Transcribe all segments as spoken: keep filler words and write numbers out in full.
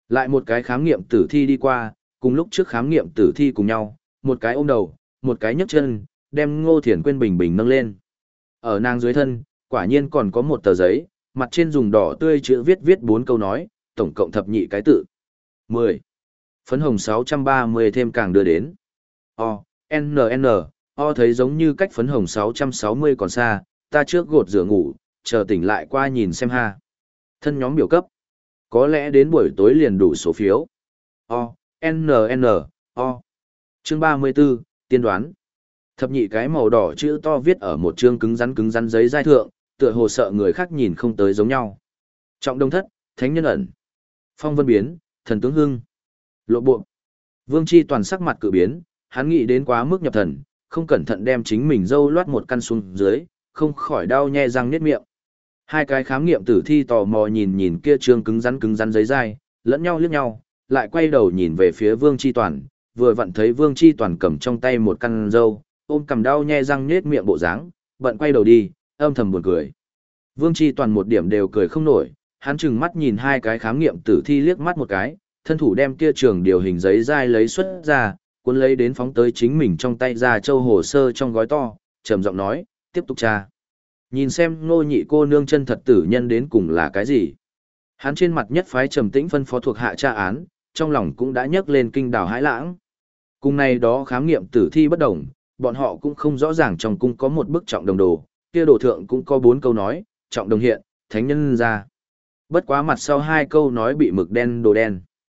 Lại một cái khám nghiệm tử thi đi qua, cùng lúc trước khám nghiệm tử thi cùng nhau, một cái ôm đầu, một cái nhấc chân, đem Ngô Thiền Quyên bình bình nâng lên. Ở nàng dưới thân, quả nhiên còn có một tờ giấy, mặt trên dùng đỏ tươi chữ viết viết bốn câu nói, tổng cộng thập nhị cái tự. mười. Phấn hồng sáu trăm ba mươi thêm càng đưa đến. O, N N, O thấy giống như cách phấn hồng sáu trăm sáu mươi còn xa, ta trước gột rửa ngủ, chờ tỉnh lại qua nhìn xem ha. Thân nhóm biểu cấp. Có lẽ đến buổi tối liền đủ số phiếu. O, N N, O. Chương ba mươi 34, tiên đoán. Thập nhị cái màu đỏ chữ to viết ở một chương cứng rắn cứng rắn giấy giai thượng, tựa hồ sợ người khác nhìn không tới giống nhau. Trọng đông thất, thánh nhân ẩn. Phong vân biến, thần tướng hưng. Lộ bộ. Vương Chi toàn sắc mặt cự biến, hắn nghĩ đến quá mức nhập thần, không cẩn thận đem chính mình dâu loát một căn xuống dưới, không khỏi đau nhe răng niết miệng. Hai cái khám nghiệm tử thi tò mò nhìn nhìn kia trương cứng rắn cứng rắn giấy dai, lẫn nhau liếc nhau, lại quay đầu nhìn về phía Vương Chi toàn, vừa vặn thấy Vương Chi toàn cầm trong tay một căn dâu, ôm cầm đau nhe răng niết miệng bộ dáng, bận quay đầu đi, âm thầm buồn cười. Vương Chi toàn một điểm đều cười không nổi, hắn chừng mắt nhìn hai cái khám nghiệm tử thi liếc mắt một cái, thân thủ đem kia trường điều hình giấy dai lấy xuất ra, cuốn lấy đến phóng tới chính mình trong tay ra châu hồ sơ trong gói to, trầm giọng nói, tiếp tục tra. Nhìn xem Ngô nhị cô nương chân thật tử nhân đến cùng là cái gì. Hắn trên mặt nhất phái trầm tĩnh phân phó thuộc hạ tra án, trong lòng cũng đã nhấc lên kinh đảo hãi lãng. Cùng này đó khám nghiệm tử thi bất đồng, bọn họ cũng không rõ ràng trong cung có một bức trọng đồng đồ, kia đồ thượng cũng có bốn câu nói, trọng đồng hiện, thánh nhân ra. Bất quá mặt sau hai câu nói bị mực đen đồ đen.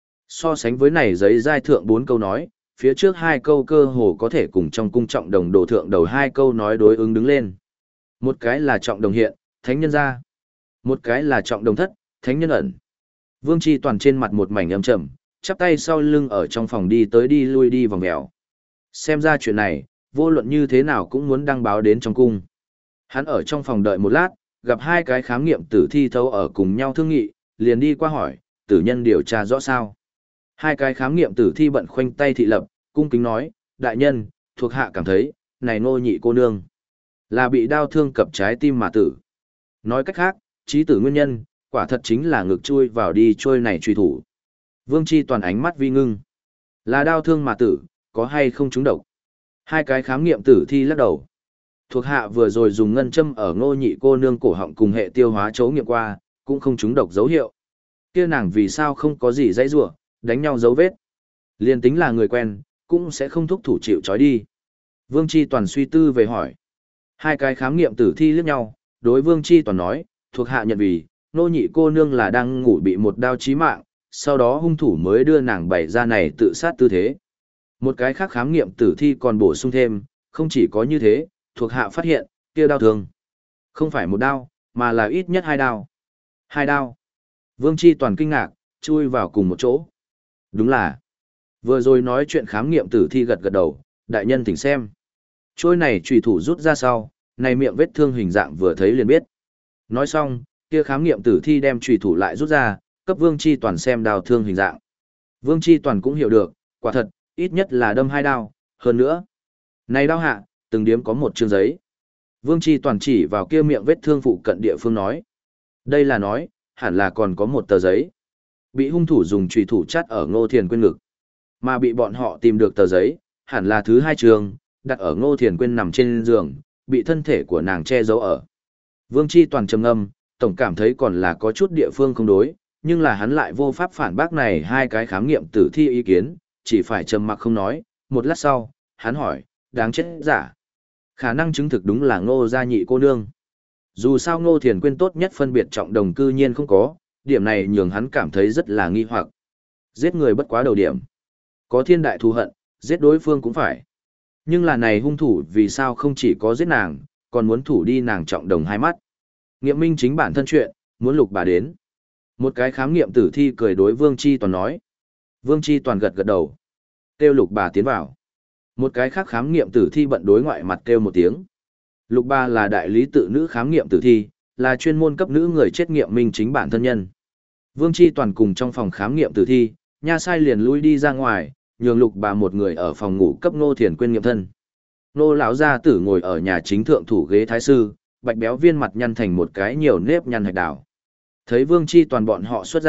So sánh với này giấy giai thượng bốn câu nói, phía trước hai câu cơ hồ có thể cùng trong cung trọng đồng đồ thượng đầu hai câu nói đối ứng đứng lên. Một cái là trọng đồng hiện, thánh nhân ra. Một cái là trọng đồng thất, thánh nhân ẩn. Vương Chi toàn trên mặt một mảnh âm trầm, chắp tay sau lưng ở trong phòng đi tới đi lui đi vòng mèo. Xem ra chuyện này, vô luận như thế nào cũng muốn đăng báo đến trong cung. Hắn ở trong phòng đợi một lát, gặp hai cái khám nghiệm tử thi thâu ở cùng nhau thương nghị, liền đi qua hỏi, tử nhân điều tra rõ sao. Hai cái khám nghiệm tử thi bận khoanh tay thị lập, cung kính nói, đại nhân, thuộc hạ cảm thấy, này Ngô nhị cô nương, là bị đau thương cập trái tim mà tử. Nói cách khác, chí tử nguyên nhân, quả thật chính là ngực chui vào đi trôi này truy thủ. Vương Chi toàn ánh mắt vi ngưng. Là đau thương mà tử, có hay không trúng độc? Hai cái khám nghiệm tử thi lắc đầu. Thuộc hạ vừa rồi dùng ngân châm ở Ngô nhị cô nương cổ họng cùng hệ tiêu hóa chấu nghiệm qua, cũng không trúng độc dấu hiệu. Kia nàng vì sao không có gì dãy rủa, đánh nhau dấu vết. Liên tính là người quen, cũng sẽ không thúc thủ chịu trói đi. Vương Chi toàn suy tư về hỏi. Hai cái khám nghiệm tử thi liếc nhau, đối Vương Chi toàn nói, thuộc hạ nhận vì, Ngô nhị cô nương là đang ngủ bị một đao chí mạng, sau đó hung thủ mới đưa nàng bày ra này tự sát tư thế. Một cái khác khám nghiệm tử thi còn bổ sung thêm, không chỉ có như thế, thuộc hạ phát hiện, kia đao thương. Không phải một đao, mà là ít nhất hai đao. Hai đao. Vương Chi toàn kinh ngạc, chui vào cùng một chỗ. Đúng là. Vừa rồi nói chuyện khám nghiệm tử thi gật gật đầu, đại nhân thỉnh xem. Trôi này trùy thủ rút ra sau, này miệng vết thương hình dạng vừa thấy liền biết. Nói xong, kia khám nghiệm tử thi đem trùy thủ lại rút ra, cấp Vương Chi toàn xem đao thương hình dạng. Vương Chi toàn cũng hiểu được, quả thật, ít nhất là đâm hai đao, hơn nữa. Này đao hạ, từng điếm có một chương giấy. Vương Chi toàn chỉ vào kia miệng vết thương phụ cận địa phương nói. Đây là nói, hẳn là còn có một tờ giấy. Bị hung thủ dùng chùy thủ chắt ở Ngô Thiền Quyên ngực. Mà bị bọn họ tìm được tờ giấy, hẳn là thứ hai trường, đặt ở Ngô Thiền Quyên nằm trên giường, bị thân thể của nàng che giấu ở. Vương Chi toàn trầm ngâm, tổng cảm thấy còn là có chút địa phương không đối, nhưng là hắn lại vô pháp phản bác này hai cái khám nghiệm tử thi ý kiến, chỉ phải trầm mặc không nói. Một lát sau, hắn hỏi, đáng chết giả. Khả năng chứng thực đúng là Ngô gia nhị cô nương. Dù sao Ngô Thiền Quyên tốt nhất phân biệt trọng đồng cư nhiên không có, điểm này nhường hắn cảm thấy rất là nghi hoặc. Giết người bất quá đầu điểm. Có thiên đại thù hận, giết đối phương cũng phải. Nhưng là này hung thủ vì sao không chỉ có giết nàng, còn muốn thủ đi nàng trọng đồng hai mắt. Nghiệm minh chính bản thân chuyện, muốn lục bà đến. Một cái khám nghiệm tử thi cười đối Vương Chi toàn nói. Vương Chi toàn gật gật đầu. Kêu lục bà tiến vào. Một cái khác khám nghiệm tử thi bận đối ngoại mặt kêu một tiếng. Lục bà là đại lý tự nữ khám nghiệm tử thi, là chuyên môn cấp nữ người chết nghiệm minh chính bản thân nhân. Vương Chi toàn cùng trong phòng khám nghiệm tử thi, nha sai liền lui đi ra ngoài, nhường lục bà một người ở phòng ngủ cấp Ngô Thiền Quyên nghiệm thân. Nô lão gia tử ngồi ở nhà chính thượng thủ ghế thái sư, bạch béo viên mặt nhăn thành một cái nhiều nếp nhăn hạch đảo. Thấy Vương Chi toàn bọn họ xuất ra,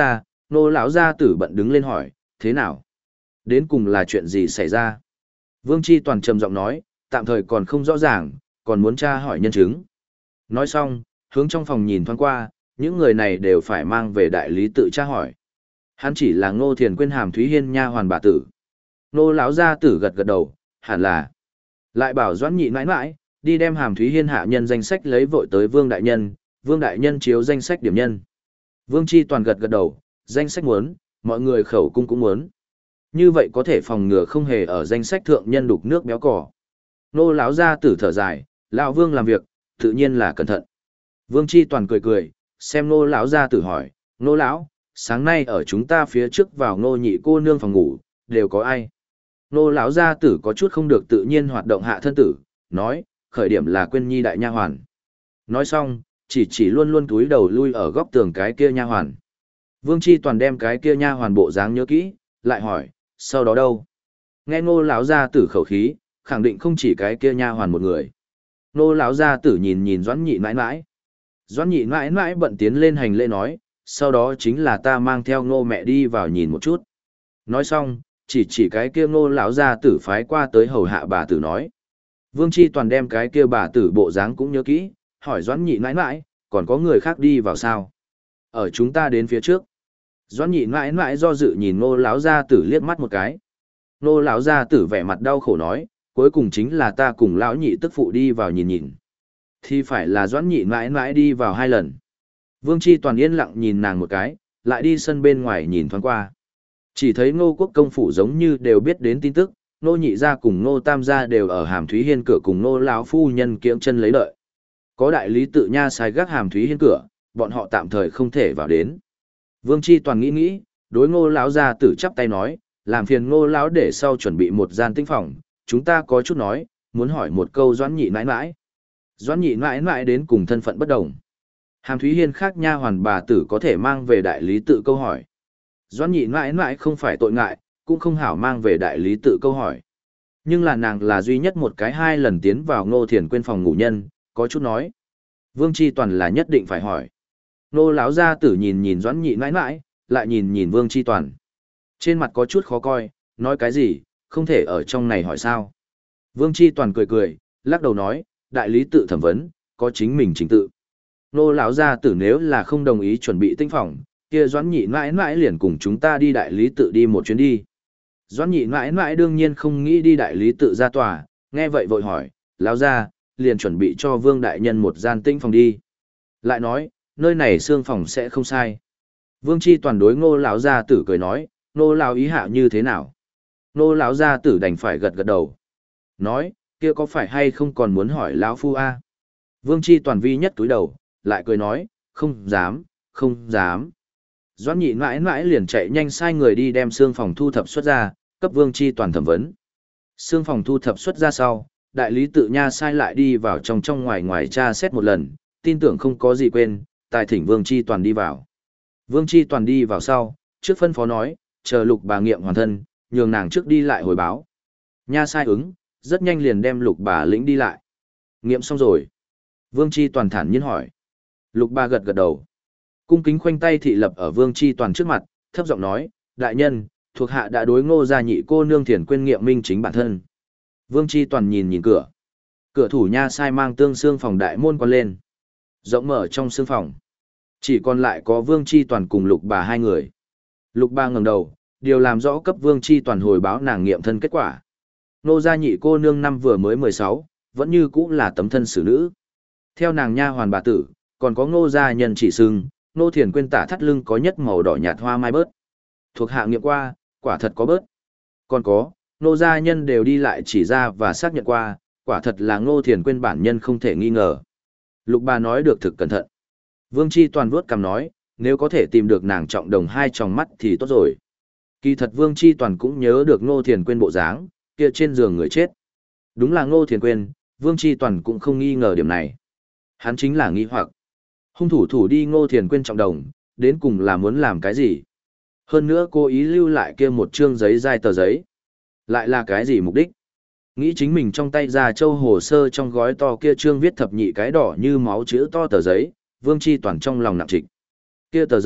Nô lão gia tử bận đứng lên hỏi, thế nào? Đến cùng là chuyện gì xảy ra? Vương Chi Toàn trầm giọng nói, tạm thời còn không rõ ràng, còn muốn tra hỏi nhân chứng. Nói xong, hướng trong phòng nhìn thoáng qua, những người này đều phải mang về đại lý tự tra hỏi. Hắn chỉ là Ngô Thiền Quyên Hàm Thúy Hiên nha hoàn bà tử. Nô lão gia tử gật gật đầu, hẳn là. Lại bảo Doãn Nhị mãi mãi, đi đem Hàm Thúy Hiên hạ nhân danh sách lấy vội tới Vương Đại Nhân, Vương Đại Nhân chiếu danh sách điểm nhân. Vương Chi Toàn gật gật đầu, danh sách muốn, mọi người khẩu cung cũng muốn. Như vậy có thể phòng ngừa không hề ở danh sách thượng nhân đục nước béo cỏ. Nô lão gia tử thở dài, lão Vương làm việc, tự nhiên là cẩn thận. Vương Chi Toàn cười cười, xem nô lão gia tử hỏi, nô lão, sáng nay ở chúng ta phía trước vào nô nhị cô nương phòng ngủ, đều có ai? Nô lão gia tử có chút không được tự nhiên hoạt động hạ thân tử, nói, khởi điểm là Quyên Nhi đại nha hoàn. Nói xong, chỉ chỉ luôn luôn túi đầu lui ở góc tường cái kia nha hoàn. Vương Chi Toàn đem cái kia nha hoàn bộ dáng nhớ kỹ, lại hỏi, sau đó đâu? Nghe Ngô lão gia tử khẩu khí, khẳng định không chỉ cái kia nha hoàn một người. Ngô lão gia tử nhìn nhìn Doãn Nhị mãi mãi. Doãn Nhị mãi mãi bận tiến lên hành lễ nói, sau đó chính là ta mang theo Ngô mẹ đi vào nhìn một chút. Nói xong, chỉ chỉ cái kia Ngô lão gia tử phái qua tới hầu hạ bà tử nói. Vương Chi Toàn đem cái kia bà tử bộ dáng cũng nhớ kỹ, hỏi Doãn Nhị mãi mãi, còn có người khác đi vào sao? Ở chúng ta đến phía trước. Doãn Nhị mãi mãi do dự nhìn Ngô lão gia tử liếc mắt một cái. Ngô lão gia tử vẻ mặt đau khổ nói, cuối cùng chính là ta cùng lão nhị tức phụ đi vào nhìn nhìn. Thì phải là Doãn Nhị mãi mãi đi vào hai lần. Vương Chi Toàn yên lặng nhìn nàng một cái, lại đi sân bên ngoài nhìn thoáng qua. Chỉ thấy Ngô Quốc công phủ giống như đều biết đến tin tức, Ngô Nhị gia cùng Ngô Tam gia đều ở Hàm Thúy Hiên cửa cùng Ngô lão phu nhân kiễng chân lấy lợi. Có đại lý tự nha sai gác Hàm Thúy Hiên cửa, bọn họ tạm thời không thể vào đến. Vương Chi Toàn nghĩ nghĩ, đối Ngô lão gia tử chắp tay nói, làm phiền Ngô lão để sau chuẩn bị một gian tinh phòng, chúng ta có chút nói, muốn hỏi một câu Doãn Nhị mãi mãi. Doãn Nhị mãi mãi đến cùng thân phận bất đồng. Hàm Thúy Hiên khác nha hoàn bà tử có thể mang về đại lý tự câu hỏi. Doãn Nhị mãi mãi không phải tội ngại, cũng không hảo mang về đại lý tự câu hỏi. Nhưng là nàng là duy nhất một cái hai lần tiến vào Ngô Thiền Quyên phòng ngủ nhân, có chút nói. Vương Chi Toàn là nhất định phải hỏi. Nô lão gia tử nhìn nhìn Doãn Nhị mãi mãi, lại nhìn nhìn Vương Chi Toàn. Trên mặt có chút khó coi, nói cái gì, không thể ở trong này hỏi sao. Vương Chi Toàn cười cười, lắc đầu nói, đại lý tự thẩm vấn, có chính mình chính tự. Nô lão gia tử nếu là không đồng ý chuẩn bị tinh phòng, kia Doãn Nhị mãi mãi liền cùng chúng ta đi đại lý tự đi một chuyến đi. Doãn Nhị mãi mãi đương nhiên không nghĩ đi đại lý tự ra tòa, nghe vậy vội hỏi, lão gia, liền chuẩn bị cho Vương đại nhân một gian tinh phòng đi. Lại nói, nơi này xương phòng sẽ không sai. Vương Chi Toàn đối Ngô lão gia tử cười nói, Ngô lão ý hạ như thế nào? Ngô lão gia tử đành phải gật gật đầu. Nói, kia có phải hay không còn muốn hỏi lão phu a? Vương Chi Toàn vi nhất túi đầu, lại cười nói, không dám, không dám. Doãn Nhị mãi mãi liền chạy nhanh sai người đi đem xương phòng thu thập xuất ra, cấp Vương Chi Toàn thẩm vấn. Xương phòng thu thập xuất ra sau, đại lý tự nha sai lại đi vào trong trong ngoài ngoài tra xét một lần, tin tưởng không có gì quên, tài thỉnh Vương Chi Toàn đi vào. Vương Chi Toàn đi vào sau, trước phân phó nói, chờ Lục bà nghiệm hoàn thân, nhường nàng trước đi lại hồi báo. Nha sai ứng, rất nhanh liền đem Lục bà lĩnh đi lại. Nghiệm xong rồi. Vương Chi Toàn thản nhiên hỏi. Lục bà gật gật đầu. Cung kính khoanh tay thị lập ở Vương Chi Toàn trước mặt, thấp giọng nói, đại nhân, thuộc hạ đã đối Ngô gia nhị cô nương Thiền Quyên nghiệm minh chính bản thân. Vương Chi Toàn nhìn nhìn cửa. Cửa thủ nha sai mang tương xương phòng đại môn quan lên. Rộng mở trong xương phòng. Chỉ còn lại có Vương Chi Toàn cùng Lục bà hai người. Lục bà ngẩng đầu, điều làm rõ cấp Vương Chi Toàn hồi báo nàng nghiệm thân kết quả. Ngô gia nhị cô nương năm vừa mới mười sáu, vẫn như cũ là tấm thân xử nữ. Theo nàng nha hoàn bà tử, còn có Ngô gia nhân chỉ sưng, Ngô Thiền Quyên tả thắt lưng có nhất màu đỏ nhạt hoa mai bớt. Thuộc hạ nghiệm qua, quả thật có bớt. Còn có, Ngô gia nhân đều đi lại chỉ ra và xác nhận qua, quả thật là Ngô Thiền Quyên bản nhân không thể nghi ngờ. Lục bà nói được thực cẩn thận. Vương Chi Toàn vuốt cằm nói, nếu có thể tìm được nàng trọng đồng hai tròng mắt thì tốt rồi. Kỳ thật Vương Chi Toàn cũng nhớ được Ngô Thiền Quyên bộ dáng, kia trên giường người chết. Đúng là Ngô Thiền Quyên, Vương Chi Toàn cũng không nghi ngờ điểm này. Hắn chính là nghi hoặc. Hung thủ thủ đi Ngô Thiền Quyên trọng đồng, đến cùng là muốn làm cái gì? Hơn nữa cố ý lưu lại kia một chương giấy dai tờ giấy. Lại là cái gì mục đích? Nghĩ chính mình trong tay ra châu hồ sơ trong gói to kia trương viết thập nhị cái đỏ như máu chữ to tờ giấy, Vương Chi Toàn trong lòng nặng trịch. Kia tờ giấy,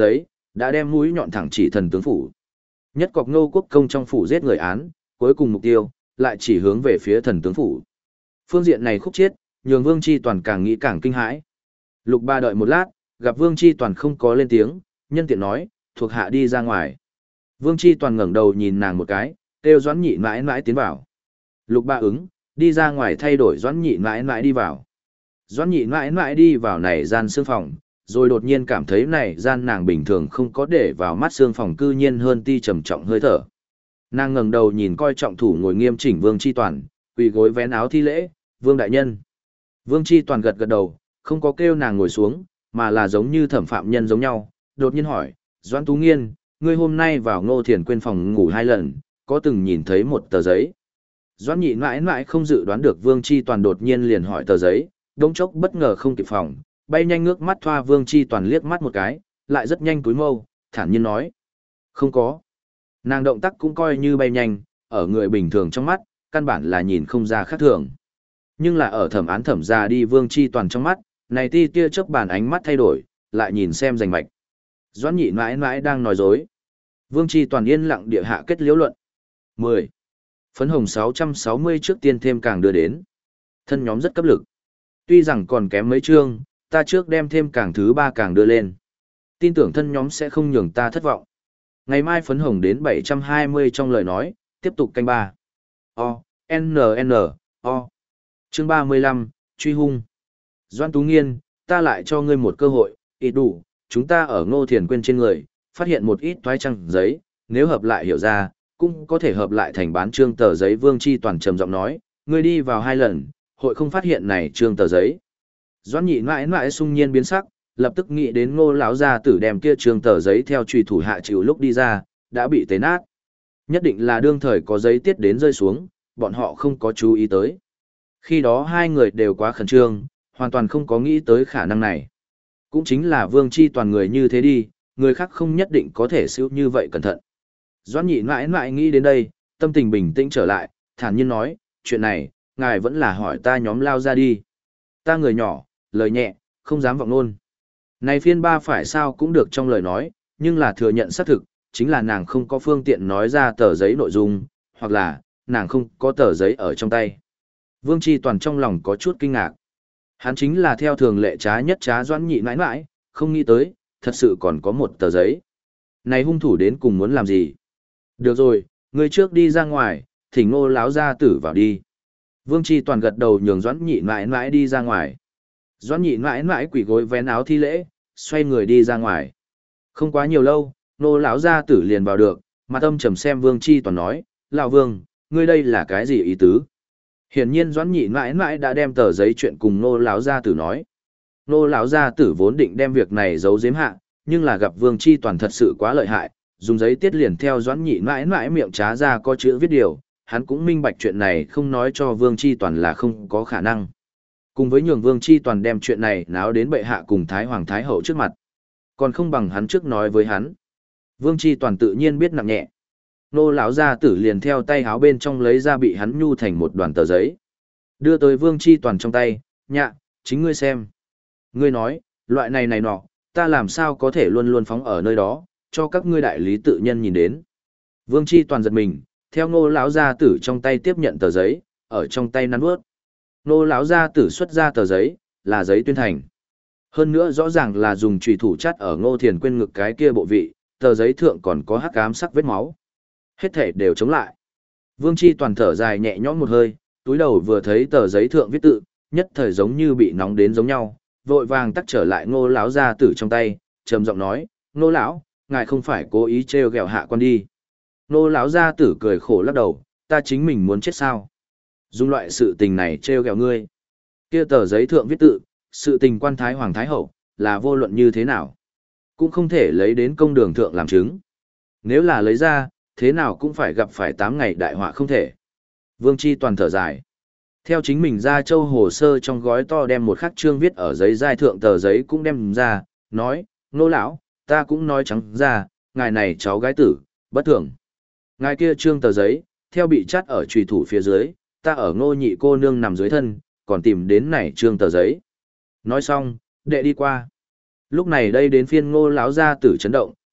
đã đem mũi nhọn thẳng chỉ thần tướng phủ. Nhất cọc Ngô Quốc công trong phủ giết người án, cuối cùng mục tiêu lại chỉ hướng về phía thần tướng phủ. Phương diện này khúc chiết, nhường Vương Chi Toàn càng nghĩ càng kinh hãi. Lục Ba đợi một lát, gặp Vương Chi Toàn không có lên tiếng, nhân tiện nói, thuộc hạ đi ra ngoài. Vương Chi Toàn ngẩng đầu nhìn nàng một cái, kêu Doãn Nhị mãi mãi tiến vào. Lục Ba ứng, đi ra ngoài thay đổi Doãn Nhị mãi mãi đi vào. Doãn Nhị mãi mãi đi vào này gian xương phòng, rồi đột nhiên cảm thấy này gian nàng bình thường không có để vào mắt xương phòng cư nhiên hơn ti trầm trọng hơi thở. Nàng ngẩng đầu nhìn coi trọng thủ ngồi nghiêm chỉnh Vương Chi Toàn, quỳ gối vén áo thi lễ, Vương đại nhân. Vương Chi Toàn gật gật đầu, không có kêu nàng ngồi xuống, mà là giống như thẩm phạm nhân giống nhau, đột nhiên hỏi, Doãn Tú Nghiên, ngươi hôm nay vào Ngô Thiền quên phòng ngủ hai lần, có từng nhìn thấy một tờ giấy? Doãn Nhị mãi mãi không dự đoán được Vương Chi Toàn đột nhiên liền hỏi tờ giấy, đống chốc bất ngờ không kịp phòng, bay nhanh ngước mắt thoa Vương Chi Toàn liếc mắt một cái, lại rất nhanh cúi mâu, thản nhiên nói, không có. Nàng động tác cũng coi như bay nhanh, ở người bình thường trong mắt, căn bản là nhìn không ra khác thường. Nhưng là ở thẩm án thẩm ra đi Vương Chi Toàn trong mắt, này ti tia chớp bàn ánh mắt thay đổi, lại nhìn xem rành mạch. Doãn Nhị mãi mãi đang nói dối. Vương Chi Toàn yên lặng địa hạ kết liễu luận. mười. Phấn hồng sáu trăm sáu mươi trước tiên thêm càng đưa đến. Thân nhóm rất cấp lực. Tuy rằng còn kém mấy chương, ta trước đem thêm càng thứ ba càng đưa lên. Tin tưởng thân nhóm sẽ không nhường ta thất vọng. Ngày mai phấn hồng đến bảy trăm hai mươi trong lời nói, tiếp tục canh ba. O, N, N, O. Chương ba mươi lăm, truy hung. Doãn Tú Nghiên, ta lại cho ngươi một cơ hội, ít đủ, chúng ta ở Ngô Thiền Quyên trên người, phát hiện một ít toái trăng giấy, nếu hợp lại hiểu ra, cũng có thể hợp lại thành bán trương tờ giấy. Vương Chi Toàn trầm giọng nói, ngươi đi vào hai lần, hội không phát hiện này trương tờ giấy. Doãn Nhị mãi mãi sung nhiên biến sắc, lập tức nghĩ đến Ngô lão gia tử đem kia trương tờ giấy theo chùy thủ hạ chịu lúc đi ra, đã bị tế nát. Nhất định là đương thời có giấy tiết đến rơi xuống, bọn họ không có chú ý tới. Khi đó hai người đều quá khẩn trương, hoàn toàn không có nghĩ tới khả năng này. Cũng chính là Vương Chi Toàn người như thế đi, người khác không nhất định có thể siêu như vậy cẩn thận. Doãn Nhị mãi mãi nghĩ đến đây, tâm tình bình tĩnh trở lại, thản nhiên nói, chuyện này, ngài vẫn là hỏi ta nhóm lao ra đi. Ta người nhỏ, lời nhẹ, không dám vọng luôn. Này phiên ba phải sao cũng được trong lời nói, nhưng là thừa nhận xác thực, chính là nàng không có phương tiện nói ra tờ giấy nội dung, hoặc là, nàng không có tờ giấy ở trong tay. Vương Chi Toàn trong lòng có chút kinh ngạc. Hắn chính là theo thường lệ trá nhất trá Doãn Nhị mãi mãi, không nghĩ tới, thật sự còn có một tờ giấy. Này hung thủ đến cùng muốn làm gì? Được rồi, ngươi trước đi ra ngoài, thỉnh Ngô lão gia tử vào đi. Vương Chi Toàn gật đầu nhường Doãn Nhị mãi mãi đi ra ngoài. Doãn Nhị mãi mãi quỳ gối vén áo thi lễ, xoay người đi ra ngoài. Không quá nhiều lâu, Ngô lão gia tử liền vào được, mặt âm trầm xem Vương Chi Toàn nói, lão Vương, ngươi đây là cái gì ý tứ? Hiển nhiên Doãn Nhị mãi mãi đã đem tờ giấy chuyện cùng Ngô lão gia tử nói. Ngô lão gia tử vốn định đem việc này giấu giếm hạ, nhưng là gặp Vương Chi Toàn thật sự quá lợi hại, dùng giấy tiết liền theo Doãn Nhị mãi mãi miệng trá ra có chữ viết điều, hắn cũng minh bạch chuyện này không nói cho Vương Chi Toàn là không có khả năng. Cùng với nhường Vương Chi Toàn đem chuyện này náo đến bệ hạ cùng Thái Hoàng Thái Hậu trước mặt, còn không bằng hắn trước nói với hắn. Vương Chi Toàn tự nhiên biết nặng nhẹ. Nô lão gia tử liền theo tay háo bên trong lấy ra bị hắn nhu thành một đoàn tờ giấy, đưa tới Vương Chi Toàn trong tay, nhạ, chính ngươi xem. Ngươi nói, loại này này nọ, ta làm sao có thể luôn luôn phóng ở nơi đó, cho các ngươi đại lý tự nhân nhìn đến. Vương Chi Toàn giật mình, theo Ngô lão gia tử trong tay tiếp nhận tờ giấy, ở trong tay nắn bước. Ngô lão gia tử xuất ra tờ giấy, là giấy tuyên thành. Hơn nữa rõ ràng là dùng chùy thủ chắt ở Ngô Thiền Quyên ngực cái kia bộ vị, tờ giấy thượng còn có hắc ám sắc vết máu. Hết thể đều chống lại. Vương Chi Toàn thở dài nhẹ nhõm một hơi, túi đầu vừa thấy tờ giấy thượng viết tự, nhất thời giống như bị nóng đến giống nhau, vội vàng tắt trở lại Ngô lão gia tử trong tay, trầm giọng nói, Ngô lão, ngài không phải cố ý trêu ghẹo hạ quan đi. Ngô lão gia tử cười khổ lắc đầu, ta chính mình muốn chết sao? Dùng loại sự tình này trêu ghẹo ngươi. Kia tờ giấy thượng viết tự, sự tình quan Thái Hoàng Thái Hậu, là vô luận như thế nào, cũng không thể lấy đến công đường thượng làm chứng. Nếu là lấy ra, thế nào cũng phải gặp phải tám ngày đại họa không thể. Vương Chi Toàn thở dài. Theo chính mình ra châu hồ sơ trong gói to đem một khắc chương viết ở giấy giai thượng tờ giấy cũng đem ra, nói, Nô lão, ta cũng nói trắng ra, ngài này cháu gái tử, bất thường. Ngài kia trương tờ giấy, theo bị chắt ở trùy thủ phía dưới, ta ở Ngô nhị cô nương nằm dưới thân, còn tìm đến này trương tờ giấy. Nói xong, đệ đi qua. Lúc này đây đến phiên Ngô lão gia tử chấn động,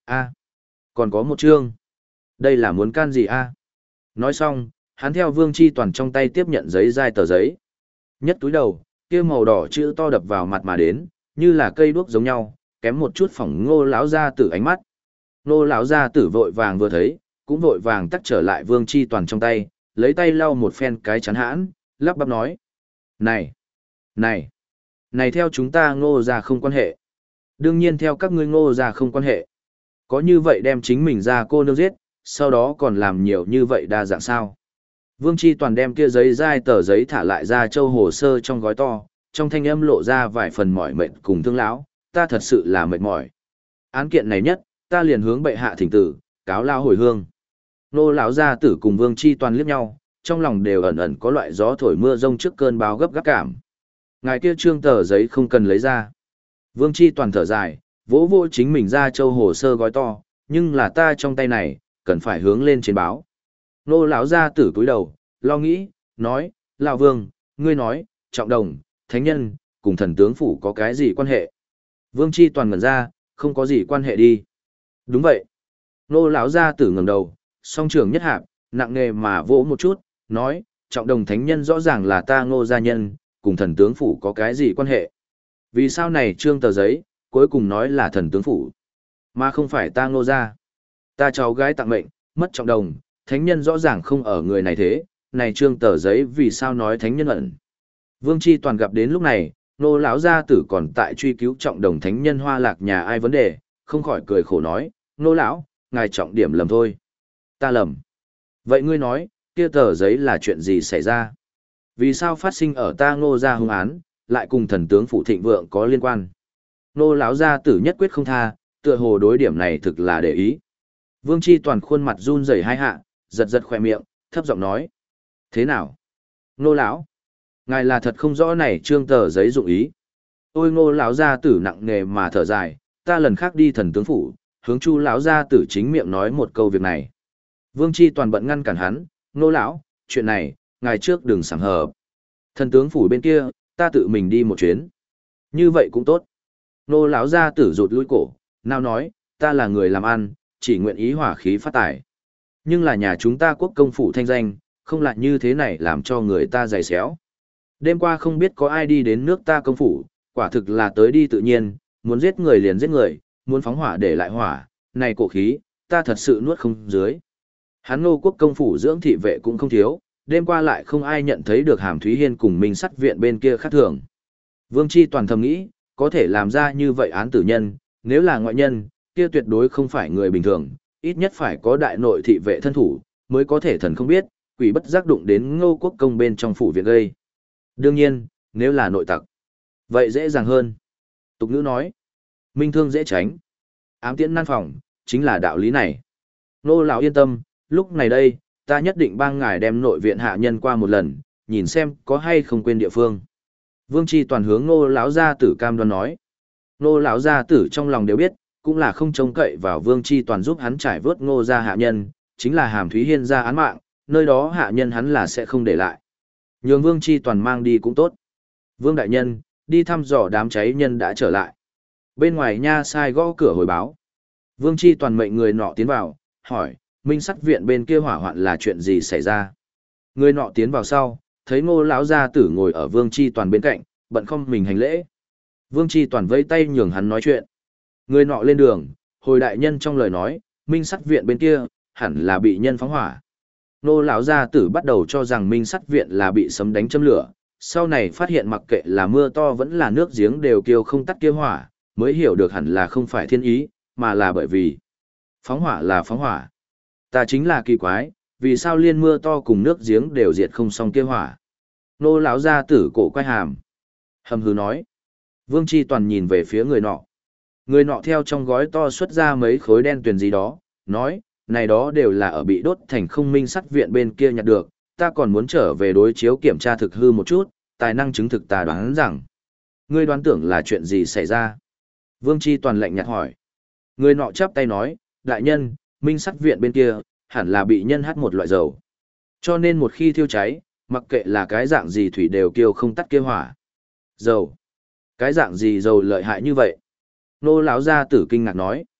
A, còn có một chương. Đây là muốn can gì a? Nói xong, hắn theo Vương Chi Toàn trong tay tiếp nhận giấy dai tờ giấy. Nhất túi đầu, kia màu đỏ chữ to đập vào mặt mà đến, như là cây đuốc giống nhau, kém một chút phỏng Ngô lão gia tử ánh mắt. Ngô lão gia tử vội vàng vừa thấy, cũng vội vàng tắt trở lại Vương Chi Toàn trong tay, lấy tay lau một phen cái chắn hãn, lắp bắp nói: "Này, này, này theo chúng ta Ngô gia không quan hệ. Đương nhiên theo các ngươi Ngô gia không quan hệ. Có như vậy đem chính mình ra cô nương giết, sau đó còn làm nhiều như vậy đa dạng sao?" Vương Chi Toàn đem kia giấy dai tờ giấy thả lại ra châu hồ sơ trong gói to, trong thanh âm lộ ra vài phần mỏi mệt cùng thương lão, ta thật sự là mệt mỏi. Án kiện này nhất, ta liền hướng bệ hạ thỉnh tử, cáo lao hồi hương. Nô lão gia tử cùng Vương Chi Toàn liếc nhau, trong lòng đều ẩn ẩn có loại gió thổi mưa rông trước cơn báo gấp gáp cảm. Ngài kia trương tờ giấy không cần lấy ra. Vương Chi Toàn thở dài, vỗ vỗ chính mình ra châu hồ sơ gói to, nhưng là ta trong tay này, cần phải hướng lên trên báo. Nô lão gia tử cúi đầu, lo nghĩ, nói, lão Vương, ngươi nói, trọng đồng, thánh nhân, cùng thần tướng phủ có cái gì quan hệ? Vương Chi Toàn ngẩn ra, không có gì quan hệ đi. Đúng vậy. Nô lão gia tử ngẩng đầu, song trường nhất hạp, nặng nề mà vỗ một chút, nói, trọng đồng thánh nhân rõ ràng là ta Ngô gia nhân, cùng thần tướng phủ có cái gì quan hệ? Vì sao này trương tờ giấy, cuối cùng nói là thần tướng phủ, mà không phải ta Ngô gia? Ta cháu gái tặng mệnh, mất trọng đồng, thánh nhân rõ ràng không ở người này thế, này trương tờ giấy vì sao nói thánh nhân ẩn? Vương Chi Toàn gặp đến lúc này, nô lão gia tử còn tại truy cứu trọng đồng thánh nhân Hoa Lạc nhà ai vấn đề, không khỏi cười khổ nói, nô lão, ngài trọng điểm lầm thôi. Ta lầm. Vậy ngươi nói, kia tờ giấy là chuyện gì xảy ra? Vì sao phát sinh ở ta Ngô gia hung án, lại cùng thần tướng phủ thịnh vượng có liên quan? Nô lão gia tử nhất quyết không tha, tựa hồ đối điểm này thực là để ý. Vương Chi Toàn khuôn mặt run rẩy hai hạ, giật giật khỏe miệng, thấp giọng nói: "Thế nào? Nô lão, ngài là thật không rõ này trương tờ giấy dụng ý." Ôi Ngô lão gia tử nặng nề mà thở dài, ta lần khác đi thần tướng phủ, hướng Chu lão gia tử chính miệng nói một câu việc này. Vương Chi Toàn bận ngăn cản hắn, "Nô lão, chuyện này, ngài trước đừng sảng hợp. Thần tướng phủ bên kia, ta tự mình đi một chuyến." "Như vậy cũng tốt." Nô lão gia tử rụt lui cổ, nào nói, "Ta là người làm ăn, chỉ nguyện ý hỏa khí phát tài. Nhưng là nhà chúng ta quốc công phủ thanh danh, không lại như thế này làm cho người ta dày xéo. Đêm qua không biết có ai đi đến nước ta công phủ, quả thực là tới đi tự nhiên, muốn giết người liền giết người, muốn phóng hỏa để lại hỏa, này cổ khí, ta thật sự nuốt không dưới." Hắn Ngô quốc công phủ dưỡng thị vệ cũng không thiếu, đêm qua lại không ai nhận thấy được Hàm Thúy Hiên cùng Minh Sắt viện bên kia khác thường. Vương Chi Toàn thầm nghĩ, có thể làm ra như vậy án tử nhân, nếu là ngoại nhân, kia tuyệt đối không phải người bình thường, ít nhất phải có đại nội thị vệ thân thủ, mới có thể thần không biết, quỷ bất giác đụng đến Ngô quốc công bên trong phủ viện gây. Đương nhiên, nếu là nội tặc, vậy dễ dàng hơn. Tục ngữ nói, minh thương dễ tránh, ám tiễn nan phòng, chính là đạo lý này. Nô lão yên tâm, lúc này đây, ta nhất định bang ngài đem nội viện hạ nhân qua một lần, nhìn xem có hay không quên địa phương. Vương Chi Toàn hướng Nô lão gia tử cam đoan nói. Nô lão gia tử trong lòng đều biết, cũng là không trông cậy vào Vương Chi Toàn giúp hắn trải vớt Ngô gia hạ nhân, chính là Hàm Thúy Hiên ra án mạng, nơi đó hạ nhân hắn là sẽ không để lại. Nhường Vương Chi Toàn mang đi cũng tốt. Vương đại nhân, đi thăm dò đám cháy nhân đã trở lại. Bên ngoài nha sai gõ cửa hồi báo. Vương Chi Toàn mệnh người nọ tiến vào, hỏi, Minh Sắt viện bên kia hỏa hoạn là chuyện gì xảy ra? Người nọ tiến vào sau, thấy Ngô lão gia tử ngồi ở Vương Chi Toàn bên cạnh, bận không mình hành lễ. Vương Chi Toàn vẫy tay nhường hắn nói chuyện. Người nọ lên đường, hồi đại nhân trong lời nói, Minh Sắt viện bên kia hẳn là bị nhân phóng hỏa. Ngô lão gia tử bắt đầu cho rằng Minh Sắt viện là bị sấm đánh châm lửa, sau này phát hiện mặc kệ là mưa to vẫn là nước giếng đều kêu không tắt kia hỏa, mới hiểu được hẳn là không phải thiên ý, mà là bởi vì phóng hỏa là phóng hỏa. Ta chính là kỳ quái, vì sao liên mưa to cùng nước giếng đều diệt không xong kia hỏa. Nô lão gia tử cổ quay hàm, hầm hừ nói. Vương Chi Toàn nhìn về phía người nọ. Người nọ theo trong gói to xuất ra mấy khối đen tuyền gì đó, nói, này đó đều là ở bị đốt thành không Minh Sắt viện bên kia nhặt được, ta còn muốn trở về đối chiếu kiểm tra thực hư một chút, tài năng chứng thực ta đoán rằng. Ngươi đoán tưởng là chuyện gì xảy ra? Vương Chi Toàn lạnh nhạt hỏi. Người nọ chắp tay nói, đại nhân, Minh Sắt viện bên kia, hẳn là bị nhân hắt một loại dầu. Cho nên một khi thiêu cháy, mặc kệ là cái dạng gì thủy đều kêu không tắt kia hỏa. Dầu? Cái dạng gì dầu lợi hại như vậy? Nô lão gia tử kinh ngạc nói.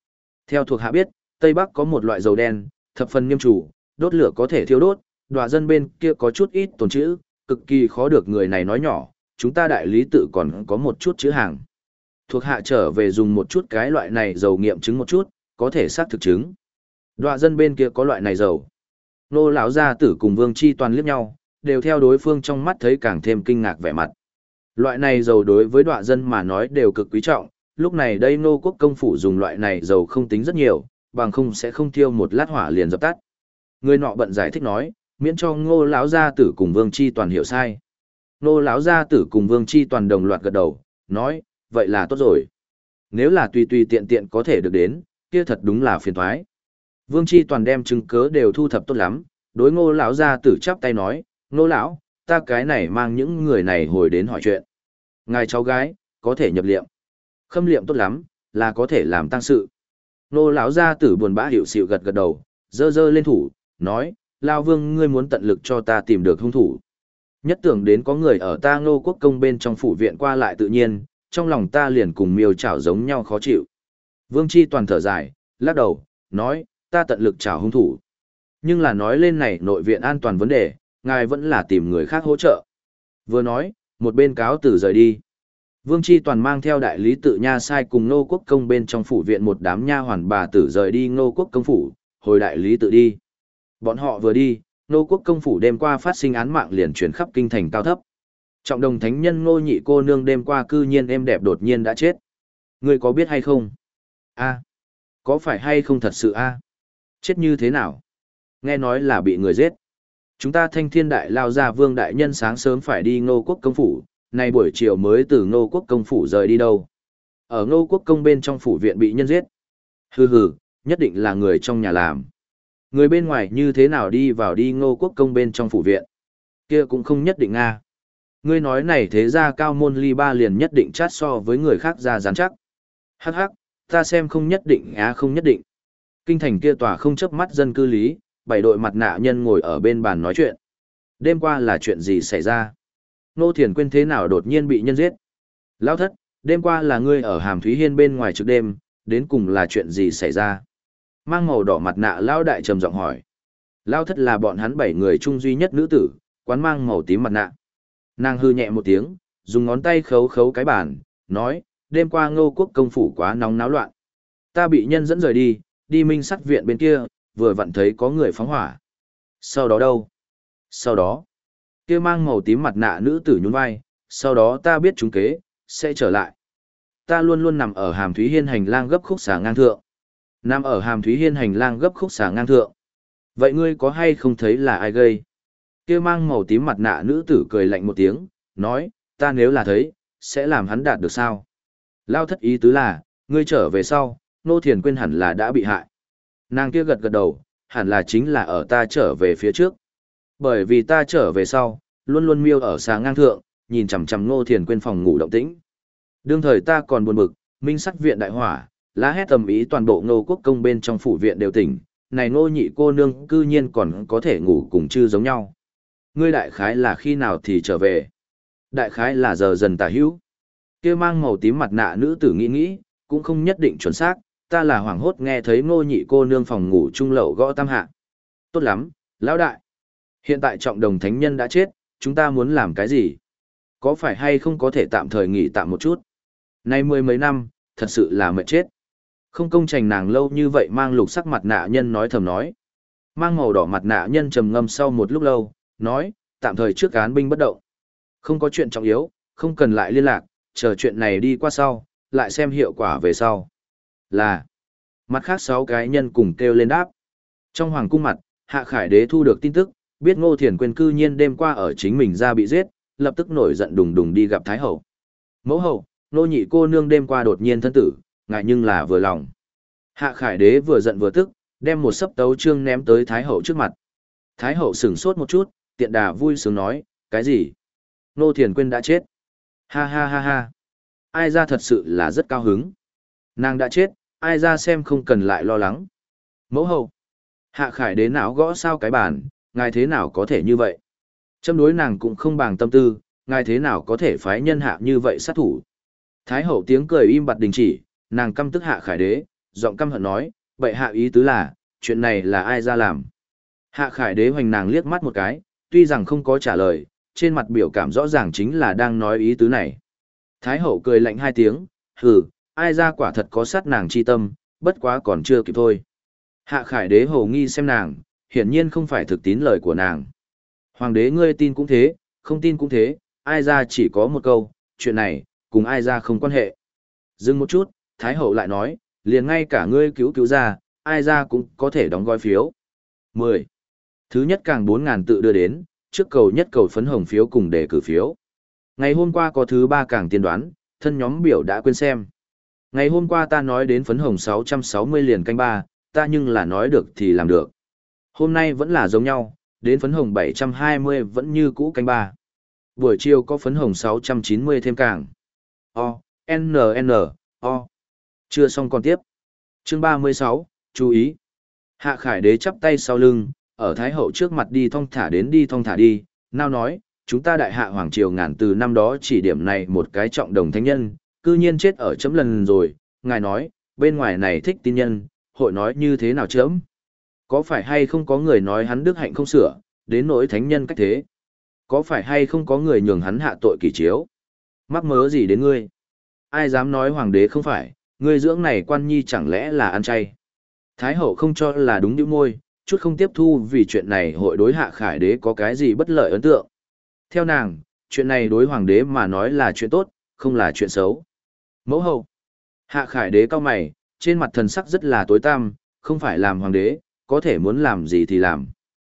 Theo thuộc hạ biết, Tây Bắc có một loại dầu đen, thập phần nghiêm chủ, đốt lửa có thể thiêu đốt, đọa dân bên kia có chút ít tồn trữ, cực kỳ khó được người này nói nhỏ, chúng ta đại lý tự còn có một chút chữ hàng. Thuộc hạ trở về dùng một chút cái loại này dầu nghiệm chứng một chút, có thể xác thực chứng. Đọa dân bên kia có loại này dầu. Nô lão gia tử cùng Vương Chi Toàn liếc nhau, đều theo đối phương trong mắt thấy càng thêm kinh ngạc vẻ mặt. Loại này dầu đối với đọa dân mà nói đều cực quý trọng, lúc này đây nô quốc công phủ dùng loại này dầu không tính rất nhiều, bằng không sẽ không thiêu một lát hỏa liền dập tắt. Người nọ bận giải thích nói, miễn cho Ngô lão gia tử cùng Vương Chi Toàn hiểu sai. Ngô lão gia tử cùng Vương Chi Toàn đồng loạt gật đầu, nói, vậy là tốt rồi. Nếu là tùy tùy tiện tiện có thể được đến, kia thật đúng là phiền toái. Vương Chi Toàn đem chứng cớ đều thu thập tốt lắm, đối Ngô lão gia tử chắp tay nói, Ngô lão, ta cái này mang những người này hồi đến hỏi chuyện. Ngài cháu gái, có thể nhập liệm. Khâm liệm tốt lắm, là có thể làm tang sự. Ngô lão gia tử buồn bã hiểu xịu gật gật đầu, dơ dơ lên thủ, nói, Lao Vương ngươi muốn tận lực cho ta tìm được hung thủ. Nhất tưởng đến có người ở ta Ngô quốc công bên trong phủ viện qua lại tự nhiên, trong lòng ta liền cùng miêu chảo giống nhau khó chịu. Vương Chi Toàn thở dài, lắc đầu, nói, ta tận lực chảo hung thủ. Nhưng là nói lên này nội viện an toàn vấn đề, ngài vẫn là tìm người khác hỗ trợ. Vừa nói, một bên cáo tử rời đi. Vương Chi Toàn mang theo đại lý tự nha sai cùng Ngô quốc công bên trong phủ viện một đám nha hoàn bà tử rời đi Ngô quốc công phủ, hồi đại lý tự đi. Bọn họ vừa đi, Ngô quốc công phủ đêm qua phát sinh án mạng liền truyền khắp kinh thành cao thấp. Trọng đồng thánh nhân Ngô nhị cô nương đêm qua cư nhiên êm đẹp đột nhiên đã chết. Ngươi có biết hay không? A, có phải hay không thật sự a? Chết như thế nào? Nghe nói là bị người giết. Chúng ta thanh thiên đại lao ra vương đại nhân sáng sớm phải đi Ngô quốc công phủ, nay buổi chiều mới từ Ngô quốc công phủ rời đi đâu. Ở Ngô quốc công bên trong phủ viện bị nhân giết. Hừ hừ, nhất định là người trong nhà làm. Người bên ngoài như thế nào đi vào đi Ngô quốc công bên trong phủ viện? Kia cũng không nhất định a. Ngươi nói này thế ra cao môn ly ba liền nhất định chát so với người khác ra rắn chắc. Hắc hắc, ta xem không nhất định á không nhất định. Kinh thành kia tòa không chớp mắt dân cư lý, bảy đội mặt nạ nhân ngồi ở bên bàn nói chuyện. Đêm qua là chuyện gì xảy ra? Nô Thiền Quyên thế nào đột nhiên bị nhân giết? Lão thất, đêm qua là ngươi ở Hàm Thúy Hiên bên ngoài trước đêm, đến cùng là chuyện gì xảy ra? Mang màu đỏ mặt nạ Lão đại trầm giọng hỏi. Lão thất là bọn hắn bảy người chung duy nhất nữ tử, quán mang màu tím mặt nạ. Nàng hư nhẹ một tiếng, dùng ngón tay khấu khấu cái bàn, nói, đêm qua Ngô quốc công phủ quá nóng náo loạn. Ta bị nhân dẫn rời đi, đi Minh Sắt viện bên kia, vừa vặn thấy có người phóng hỏa. Sau đó đâu? Sau đó, kia mang màu tím mặt nạ nữ tử nhún vai, sau đó ta biết chúng kế, sẽ trở lại. Ta luôn luôn nằm ở Hàm Thúy Hiên hành lang gấp khúc xà ngang thượng. Nằm ở Hàm Thúy Hiên hành lang gấp khúc xà ngang thượng. Vậy ngươi có hay không thấy là ai gây? Kia mang màu tím mặt nạ nữ tử cười lạnh một tiếng, nói, ta nếu là thấy, sẽ làm hắn đạt được sao? Lao thất ý tứ là, ngươi trở về sau, Nô Thiền Quyên hẳn là đã bị hại. Nàng kia gật gật đầu, hẳn là chính là ở ta trở về phía trước. Bởi vì ta trở về sau, luôn luôn miêu ở xà ngang thượng, nhìn chằm chằm Ngô Thiền Quyên phòng ngủ động tĩnh. Đương thời ta còn buồn bực, Minh Sắt viện đại hỏa, lá hét tầm ý toàn bộ Ngô quốc công bên trong phủ viện đều tỉnh, này Ngô nhị cô nương cư nhiên còn có thể ngủ cùng chư giống nhau. Ngươi đại khái là khi nào thì trở về? Đại khái là giờ dần tà hữu. Kia mang màu tím mặt nạ nữ tử nghĩ nghĩ, cũng không nhất định chuẩn xác, ta là hoảng hốt nghe thấy Ngô nhị cô nương phòng ngủ trung lậu gõ tam hạ. Tốt lắm, lão đại. Hiện tại trọng đồng thánh nhân đã chết, chúng ta muốn làm cái gì? Có phải hay không có thể tạm thời nghỉ tạm một chút? Nay mười mấy năm, thật sự là mệt chết. Không công trành nàng lâu như vậy mang lục sắc mặt nạ nhân nói thầm nói. Mang màu đỏ mặt nạ nhân trầm ngâm sau một lúc lâu, nói, tạm thời trước án binh bất động. Không có chuyện trọng yếu, không cần lại liên lạc, chờ chuyện này đi qua sau, lại xem hiệu quả về sau. Là, mặt khác sáu cái nhân cùng kêu lên đáp. Trong hoàng cung mặt, Hạ Khải Đế thu được tin tức, biết Ngô Thiền Quyên cư nhiên đêm qua ở chính mình ra bị giết, lập tức nổi giận đùng đùng đi gặp Thái Hậu. Mẫu hậu, nô nhị cô nương đêm qua đột nhiên thân tử, ngại nhưng là vừa lòng. Hạ Khải Đế vừa giận vừa tức, đem một sấp tấu chương ném tới Thái Hậu trước mặt. Thái Hậu sửng sốt một chút, tiện đà vui sướng nói, cái gì? Ngô Thiền Quyên đã chết. Ha ha ha ha. Ai ra thật sự là rất cao hứng. Nàng đã chết, ai ra xem không cần lại lo lắng. Mẫu hậu. Hạ Khải Đế não gõ sao cái bàn, ngài thế nào có thể như vậy? Châm đối nàng cũng không bằng tâm tư, ngài thế nào có thể phái nhân hạ như vậy sát thủ? Thái Hậu tiếng cười im bặt đình chỉ, nàng căm tức Hạ Khải Đế, giọng căm hận nói, Bệ hạ ý tứ là, chuyện này là ai ra làm? Hạ khải đế hoành nàng liếc mắt một cái, tuy rằng không có trả lời, trên mặt biểu cảm rõ ràng chính là đang nói ý tứ này. Thái hậu cười lạnh hai tiếng, hừ, ai ra quả thật có sát nàng chi tâm, bất quá còn chưa kịp thôi. Hạ khải đế hồ nghi xem nàng, hiển nhiên không phải thực tín lời của nàng. Hoàng đế ngươi tin cũng thế, không tin cũng thế, ai ra chỉ có một câu, chuyện này, cùng ai ra không quan hệ. Dừng một chút, Thái hậu lại nói, liền ngay cả ngươi cứu cứu ra, ai ra cũng có thể đóng gói phiếu. mười. Thứ nhất càng bốn ngàn tự đưa đến, trước cầu nhất cầu phấn hồng phiếu cùng đề cử phiếu. Ngày hôm qua có thứ ba càng tiên đoán, thân nhóm biểu đã quên xem. Ngày hôm qua ta nói đến phấn hồng sáu trăm sáu mươi liền canh ba, ta nhưng là nói được thì làm được. Hôm nay vẫn là giống nhau, đến phấn hồng bảy trăm hai mươi vẫn như cũ canh ba. Buổi chiều có phấn hồng sáu trăm chín mươi thêm càng. O, N N, O. Chưa xong còn tiếp. Chương ba mươi sáu, chú ý. Hạ khải đế chắp tay sau lưng, ở Thái hậu trước mặt đi thong thả đến đi thong thả đi, nào nói, chúng ta đại hạ hoàng triều ngàn từ năm đó chỉ điểm này một cái trọng đồng thánh nhân, cư nhiên chết ở chấm lần rồi, ngài nói, bên ngoài này thích tin nhân, hội nói như thế nào chấm? Có phải hay không có người nói hắn đức hạnh không sửa, đến nỗi thánh nhân cách thế? Có phải hay không có người nhường hắn hạ tội kỳ chiếu? Mắc mớ gì đến ngươi? Ai dám nói hoàng đế không phải, ngươi dưỡng này quan nhi chẳng lẽ là ăn chay? Thái hậu không cho là đúng nhíu môi, chút không tiếp thu vì chuyện này hội đối hạ khải đế có cái gì bất lợi ấn tượng. Theo nàng, chuyện này đối hoàng đế mà nói là chuyện tốt, không là chuyện xấu. Mẫu hậu. Hạ khải đế cao mày, trên mặt thần sắc rất là tối tăm, không phải làm hoàng đế, có thể muốn làm gì thì làm.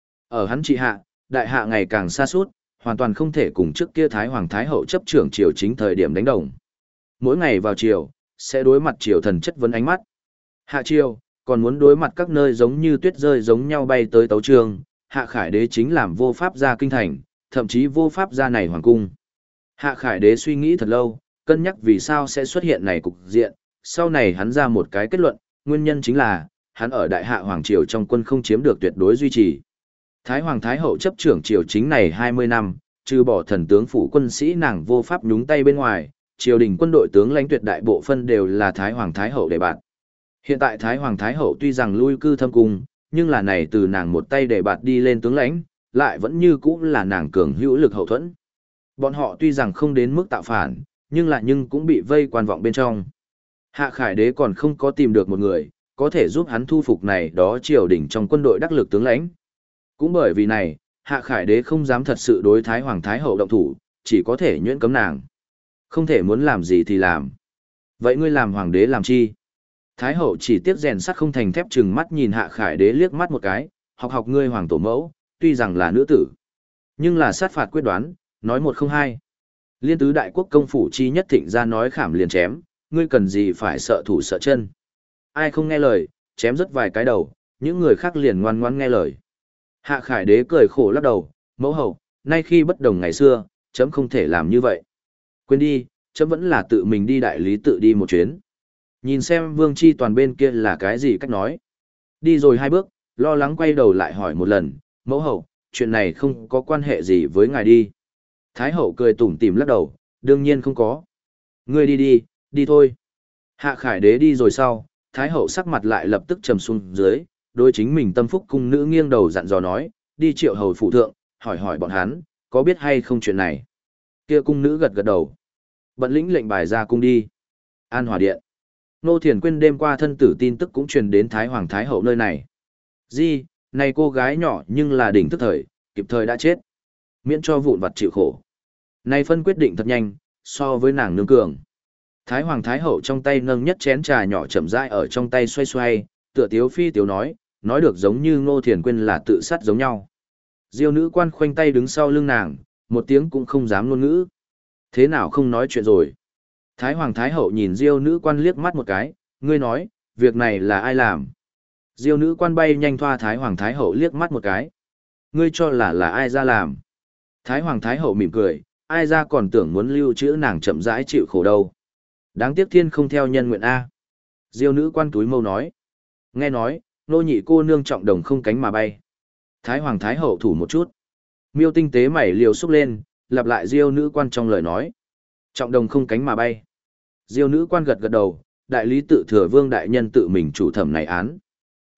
Ở hắn trị hạ, đại hạ ngày càng xa suốt, hoàn toàn không thể cùng trước kia thái hoàng thái hậu chấp trưởng triều chính thời điểm đánh đồng. Mỗi ngày vào triều, sẽ đối mặt triều thần chất vấn ánh mắt. Hạ triều, còn muốn đối mặt các nơi giống như tuyết rơi giống nhau bay tới tấu trường, hạ khải đế chính làm vô pháp ra kinh thành, thậm chí vô pháp ra này hoàng cung. Hạ khải đế suy nghĩ thật lâu, cân nhắc vì sao sẽ xuất hiện này cục diện, sau này hắn ra một cái kết luận, nguyên nhân chính là, hắn ở đại hạ hoàng triều trong quân không chiếm được tuyệt đối duy trì. Thái hoàng thái hậu chấp trưởng triều chính này hai mươi năm, trừ bỏ thần tướng phủ quân sĩ nàng vô pháp nhúng tay bên ngoài, triều đình quân đội tướng lãnh tuyệt đại bộ phân đều là thái hoàng thái hậu để bạt. Hiện tại thái hoàng thái hậu tuy rằng lui cư thâm cung, nhưng là này từ nàng một tay để bạt đi lên tướng lãnh, lại vẫn như cũ là nàng cường hữu lực hậu thuẫn. Bọn họ tuy rằng không đến mức tạo phản, nhưng là nhưng cũng bị vây quan vọng bên trong. Hạ khải đế còn không có tìm được một người, có thể giúp hắn thu phục này đó triều đình trong quân đội đắc lực tướng lãnh. Cũng bởi vì này, hạ khải đế không dám thật sự đối thái hoàng thái hậu động thủ, chỉ có thể nhuyễn cấm nàng. Không thể muốn làm gì thì làm. Vậy ngươi làm hoàng đế làm chi? Thái hậu chỉ tiếc rèn sắt không thành thép, chừng mắt nhìn hạ khải đế liếc mắt một cái, học học ngươi hoàng tổ mẫu, tuy rằng là nữ tử, nhưng là sát phạt quyết đoán, nói một không hai. Liên tứ đại quốc công phủ chi nhất thịnh ra nói khảm liền chém, ngươi cần gì phải sợ thủ sợ chân. Ai không nghe lời, chém rất vài cái đầu, những người khác liền ngoan ngoãn nghe lời. Hạ khải đế cười khổ lắc đầu, mẫu hậu, nay khi bất đồng ngày xưa, chấm không thể làm như vậy. Quên đi, chấm vẫn là tự mình đi đại lý tự đi một chuyến. Nhìn xem vương chi toàn bên kia là cái gì cách nói. Đi rồi hai bước, lo lắng quay đầu lại hỏi một lần, mẫu hậu, chuyện này không có quan hệ gì với ngài đi. Thái hậu cười tủm tỉm lắc đầu, đương nhiên không có. Ngươi đi đi, đi thôi. Hạ khải đế đi rồi sau, Thái hậu sắc mặt lại lập tức trầm xuống dưới, đối chính mình tâm phúc cung nữ nghiêng đầu dặn dò nói, đi triệu hầu phụ thượng, hỏi hỏi bọn hắn, có biết hay không chuyện này. Kia cung nữ gật gật đầu. Bận lĩnh lệnh bài ra cung đi. An Hòa Điện. Nô Thiền Quyên đêm qua thân tử tin tức cũng truyền đến Thái Hoàng Thái Hậu nơi này. Di, này cô gái nhỏ nhưng là đỉnh thức thời, kịp thời đã chết. Miễn cho vụn vặt chịu khổ. Này phân quyết định thật nhanh, so với nàng nương cường. Thái Hoàng Thái Hậu trong tay nâng nhất chén trà nhỏ chậm rãi ở trong tay xoay xoay, tựa tiếu phi tiếu nói, nói được giống như Ngô Thiền Quyên là tự sát giống nhau. Diêu nữ quan khoanh tay đứng sau lưng nàng, một tiếng cũng không dám ngôn ngữ. Thế nào không nói chuyện rồi? Thái Hoàng Thái Hậu nhìn Diêu nữ quan liếc mắt một cái, ngươi nói, việc này là ai làm? Diêu nữ quan bay nhanh thoa Thái Hoàng Thái Hậu liếc mắt một cái. Ngươi cho là là ai ra làm? Thái Hoàng Thái Hậu mỉm cười, ai ra còn tưởng muốn lưu trữ nàng chậm rãi chịu khổ đâu. Đáng tiếc thiên không theo nhân nguyện A. Diêu nữ quan túi mâu nói. Nghe nói, nô nhị cô nương trọng đồng không cánh mà bay. Thái Hoàng Thái Hậu thủ một chút. Miêu tinh tế mảy liều xúc lên, lặp lại Diêu nữ quan trong lời nói. Trọng đồng không cánh mà bay. Diêu nữ quan gật gật đầu, đại lý tự thừa vương đại nhân tự mình chủ thẩm này án.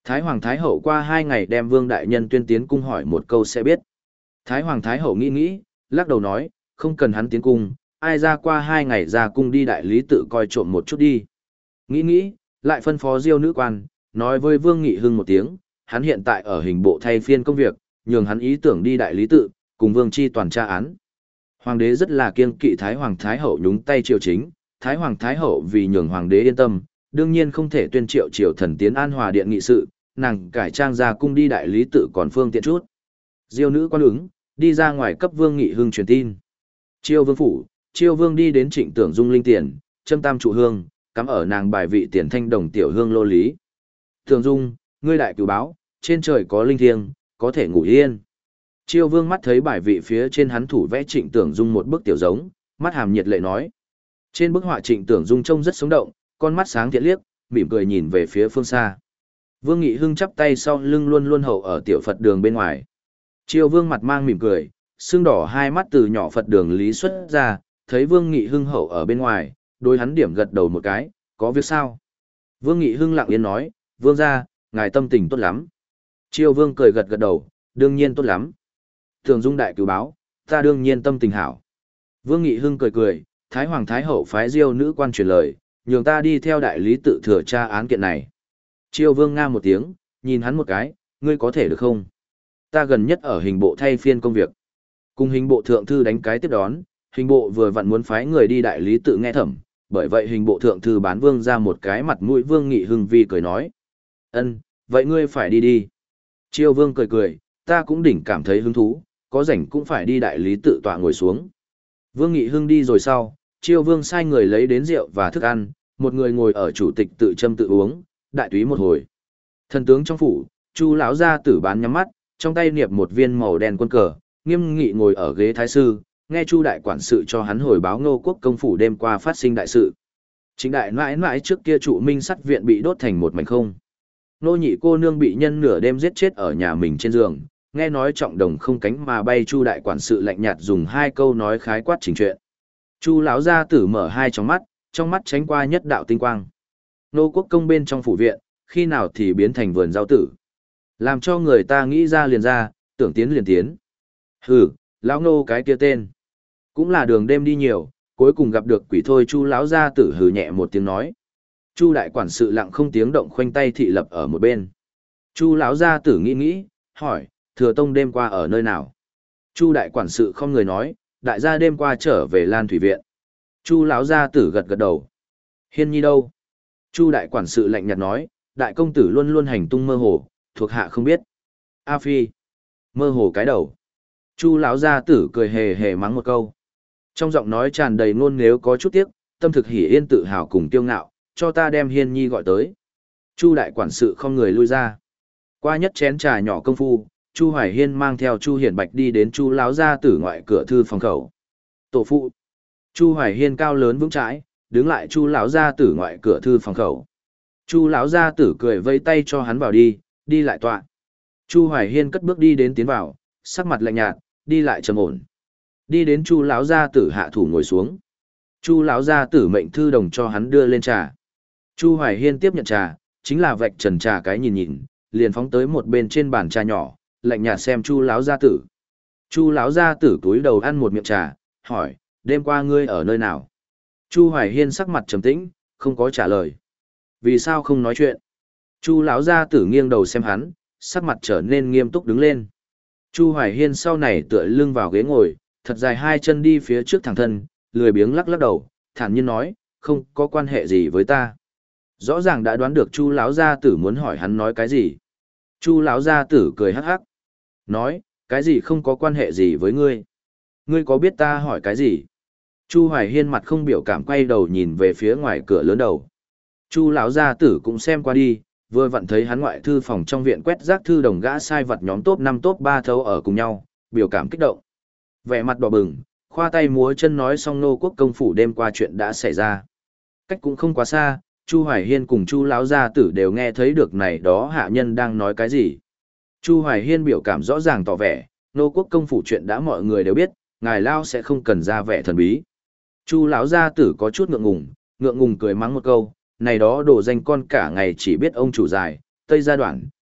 Thái Hoàng Thái Hậu qua hai ngày đem Vương Đại Nhân tuyên tiến cung hỏi một câu sẽ biết. Thái Hoàng Thái Hậu nghĩ nghĩ, lắc đầu nói, không cần hắn tiến cung, ai ra qua hai ngày ra cung đi đại lý tự coi trộm một chút đi. Nghĩ nghĩ, lại phân phó Diêu nữ quan, nói với Vương Nghị Hưng một tiếng, hắn hiện tại ở hình bộ thay phiên công việc, nhường hắn ý tưởng đi đại lý tự, cùng Vương Chi toàn tra án. Hoàng đế rất là kiêng kỵ Thái Hoàng Thái Hậu nhúng tay triều chính, Thái Hoàng Thái Hậu vì nhường Hoàng đế yên tâm, đương nhiên không thể tuyên triệu triều thần tiến an hòa điện nghị sự, nàng cải trang ra cung đi đại lý tự còn phương tiện chút. Diêu nữ quan ứng, đi ra ngoài cấp Vương Nghị Hưng truyền tin. Chiêu Vương phủ, Chiêu Vương đi đến Trịnh Tưởng Dung linh tiền, châm tam trụ hương, cắm ở nàng bài vị tiền thanh đồng tiểu hương lô lý. Tưởng Dung, ngươi đại cửu báo, trên trời có linh thiêng, có thể ngủ yên. Chiêu Vương mắt thấy bài vị phía trên hắn thủ vẽ Trịnh Tưởng Dung một bức tiểu giống, mắt hàm nhiệt lệ nói. Trên bức họa Trịnh Tưởng Dung trông rất sống động, con mắt sáng thiện liếc, mỉm cười nhìn về phía phương xa. Vương Nghị Hưng chắp tay sau lưng luôn luôn hậu ở tiểu Phật đường bên ngoài. Chiêu Vương mặt mang mỉm cười, sưng đỏ hai mắt từ nhỏ Phật đường lý xuất ra, thấy Vương Nghị Hưng hậu ở bên ngoài, đối hắn điểm gật đầu một cái, có việc sao? Vương Nghị Hưng lặng yên nói, Vương gia, ngài tâm tình tốt lắm. Chiêu Vương cười gật gật đầu, đương nhiên tốt lắm. Tưởng Dung đại cứu báo, ta đương nhiên tâm tình hảo. Vương Nghị Hưng cười cười, Thái Hoàng Thái Hậu phái Diêu nữ quan truyền lời, nhường ta đi theo đại lý tự thừa tra án kiện này. Chiêu Vương nga một tiếng, nhìn hắn một cái, ngươi có thể được không? Ta gần nhất ở hình bộ thay phiên công việc. Cùng hình bộ thượng thư đánh cái tiếp đón, hình bộ vừa vặn muốn phái người đi đại lý tự nghe thẩm, bởi vậy hình bộ thượng thư bán Vương ra một cái mặt mũi. Vương Nghị Hưng vi cười nói. Ân, vậy ngươi phải đi đi. Chiêu Vương cười cười, ta cũng đỉnh cảm thấy hứng thú, có rảnh cũng phải đi đại lý tự tọa ngồi xuống. Vương Nghị Hưng đi rồi sau, Chiêu Vương sai người lấy đến rượu và thức ăn, một người ngồi ở chủ tịch tự châm tự uống, đại túy một hồi. Thần tướng trong phủ, Chu lão gia tử bán nhắm mắt, trong tay niệp một viên màu đen quân cờ, nghiêm nghị ngồi ở ghế thái sư, nghe Chu đại quản sự cho hắn hồi báo Ngô Quốc công phủ đêm qua phát sinh đại sự. Chính đại mãi mãi trước kia trụ Minh Sắt viện bị đốt thành một mảnh không. Nô nhị cô nương bị nhân nửa đêm giết chết ở nhà mình trên giường, nghe nói trọng đồng không cánh mà bay. Chu đại quản sự lạnh nhạt dùng hai câu nói khái quát trình chuyện. Chu lão gia tử mở hai tròng mắt, trong mắt tránh qua nhất đạo tinh quang. Nô Quốc công bên trong phủ viện, khi nào thì biến thành vườn rau tử. Làm cho người ta nghĩ ra liền ra, tưởng tiến liền tiến. Hừ, lão nô cái kia tên. Cũng là đường đêm đi nhiều, cuối cùng gặp được quỷ thôi. Chu lão gia tử hừ nhẹ một tiếng nói. Chu đại quản sự lặng không tiếng động khoanh tay thị lập ở một bên. Chu lão gia tử nghĩ nghĩ, hỏi, thừa tông đêm qua ở nơi nào? Chu đại quản sự không người nói, đại gia đêm qua trở về Lan Thủy viện. Chu lão gia tử gật gật đầu. Hiên nhi đâu? Chu đại quản sự lạnh nhạt nói, đại công tử luôn luôn hành tung mơ hồ, thuộc hạ không biết. A phi, mơ hồ cái đầu. Chu lão gia tử cười hề hề mắng một câu. Trong giọng nói tràn đầy ngôn nếu có chút tiếc, tâm thực hỉ yên tự hào cùng kiêu ngạo, cho ta đem Hiên nhi gọi tới. Chu đại quản sự không người lui ra. Qua nhất chén trà nhỏ công phu, Chu Hoài Hiên mang theo Chu Hiển Bạch đi đến Chu lão gia tử ngoại cửa thư phòng khẩu. Tổ phụ. Chu Hoài Hiên cao lớn vững chãi, đứng lại Chu lão gia tử ngoại cửa thư phòng khẩu. Chu lão gia tử cười vẫy tay cho hắn vào đi, đi lại tọa. Chu Hoài Hiên cất bước đi đến tiến vào, sắc mặt lạnh nhạt, đi lại trầm ổn. Đi đến Chu lão gia tử hạ thủ ngồi xuống. Chu lão gia tử mệnh thư đồng cho hắn đưa lên trà. Chu Hoài Hiên tiếp nhận trà, chính là vạch trần trà cái nhìn nhìn, liền phóng tới một bên trên bàn trà nhỏ, lạnh nhạt xem Chu lão gia tử. Chu lão gia tử cúi đầu ăn một miệng trà, hỏi, đêm qua ngươi ở nơi nào? Chu Hoài Hiên sắc mặt trầm tĩnh, không có trả lời. Vì sao không nói chuyện? Chu lão gia tử nghiêng đầu xem hắn, sắc mặt trở nên nghiêm túc đứng lên. Chu Hoài Hiên sau này tựa lưng vào ghế ngồi, thật dài hai chân đi phía trước thẳng thân, lười biếng lắc lắc đầu, thản nhiên nói, không có quan hệ gì với ta. Rõ ràng đã đoán được Chu lão gia tử muốn hỏi hắn nói cái gì. Chu lão gia tử cười hắc hắc, nói, cái gì không có quan hệ gì với ngươi? Ngươi có biết ta hỏi cái gì? Chu Hoài Hiên mặt không biểu cảm quay đầu nhìn về phía ngoài cửa lớn đầu. Chu lão gia tử cũng xem qua đi, vừa vặn thấy hắn ngoại thư phòng trong viện quét rác thư đồng gã sai vật nhóm top năm top ba thấu ở cùng nhau, biểu cảm kích động. Vẻ mặt đỏ bừng, khoa tay múa chân nói xong Nô Quốc công phủ đêm qua chuyện đã xảy ra. Cách cũng không quá xa, Chu Hoài Hiên cùng Chu lão gia tử đều nghe thấy được này đó hạ nhân đang nói cái gì. Chu Hoài Hiên biểu cảm rõ ràng tỏ vẻ, Nô Quốc công phủ chuyện đã mọi người đều biết, ngài lao sẽ không cần ra vẻ thần bí. Chu lão gia tử có chút ngượng ngùng, ngượng ngùng cười mắng một câu, này đó đổ danh con cả ngày chỉ biết ông chủ dài, Tây gia đoạn,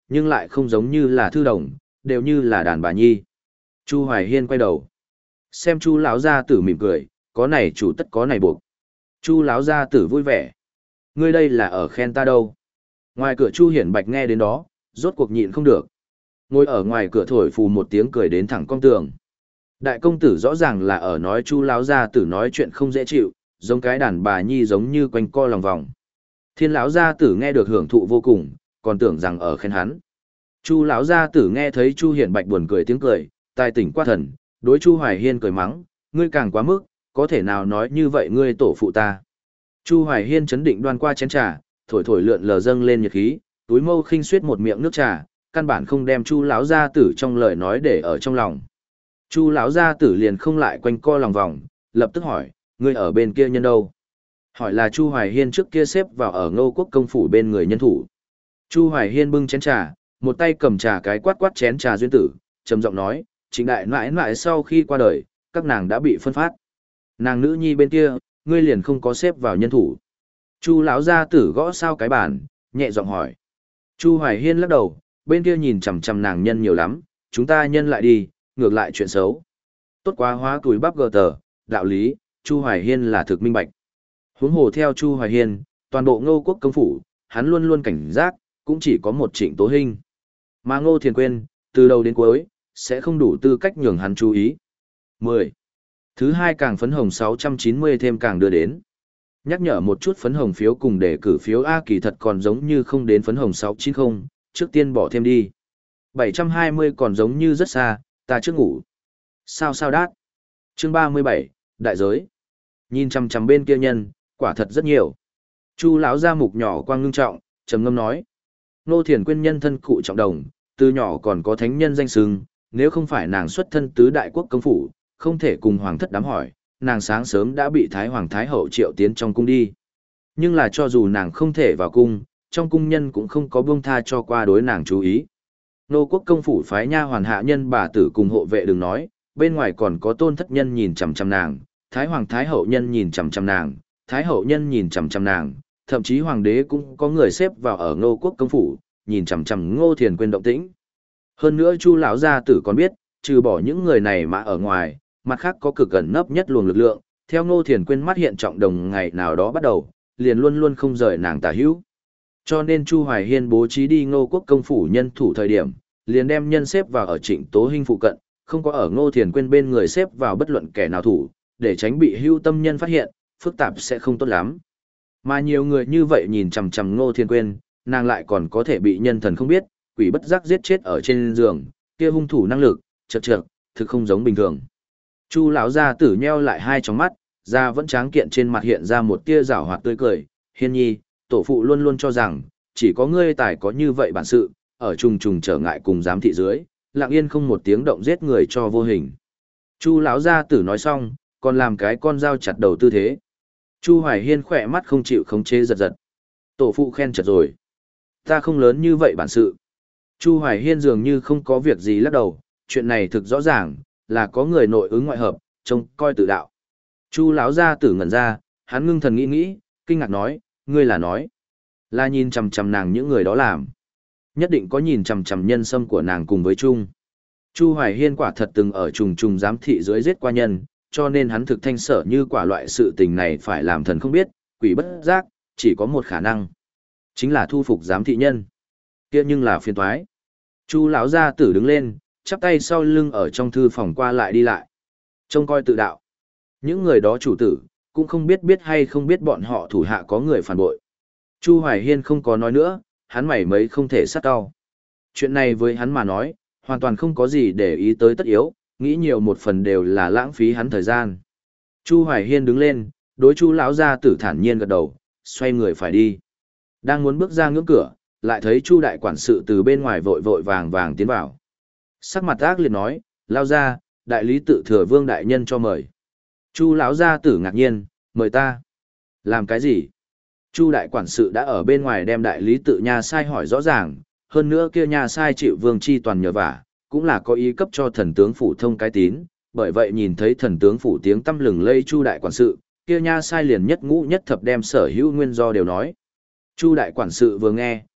nhưng lại không giống như là thư đồng, đều như là đàn bà nhi. Chu Hoài Hiên quay đầu, xem Chu lão gia tử mỉm cười, có này chủ tất có này buộc. Chu lão gia tử vui vẻ. Ngươi đây là ở khen ta đâu? Ngoài cửa Chu Hiển Bạch nghe đến đó, rốt cuộc nhịn không được. Ngồi ở ngoài cửa thổi phù một tiếng cười đến thẳng cong tường. Đại công tử rõ ràng là ở nói Chu lão gia tử nói chuyện không dễ chịu, giống cái đàn bà nhi giống như quanh co lòng vòng. Thiên lão gia tử nghe được hưởng thụ vô cùng, còn tưởng rằng ở khen hắn. Chu lão gia tử nghe thấy Chu Hiển Bạch buồn cười tiếng cười, tài tỉnh qua thần, đối Chu Hoài Hiên cười mắng, ngươi càng quá mức, có thể nào nói như vậy ngươi tổ phụ ta. Chu Hoài Hiên chấn định đoan qua chén trà, thổi thổi lượn lờ dâng lên nhiệt khí, túi mâu khinh suýt một miệng nước trà, căn bản không đem Chu lão gia tử trong lời nói để ở trong lòng. Chu lão gia tử liền không lại quanh co lòng vòng, lập tức hỏi, ngươi ở bên kia nhân đâu? Hỏi là Chu Hoài Hiên trước kia xếp vào ở Ngô Quốc công phủ bên người nhân thủ. Chu Hoài Hiên bưng chén trà, một tay cầm trà cái quát quát chén trà duyên tử, trầm giọng nói, Trịnh đại nãi nãi sau khi qua đời, các nàng đã bị phân phát. Nàng nữ nhi bên kia, ngươi liền không có xếp vào nhân thủ. Chu lão gia tử gõ sao cái bàn, nhẹ giọng hỏi. Chu Hoài Hiên lắc đầu, bên kia nhìn chằm chằm nàng nhân nhiều lắm, chúng ta nhân lại đi, ngược lại chuyện xấu. Tốt quá hóa tuổi bắp gờ tờ, đạo lý, Chu Hoài Hiên là thực minh bạch. Huống hồ theo Chu Hoài Hiên, toàn bộ Ngô Quốc công phủ, hắn luôn luôn cảnh giác, cũng chỉ có một Trịnh Tố Hinh. Mà Ngô Thiền Quyên, từ đầu đến cuối, sẽ không đủ tư cách nhường hắn chú ý. mười. Thứ hai càng phấn hồng sáu trăm chín mươi thêm càng đưa đến. Nhắc nhở một chút phấn hồng phiếu cùng đề cử phiếu A kỳ thật còn giống như không đến phấn hồng sáu trăm chín mươi, trước tiên bỏ thêm đi. bảy trăm hai mươi còn giống như rất xa, ta trước ngủ. Sao sao đát. Chương ba mươi bảy, đại giới. Nhìn chằm chằm bên kia nhân, quả thật rất nhiều. Chu lão gia mục nhỏ quang ngưng trọng, trầm ngâm nói: Nô Thiền Quyên nhân thân cụ trọng đồng, từ nhỏ còn có thánh nhân danh xưng, nếu không phải nàng xuất thân tứ đại quốc công phủ, không thể cùng hoàng thất đám hỏi, nàng sáng sớm đã bị Thái Hoàng Thái Hậu triệu tiến trong cung đi. Nhưng là cho dù nàng không thể vào cung, trong cung nhân cũng không có buông tha cho qua đối nàng chú ý. Nô quốc công phủ phái nha hoàn hạ nhân bà tử cùng hộ vệ đừng nói, bên ngoài còn có tôn thất nhân nhìn chằm chằm nàng, Thái Hoàng Thái Hậu nhân nhìn chằm chằm nàng, Thái Hậu nhân nhìn chằm chằm nàng, thậm chí hoàng đế cũng có người xếp vào ở Ngô quốc công phủ, nhìn chằm chằm Ngô Thiền Quyên động tĩnh. Hơn nữa Chu lão gia tử còn biết, trừ bỏ những người này mà ở ngoài, mặt khác có cực gần nấp nhất luồng lực lượng, theo Ngô Thiền Quyên mắt hiện trọng đồng ngày nào đó bắt đầu, liền luôn luôn không rời nàng tả hữu. Cho nên Chu Hoài Hiên bố trí đi Ngô quốc công phủ nhân thủ thời điểm, liền đem nhân xếp vào ở Trịnh Tố Hinh phụ cận, không có ở Ngô Thiền Quyên bên người xếp vào bất luận kẻ nào thủ, để tránh bị hưu tâm nhân phát hiện, phức tạp sẽ không tốt lắm. Mà nhiều người như vậy nhìn chằm chằm Ngô Thiền Quyên, nàng lại còn có thể bị nhân thần không biết, quỷ bất giác giết chết ở trên giường, kia hung thủ năng lực, chật chật, thực không giống bình thường. Chu lão gia tử nheo lại hai tròng mắt, da vẫn tráng kiện trên mặt hiện ra một tia giảo hoạt tươi cười, Hiên nhi, tổ phụ luôn luôn cho rằng, chỉ có ngươi tài có như vậy bản sự, ở trùng trùng trở ngại cùng giám thị dưới, lặng yên không một tiếng động giết người cho vô hình. Chu lão gia tử nói xong, còn làm cái con dao chặt đầu tư thế. Chu Hoài Hiên khỏe mắt không chịu khống chế giật giật. Tổ phụ khen chật rồi. Ta không lớn như vậy bản sự. Chu Hoài Hiên dường như không có việc gì lắc đầu, chuyện này thực rõ ràng, là có người nội ứng ngoại hợp, trông coi tự đạo. Chu lão gia tử ngẩn ra, hắn ngưng thần nghĩ nghĩ, kinh ngạc nói, ngươi là nói, là nhìn chằm chằm nàng những người đó làm. Nhất định có nhìn chằm chằm nhân sâm của nàng cùng với Trung. Chu Hoài Hiên quả thật từng ở trùng trùng giám thị dưới giết qua nhân, cho nên hắn thực thanh sở như quả loại sự tình này phải làm thần không biết, quỷ bất giác, chỉ có một khả năng, chính là thu phục giám thị nhân. Kia nhưng là phiền toái. Chu lão gia tử đứng lên, chắp tay sau lưng ở trong thư phòng qua lại đi lại. Trông coi tự đạo. Những người đó chủ tử, cũng không biết biết hay không biết bọn họ thủ hạ có người phản bội. Chu Hoài Hiên không có nói nữa, hắn mảy mấy không thể sát cao. Chuyện này với hắn mà nói, hoàn toàn không có gì để ý tới tất yếu, nghĩ nhiều một phần đều là lãng phí hắn thời gian. Chu Hoài Hiên đứng lên, đối Chu lão gia tử thản nhiên gật đầu, xoay người phải đi. Đang muốn bước ra ngưỡng cửa, lại thấy Chu đại quản sự từ bên ngoài vội vội vàng vàng tiến vào. Sắc mặt ác liệt nói, lao ra, đại lý tự thừa vương đại nhân cho mời. Chu lão gia tử ngạc nhiên, mời ta. Làm cái gì? Chu đại quản sự đã ở bên ngoài đem đại lý tự nha sai hỏi rõ ràng, hơn nữa kia nha sai chịu vương chi toàn nhờ vả, cũng là có ý cấp cho thần tướng phủ thông cái tín, bởi vậy nhìn thấy thần tướng phủ tiếng tâm lừng lây Chu đại quản sự, kia nha sai liền nhất ngũ nhất thập đem sở hữu nguyên do đều nói. Chu đại quản sự vừa nghe,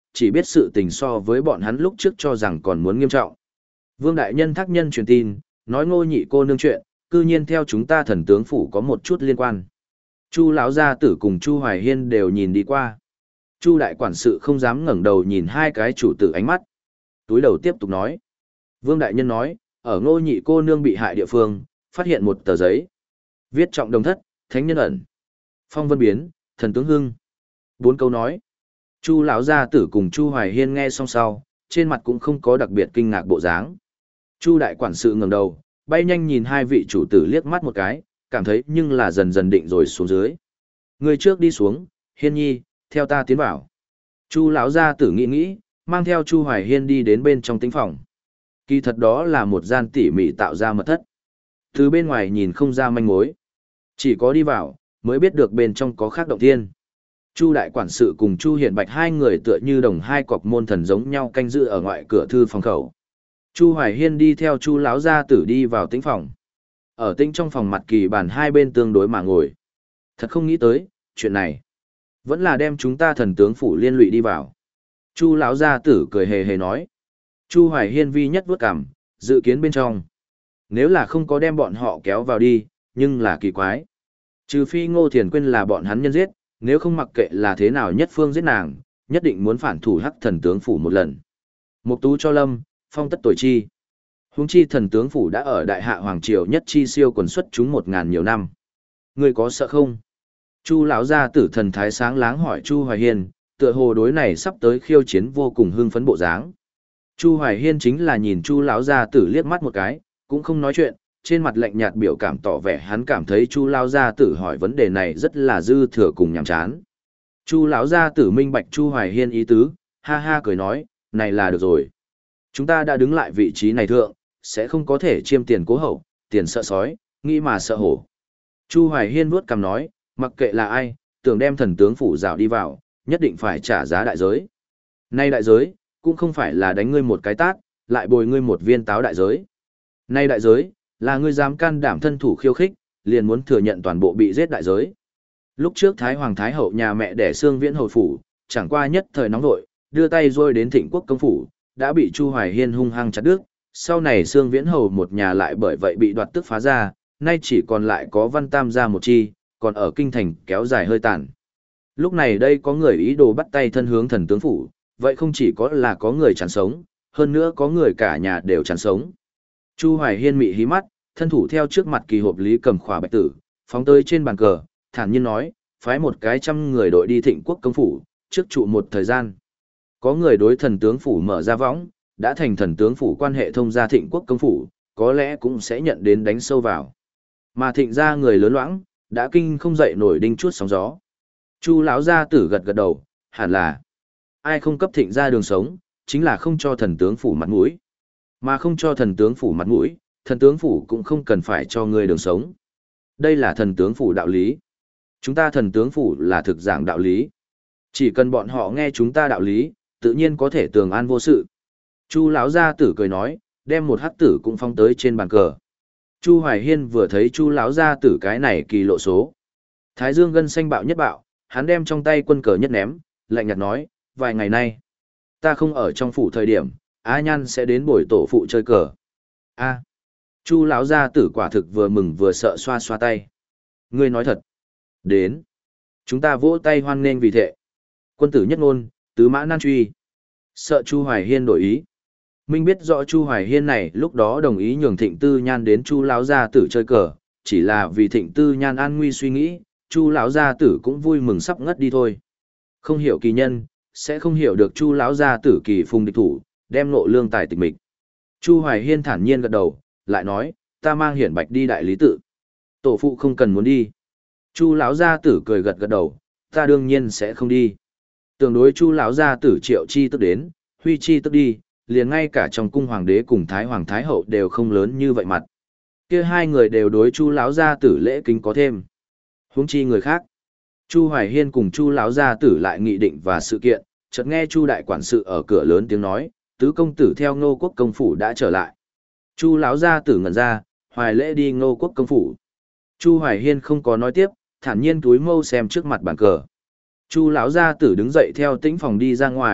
chỉ biết sự tình so với bọn hắn lúc trước cho rằng còn muốn nghiêm trọng. Vương đại nhân thác nhân truyền tin, nói Ngô nhị cô nương chuyện, cư nhiên theo chúng ta thần tướng phủ có một chút liên quan. Chu lão gia tử cùng Chu Hoài Hiên đều nhìn đi qua. Chu đại quản sự không dám ngẩng đầu nhìn hai cái chủ tử ánh mắt. Túi đầu tiếp tục nói. Vương đại nhân nói, ở Ngô nhị cô nương bị hại địa phương, phát hiện một tờ giấy. Viết trọng đồng thất, thánh nhân ẩn. Phong vân biến, thần tướng hưng. Bốn câu nói. Chu lão gia tử cùng Chu Hoài Hiên nghe xong sau, trên mặt cũng không có đặc biệt kinh ngạc bộ dáng. Chu đại quản sự ngẩng đầu, bay nhanh nhìn hai vị chủ tử liếc mắt một cái, cảm thấy nhưng là dần dần định rồi xuống dưới. Người trước đi xuống, Hiên nhi, theo ta tiến vào. Chu lão gia tử nghĩ nghĩ, mang theo Chu Hoài Hiên đi đến bên trong tĩnh phòng. Kỳ thật đó là một gian tỉ mỉ tạo ra mật thất. Từ bên ngoài nhìn không ra manh mối. Chỉ có đi vào, mới biết được bên trong có khác động thiên. Chu đại quản sự cùng Chu Hiển Bạch hai người tựa như đồng hai cọc môn thần giống nhau canh giữ ở ngoại cửa thư phòng khẩu. Chu Hoài Hiên đi theo Chu lão gia tử đi vào tĩnh phòng. Ở tĩnh trong phòng mặt kỳ bàn hai bên tương đối mà ngồi. Thật không nghĩ tới, chuyện này vẫn là đem chúng ta thần tướng phủ liên lụy đi vào. Chu lão gia tử cười hề hề nói. Chu Hoài Hiên vi nhất vuốt cằm, dự kiến bên trong. Nếu là không có đem bọn họ kéo vào đi, nhưng là kỳ quái. Trừ phi Ngô Thiền Quyên là bọn hắn nhân giết, nếu không mặc kệ là thế nào nhất phương giết nàng, nhất định muốn phản thủ hắc thần tướng phủ một lần. Mục tú cho lâm, phong tất tội chi. Huống chi thần tướng phủ đã ở đại hạ hoàng triều nhất chi siêu quần xuất chúng một ngàn nhiều năm. Ngươi có sợ không? Chu lão gia tử thần thái sáng láng hỏi Chu Hoài Hiên, tựa hồ đối này sắp tới khiêu chiến vô cùng hưng phấn bộ dáng. Chu Hoài Hiên chính là nhìn Chu lão gia tử liếc mắt một cái, cũng không nói chuyện, trên mặt lạnh nhạt biểu cảm tỏ vẻ hắn cảm thấy Chu lão gia tử hỏi vấn đề này rất là dư thừa cùng nhàm chán. Chu lão gia tử minh bạch Chu Hoài Hiên ý tứ, ha ha cười nói, này là được rồi. Chúng ta đã đứng lại vị trí này thượng, sẽ không có thể chiêm tiền cố hậu, tiền sợ sói, nghĩ mà sợ hổ. Chu Hoài Hiên vuốt cằm nói, mặc kệ là ai, tưởng đem thần tướng phủ rào đi vào, nhất định phải trả giá đại giới. Nay đại giới, cũng không phải là đánh ngươi một cái tát, lại bồi ngươi một viên táo đại giới. Nay đại giới, là ngươi dám can đảm thân thủ khiêu khích, liền muốn thừa nhận toàn bộ bị giết đại giới. Lúc trước Thái Hoàng Thái Hậu nhà mẹ đẻ Sương Viễn Hầu phủ, chẳng qua nhất thời nóng vội, đưa tay rôi đến Thịnh Quốc công phủ, đã bị Chu Hoài Hiên hung hăng chặt đứt. Sau này Sương Viễn Hầu một nhà lại bởi vậy bị đoạt tức phá ra, nay chỉ còn lại có Văn Tam gia một chi, còn ở kinh thành kéo dài hơi tàn. Lúc này đây có người ý đồ bắt tay thân hướng thần tướng phủ, vậy không chỉ có là có người chán sống, hơn nữa có người cả nhà đều chán sống. Chu Hoài Hiên mị hí mắt, thân thủ theo trước mặt kỳ hộp lý cầm khỏa bạch tử, phóng tới trên bàn cờ, thản nhiên nói, phái một cái trăm người đội đi Thịnh Quốc công phủ, trước trụ một thời gian. Có người đối thần tướng phủ mở ra võng, đã thành thần tướng phủ quan hệ thông gia Thịnh Quốc công phủ, có lẽ cũng sẽ nhận đến đánh sâu vào. Mà Thịnh gia người lớn loãng, đã kinh không dậy nổi đinh chuốt sóng gió. Chu lão gia tử gật gật đầu, hẳn là ai không cấp Thịnh gia đường sống, chính là không cho thần tướng phủ mặt mũi. Mà không cho thần tướng phủ mặt mũi, thần tướng phủ cũng không cần phải cho người đường sống. Đây là thần tướng phủ đạo lý. Chúng ta thần tướng phủ là thực giảng đạo lý. Chỉ cần bọn họ nghe chúng ta đạo lý, tự nhiên có thể tường an vô sự. Chu lão gia tử cười nói, đem một hắc tử cũng phong tới trên bàn cờ. Chu Hoài Hiên vừa thấy Chu lão gia tử cái này kỳ lộ số. Thái dương gân xanh bạo nhất bạo, hắn đem trong tay quân cờ nhất ném, lạnh nhạt nói, vài ngày nay, ta không ở trong phủ thời điểm, Á Nhan sẽ đến buổi tổ phụ chơi cờ. A. Chu lão gia tử quả thực vừa mừng vừa sợ xoa xoa tay. Ngươi nói thật. Đến. Chúng ta vỗ tay hoan nghênh vì thệ. Quân tử nhất ngôn, tứ mã nan truy. Sợ Chu Hoài Hiên đổi ý. Minh biết rõ Chu Hoài Hiên này lúc đó đồng ý nhường Thịnh Tư Nhan đến Chu lão gia tử chơi cờ, chỉ là vì Thịnh Tư Nhan an nguy suy nghĩ, Chu lão gia tử cũng vui mừng sắp ngất đi thôi. Không hiểu kỳ nhân, sẽ không hiểu được Chu lão gia tử kỳ phùng địch thủ, đem nộ lương tài tịch mịch. Chu Hoài Hiên thản nhiên gật đầu, lại nói, ta mang Hiển Bạch đi đại lý tự. Tổ phụ không cần muốn đi. Chu lão gia tử cười gật gật đầu, ta đương nhiên sẽ không đi. Tương đối Chu lão gia tử Triệu Chi tức đến, Huy Chi tức đi, liền ngay cả trong cung hoàng đế cùng Thái Hoàng Thái Hậu đều không lớn như vậy mặt. Kia hai người đều đối Chu lão gia tử lễ kính có thêm. Huống chi người khác. Chu Hoài Hiên cùng Chu lão gia tử lại nghị định và sự kiện, chợt nghe Chu đại quản sự ở cửa lớn tiếng nói, tứ công tử theo Ngô Quốc công phủ đã trở lại. Chu lão gia tử ngẩn ra, hoài lễ đi Ngô Quốc công phủ. Chu Hoài Hiên không có nói tiếp, thản nhiên túi mâu xem trước mặt bàn cờ. Chu lão gia tử đứng dậy theo tĩnh phòng đi ra ngoài,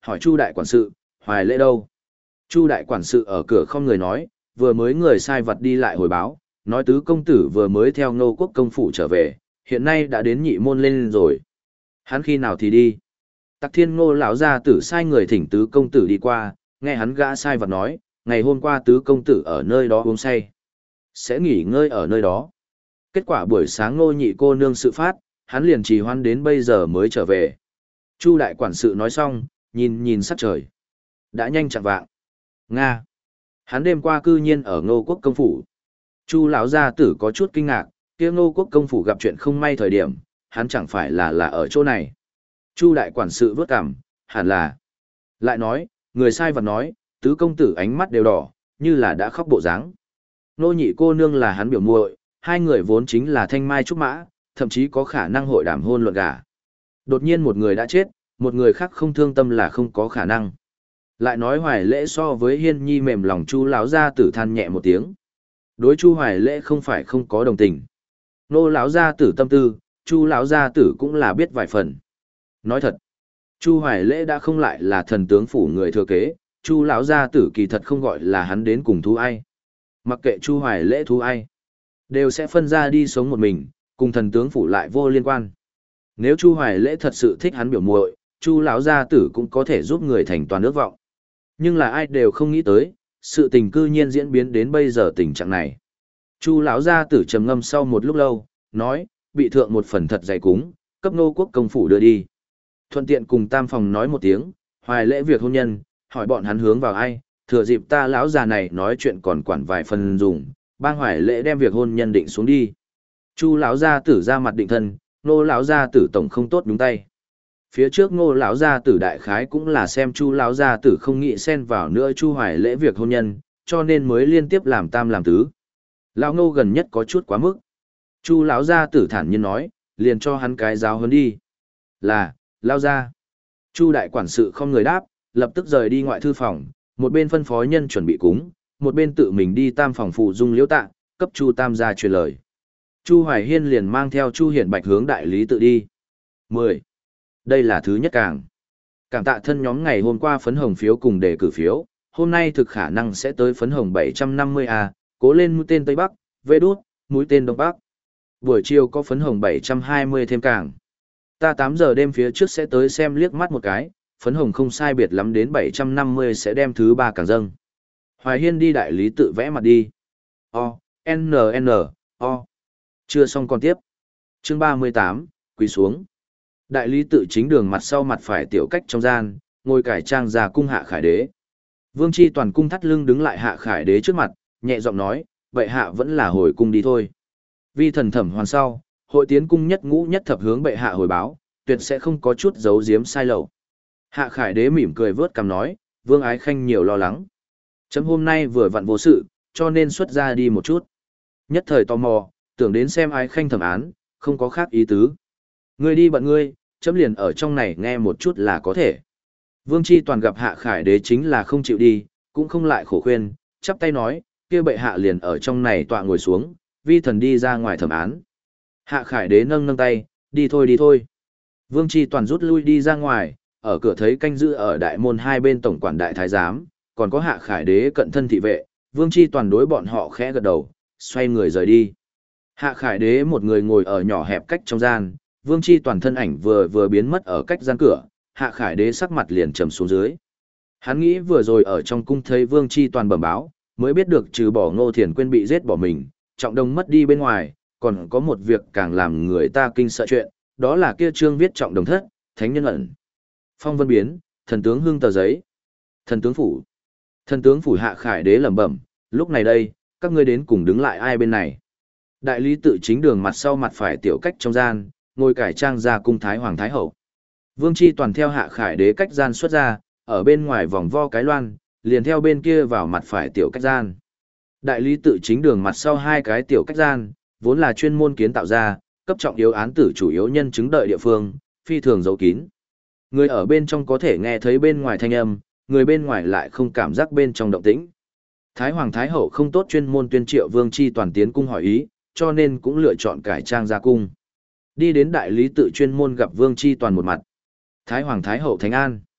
hỏi Chu đại quản sự, Hoài Lễ đâu? Chu đại quản sự ở cửa không người nói, vừa mới người sai vật đi lại hồi báo, nói tứ công tử vừa mới theo Ngô Quốc công phủ trở về, hiện nay đã đến nhị môn lên rồi. Hắn khi nào thì đi? Tặc Thiên Ngô lão gia tử sai người thỉnh tứ công tử đi qua, nghe hắn gã sai vật nói, ngày hôm qua tứ công tử ở nơi đó uống say, sẽ nghỉ ngơi ở nơi đó. Kết quả buổi sáng Ngô nhị cô nương sự phát, hắn liền trì hoãn đến bây giờ mới trở về. Chu đại quản sự nói xong, nhìn nhìn sắc trời. Đã nhanh chạng vạng. Nga. Hắn đêm qua cư nhiên ở Ngô Quốc công phủ. Chu lão gia tử có chút kinh ngạc, kia Ngô Quốc công phủ gặp chuyện không may thời điểm, hắn chẳng phải là là ở chỗ này. Chu đại quản sự vớt cằm, hẳn là. Lại nói, người sai vật nói, tứ công tử ánh mắt đều đỏ, như là đã khóc bộ dáng. Nô nhị cô nương là hắn biểu muội, hai người vốn chính là thanh mai trúc mã, thậm chí có khả năng hội đàm hôn luận gả. Đột nhiên một người đã chết, một người khác không thương tâm là không có khả năng. Lại nói Hoài Lễ so với Hiên Nhi mềm lòng Chu lão gia tử than nhẹ một tiếng. Đối Chu Hoài Lễ không phải không có đồng tình. Nô lão gia tử tâm tư, Chu lão gia tử cũng là biết vài phần. Nói thật, Chu Hoài Lễ đã không lại là thần tướng phủ người thừa kế, Chu lão gia tử kỳ thật không gọi là hắn đến cùng thú ai. Mặc kệ Chu Hoài Lễ thú ai, đều sẽ phân ra đi sống một mình, cùng thần tướng phủ lại vô liên quan. Nếu Chu Hoài Lễ thật sự thích hắn biểu muội, Chu lão gia tử cũng có thể giúp người thành toàn ước vọng. Nhưng là ai đều không nghĩ tới, sự tình cư nhiên diễn biến đến bây giờ tình trạng này. Chu lão gia tử trầm ngâm sau một lúc lâu, nói, bị thượng một phần thật dày cúng, cấp Ngô Quốc công phủ đưa đi. Thuận tiện cùng tam phòng nói một tiếng, Hoài Lễ việc hôn nhân, hỏi bọn hắn hướng vào ai, thừa dịp ta lão già này nói chuyện còn quản vài phần dùng, bang Hoài Lễ đem việc hôn nhân định xuống đi. Chu lão gia tử ra mặt định thân, Ngô lão gia tử tổng không tốt nhúng tay. Phía trước Ngô lão gia tử đại khái cũng là xem Chu lão gia tử không nghĩ xen vào nữa Chu Hoài Lễ việc hôn nhân, cho nên mới liên tiếp làm tam làm tứ. Lão Ngô gần nhất có chút quá mức. Chu lão gia tử thản nhiên nói, liền cho hắn cái giáo huấn đi. Là, lão gia. Chu đại quản sự không người đáp, lập tức rời đi ngoại thư phòng, một bên phân phó nhân chuẩn bị cúng, một bên tự mình đi tam phòng phụ dung liễu tạ, cấp Chu tam gia truyền lời. Chu Hoài Hiên liền mang theo Chu Hiển Bạch hướng đại lý tự đi. mười. Đây là thứ nhất càng. Cảm tạ thân nhóm ngày hôm qua phấn hồng phiếu cùng đề cử phiếu, hôm nay thực khả năng sẽ tới phấn hồng bảy trăm năm mươi A, cố lên mũi tên Tây Bắc, vê đút, mũi tên Đông Bắc. Buổi chiều có phấn hồng bảy trăm hai mươi thêm càng. Ta tám giờ đêm phía trước sẽ tới xem liếc mắt một cái, phấn hồng không sai biệt lắm đến bảy trăm năm mươi sẽ đem thứ ba càng dâng. Hoài Hiên đi đại lý tự vẽ mặt đi. O, N N, O. Chưa xong còn tiếp. Chương ba mươi tám, quỳ xuống. Đại lý tự chính đường mặt sau mặt phải tiểu cách trong gian, ngồi cải trang ra cung hạ khải đế. Vương Chi toàn cung thắt lưng đứng lại hạ khải đế trước mặt, nhẹ giọng nói, vậy hạ vẫn là hồi cung đi thôi. Vi thần thẩm hoàn sau, hội tiến cung nhất ngũ nhất thập hướng bệ hạ hồi báo, tuyệt sẽ không có chút giấu giếm sai lậu. Hạ khải đế mỉm cười vớt cằm nói, vương ái khanh nhiều lo lắng. Chấm hôm nay vừa vặn vô sự, cho nên xuất ra đi một chút. Nhất thời tò mò, tưởng đến xem ái khanh thẩm án, không có khác ý tứ. Ngươi đi bận ngươi, chấm liền ở trong này nghe một chút là có thể. Vương Chi toàn gặp hạ khải đế chính là không chịu đi, cũng không lại khổ khuyên, chắp tay nói, kia bệ hạ liền ở trong này tọa ngồi xuống, vi thần đi ra ngoài thẩm án. Hạ khải đế nâng nâng tay, đi thôi đi thôi. Vương Chi toàn rút lui đi ra ngoài, ở cửa thấy canh giữ ở đại môn hai bên tổng quản đại thái giám, còn có hạ khải đế cận thân thị vệ, Vương Chi toàn đối bọn họ khẽ gật đầu, xoay người rời đi. Hạ khải đế một người ngồi ở nhỏ hẹp cách trong gian, Vương Chi toàn thân ảnh vừa vừa biến mất ở cách gian cửa, hạ khải đế sắc mặt liền trầm xuống dưới. Hắn nghĩ vừa rồi ở trong cung thấy Vương Chi toàn bẩm báo, mới biết được trừ bỏ Ngô Thiền Quyên bị giết bỏ mình, Trọng Đông mất đi bên ngoài, còn có một việc càng làm người ta kinh sợ chuyện, đó là kia trương viết Trọng Đồng thất, thánh nhân ẩn. Phong vân biến, thần tướng hương tờ giấy. Thần tướng phủ. Thần tướng phủ hạ khải đế lẩm bẩm, lúc này đây, các ngươi đến cùng đứng lại ai bên này. Đại lý tự chính đường mặt sau mặt phải tiểu cách trong gian, ngồi cải trang ra cung thái hoàng thái hậu. Vương Chi toàn theo hạ khải đế cách gian xuất ra, ở bên ngoài vòng vo cái loan, liền theo bên kia vào mặt phải tiểu cách gian. Đại lý tự chính đường mặt sau hai cái tiểu cách gian, vốn là chuyên môn kiến tạo ra, cấp trọng yếu án tử chủ yếu nhân chứng đợi địa phương, phi thường giấu kín. Người ở bên trong có thể nghe thấy bên ngoài thanh âm, người bên ngoài lại không cảm giác bên trong động tĩnh. Thái hoàng thái hậu không tốt chuyên môn tuyên triệu Vương Chi toàn tiến cung hỏi ý, cho nên cũng lựa chọn cải trang ra cung. Đi đến đại lý tự chuyên môn gặp Vương Chi toàn một mặt. Thái hoàng thái hậu thánh an.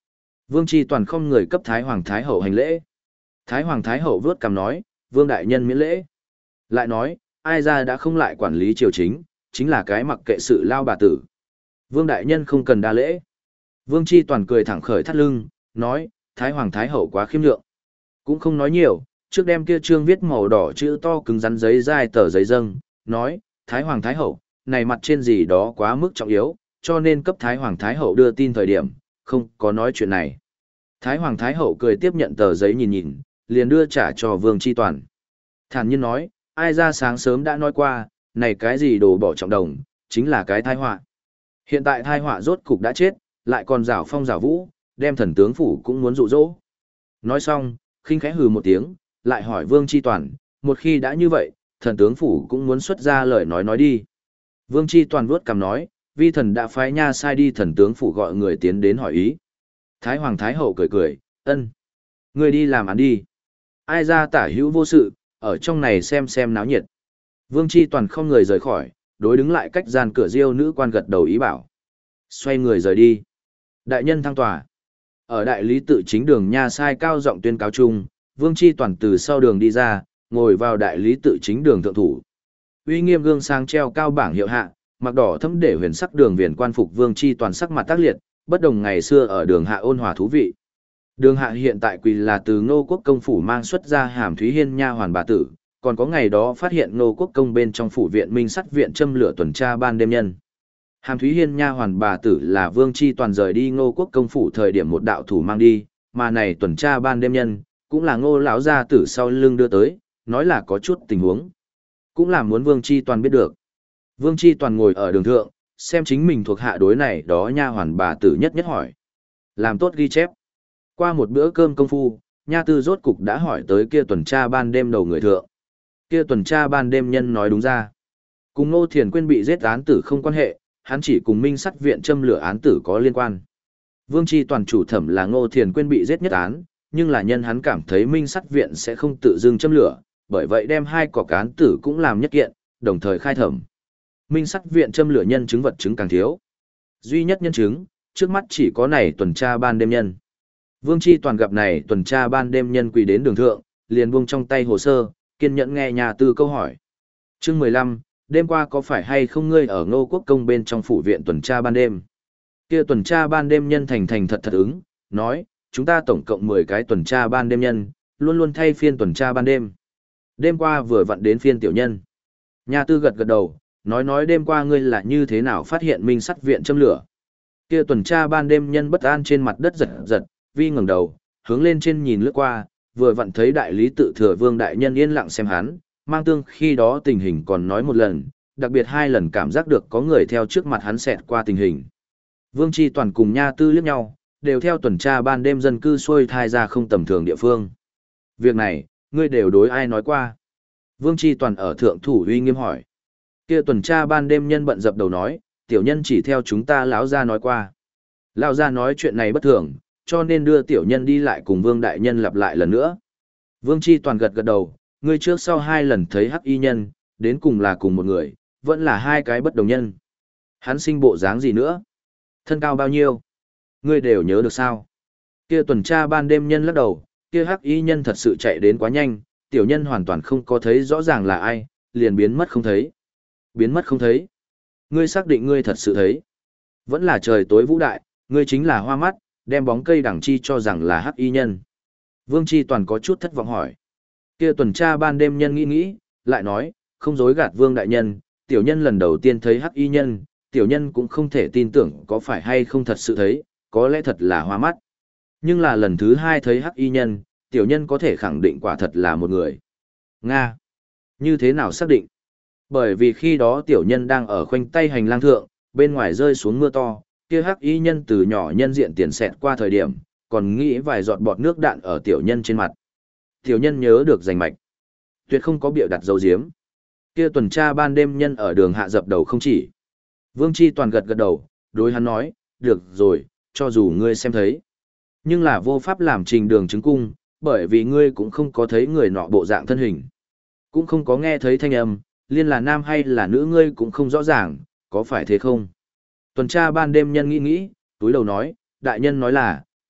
Vương Chi Toàn không người cấp Thái Hoàng Thái Hậu hành lễ. Thái Hoàng Thái Hậu vớt cằm nói, Vương Đại Nhân miễn lễ. Lại nói, ai ra đã không lại quản lý triều chính, chính là cái mặc kệ sự lao bà tử. Vương Đại Nhân không cần đa lễ. Vương Chi Toàn cười thẳng khởi thắt lưng, nói, Thái Hoàng Thái Hậu quá khiêm lượng. Cũng không nói nhiều, trước đem kia trương viết màu đỏ chữ to cứng rắn giấy dai tờ giấy dâng, nói, Thái Hoàng Thái Hậu, này mặt trên gì đó quá mức trọng yếu, cho nên cấp Thái Hoàng Thái Hậu đưa tin thời điểm, không có nói chuyện này. Thái Hoàng Thái Hậu cười tiếp nhận tờ giấy nhìn nhìn, liền đưa trả cho Vương Chi Toàn. Thản nhiên nói, ai ra sáng sớm đã nói qua, này cái gì đồ bỏ trọng đồng, chính là cái tai họa. Hiện tại tai họa rốt cục đã chết, lại còn rảo phong rảo vũ, đem thần tướng phủ cũng muốn dụ dỗ. Nói xong, khinh khẽ hừ một tiếng, lại hỏi Vương Chi Toàn, một khi đã như vậy, thần tướng phủ cũng muốn xuất ra lời nói nói đi. Vương Chi Toàn vuốt cằm nói, vi thần đã phái nha sai đi thần tướng phủ gọi người tiến đến hỏi ý. Thái Hoàng Thái Hậu cười cười, ân. Người đi làm án đi. Ai ra tả hữu vô sự, ở trong này xem xem náo nhiệt. Vương Chi Toàn không người rời khỏi, đối đứng lại cách gian cửa riêu nữ quan gật đầu ý bảo. Xoay người rời đi. Đại nhân thăng tòa. Ở đại lý tự chính đường nha sai cao giọng tuyên cáo chung, Vương Chi Toàn từ sau đường đi ra, ngồi vào đại lý tự chính đường thượng thủ. Uy nghiêm gương sang treo cao bảng hiệu hạ, mặc đỏ thấm để huyền sắc đường viền quan phục Vương Chi Toàn sắc mặt tác liệt, bất đồng ngày xưa ở đường hạ ôn hòa thú vị. Đường hạ hiện tại quỳ là từ Ngô Quốc công phủ mang xuất ra Hàm Thúy Hiên nha hoàn bà tử, còn có ngày đó phát hiện Ngô Quốc công bên trong phủ viện minh sắt viện châm lửa tuần tra ban đêm nhân. Hàm Thúy Hiên nha hoàn bà tử là Vương Chi Toàn rời đi Ngô Quốc công phủ thời điểm một đạo thủ mang đi, mà này tuần tra ban đêm nhân, cũng là Ngô lão gia tử sau lưng đưa tới, nói là có chút tình huống. Cũng là muốn Vương Chi Toàn biết được. Vương Chi Toàn ngồi ở đường thượng, xem chính mình thuộc hạ đối này đó nha hoàn bà tử nhất nhất hỏi. Làm tốt ghi chép. Qua một bữa cơm công phu, nha tư rốt cục đã hỏi tới kia tuần tra ban đêm đầu người thượng. Kia tuần tra ban đêm nhân nói đúng ra. Cùng Ngô Thiền Quyên bị giết án tử không quan hệ, hắn chỉ cùng minh sắt viện châm lửa án tử có liên quan. Vương Chi Toàn chủ thẩm là Ngô Thiền Quyên bị giết nhất án, nhưng là nhân hắn cảm thấy minh sắt viện sẽ không tự dưng châm lửa, bởi vậy đem hai cọc án tử cũng làm nhất kiện, đồng thời khai thẩm. Minh sắt viện châm lửa nhân chứng vật chứng càng thiếu. Duy nhất nhân chứng, trước mắt chỉ có này tuần tra ban đêm nhân. Vương Chi Toàn gặp này tuần tra ban đêm nhân quỳ đến đường thượng, liền buông trong tay hồ sơ, kiên nhẫn nghe nhà tư câu hỏi. Chương mười lăm, đêm qua có phải hay không ngươi ở Ngô Quốc công bên trong phủ viện tuần tra ban đêm? Kia tuần tra ban đêm nhân thành thành thật thật ứng, nói, chúng ta tổng cộng mười cái tuần tra ban đêm nhân, luôn luôn thay phiên tuần tra ban đêm. Đêm qua vừa vặn đến phiên tiểu nhân. Nhà tư gật gật đầu, nói nói đêm qua ngươi là như thế nào phát hiện minh sắt viện châm lửa. Kia tuần tra ban đêm nhân bất an trên mặt đất giật giật, vi ngẩng đầu, hướng lên trên nhìn lướt qua, vừa vặn thấy đại lý tự thừa Vương đại nhân yên lặng xem hắn, mang tương khi đó tình hình còn nói một lần, đặc biệt hai lần cảm giác được có người theo trước mặt hắn xẹt qua tình hình. Vương Chi Toàn cùng nha tư liếc nhau, đều theo tuần tra ban đêm dân cư xuôi thai ra không tầm thường địa phương. Việc này, ngươi đều đối ai nói qua? Vương Chi Toàn ở thượng thủ uy nghiêm hỏi. Kia tuần tra ban đêm nhân bận dập đầu nói, tiểu nhân chỉ theo chúng ta lão gia nói qua. Lão gia nói chuyện này bất thường, cho nên đưa tiểu nhân đi lại cùng Vương đại nhân lặp lại lần nữa. Vương Chi Toàn gật gật đầu, ngươi trước sau hai lần thấy hắc y nhân, đến cùng là cùng một người, vẫn là hai cái bất đồng nhân. Hắn sinh bộ dáng gì nữa? Thân cao bao nhiêu? Ngươi đều nhớ được sao? Kia tuần tra ban đêm nhân lắc đầu, kia hắc y nhân thật sự chạy đến quá nhanh, tiểu nhân hoàn toàn không có thấy rõ ràng là ai, liền biến mất không thấy. Biến mất không thấy. Ngươi xác định ngươi thật sự thấy. Vẫn là trời tối vũ đại, ngươi chính là hoa mắt, đem bóng cây đằng chi cho rằng là hắc y nhân. Vương Chi Toàn có chút thất vọng hỏi. Kia tuần tra ban đêm nhân nghĩ nghĩ, lại nói, không dối gạt Vương đại nhân, tiểu nhân lần đầu tiên thấy hắc y nhân, tiểu nhân cũng không thể tin tưởng có phải hay không thật sự thấy, có lẽ thật là hoa mắt. Nhưng là lần thứ hai thấy hắc y nhân, tiểu nhân có thể khẳng định quả thật là một người. Nga! Như thế nào xác định? Bởi vì khi đó tiểu nhân đang ở khoanh tay hành lang thượng, bên ngoài rơi xuống mưa to, kia hắc y nhân từ nhỏ nhân diện tiền xẹt qua thời điểm, còn nghĩ vài giọt bọt nước đạn ở tiểu nhân trên mặt. Tiểu nhân nhớ được rành mạch. Tuyệt không có bịa đặt dấu diếm. Kia tuần tra ban đêm nhân ở đường hạ dập đầu không chỉ. Vương Chi Toàn gật gật đầu, đối hắn nói, được rồi, cho dù ngươi xem thấy. Nhưng là vô pháp làm trình đường chứng cung, bởi vì ngươi cũng không có thấy người nọ bộ dạng thân hình. Cũng không có nghe thấy thanh âm, liên là nam hay là nữ ngươi cũng không rõ ràng, có phải thế không? Tuần tra ban đêm nhân nghĩ nghĩ, túi đầu nói, đại nhân nói là,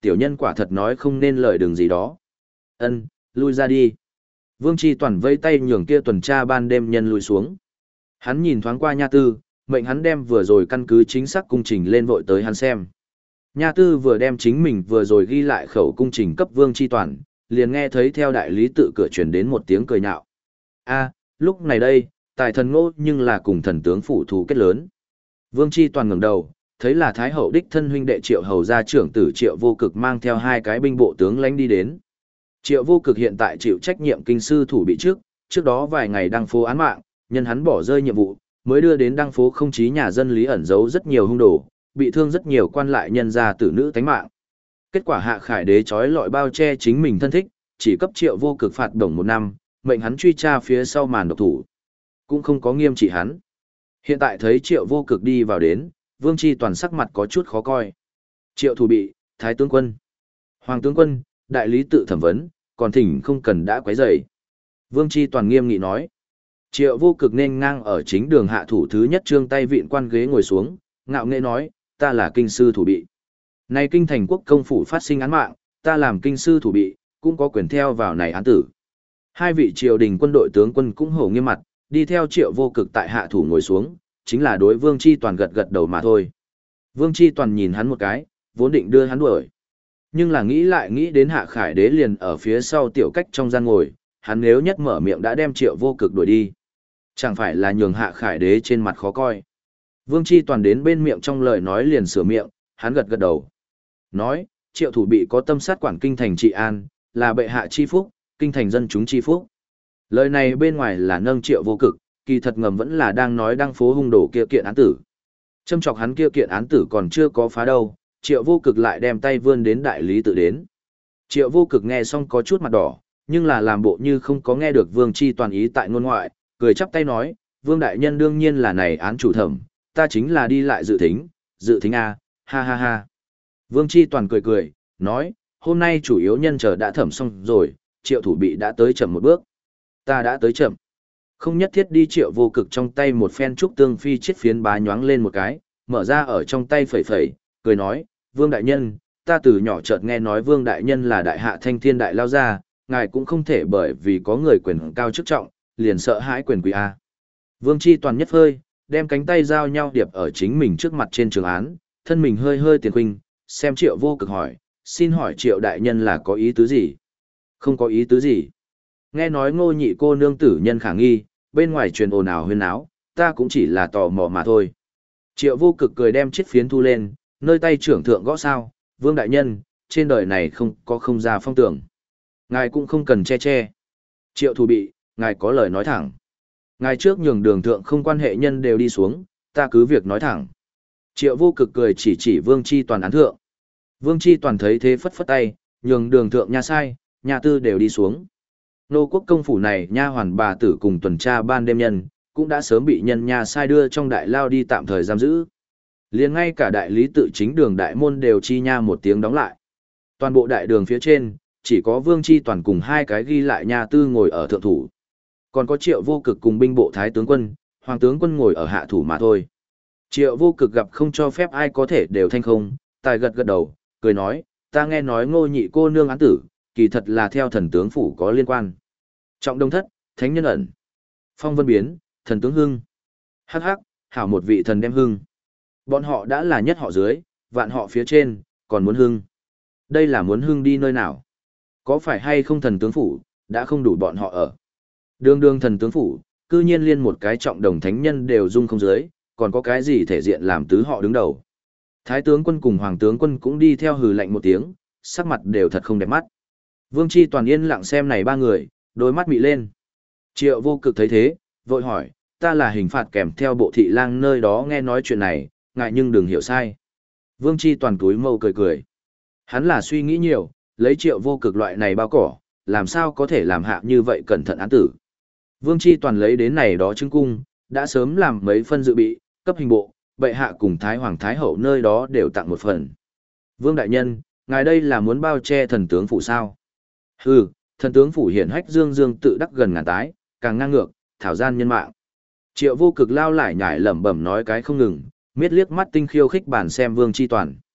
tiểu nhân quả thật nói không nên lời đường gì đó. Ân, lui ra đi. Vương Chi Toàn vây tay nhường kia tuần tra ban đêm nhân lui xuống. Hắn nhìn thoáng qua Nha Tư, mệnh hắn đem vừa rồi căn cứ chính xác cung trình lên vội tới hắn xem. Nha Tư vừa đem chính mình vừa rồi ghi lại khẩu cung trình cấp Vương Chi Toàn, liền nghe thấy theo đại lý tự cửa truyền đến một tiếng cười nhạo. A, lúc này đây, tài thần Ngô nhưng là cùng thần tướng phủ thù kết lớn. Vương Chi Toàn ngẩng đầu, thấy là Thái hậu đích thân huynh đệ Triệu hầu gia trưởng tử Triệu Vô Cực mang theo hai cái binh bộ tướng lãnh đi đến. Triệu Vô Cực hiện tại chịu trách nhiệm kinh sư thủ bị trước, trước đó vài ngày đăng phố án mạng, nhân hắn bỏ rơi nhiệm vụ, mới đưa đến đăng phố không chí nhà dân lý ẩn giấu rất nhiều hung đồ, bị thương rất nhiều quan lại nhân gia tử nữ tánh mạng. Kết quả Hạ Khải Đế trói lọi bao che chính mình thân thích, chỉ cấp Triệu Vô Cực phạt đồng một năm, mệnh hắn truy tra phía sau màn độc thủ, cũng không có nghiêm trị hắn. Hiện tại thấy Triệu Vô Cực đi vào đến, Vương Chi Toàn sắc mặt có chút khó coi. Triệu thủ bị, Thái tướng quân, Hoàng tướng quân, đại lý tự thẩm vấn, còn thỉnh không cần đã quấy rầy. Vương Chi Toàn nghiêm nghị nói. Triệu Vô Cực nên ngang ở chính đường hạ thủ thứ nhất trương tay vịn quan ghế ngồi xuống, ngạo nghễ nói, ta là kinh sư thủ bị. Nay kinh thành quốc công phủ phát sinh án mạng, ta làm kinh sư thủ bị, cũng có quyền theo vào này án tử. Hai vị triều đình quân đội tướng quân cũng hổ nghiêm mặt, đi theo Triệu Vô Cực tại hạ thủ ngồi xuống, chính là đối Vương Chi Toàn gật gật đầu mà thôi. Vương Chi Toàn nhìn hắn một cái, vốn định đưa hắn đuổi. Nhưng là nghĩ lại nghĩ đến Hạ Khải Đế liền ở phía sau tiểu cách trong gian ngồi, hắn nếu nhất mở miệng đã đem Triệu Vô Cực đuổi đi. Chẳng phải là nhường Hạ Khải Đế trên mặt khó coi. Vương Chi Toàn đến bên miệng trong lời nói liền sửa miệng, hắn gật gật đầu. Nói, Triệu thủ bị có tâm sát quản kinh thành trị an, là bệ hạ chi phúc, kinh thành dân chúng chi phúc. Lời này bên ngoài là nâng Triệu Vô Cực, kỳ thật ngầm vẫn là đang nói đăng phố hung đồ kia kiện án tử. Châm chọc hắn kia kiện án tử còn chưa có phá đâu, Triệu Vô Cực lại đem tay vươn đến đại lý tự đến. Triệu Vô Cực nghe xong có chút mặt đỏ, nhưng là làm bộ như không có nghe được Vương Chi Toàn ý tại ngôn ngoại, cười chắp tay nói, Vương Đại Nhân đương nhiên là này án chủ thẩm, ta chính là đi lại dự thính, dự thính A, ha ha ha. Vương Chi Toàn cười cười, nói, hôm nay chủ yếu nhân chờ đã thẩm xong rồi, Triệu thủ bị đã tới chậm một bước. Ta đã tới chậm. Không nhất thiết đi. Triệu Vô Cực trong tay một phen trúc tương phi chiết phiến bá nhoáng lên một cái, mở ra ở trong tay phẩy phẩy, cười nói, Vương Đại Nhân, ta từ nhỏ chợt nghe nói Vương Đại Nhân là đại hạ thanh thiên đại lao gia, ngài cũng không thể bởi vì có người quyền cao chức trọng, liền sợ hãi quyền quý A. Vương Chi Toàn nhất hơi, đem cánh tay giao nhau điệp ở chính mình trước mặt trên trường án, thân mình hơi hơi tiền khuynh, xem Triệu Vô Cực hỏi, xin hỏi Triệu Đại Nhân là có ý tứ gì? Không có ý tứ gì. Nghe nói Ngô nhị cô nương tử nhân khả nghi, bên ngoài truyền ồn ào huyên náo, ta cũng chỉ là tò mò mà thôi. Triệu Vô Cực cười đem chiếc phiến thu lên, nơi tay trưởng thượng gõ sao, Vương Đại Nhân, trên đời này không có không ra phong tưởng. Ngài cũng không cần che che. Triệu thủ bị, ngài có lời nói thẳng. Ngài trước nhường đường thượng không quan hệ nhân đều đi xuống, ta cứ việc nói thẳng. Triệu Vô Cực cười chỉ chỉ Vương Chi Toàn án thượng. Vương Chi Toàn thấy thế phất phất tay, nhường đường thượng nha sai, nha tư đều đi xuống. Nô quốc công phủ này nha hoàn bà tử cùng tuần tra ban đêm nhân, cũng đã sớm bị nhân nha sai đưa trong đại lao đi tạm thời giam giữ. Liền ngay cả đại lý tự chính đường đại môn đều chi nha một tiếng đóng lại. Toàn bộ đại đường phía trên, chỉ có Vương Chi Toàn cùng hai cái ghi lại nha tư ngồi ở thượng thủ. Còn có Triệu Vô Cực cùng binh bộ thái tướng quân, hoàng tướng quân ngồi ở hạ thủ mà thôi. Triệu Vô Cực gặp không cho phép ai có thể đều thanh không, tài gật gật đầu, cười nói, ta nghe nói Ngô nhị cô nương án tử, kỳ thật là theo thần tướng phủ có liên quan. Trọng đông thất, thánh nhân ẩn. Phong vân biến, thần tướng hưng. Hắc hắc, hảo một vị thần đem hưng. Bọn họ đã là nhất họ dưới, vạn họ phía trên, còn muốn hưng. Đây là muốn hưng đi nơi nào? Có phải hay không thần tướng phủ, đã không đủ bọn họ ở. Đường đường thần tướng phủ, cư nhiên liên một cái trọng đồng thánh nhân đều dung không dưới, còn có cái gì thể diện làm tứ họ đứng đầu. Thái tướng quân cùng hoàng tướng quân cũng đi theo hừ lạnh một tiếng, sắc mặt đều thật không đẹp mắt. Vương Chi Toàn yên lặng xem này ba người, đôi mắt mị lên. Triệu Vô Cực thấy thế, vội hỏi, ta là hình phạt kèm theo bộ thị lang nơi đó nghe nói chuyện này, ngại nhưng đừng hiểu sai. Vương Chi Toàn túi mâu cười cười. Hắn là suy nghĩ nhiều, lấy Triệu Vô Cực loại này bao cỏ, làm sao có thể làm hạ như vậy cẩn thận án tử. Vương Chi Toàn lấy đến này đó chứng cung, đã sớm làm mấy phân dự bị, cấp hình bộ, bệ hạ cùng Thái Hoàng Thái Hậu nơi đó đều tặng một phần. Vương Đại Nhân, ngài đây là muốn bao che thần tướng phủ sao? Hừ, thần tướng phủ hiển hách dương dương tự đắc gần ngàn tái, càng ngang ngược, thảo gian nhân mạng. Triệu Vô Cực lao lại nhải lẩm bẩm nói cái không ngừng, miết liếc mắt tinh khiêu khích bản xem Vương Chi Toàn.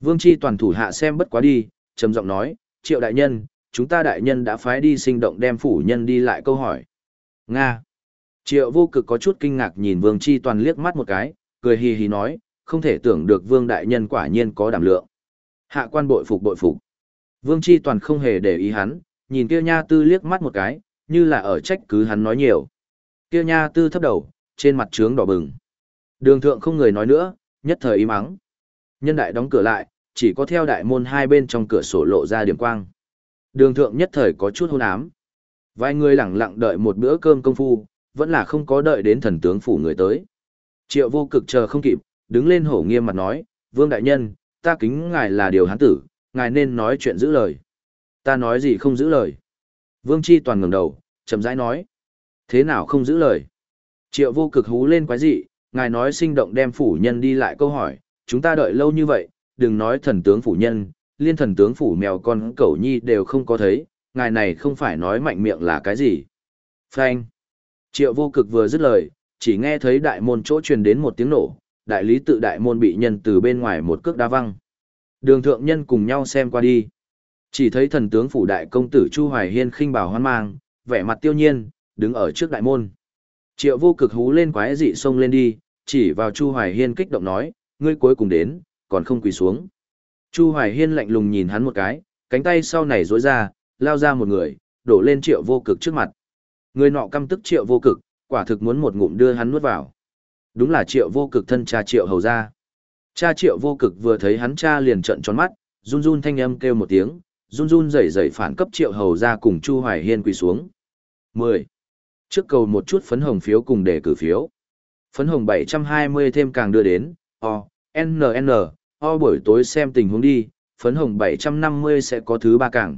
Vương Chi toàn thủ hạ xem bất quá đi, trầm giọng nói, Triệu đại nhân, chúng ta đại nhân đã phái đi sinh động đem phủ nhân đi lại câu hỏi. Nga. Triệu vô cực có chút kinh ngạc nhìn Vương Chi toàn liếc mắt một cái, cười hì hì nói, không thể tưởng được Vương đại nhân quả nhiên có đảm lượng. Hạ quan bội phục bội phục. Vương Chi toàn không hề để ý hắn, nhìn kia nha tư liếc mắt một cái, như là ở trách cứ hắn nói nhiều. Kia nha tư thấp đầu, trên mặt trướng đỏ bừng. Đường thượng không người nói nữa, nhất thời im ắng. Nhân đại đóng cửa lại, chỉ có theo đại môn hai bên trong cửa sổ lộ ra điểm quang. Đường thượng nhất thời có chút hôn ám. Vài người lẳng lặng đợi một bữa cơm công phu, vẫn là không có đợi đến thần tướng phủ người tới. Triệu vô cực chờ không kịp, đứng lên hổ nghiêm mặt nói, Vương đại nhân, ta kính ngài là điều hán tử, ngài nên nói chuyện giữ lời. Ta nói gì không giữ lời. Vương Chi toàn ngẩng đầu, chậm rãi nói. Thế nào không giữ lời? Triệu vô cực hú lên quái dị, ngài nói sinh động đem phủ nhân đi lại câu hỏi, chúng ta đợi lâu như vậy, đừng nói thần tướng phủ nhân, liên thần tướng phủ mèo con cẩu nhi đều không có thấy, ngài này không phải nói mạnh miệng là cái gì. Phanh. Triệu vô cực vừa dứt lời, chỉ nghe thấy đại môn chỗ truyền đến một tiếng nổ, đại lý tự đại môn bị nhân từ bên ngoài một cước đá văng. Đường thượng nhân cùng nhau xem qua đi. Chỉ thấy thần tướng phủ đại công tử Chu Hoài Hiên khinh bào hoan mang, vẻ mặt tiêu nhiên, đứng ở trước đại môn. Triệu vô cực hú lên quái dị xông lên đi, chỉ vào Chu Hoài Hiên kích động nói, ngươi cuối cùng đến, còn không quỳ xuống. Chu Hoài Hiên lạnh lùng nhìn hắn một cái, cánh tay sau này duỗi ra, lao ra một người, đổ lên Triệu vô cực trước mặt. Người nọ căm tức Triệu vô cực, quả thực muốn một ngụm đưa hắn nuốt vào. Đúng là Triệu vô cực thân cha Triệu hầu gia. Cha Triệu vô cực vừa thấy hắn cha liền trợn tròn mắt, run run thanh âm kêu một tiếng, run run rẩy rẩy phản cấp Triệu hầu gia cùng Chu Hoài Hiên quỳ xuống. mười. Trước cầu một chút phấn hồng phiếu cùng đề cử phiếu. Phấn hồng bảy trăm hai mươi thêm càng đưa đến, o, n n, o buổi tối xem tình huống đi, phấn hồng bảy trăm năm mươi sẽ có thứ ba càng.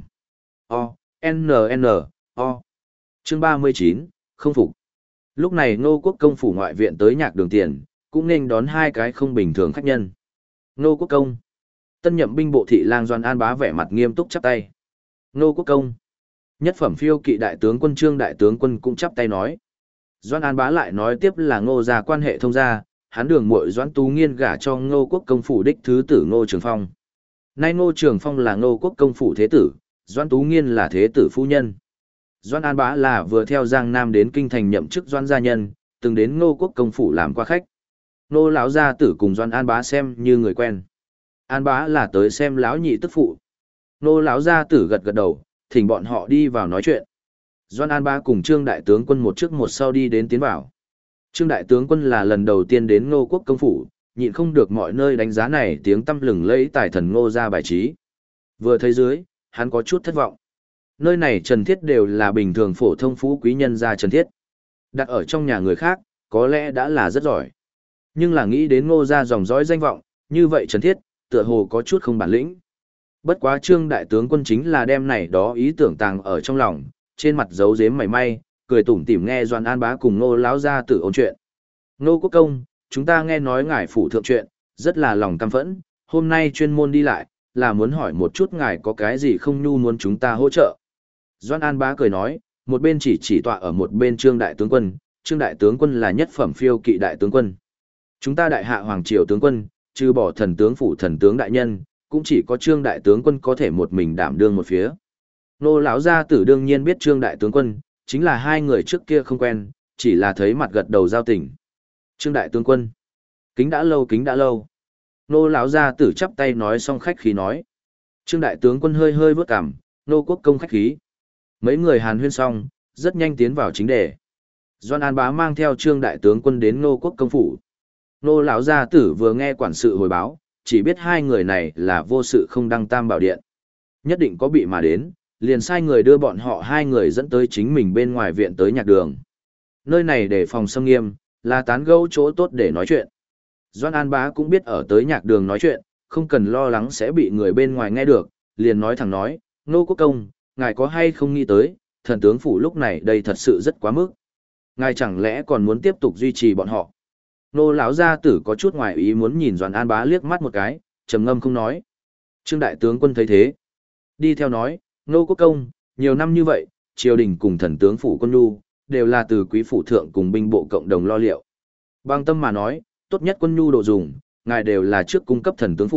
O, n n, o. Chương ba mươi chín, không phục. Lúc này Ngô Quốc công phủ ngoại viện tới nhạc đường tiền, cũng nên đón hai cái không bình thường khách nhân. Ngô Quốc công. Tân nhậm binh bộ thị lang Doan An Bá vẻ mặt nghiêm túc chắp tay. Ngô Quốc công. Nhất phẩm phiêu kỵ đại tướng quân Trương đại tướng quân cũng chắp tay nói. Doan An Bá lại nói tiếp là Ngô gia quan hệ thông gia, hắn đường muội Doãn Tú Nghiên gả cho Ngô Quốc công phủ đích thứ tử Ngô Trường Phong. Nay Ngô Trường Phong là Ngô Quốc công phủ thế tử, Doãn Tú Nghiên là thế tử phu nhân. Doan An Bá là vừa theo Giang Nam đến kinh thành nhậm chức Doan gia nhân, từng đến Ngô Quốc công phủ làm qua khách. Ngô lão gia tử cùng Doan An Bá xem như người quen. An Bá là tới xem lão nhị tức phụ. Ngô lão gia tử gật gật đầu, thỉnh bọn họ đi vào nói chuyện. Doan An Bá cùng Trương đại tướng quân một trước một sau đi đến tiến vào. Trương đại tướng quân là lần đầu tiên đến Ngô Quốc công phủ, nhịn không được mọi nơi đánh giá này tiếng tăm lừng lẫy tài thần Ngô gia bài trí. Vừa thấy dưới, hắn có chút thất vọng. Nơi này trần thiết đều là bình thường phổ thông phú quý nhân gia trần thiết. Đặt ở trong nhà người khác, có lẽ đã là rất giỏi. Nhưng là nghĩ đến Ngô gia dòng dõi danh vọng, như vậy trần thiết, tựa hồ có chút không bản lĩnh. Bất quá Trương đại tướng quân chính là đem này đó ý tưởng tàng ở trong lòng, trên mặt giấu giếm mảy may, cười tủm tỉm nghe Doan An Bá cùng Ngô lão gia tử ôn chuyện. Ngô Quốc công, chúng ta nghe nói ngài phủ thượng chuyện, rất là lòng căm phẫn, hôm nay chuyên môn đi lại, là muốn hỏi một chút ngài có cái gì không nhu muốn chúng ta hỗ trợ. Doan An Bá cười nói, một bên chỉ chỉ tọa ở một bên Trương đại tướng quân, Trương đại tướng quân là nhất phẩm phiêu kỵ đại tướng quân. Chúng ta đại hạ hoàng triều tướng quân, trừ bỏ thần tướng phủ thần tướng đại nhân, cũng chỉ có Trương đại tướng quân có thể một mình đảm đương một phía. Nô lão gia tử đương nhiên biết Trương đại tướng quân, chính là hai người trước kia không quen, chỉ là thấy mặt gật đầu giao tình. Trương đại tướng quân, kính đã lâu kính đã lâu. Nô lão gia tử chắp tay nói xong khách khí nói. Trương đại tướng quân hơi hơi vớt cằm, Nô Quốc công khách khí. Mấy người hàn huyên xong, rất nhanh tiến vào chính đề. Doan An Bá mang theo Trương đại tướng quân đến Nô Quốc công phủ. Nô lão gia tử vừa nghe quản sự hồi báo, chỉ biết hai người này là vô sự không đăng tam bảo điện. Nhất định có bị mà đến, liền sai người đưa bọn họ hai người dẫn tới chính mình bên ngoài viện tới nhạc đường. Nơi này để phòng xâm nghiêm, là tán gẫu chỗ tốt để nói chuyện. Doan An Bá cũng biết ở tới nhạc đường nói chuyện, không cần lo lắng sẽ bị người bên ngoài nghe được, liền nói thẳng nói, Nô Quốc công, ngài có hay không nghĩ tới, thần tướng phủ lúc này đây thật sự rất quá mức. Ngài chẳng lẽ còn muốn tiếp tục duy trì bọn họ. Nô lão gia tử có chút ngoài ý muốn nhìn Doan An Bá liếc mắt một cái, trầm ngâm không nói. Trương đại tướng quân thấy thế, đi theo nói, Nô Quốc công, nhiều năm như vậy, triều đình cùng thần tướng phủ quân nhu, đều là từ quý phủ thượng cùng binh bộ cộng đồng lo liệu. Bằng tâm mà nói, tốt nhất quân nhu đồ dùng, ngài đều là trước cung cấp thần tướng phủ,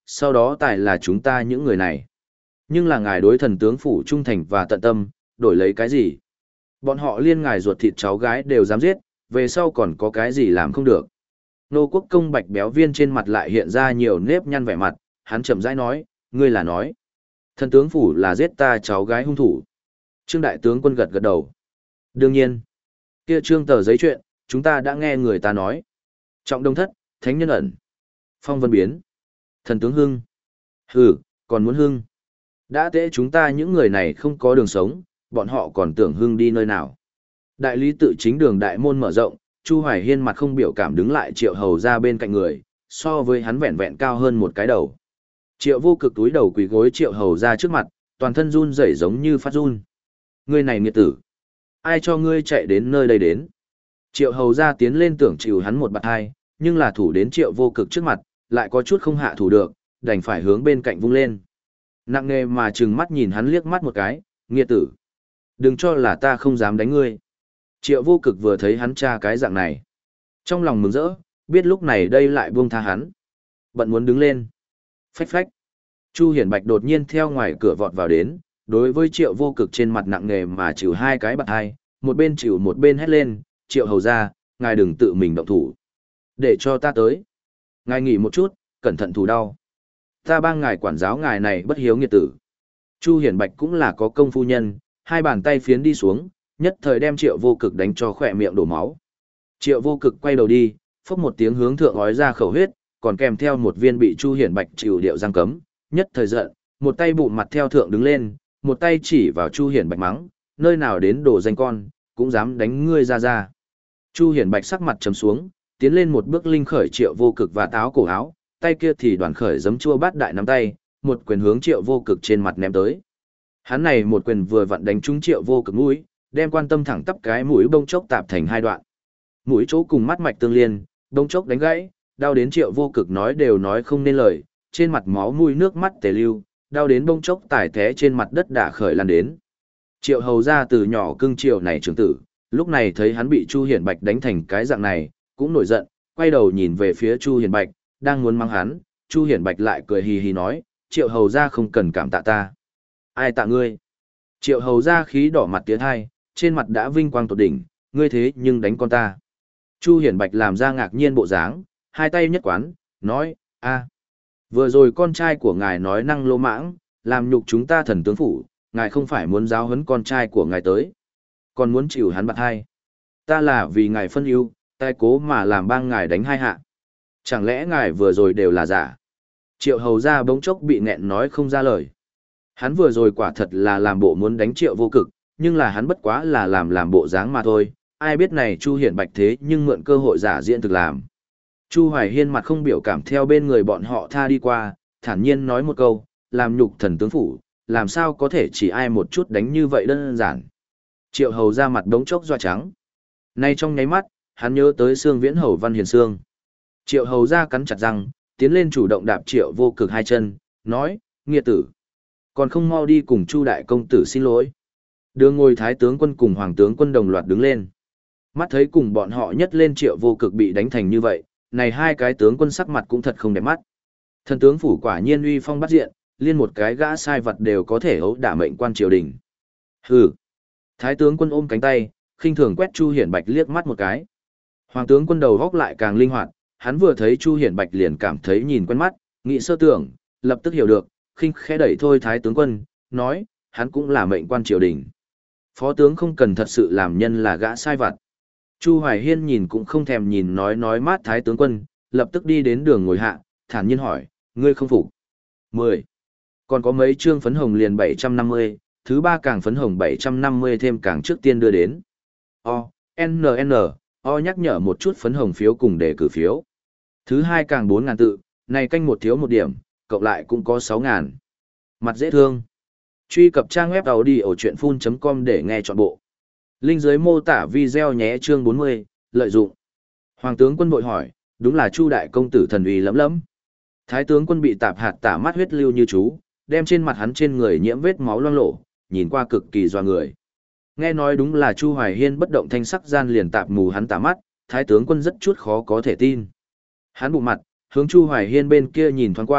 sau đó tài là chúng ta những người này. Nhưng là ngài đối thần tướng phủ trung thành và tận tâm, đổi lấy cái gì? Bọn họ liên ngài ruột thịt cháu gái đều dám giết, về sau còn có cái gì làm không được. Nô quốc công bạch béo viên trên mặt lại hiện ra nhiều nếp nhăn vẻ mặt, hắn chậm rãi nói, ngươi là nói. Thần tướng phủ là giết ta cháu gái hung thủ. Trương đại tướng quân gật gật đầu. Đương nhiên, kia trương tờ giấy chuyện, chúng ta đã nghe người ta nói. Trọng đông thất, thánh nhân ẩn. Phong vân biến. Thần tướng hưng. Hừ, còn muốn hưng. Đã tễ chúng ta những người này không có đường sống, bọn họ còn tưởng hưng đi nơi nào. Đại lý tự chính đường đại môn mở rộng, Chu Hoài Hiên mặt không biểu cảm đứng lại Triệu Hầu ra bên cạnh người, so với hắn vẹn vẹn cao hơn một cái đầu. Triệu Vô Cực túi đầu quỳ gối Triệu Hầu ra trước mặt, toàn thân run rẩy giống như phát run. Ngươi này nghiệt tử, ai cho ngươi chạy đến nơi đây đến? Triệu Hầu ra tiến lên tưởng chịu hắn một bạt hai, nhưng là thủ đến Triệu Vô Cực trước mặt, lại có chút không hạ thủ được, đành phải hướng bên cạnh vung lên. Nặng nề mà trừng mắt nhìn hắn liếc mắt một cái, nghiệt tử. Đừng cho là ta không dám đánh ngươi. Triệu Vô Cực vừa thấy hắn cha cái dạng này. Trong lòng mừng rỡ, biết lúc này đây lại buông tha hắn. Bận muốn đứng lên. Phách phách. Chu Hiển Bạch đột nhiên theo ngoài cửa vọt vào đến, đối với Triệu Vô Cực trên mặt nặng nề mà chịu hai cái bạt hai, một bên chịu một bên hét lên, Triệu hầu ra, ngài đừng tự mình động thủ. Để cho ta tới. Ngài nghỉ một chút, cẩn thận thủ đau. Ta bang ngài quản giáo ngài này bất hiếu nghiệt tử. Chu Hiển Bạch cũng là có công phu nhân, hai bàn tay phiến đi xuống, nhất thời đem Triệu Vô Cực đánh cho khỏe miệng đổ máu. Triệu Vô Cực quay đầu đi, phốc một tiếng hướng thượng ói ra khẩu huyết, còn kèm theo một viên bị Chu Hiển Bạch chịu điệu răng cấm, nhất thời giận, một tay bụng mặt theo thượng đứng lên, một tay chỉ vào Chu Hiển Bạch mắng, nơi nào đến đồ danh con, cũng dám đánh ngươi ra ra. Chu Hiển Bạch sắc mặt trầm xuống, tiến lên một bước linh khởi Triệu Vô Cực và táo cổ áo, tay kia thì đoàn khởi giấm chua bát đại nắm tay, một quyền hướng Triệu Vô Cực trên mặt ném tới. Hắn này một quyền vừa vặn đánh trúng Triệu Vô Cực mũi, đem quan tâm thẳng tắp cái mũi bông chốc tạp thành hai đoạn. Mũi chỗ cùng mắt mạch tương liên, bông chốc đánh gãy, đau đến Triệu Vô Cực nói đều nói không nên lời, trên mặt máu mũi nước mắt tề lưu, đau đến bông chốc tải té trên mặt đất đả khởi lan đến. Triệu hầu ra từ nhỏ cưng Triệu này trưởng tử, lúc này thấy hắn bị Chu Hiển Bạch đánh thành cái dạng này, cũng nổi giận, quay đầu nhìn về phía Chu Hiển Bạch, đang muốn mắng hắn, Chu Hiển Bạch lại cười hì hì nói, Triệu hầu ra không cần cảm tạ ta. Ai tạ ngươi? Triệu hầu ra khí đỏ mặt tiến hai, trên mặt đã vinh quang tột đỉnh, ngươi thế nhưng đánh con ta. Chu Hiển Bạch làm ra ngạc nhiên bộ dáng, hai tay nhất quán, nói, a, vừa rồi con trai của ngài nói năng lô mãng, làm nhục chúng ta thần tướng phủ, ngài không phải muốn giáo huấn con trai của ngài tới, còn muốn chịu hắn bạt hai. Ta là vì ngài phân ưu, tay cố mà làm bang ngài đánh hai hạ. Chẳng lẽ ngài vừa rồi đều là giả? Triệu hầu ra bỗng chốc bị nghẹn nói không ra lời. Hắn vừa rồi quả thật là làm bộ muốn đánh Triệu Vô Cực, nhưng là hắn bất quá là làm làm bộ dáng mà thôi, ai biết này Chu Hiển Bạch thế nhưng mượn cơ hội giả diễn thực làm. Chu Hoài Hiên mặt không biểu cảm theo bên người bọn họ tha đi qua, thản nhiên nói một câu, làm nhục thần tướng phủ, làm sao có thể chỉ ai một chút đánh như vậy đơn giản. Triệu hầu ra mặt đống chốc doa trắng. Nay trong nháy mắt, hắn nhớ tới Sương Viễn Hầu Văn Hiền Sương. Triệu hầu ra cắn chặt răng, tiến lên chủ động đạp Triệu Vô Cực hai chân, nói, nghiệt tử, còn không mau đi cùng Chu đại công tử xin lỗi. Đường ngồi thái tướng quân cùng hoàng tướng quân đồng loạt đứng lên. Mắt thấy cùng bọn họ nhất lên Triệu Vô Cực bị đánh thành như vậy, này hai cái tướng quân sắc mặt cũng thật không đẹp mắt. Thần tướng phủ quả nhiên uy phong bắt diện, liên một cái gã sai vật đều có thể ấu đả mệnh quan triều đình. Hừ. Thái tướng quân ôm cánh tay, khinh thường quét Chu Hiển Bạch liếc mắt một cái. Hoàng tướng quân đầu góc lại càng linh hoạt, hắn vừa thấy Chu Hiển Bạch liền cảm thấy nhìn quen mắt, nghĩ sơ tưởng, lập tức hiểu được, khinh khẽ đẩy thôi thái tướng quân, nói, hắn cũng là mệnh quan triều đình. Phó tướng không cần thật sự làm nhân là gã sai vặt. Chu Hoài Hiên nhìn cũng không thèm nhìn nói nói mát thái tướng quân, lập tức đi đến đường ngồi hạ, thản nhiên hỏi, ngươi không phục? mười. Còn có mấy chương phấn hồng liền bảy trăm năm mươi, thứ ba càng phấn hồng bảy trăm năm mươi thêm càng trước tiên đưa đến. O, N N, O nhắc nhở một chút phấn hồng phiếu cùng đề cử phiếu. Thứ hai càng bốn ngàn tự, này canh một thiếu một điểm, cộng lại cũng có sáu ngàn. Mặt dễ thương. Truy cập trang web audiochuyenphun chấm com để nghe trọn bộ. Link dưới mô tả video nhé chương bốn mươi, lợi dụng. Hoàng tướng quân vội hỏi, đúng là Chu đại công tử thần uy lẫm lẫm. Thái tướng quân bị tạp hạt tả mắt huyết lưu như chú, đem trên mặt hắn trên người nhiễm vết máu loang lổ, nhìn qua cực kỳ doa người. Nghe nói đúng là Chu Hoài Hiên bất động thanh sắc gian liền tạp mù hắn tả mắt, thái tướng quân rất chút khó có thể tin. Hắn bụng mặt, hướng Chu Hoài Hiên bên kia nhìn thoáng qua,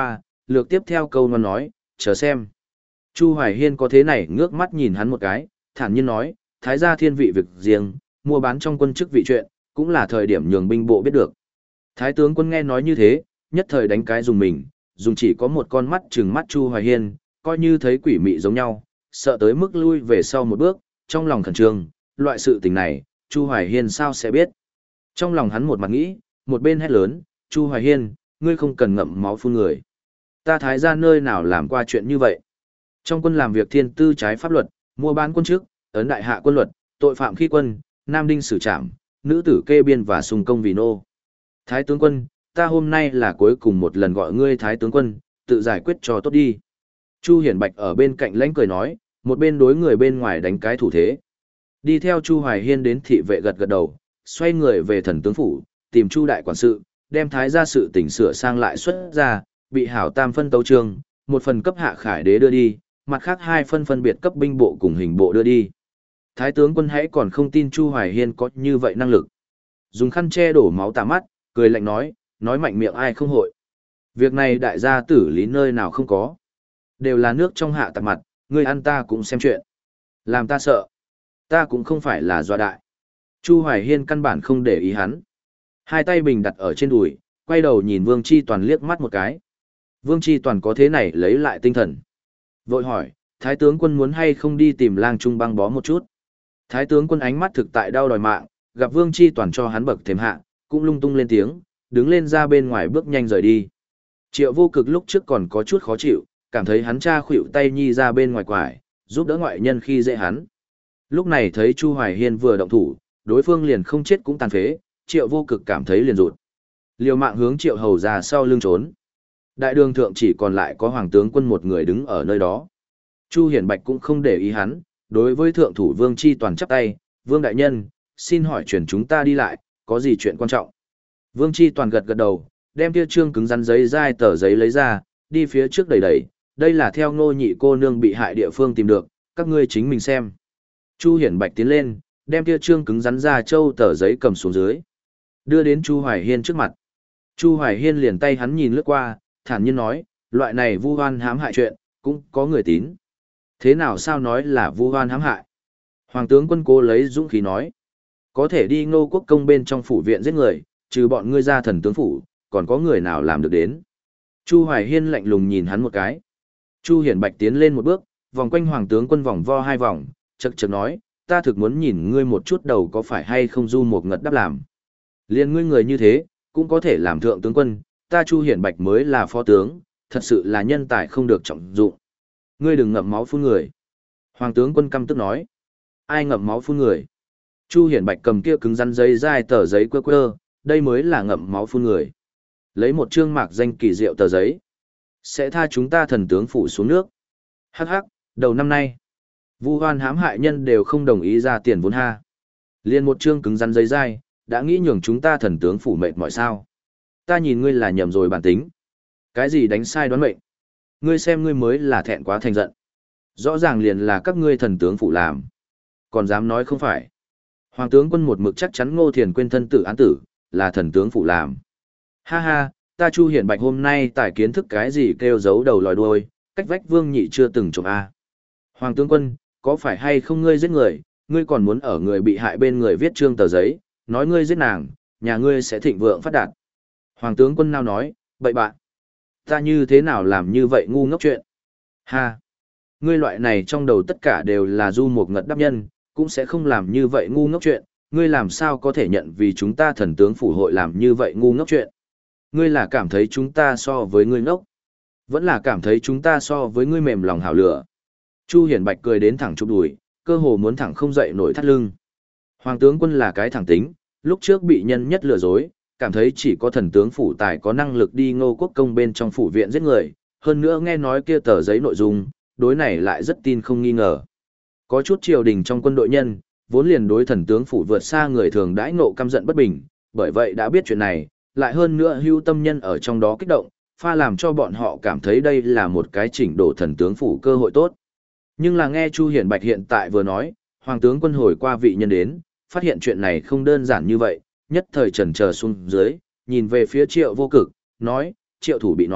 lược tiếp theo câu nó nói, chờ xem. Chu Hoài Hiên có thế này ngước mắt nhìn hắn một cái, thản nhiên nói, thái gia thiên vị việc riêng, mua bán trong quân chức vị chuyện, cũng là thời điểm nhường binh bộ biết được. Thái tướng quân nghe nói như thế, nhất thời đánh cái dùng mình, dùng chỉ có một con mắt trừng mắt Chu Hoài Hiên, coi như thấy quỷ mị giống nhau, sợ tới mức lui về sau một bước, trong lòng khẩn trương, loại sự tình này, Chu Hoài Hiên sao sẽ biết. Trong lòng hắn một mặt nghĩ, một bên hét lớn, Chu Hoài Hiên, ngươi không cần ngậm máu phun người. Ta thái gia nơi nào làm qua chuyện như vậy. Trong quân làm việc thiên tư trái pháp luật, mua bán quân chức, ấn đại hạ quân luật, tội phạm khi quân, nam đinh xử trảm, nữ tử kê biên và sùng công vì nô. Thái tướng quân, ta hôm nay là cuối cùng một lần gọi ngươi thái tướng quân, tự giải quyết cho tốt đi. Chu Hiển Bạch ở bên cạnh lãnh cười nói, một bên đối người bên ngoài đánh cái thủ thế. Đi theo Chu Hoài Hiên đến thị vệ gật gật đầu, xoay người về thần tướng phủ, tìm Chu đại quản sự, đem thái gia sự tỉnh sửa sang lại xuất ra, bị hảo tam phân tấu trương, một phần cấp hạ khải đế đưa đi, mặt khác hai phân phân biệt cấp binh bộ cùng hình bộ đưa đi. Thái tướng quân hãy còn không tin Chu Hoài Hiên có như vậy năng lực. Dùng khăn che đổ máu tà mắt, cười lạnh nói, nói mạnh miệng ai không hội. Việc này đại gia tử lý nơi nào không có. Đều là nước trong hạ tạp mặt, ngươi ăn ta cũng xem chuyện. Làm ta sợ. Ta cũng không phải là doa đại. Chu Hoài Hiên căn bản không để ý hắn. Hai tay bình đặt ở trên đùi, quay đầu nhìn Vương Chi Toàn liếc mắt một cái. Vương Chi Toàn có thế này lấy lại tinh thần. Vội hỏi, Thái tướng quân muốn hay không đi tìm lang trung băng bó một chút. Thái tướng quân ánh mắt thực tại đau đòi mạng, gặp Vương Chi Toàn cho hắn bậc thêm hạ, cũng lung tung lên tiếng, đứng lên ra bên ngoài bước nhanh rời đi. Triệu Vô Cực lúc trước còn có chút khó chịu, cảm thấy hắn cha khuỵu tay nhi ra bên ngoài quải, giúp đỡ ngoại nhân khi dễ hắn. Lúc này thấy Chu Hoài Hiên vừa động thủ, đối phương liền không chết cũng tàn phế, Triệu Vô Cực cảm thấy liền rụt. Liều mạng hướng Triệu Hầu ra sau lưng trốn. Đại đường thượng chỉ còn lại có hoàng tướng quân một người đứng ở nơi đó. Chu Hiển Bạch cũng không để ý hắn, đối với thượng thủ Vương Chi Toàn chắp tay, Vương Đại Nhân, xin hỏi chuyển chúng ta đi lại, có gì chuyện quan trọng? Vương Chi Toàn gật gật đầu, đem kia trương cứng rắn giấy dai tờ giấy lấy ra, đi phía trước đẩy đẩy, đây là theo Ngô Nhị cô nương bị hại địa phương tìm được, các ngươi chính mình xem. Chu Hiển Bạch tiến lên, đem kia trương cứng rắn ra châu tờ giấy cầm xuống dưới, đưa đến Chu Hoài Hiên trước mặt. Chu Hoài Hiên liền tay hắn nhìn lướt qua, thản nhiên nói, loại này vu oan hãm hại chuyện, cũng có người tín. Thế nào sao nói là vu oan hãm hại? Hoàng tướng quân cố lấy dũng khí nói, có thể đi Ngô Quốc công bên trong phủ viện giết người, trừ bọn ngươi ra thần tướng phủ, còn có người nào làm được đến? Chu Hoài Hiên lạnh lùng nhìn hắn một cái. Chu Hiển Bạch tiến lên một bước, vòng quanh hoàng tướng quân vòng vo hai vòng, chậc chậc nói, ta thực muốn nhìn ngươi một chút đầu có phải hay không du một ngật đáp làm. Liên ngươi người như thế, cũng có thể làm thượng tướng quân, ta Chu Hiển Bạch mới là phó tướng, thật sự là nhân tài không được trọng dụng. Ngươi đừng ngậm máu phun người. Hoàng tướng quân căm tức nói, ai ngậm máu phun người? Chu Hiển Bạch cầm kia cứng rắn giấy dai tờ giấy quơ quơ, đây mới là ngậm máu phun người. Lấy một chương mạc danh kỳ diệu tờ giấy, sẽ tha chúng ta thần tướng phủ xuống nước. Hắc hắc, đầu năm nay, vu oan hãm hại nhân đều không đồng ý ra tiền vốn ha. Liên một chương cứng rắn giấy dai, đã nghĩ nhường chúng ta thần tướng phủ mệt mỏi sao? Ta nhìn ngươi là nhầm rồi bản tính. Cái gì đánh sai đoán mệnh? Ngươi xem ngươi mới là thẹn quá thành giận. Rõ ràng liền là các ngươi thần tướng phủ làm. Còn dám nói không phải. Hoàng tướng quân một mực chắc chắn Ngô Thiền quên thân tử án tử, là thần tướng phủ làm. Ha ha, ta Chu Hiển Bạch hôm nay tài kiến thức cái gì kêu giấu đầu lòi đuôi, cách vách Vương Nhị chưa từng trộm a. Hoàng tướng quân, có phải hay không ngươi giết người, ngươi còn muốn ở người bị hại bên người viết trương tờ giấy, nói ngươi giết nàng, nhà ngươi sẽ thịnh vượng phát đạt. Hoàng tướng quân nào nói, bậy bạn, ta như thế nào làm như vậy ngu ngốc chuyện. Ha, ngươi loại này trong đầu tất cả đều là du một ngật đáp nhân, cũng sẽ không làm như vậy ngu ngốc chuyện, ngươi làm sao có thể nhận vì chúng ta thần tướng phủ hội làm như vậy ngu ngốc chuyện. Ngươi là cảm thấy chúng ta so với ngươi ngốc, vẫn là cảm thấy chúng ta so với ngươi mềm lòng hảo lửa. Chu Hiển Bạch cười đến thẳng chụp đùi, cơ hồ muốn thẳng không dậy nổi thắt lưng. Hoàng tướng quân là cái thẳng tính, lúc trước bị nhân nhất lừa dối, cảm thấy chỉ có thần tướng phủ tài có năng lực đi Ngô Quốc công bên trong phủ viện giết người, hơn nữa nghe nói kia tờ giấy nội dung, đối này lại rất tin không nghi ngờ. Có chút triều đình trong quân đội nhân, vốn liền đối thần tướng phủ vượt xa người thường đãi ngộ căm giận bất bình, bởi vậy đã biết chuyện này, lại hơn nữa hưu tâm nhân ở trong đó kích động, pha làm cho bọn họ cảm thấy đây là một cái chỉnh đổ thần tướng phủ cơ hội tốt. Nhưng là nghe Chu Hiển Bạch hiện tại vừa nói, hoàng tướng quân hồi qua vị nhân đến, phát hiện chuyện này không đơn giản như vậy, nhất thời chần chờ xuống dưới, nhìn về phía Triệu Vô Cực, nói, Triệu thủ bị nói,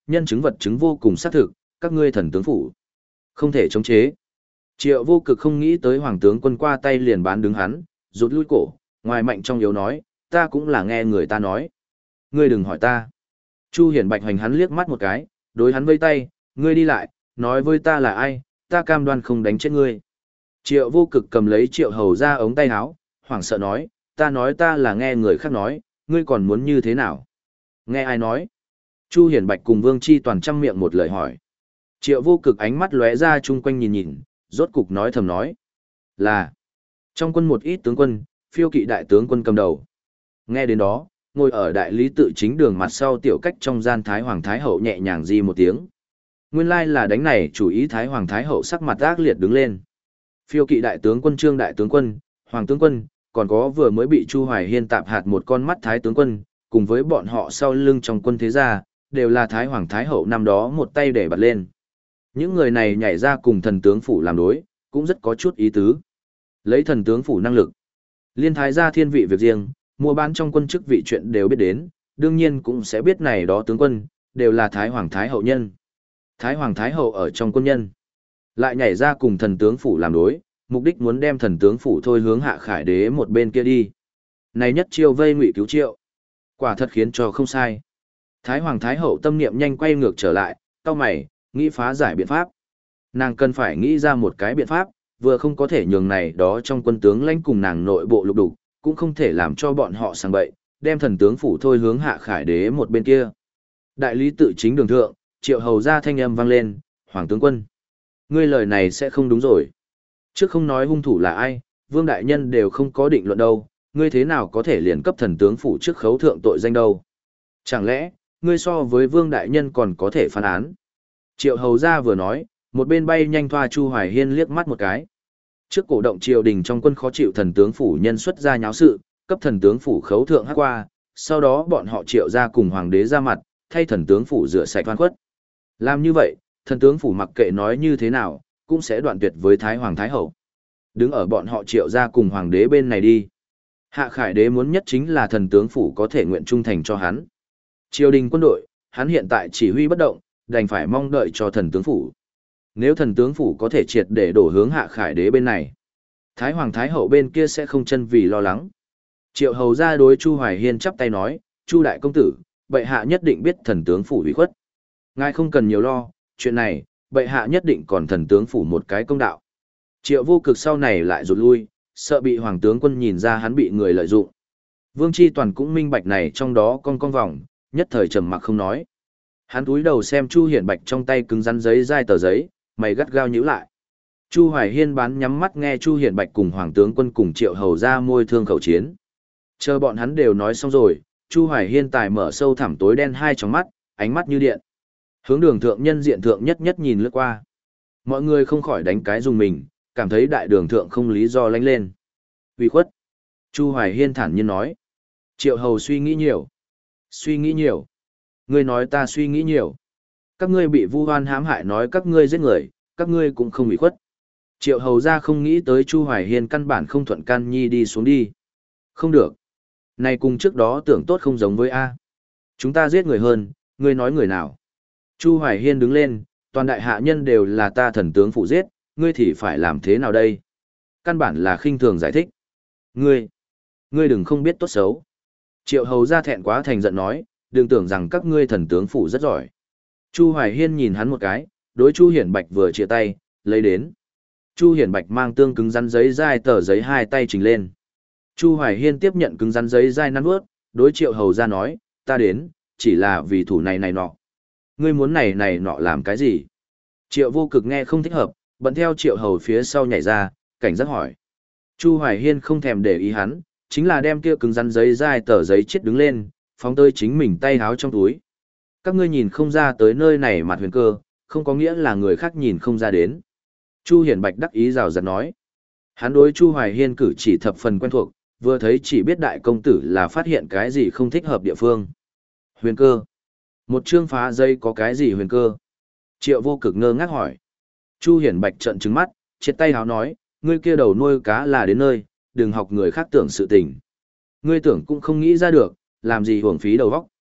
nhân chứng vật chứng vô cùng xác thực, các ngươi thần tướng phủ không thể chống chế. Triệu Vô Cực không nghĩ tới hoàng tướng quân qua tay liền bán đứng hắn, rút lui cổ, ngoài mạnh trong yếu nói, ta cũng là nghe người ta nói. Ngươi đừng hỏi ta. Chu Hiển Bạch hoành hắn liếc mắt một cái, đối hắn vây tay, ngươi đi lại, nói với ta là ai, ta cam đoan không đánh chết ngươi. Triệu Vô Cực cầm lấy Triệu Hầu ra ống tay áo, hoảng sợ nói, ta nói ta là nghe người khác nói, ngươi còn muốn như thế nào? Nghe ai nói? Chu Hiển Bạch cùng Vương Chi toàn trăm miệng một lời hỏi. Triệu Vô Cực ánh mắt lóe ra chung quanh nhìn nhìn, rốt cục nói thầm nói. Là, trong quân một ít tướng quân, phiêu kỵ đại tướng quân cầm đầu. Nghe đến đó, ngồi ở đại lý tự chính đường mặt sau tiểu cách trong gian Thái Hoàng Thái Hậu nhẹ nhàng di một tiếng. Nguyên lai là đánh này chủ ý Thái Hoàng Thái Hậu sắc mặt ác liệt đứng lên. Phiêu kỵ đại tướng quân Trương đại tướng quân, Hoàng tướng quân, còn có vừa mới bị Chu Hoài Hiên tạp hạt một con mắt Thái tướng quân, cùng với bọn họ sau lưng trong quân thế gia, đều là Thái Hoàng Thái Hậu năm đó một tay để bật lên. Những người này nhảy ra cùng thần tướng phủ làm đối, cũng rất có chút ý tứ. Lấy thần tướng phủ năng lực, liên thái gia thiên vị việc riêng, mua bán trong quân chức vị chuyện đều biết đến, đương nhiên cũng sẽ biết này đó tướng quân, đều là Thái Hoàng Thái Hậu nhân. Thái Hoàng Thái Hậu ở trong quân nhân, lại nhảy ra cùng thần tướng phủ làm đối, mục đích muốn đem thần tướng phủ thôi hướng Hạ Khải Đế một bên kia đi. Này nhất chiêu vây ngụy cứu triệu, quả thật khiến cho không sai. Thái Hoàng Thái Hậu tâm niệm nhanh quay ngược trở lại, cau mày, nghĩ phá giải biện pháp. Nàng cần phải nghĩ ra một cái biện pháp, vừa không có thể nhường này đó trong quân tướng lãnh cùng nàng nội bộ lục đục, cũng không thể làm cho bọn họ sang bậy, đem thần tướng phủ thôi hướng Hạ Khải Đế một bên kia. Đại lý tự chính đường thượng, Triệu Hầu ra thanh âm vang lên, Hoàng tướng quân, ngươi lời này sẽ không đúng rồi. Trước không nói hung thủ là ai, Vương Đại Nhân đều không có định luận đâu, ngươi thế nào có thể liền cấp thần tướng phủ trước khấu thượng tội danh đâu. Chẳng lẽ, ngươi so với Vương Đại Nhân còn có thể phán án? Triệu Hầu ra vừa nói, một bên bay nhanh thoa Chu Hoài Hiên liếc mắt một cái. Trước cổ động triều đình trong quân khó chịu thần tướng phủ nhân xuất ra nháo sự, cấp thần tướng phủ khấu thượng hắc qua, sau đó bọn họ Triệu ra cùng hoàng đế ra mặt, thay thần tướng phủ rửa sạch oan khuất. Làm như vậy, thần tướng phủ mặc kệ nói như thế nào, cũng sẽ đoạn tuyệt với Thái Hoàng Thái Hậu. Đứng ở bọn họ Triệu ra cùng hoàng đế bên này đi. Hạ Khải Đế muốn nhất chính là thần tướng phủ có thể nguyện trung thành cho hắn. Triều đình quân đội, hắn hiện tại chỉ huy bất động, đành phải mong đợi cho thần tướng phủ. Nếu thần tướng phủ có thể triệt để đổ hướng Hạ Khải Đế bên này, Thái Hoàng Thái Hậu bên kia sẽ không chân vì lo lắng. Triệu Hầu ra đối Chu Hoài Hiên chắp tay nói, Chu đại công tử, bệ hạ nhất định biết thần tướng phủ ủy khuất. Ngài không cần nhiều lo, chuyện này, bệ hạ nhất định còn thần tướng phủ một cái công đạo. Triệu Vô Cực sau này lại rụt lui, sợ bị hoàng tướng quân nhìn ra hắn bị người lợi dụng. Vương Chi Toàn cũng minh bạch này trong đó con con vòng, nhất thời trầm mặc không nói. Hắn cúi đầu xem Chu Hiển Bạch trong tay cứng rắn giấy dai tờ giấy, mày gắt gao nhíu lại. Chu Hoài Hiên bán nhắm mắt nghe Chu Hiển Bạch cùng hoàng tướng quân cùng Triệu Hầu ra môi thương khẩu chiến. Chờ bọn hắn đều nói xong rồi, Chu Hoài Hiên tài mở sâu thẳm tối đen hai tròng mắt, ánh mắt như điện. Hướng đường thượng nhân diện thượng nhất nhất nhìn lướt qua. Mọi người không khỏi đánh cái dùng mình, cảm thấy đại đường thượng không lý do lánh lên. Vì khuất. Chu Hoài Hiên thản nhiên nói. Triệu Hầu suy nghĩ nhiều. Suy nghĩ nhiều. Ngươi nói ta suy nghĩ nhiều. Các ngươi bị vu oan hãm hại nói các ngươi giết người, các ngươi cũng không bị khuất. Triệu Hầu ra không nghĩ tới Chu Hoài Hiên căn bản không thuận can nhi đi xuống đi. Không được. Này cùng trước đó tưởng tốt không giống với A. Chúng ta giết người hơn, ngươi nói người nào. Chu Hoài Hiên đứng lên, toàn đại hạ nhân đều là ta thần tướng phụ giết, ngươi thì phải làm thế nào đây? Căn bản là khinh thường giải thích. Ngươi, ngươi đừng không biết tốt xấu. Triệu Hầu ra thẹn quá thành giận nói, đừng tưởng rằng các ngươi thần tướng phủ rất giỏi. Chu Hoài Hiên nhìn hắn một cái, đối Chu Hiển Bạch vừa chia tay, lấy đến. Chu Hiển Bạch mang tương cứng rắn giấy dai tờ giấy hai tay trình lên. Chu Hoài Hiên tiếp nhận cứng rắn giấy dai nắn bước, đối Triệu Hầu ra nói, ta đến, chỉ là vì thủ này này nọ. Ngươi muốn này này nọ làm cái gì? Triệu Vô Cực nghe không thích hợp, bận theo Triệu Hầu phía sau nhảy ra, cảnh giác hỏi. Chu Hoài Hiên không thèm để ý hắn, chính là đem kia cứng rắn giấy dai tờ giấy chết đứng lên, phóng tới chính mình tay háo trong túi. Các ngươi nhìn không ra tới nơi này mặt huyền cơ, không có nghĩa là người khác nhìn không ra đến. Chu Hiển Bạch đắc ý rào rạt nói. Hắn đối Chu Hoài Hiên cử chỉ thập phần quen thuộc, vừa thấy chỉ biết đại công tử là phát hiện cái gì không thích hợp địa phương. Huyền cơ. Một chương phá dây có cái gì huyền cơ? Triệu Vô Cực ngơ ngác hỏi. Chu Hiển Bạch trợn trừng mắt, triệt tay háo nói, ngươi kia đầu nuôi cá là đến nơi, đừng học người khác tưởng sự tình. Ngươi tưởng cũng không nghĩ ra được, làm gì hưởng phí đầu óc.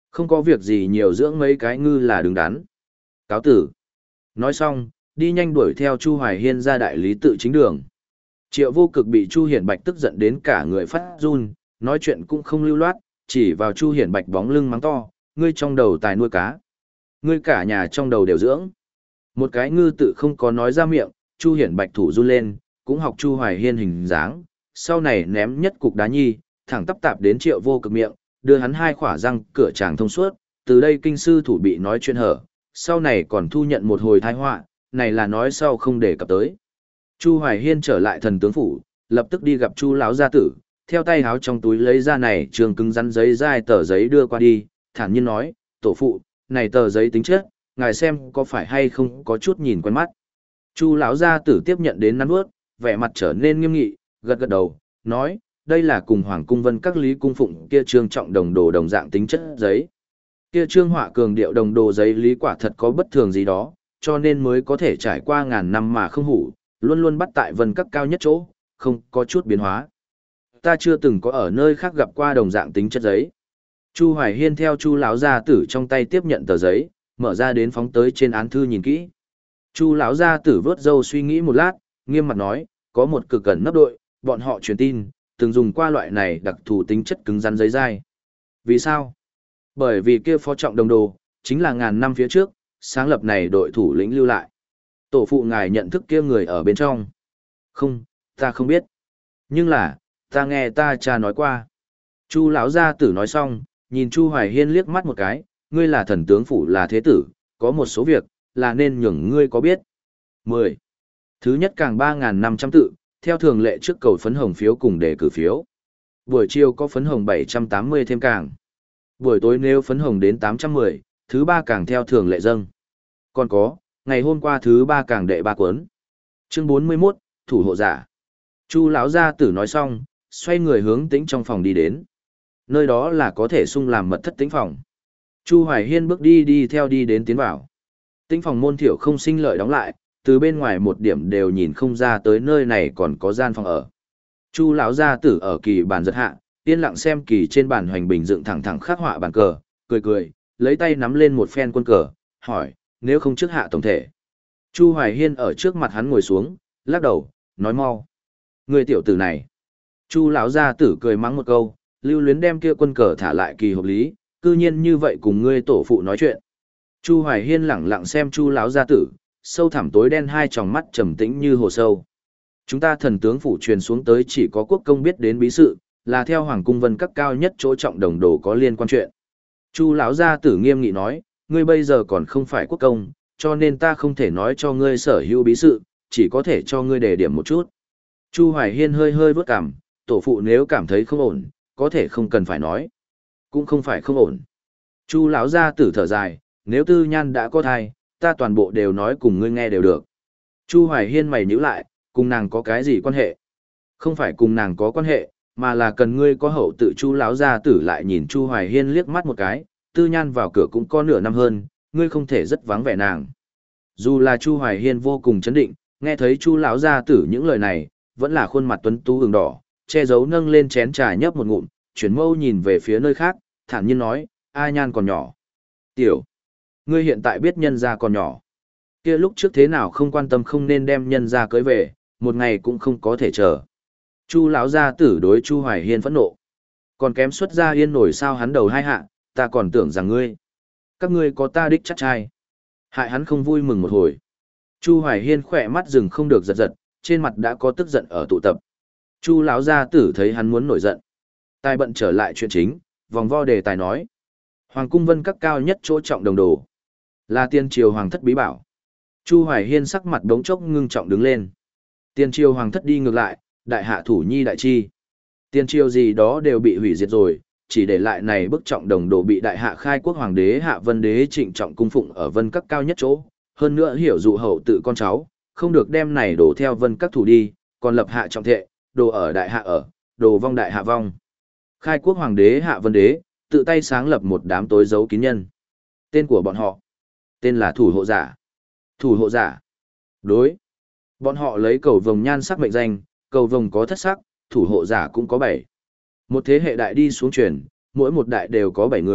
Không có việc gì nhiều dưỡng mấy cái ngư là đứng đắn. Cáo tử. Nói xong, đi nhanh đuổi theo Chu Hoài Hiên ra đại lý tự chính đường. Triệu Vô Cực bị Chu Hiển Bạch tức giận đến cả người phát run, nói chuyện cũng không lưu loát, chỉ vào Chu Hiển Bạch bóng lưng mắng to, ngươi trong đầu tài nuôi cá. Ngươi cả nhà trong đầu đều dưỡng. Một cái ngư tự không có nói ra miệng, Chu Hiển Bạch thủ run lên, cũng học Chu Hoài Hiên hình dáng, sau này ném nhất cục đá nhi, thẳng tắp tạp đến Triệu Vô Cực miệng, đưa hắn hai khỏa răng cửa tràng thông suốt, từ đây kinh sư thủ bị nói chuyện hở, sau này còn thu nhận một hồi tai họa, này là nói sau không để cập tới. Chu Hoài Hiên trở lại thần tướng phủ, lập tức đi gặp Chu lão gia tử, theo tay háo trong túi lấy ra này trường cứng rắn giấy dai tờ giấy đưa qua đi, thản nhiên nói, tổ phụ, này tờ giấy tính chất, ngài xem có phải hay không có chút nhìn quen mắt. Chu lão gia tử tiếp nhận đến nắn bước, vẻ mặt trở nên nghiêm nghị, gật gật đầu, nói, đây là cùng Hoàng cung vân các lý cung phụng kia trương trọng đồng đồ đồng dạng tính chất giấy. Kia trương họa cường điệu đồng đồ giấy lý quả thật có bất thường gì đó, cho nên mới có thể trải qua ngàn năm mà không hủ, luôn luôn bắt tại vân các cao nhất chỗ, không có chút biến hóa. Ta chưa từng có ở nơi khác gặp qua đồng dạng tính chất giấy. Chu Hoài Hiên theo Chu lão gia tử trong tay tiếp nhận tờ giấy, mở ra đến phóng tới trên án thư nhìn kỹ. Chu lão gia tử vớt râu suy nghĩ một lát, nghiêm mặt nói, có một cực cẩn nấp đội, bọn họ truyền tin, từng dùng qua loại này đặc thù tính chất cứng rắn giấy dai. Vì sao? Bởi vì kia phó trọng đồng đồ, chính là ngàn năm phía trước, sáng lập này đội thủ lĩnh lưu lại. Tổ phụ ngài nhận thức kia người ở bên trong. Không, ta không biết. Nhưng là, ta nghe ta cha nói qua. Chu lão gia tử nói xong, nhìn Chu Hoài Hiên liếc mắt một cái, ngươi là thần tướng phủ là thế tử, có một số việc, là nên nhường ngươi có biết. mười. Thứ nhất càng ba nghìn năm trăm tự, theo thường lệ trước cầu phấn hồng phiếu cùng đề cử phiếu. Buổi chiều có phấn hồng bảy trăm tám mươi thêm càng. Buổi tối nếu phấn hồng đến tám trăm mười, thứ ba càng theo thường lệ dâng. Còn có, ngày hôm qua thứ ba càng đệ ba cuốn. Chương bốn mươi mốt, thủ hộ giả. Chu lão gia tử nói xong, xoay người hướng tĩnh trong phòng đi đến. Nơi đó là có thể sung làm mật thất tĩnh phòng. Chu Hoài Hiên bước đi đi theo đi đến tiến vào. Tĩnh phòng môn thiểu không sinh lợi đóng lại, từ bên ngoài một điểm đều nhìn không ra tới nơi này còn có gian phòng ở. Chu lão gia tử ở kỳ bàn giật hạ, yên lặng xem kỳ trên bàn hoành bình dựng thẳng thẳng khắc họa bàn cờ, cười cười, lấy tay nắm lên một phen quân cờ, hỏi, nếu không trước hạ tổng thể. Chu Hoài Hiên ở trước mặt hắn ngồi xuống, lắc đầu, nói mau. Người tiểu tử này. Chu lão gia tử cười mắng một câu, lưu luyến đem kia quân cờ thả lại kỳ hợp lý, cư nhiên như vậy cùng ngươi tổ phụ nói chuyện. Chu Hoài Hiên lẳng lặng xem Chu lão gia tử, sâu thẳm tối đen hai tròng mắt trầm tĩnh như hồ sâu. Chúng ta thần tướng phủ truyền xuống tới chỉ có quốc công biết đến bí sự, là theo hoàng cung vân các cao nhất chỗ trọng đồng đồ có liên quan chuyện. Chu lão gia tử nghiêm nghị nói, ngươi bây giờ còn không phải quốc công, cho nên ta không thể nói cho ngươi sở hữu bí sự, chỉ có thể cho ngươi đề điểm một chút. Chu Hoài Hiên hơi hơi vớt cằm, tổ phụ nếu cảm thấy không ổn, có thể không cần phải nói, cũng không phải không ổn. Chu lão gia tử thở dài, nếu Tư Nhan đã có thai, ta toàn bộ đều nói cùng ngươi nghe đều được. Chu Hoài Hiên mày nhíu lại, cùng nàng có cái gì quan hệ? Không phải cùng nàng có quan hệ, mà là cần ngươi có hậu tự. Chu lão gia tử lại nhìn Chu Hoài Hiên liếc mắt một cái, Tư Nhan vào cửa cũng có nửa năm hơn, ngươi không thể rất vắng vẻ nàng. Dù là Chu Hoài Hiên vô cùng chấn định, nghe thấy Chu lão gia tử những lời này, vẫn là khuôn mặt tuấn tú ửng đỏ, che giấu nâng lên chén trà nhấp một ngụm, chuyển mâu nhìn về phía nơi khác, thản nhiên nói, A Nhan còn nhỏ. Tiểu, ngươi hiện tại biết nhân gia còn nhỏ. Kia lúc trước thế nào không quan tâm không nên đem nhân gia cưới về, một ngày cũng không có thể chờ. Chu lão gia tử đối Chu Hoài Hiên phẫn nộ. Còn kém xuất ra yên nổi sao hắn đầu hai hạ, ta còn tưởng rằng ngươi. Các ngươi có ta đích chắc trai. Hại hắn không vui mừng một hồi. Chu Hoài Hiên khỏe mắt dừng không được giật giật, trên mặt đã có tức giận ở tụ tập. Chu lão gia tử thấy hắn muốn nổi giận. Tài bận trở lại chuyện chính, vòng vo đề tài nói. Hoàng cung vân các cao nhất chỗ trọng đồng đồ. Là tiên triều hoàng thất bí bảo. Chu Hoài Hiên sắc mặt đống chốc ngưng trọng đứng lên. Tiên triều hoàng thất đi ngược lại, đại hạ thủ nhi đại chi. Tiên triều gì đó đều bị hủy diệt rồi, chỉ để lại này bức trọng đồng đồ bị đại hạ khai quốc hoàng đế Hạ Vân Đế trịnh trọng cung phụng ở vân các cao nhất chỗ. Hơn nữa hiểu dụ hậu tự con cháu, không được đem này đổ theo vân các thủ đi, còn lập hạ trọng thệ, đồ ở đại hạ ở, đồ vong đại hạ vong. Khai quốc hoàng đế Hạ Vân Đế, tự tay sáng lập một đám tối giấu kín nhân. Tên của bọn họ, tên là thủ hộ giả. Thủ hộ giả. Đối. Bọn họ lấy cầu vồng nhan sắc mệnh danh, cầu vồng có thất sắc, thủ hộ giả cũng có bảy. Một thế hệ đại đi xuống truyền, mỗi một đại đều có bảy người,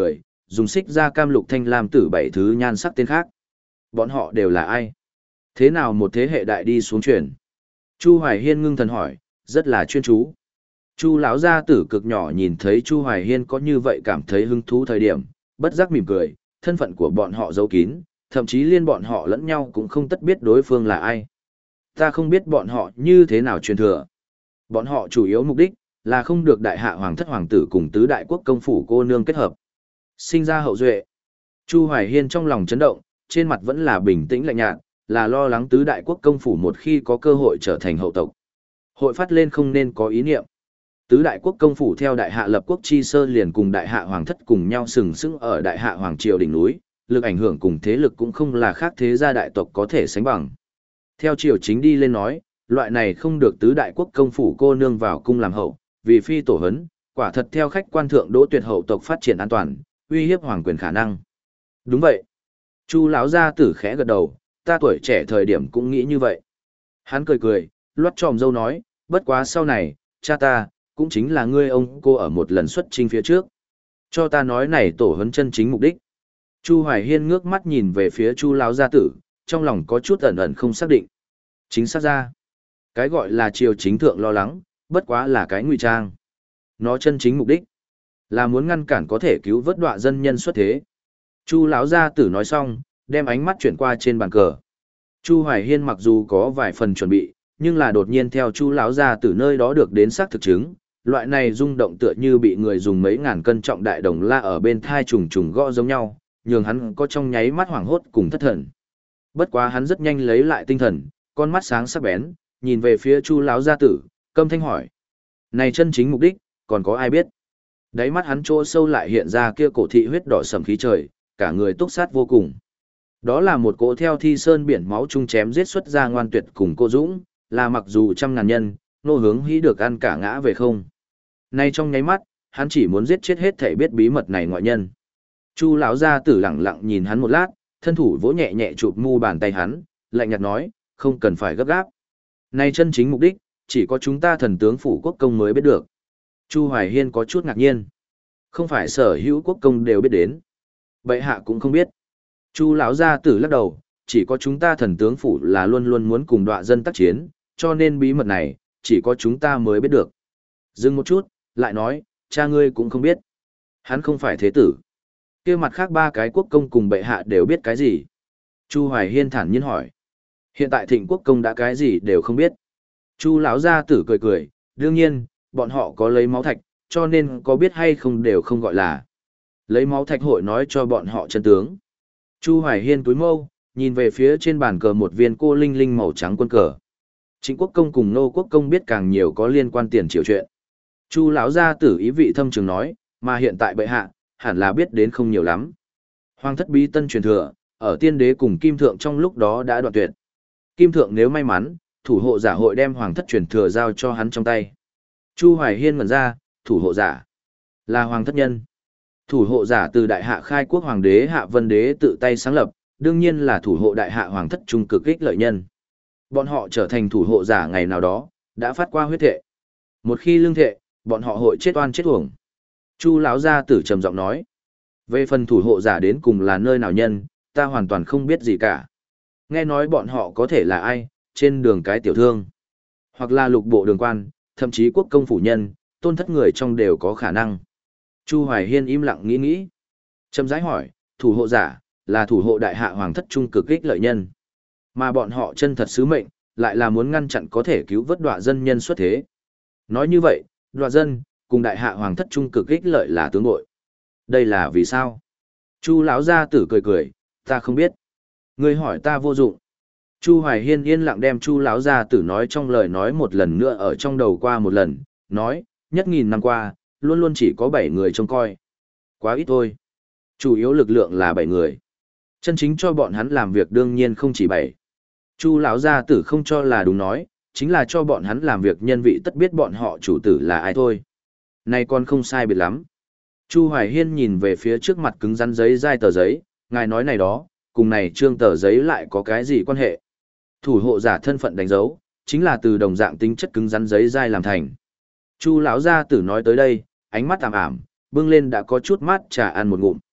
dùng xích ra cam lục thanh lam tử bảy thứ nhan sắc tên khác. Bọn họ đều là ai? Thế nào một thế hệ đại đi xuống truyền? Chu Hoài Hiên ngưng thần hỏi, rất là chuyên chú. Chu lão gia tử cực nhỏ nhìn thấy Chu Hoài Hiên có như vậy cảm thấy hứng thú thời điểm, bất giác mỉm cười, thân phận của bọn họ giấu kín, thậm chí liên bọn họ lẫn nhau cũng không tất biết đối phương là ai. Ta không biết bọn họ như thế nào truyền thừa. Bọn họ chủ yếu mục đích là không được đại hạ hoàng thất hoàng tử cùng tứ đại quốc công phủ cô nương kết hợp. Sinh ra hậu duệ. Chu Hoài Hiên trong lòng chấn động, trên mặt vẫn là bình tĩnh lạnh nhạt, là lo lắng tứ đại quốc công phủ một khi có cơ hội trở thành hậu tộc. Hội phát lên không nên có ý niệm. Tứ đại quốc công phủ theo đại hạ lập quốc chi sơ liền cùng đại hạ hoàng thất cùng nhau sừng sững ở đại hạ hoàng triều đỉnh núi, lực ảnh hưởng cùng thế lực cũng không là khác thế gia đại tộc có thể sánh bằng. Theo triều chính đi lên nói, loại này không được tứ đại quốc công phủ cô nương vào cung làm hậu, vì phi tổ hấn, quả thật theo khách quan thượng đỗ tuyệt hậu tộc phát triển an toàn, uy hiếp hoàng quyền khả năng. Đúng vậy. Chu lão gia tử khẽ gật đầu, ta tuổi trẻ thời điểm cũng nghĩ như vậy. Hắn cười cười, loắt tròm dâu nói, bất quá sau này, cha ta, cũng chính là ngươi ông cô ở một lần xuất chinh phía trước. Cho ta nói này tổ huấn chân chính mục đích. Chu Hoài Hiên ngước mắt nhìn về phía Chu lão gia tử, trong lòng có chút ẩn ẩn không xác định. Chính xác ra, cái gọi là triều chính thượng lo lắng, bất quá là cái ngụy trang. Nó chân chính mục đích là muốn ngăn cản có thể cứu vớt đọa dân nhân xuất thế. Chu lão gia tử nói xong, đem ánh mắt chuyển qua trên bàn cờ. Chu Hoài Hiên mặc dù có vài phần chuẩn bị, nhưng là đột nhiên theo Chu lão gia tử nơi đó được đến xác thực chứng, loại này rung động tựa như bị người dùng mấy ngàn cân trọng đại đồng la ở bên thai trùng trùng gõ giống nhau, nhường hắn có trong nháy mắt hoảng hốt cùng thất thần. Bất quá hắn rất nhanh lấy lại tinh thần, con mắt sáng sắc bén, nhìn về phía Chu lão gia tử, câm thanh hỏi: "Này chân chính mục đích, còn có ai biết?" Đáy mắt hắn chỗ sâu lại hiện ra kia cổ thị huyết đỏ sầm khí trời, cả người túc sát vô cùng. Đó là một cỗ theo thi sơn biển máu chung chém giết xuất ra ngoan tuyệt cùng cô dũng, là mặc dù trăm ngàn nhân, nô hướng hí được ăn cả ngã về không. Nay trong nháy mắt, hắn chỉ muốn giết chết hết thảy biết bí mật này ngoại nhân. Chu lão gia tử lặng lặng nhìn hắn một lát, thân thủ vỗ nhẹ nhẹ chụp mu bàn tay hắn, lạnh nhạt nói, không cần phải gấp gáp. Nay chân chính mục đích, chỉ có chúng ta thần tướng phủ quốc công mới biết được. Chu Hoài Hiên có chút ngạc nhiên. Không phải sở hữu quốc công đều biết đến. Bệ hạ cũng không biết. Chu lão gia tử lắc đầu, chỉ có chúng ta thần tướng phủ là luôn luôn muốn cùng đọa dân tác chiến, cho nên bí mật này, chỉ có chúng ta mới biết được. Dừng một chút, lại nói, cha ngươi cũng không biết. Hắn không phải thế tử. Kia mặt khác ba cái quốc công cùng bệ hạ đều biết cái gì? Chu Hoài Hiên thản nhiên hỏi. Hiện tại thịnh quốc công đã cái gì đều không biết. Chu lão gia tử cười cười, đương nhiên, bọn họ có lấy máu thạch, cho nên có biết hay không đều không gọi là. Lấy máu thạch hội nói cho bọn họ chân tướng. Chu Hoài Hiên túi mâu, nhìn về phía trên bàn cờ một viên cô linh linh màu trắng quân cờ. Trịnh quốc công cùng nô quốc công biết càng nhiều có liên quan tiền triều chuyện. Chu lão gia tử ý vị thâm trường nói, mà hiện tại bệ hạ, hẳn là biết đến không nhiều lắm. Hoàng thất bí tân truyền thừa, ở tiên đế cùng kim thượng trong lúc đó đã đoạn tuyệt. Kim thượng nếu may mắn, thủ hộ giả hội đem hoàng thất truyền thừa giao cho hắn trong tay. Chu Hoài Hiên ngẩn ra, thủ hộ giả là hoàng thất nhân. Thủ hộ giả từ đại hạ khai quốc hoàng đế Hạ Vân Đế tự tay sáng lập, đương nhiên là thủ hộ đại hạ hoàng thất trung cực ích lợi nhân. Bọn họ trở thành thủ hộ giả ngày nào đó, đã phát qua huyết thệ. Một khi lương thệ, bọn họ hội chết oan chết uổng. Chu lão gia tử trầm giọng nói, về phần thủ hộ giả đến cùng là nơi nào nhân, ta hoàn toàn không biết gì cả. Nghe nói bọn họ có thể là ai, trên đường cái tiểu thương, hoặc là lục bộ đường quan, thậm chí quốc công phủ nhân, tôn thất người trong đều có khả năng. Chu Hoài Hiên im lặng nghĩ nghĩ. Trầm rãi hỏi, thủ hộ giả, là thủ hộ đại hạ hoàng thất trung cực ích lợi nhân. Mà bọn họ chân thật sứ mệnh, lại là muốn ngăn chặn có thể cứu vớt đọa dân nhân xuất thế. Nói như vậy, đọa dân, cùng đại hạ hoàng thất trung cực ích lợi là tướng bội. Đây là vì sao? Chu lão gia tử cười cười, ta không biết. Ngươi hỏi ta vô dụng. Chu Hoài Hiên yên lặng đem Chu lão gia tử nói trong lời nói một lần nữa ở trong đầu qua một lần, nói, nhất nghìn năm qua, luôn luôn chỉ có bảy người trông coi. Quá ít thôi. Chủ yếu lực lượng là bảy người. Chân chính cho bọn hắn làm việc đương nhiên không chỉ bảy. Chu lão gia tử không cho là đúng nói, chính là cho bọn hắn làm việc nhân vị tất biết bọn họ chủ tử là ai thôi. Này còn không sai biệt lắm. Chu Hoài Hiên nhìn về phía trước mặt cứng rắn giấy dai tờ giấy, ngài nói này đó, cùng này trương tờ giấy lại có cái gì quan hệ? Thủ hộ giả thân phận đánh dấu, chính là từ đồng dạng tính chất cứng rắn giấy dai làm thành. Chu lão gia tử nói tới đây, ánh mắt ảm ảm, bưng lên đã có chút mát trà ăn một ngụm.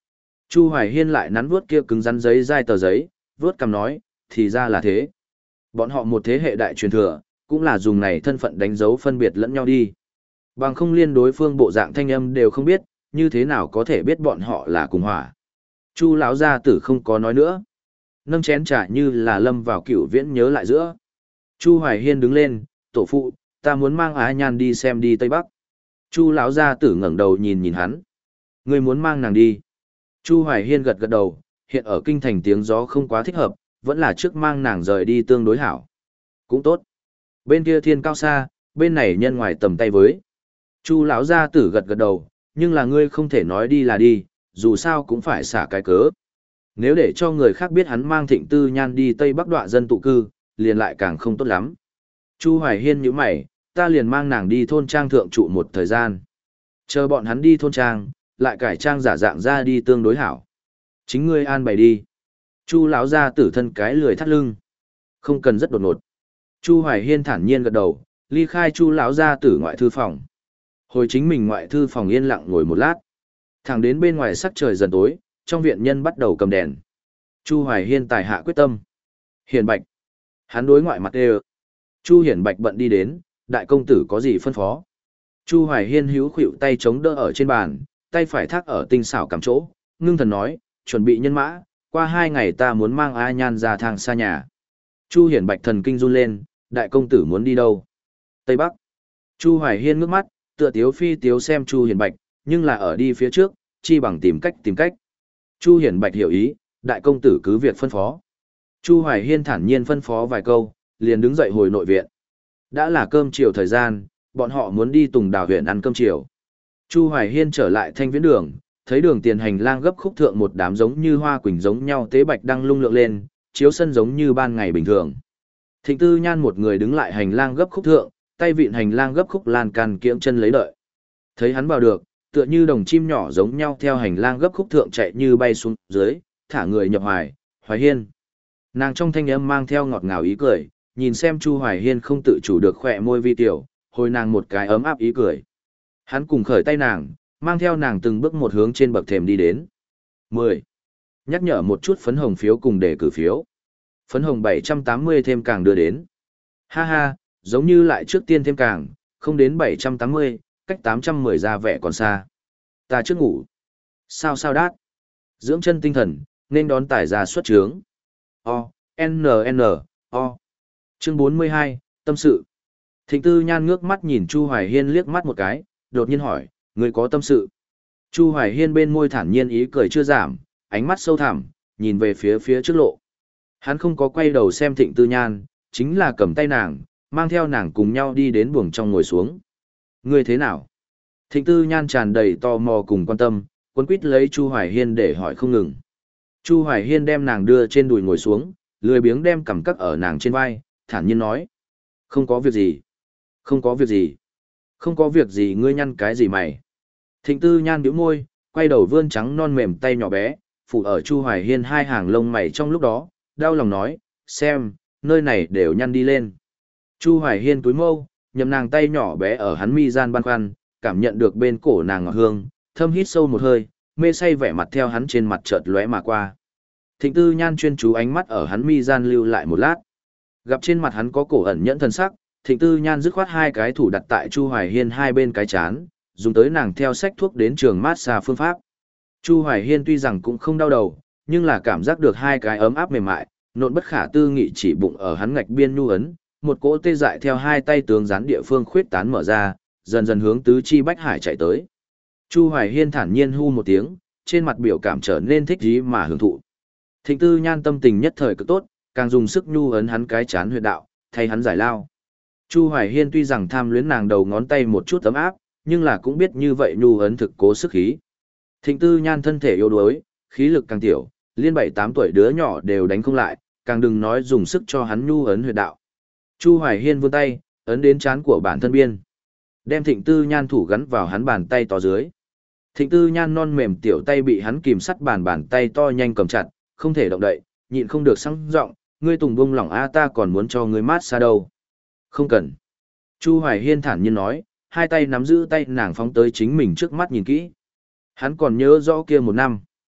Chu Hoài Hiên lại nắn vuốt kia cứng rắn giấy dai tờ giấy, vuốt cằm nói, thì ra là thế. Bọn họ một thế hệ đại truyền thừa, cũng là dùng này thân phận đánh dấu phân biệt lẫn nhau đi. Bằng không liên đối phương bộ dạng thanh âm đều không biết, như thế nào có thể biết bọn họ là cùng hỏa. Chu lão gia tử không có nói nữa. Nâng chén trà như là lâm vào cựu viễn nhớ lại giữa. Chu Hoài Hiên đứng lên, tổ phụ, ta muốn mang Á Nhan đi xem đi Tây Bắc. Chu lão gia tử ngẩng đầu nhìn nhìn hắn. Ngươi muốn mang nàng đi. Chu Hoài Hiên gật gật đầu, hiện ở kinh thành tiếng gió không quá thích hợp, vẫn là trước mang nàng rời đi tương đối hảo. Cũng tốt. Bên kia thiên cao xa, bên này nhân ngoài tầm tay với. Chu lão gia tử gật gật đầu, nhưng là ngươi không thể nói đi là đi, dù sao cũng phải xả cái cớ. Nếu để cho người khác biết hắn mang Thịnh Tư Nhan đi Tây Bắc đọa dân tụ cư, liền lại càng không tốt lắm. Chu Hoài Hiên nhíu mày, ta liền mang nàng đi thôn trang thượng trụ một thời gian. Chờ bọn hắn đi thôn trang, lại cải trang giả dạng ra đi tương đối hảo. Chính ngươi an bày đi. Chu lão gia tử thân cái lười thắt lưng. Không cần rất đột ngột. Chu Hoài Hiên thản nhiên gật đầu, ly khai Chu lão gia tử ngoại thư phòng. Hồi chính mình ngoại thư phòng yên lặng ngồi một lát. Thẳng đến bên ngoài sắc trời dần tối, trong viện nhân bắt đầu cầm đèn. Chu Hoài Hiên tài hạ quyết tâm. Hiển Bạch. Hắn đối ngoại mặt đều. Chu Hiển Bạch bận đi đến, đại công tử có gì phân phó. Chu Hoài Hiên hữu khuỷu tay chống đỡ ở trên bàn, tay phải thác ở tinh xảo cắm chỗ, ngưng thần nói, chuẩn bị nhân mã, qua hai ngày ta muốn mang A Nhan ra thang xa nhà. Chu Hiển Bạch thần kinh run lên, đại công tử muốn đi đâu? Tây Bắc. Chu Hoài Hiên ngước mắt, tựa tiếu phi tiếu xem Chu Hiển Bạch, nhưng là ở đi phía trước, chi bằng tìm cách tìm cách. Chu Hiển Bạch hiểu ý, đại công tử cứ việc phân phó. Chu Hoài Hiên thản nhiên phân phó vài câu, liền đứng dậy hồi nội viện. Đã là cơm chiều thời gian, bọn họ muốn đi Tùng Đào huyện ăn cơm chiều. Chu Hoài Hiên trở lại Thanh Viễn Đường, thấy đường tiền hành lang gấp khúc thượng một đám giống như hoa quỳnh giống nhau tế bạch đang lung lượng lên, chiếu sân giống như ban ngày bình thường. Thịnh Tư Nhan một người đứng lại hành lang gấp khúc thượng, tay vịn hành lang gấp khúc lan can kiễng chân lấy đợi. Thấy hắn vào được, tựa như đồng chim nhỏ giống nhau theo hành lang gấp khúc thượng chạy như bay xuống dưới, thả người nhập Hoài, Hoài Hiên. Nàng trong thanh âm mang theo ngọt ngào ý cười, nhìn xem Chu Hoài Hiên không tự chủ được khỏe môi vi tiểu, hồi nàng một cái ấm áp ý cười. Hắn cùng khởi tay nàng, mang theo nàng từng bước một hướng trên bậc thềm đi đến. mười. Nhắc nhở một chút phấn hồng phiếu cùng đề cử phiếu. Phấn hồng bảy trăm tám mươi thêm càng đưa đến. Ha ha, giống như lại trước tiên thêm càng, không đến bảy trăm tám mươi, cách tám trăm mười ra vẻ còn xa. Ta trước ngủ. Sao sao đát. Dưỡng chân tinh thần, nên đón tải ra xuất trướng. O, N N, O. Chương bốn mươi hai, tâm sự. Thịnh Tư Nhan ngước mắt nhìn Chu Hoài Hiên liếc mắt một cái, đột nhiên hỏi, người có tâm sự. Chu Hoài Hiên bên môi thản nhiên ý cười chưa giảm, ánh mắt sâu thẳm, nhìn về phía phía trước lộ. Hắn không có quay đầu xem Thịnh Tư Nhan, chính là cầm tay nàng, mang theo nàng cùng nhau đi đến buồng trong ngồi xuống. Ngươi thế nào? Thịnh Tư Nhan tràn đầy tò mò cùng quan tâm, cuốn quýt lấy Chu Hoài Hiên để hỏi không ngừng. Chu Hoài Hiên đem nàng đưa trên đùi ngồi xuống, lười biếng đem cằm cắc ở nàng trên vai, thản nhiên nói. Không có việc gì. Không có việc gì. Không có việc gì ngươi nhăn cái gì mày. Thịnh Tư Nhan bĩu môi, quay đầu vươn trắng non mềm tay nhỏ bé, phủ ở Chu Hoài Hiên hai hàng lông mày trong lúc đó, đau lòng nói, xem, nơi này đều nhăn đi lên. Chu Hoài Hiên túi mâu, nhầm nàng tay nhỏ bé ở hắn mi gian băn khoăn, cảm nhận được bên cổ nàng ngọt hương, thâm hít sâu một hơi, mê say vẻ mặt theo hắn trên mặt chợt lóe mà qua. Thịnh Tư Nhan chuyên chú ánh mắt ở hắn mi gian lưu lại một lát. Gặp trên mặt hắn có cổ ẩn nhẫn thần sắc, Thịnh Tư Nhan dứt khoát hai cái thủ đặt tại Chu Hoài Hiên hai bên cái chán, dùng tới nàng theo sách thuốc đến trường mát xa phương pháp. Chu Hoài Hiên tuy rằng cũng không đau đầu, nhưng là cảm giác được hai cái ấm áp mềm mại, nộn bất khả tư nghị chỉ bụng ở hắn ngạch biên nhu ấn, một cỗ tê dại theo hai tay tướng gián địa phương khuyết tán mở ra, dần dần hướng tứ chi bách hải chạy tới. Chu Hoài Hiên thản nhiên hu một tiếng, trên mặt biểu cảm trở nên thích ý mà hưởng thụ. Thịnh Tư Nhan tâm tình nhất thời cực tốt, càng dùng sức nhu ấn hắn cái chán huyệt đạo, thay hắn giải lao. Chu Hoài Hiên tuy rằng tham luyến nàng đầu ngón tay một chút ấm áp, nhưng là cũng biết như vậy nhu ấn thực cố sức khí. Thịnh Tư Nhan thân thể yếu đuối, khí lực càng tiểu, liên bảy tám tuổi đứa nhỏ đều đánh không lại, càng đừng nói dùng sức cho hắn nhu ấn huyệt đạo. Chu Hoài Hiên vươn tay, ấn đến trán của bản thân biên. Đem Thịnh Tư Nhan thủ gắn vào hắn bàn tay to dưới. Thịnh Tư Nhan non mềm tiểu tay bị hắn kìm sắt bàn bàn tay to nhanh cầm chặt, không thể động đậy, nhịn không được sang giọng, ngươi Tùng bông lỏng a ta còn muốn cho ngươi mát xa đâu. Không cần. Chu Hoài Hiên thản nhiên nói, hai tay nắm giữ tay nàng phóng tới chính mình trước mắt nhìn kỹ. Hắn còn nhớ rõ kia một năm.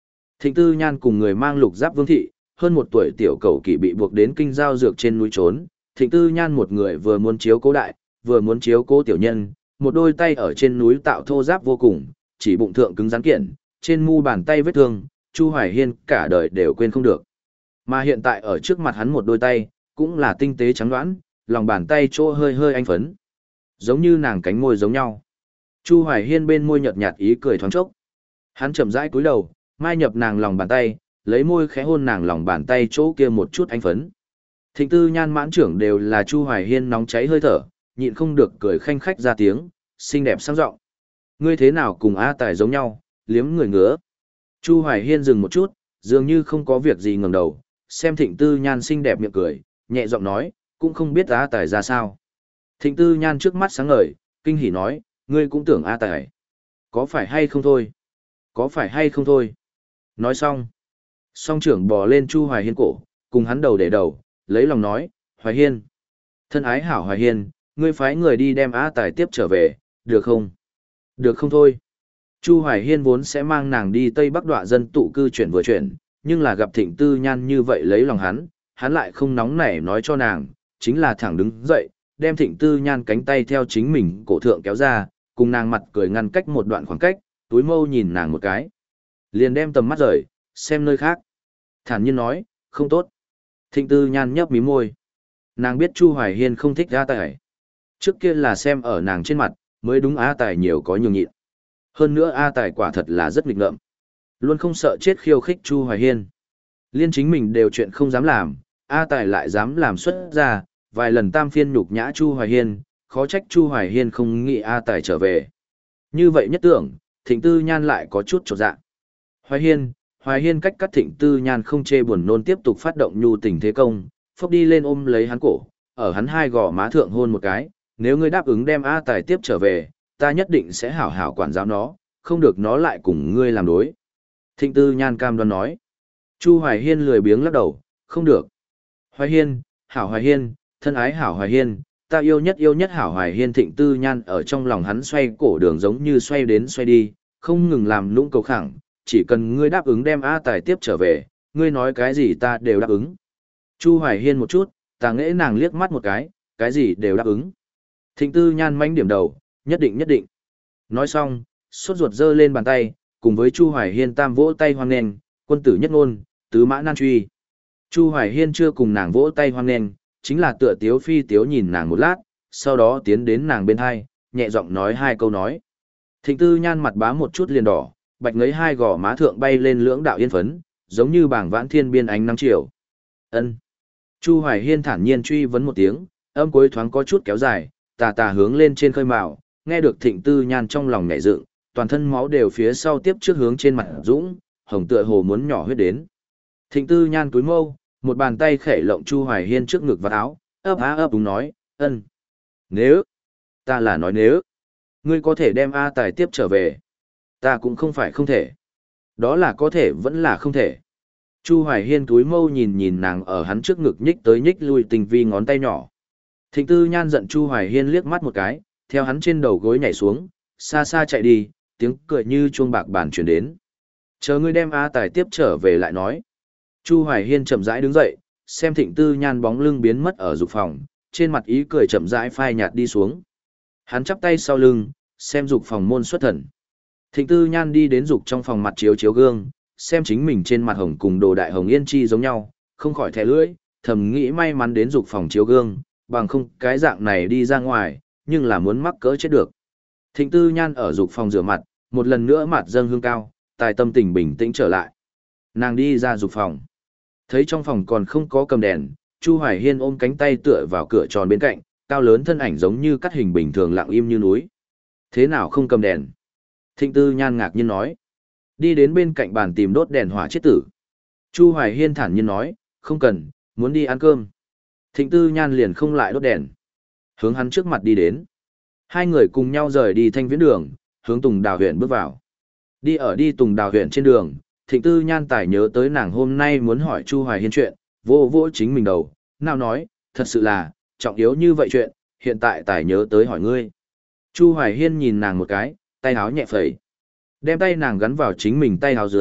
Thịnh Tư Nhan cùng người mang lục giáp vương thị, hơn một tuổi tiểu cầu kỵ bị buộc đến kinh giao dược trên núi trốn. Thịnh Tư Nhan một người vừa muốn chiếu cố đại, vừa muốn chiếu cố tiểu nhân, một đôi tay ở trên núi tạo thô giáp vô cùng, chỉ bụng thượng cứng rắn kiện, trên mu bàn tay vết thương, Chu Hoài Hiên cả đời đều quên không được. Mà hiện tại ở trước mặt hắn một đôi tay, cũng là tinh tế trắng đoán, lòng bàn tay chỗ hơi hơi anh phấn. Giống như nàng cánh môi giống nhau. Chu Hoài Hiên bên môi nhợt nhạt ý cười thoáng chốc. Hắn chậm rãi cúi đầu, mai nhập nàng lòng bàn tay, lấy môi khẽ hôn nàng lòng bàn tay chỗ kia một chút anh phấn. Thịnh Tư Nhan mãn trưởng đều là Chu Hoài Hiên nóng cháy hơi thở, nhịn không được cười khanh khách ra tiếng, xinh đẹp sang giọng. Ngươi thế nào cùng A Tài giống nhau, liếm người ngứa. Chu Hoài Hiên dừng một chút, dường như không có việc gì ngẩng đầu, xem Thịnh Tư Nhan xinh đẹp miệng cười, nhẹ giọng nói, cũng không biết A Tài ra sao. Thịnh Tư Nhan trước mắt sáng ngời, kinh hỉ nói, ngươi cũng tưởng A Tài. Có phải hay không thôi? Có phải hay không thôi? Nói xong. Song trưởng bò lên Chu Hoài Hiên cổ, cùng hắn đầu để đầu, lấy lòng nói, Hoài Hiên. Thân ái hảo Hoài Hiên, ngươi phái người đi đem A Tài tiếp trở về, được không? Được không thôi? Chu Hoài Hiên vốn sẽ mang nàng đi Tây Bắc Đoạ dân tụ cư chuyển vừa chuyển, nhưng là gặp Thịnh Tư Nhan như vậy lấy lòng hắn, hắn lại không nóng nảy nói cho nàng, chính là thẳng đứng dậy, đem Thịnh Tư Nhan cánh tay theo chính mình cổ thượng kéo ra, cùng nàng mặt cười ngăn cách một đoạn khoảng cách, túi mâu nhìn nàng một cái. Liền đem tầm mắt rời, xem nơi khác. Thản nhiên nói, không tốt. Thịnh Tư Nhan nhấp mí môi. Nàng biết Chu Hoài Hiên không thích A Tài. Trước kia là xem ở nàng trên mặt, mới đúng A Tài nhiều có nhường nhịn. Hơn nữa A Tài quả thật là rất nghịch ngợm. Luôn không sợ chết khiêu khích Chu Hoài Hiên. Liên chính mình đều chuyện không dám làm, A Tài lại dám làm xuất ra, vài lần tam phiên nhục nhã Chu Hoài Hiên, khó trách Chu Hoài Hiên không nghĩ A Tài trở về. Như vậy nhất tưởng, Thịnh Tư Nhan lại có chút chột dạ. Hoài Hiên, Hoài Hiên cách cắt Thịnh Tư Nhan không chê buồn nôn tiếp tục phát động nhu tình thế công, phốc đi lên ôm lấy hắn cổ, ở hắn hai gò má thượng hôn một cái, nếu ngươi đáp ứng đem A Tài tiếp trở về, ta nhất định sẽ hảo hảo quản giáo nó, không được nó lại cùng ngươi làm đối. Thịnh Tư Nhan cam đoan nói. Chu Hoài Hiên lười biếng lắc đầu, không được. Hoài Hiên, hảo Hoài Hiên, thân ái hảo Hoài Hiên, ta yêu nhất yêu nhất hảo Hoài Hiên. Thịnh Tư Nhan ở trong lòng hắn xoay cổ đường giống như xoay đến xoay đi, không ngừng làm lũng cầu khẳng, chỉ cần ngươi đáp ứng đem A Tài tiếp trở về, ngươi nói cái gì ta đều đáp ứng. Chu Hoài Hiên một chút, ta nghễ nàng liếc mắt một cái, cái gì đều đáp ứng. Thịnh Tư Nhan manh điểm đầu, nhất định nhất định. Nói xong, sốt ruột giơ lên bàn tay, cùng với Chu Hoài Hiên tam vỗ tay hoan nghênh, quân tử nhất ngôn, tứ mã nan truy. Chu Hoài Hiên chưa cùng nàng vỗ tay hoan nghênh, chính là tựa tiếu phi tiếu nhìn nàng một lát, sau đó tiến đến nàng bên hai, nhẹ giọng nói hai câu nói. Thịnh Tư Nhan mặt bá một chút liền đỏ, bạch ngấy hai gò má thượng bay lên lưỡng đạo yên phấn, giống như bảng vãn thiên biên ánh nắng chiều. Ân. Chu Hoài Hiên thản nhiên truy vấn một tiếng, âm cuối thoáng có chút kéo dài, tà tà hướng lên trên khơi mào, nghe được Thịnh Tư Nhan trong lòng nhảy dựng, toàn thân máu đều phía sau tiếp trước hướng trên mặt dũng, hồng tựa hồ muốn nhỏ huyết đến. Thịnh Tư Nhan cúi mâu, một bàn tay khẽ lộng Chu Hoài Hiên trước ngực và áo, ấp á ấp đúng nói, ân. Nếu, ta là nói nếu, ngươi có thể đem A Tài tiếp trở về, ta cũng không phải không thể. Đó là có thể vẫn là không thể. Chu Hoài Hiên cúi mâu nhìn nhìn nàng ở hắn trước ngực nhích tới nhích lui tình vi ngón tay nhỏ. Thịnh Tư Nhan giận Chu Hoài Hiên liếc mắt một cái, theo hắn trên đầu gối nhảy xuống, xa xa chạy đi, tiếng cười như chuông bạc bàn truyền đến. Chờ ngươi đem A Tài tiếp trở về lại nói. Chu Hoài Hiên chậm rãi đứng dậy, xem Thịnh Tư Nhan bóng lưng biến mất ở dục phòng, trên mặt ý cười chậm rãi phai nhạt đi xuống. Hắn chắp tay sau lưng, xem dục phòng môn xuất thần. Thịnh Tư Nhan đi đến dục trong phòng mặt chiếu chiếu gương, xem chính mình trên mặt hồng cùng đồ đại hồng yên chi giống nhau, không khỏi thẻ lưỡi, thầm nghĩ may mắn đến dục phòng chiếu gương, bằng không cái dạng này đi ra ngoài, nhưng là muốn mắc cỡ chết được. Thịnh Tư Nhan ở dục phòng rửa mặt, một lần nữa mặt dâng hương cao, tài tâm tình bình tĩnh trở lại. Nàng đi ra dục phòng. Thấy trong phòng còn không có cầm đèn, Chu Hoài Hiên ôm cánh tay tựa vào cửa tròn bên cạnh, cao lớn thân ảnh giống như cắt hình bình thường lặng im như núi. Thế nào không cầm đèn? Thịnh Tư Nhan ngạc nhiên nói. Đi đến bên cạnh bàn tìm đốt đèn hỏa chết tử. Chu Hoài Hiên thản nhiên nói, không cần, muốn đi ăn cơm. Thịnh Tư Nhan liền không lại đốt đèn. Hướng hắn trước mặt đi đến. Hai người cùng nhau rời đi thanh viễn đường, hướng Tùng Đào huyện bước vào. Đi ở đi Tùng Đào huyện trên đường, Thịnh Tư Nhan tài nhớ tới nàng hôm nay muốn hỏi Chu Hoài Hiên chuyện, vô vô chính mình đầu, nào nói, thật sự là, trọng yếu như vậy chuyện, hiện tại tài nhớ tới hỏi ngươi. Chu Hoài Hiên nhìn nàng một cái, tay áo nhẹ phẩy. Đem tay nàng gắn vào chính mình tay áo dưới,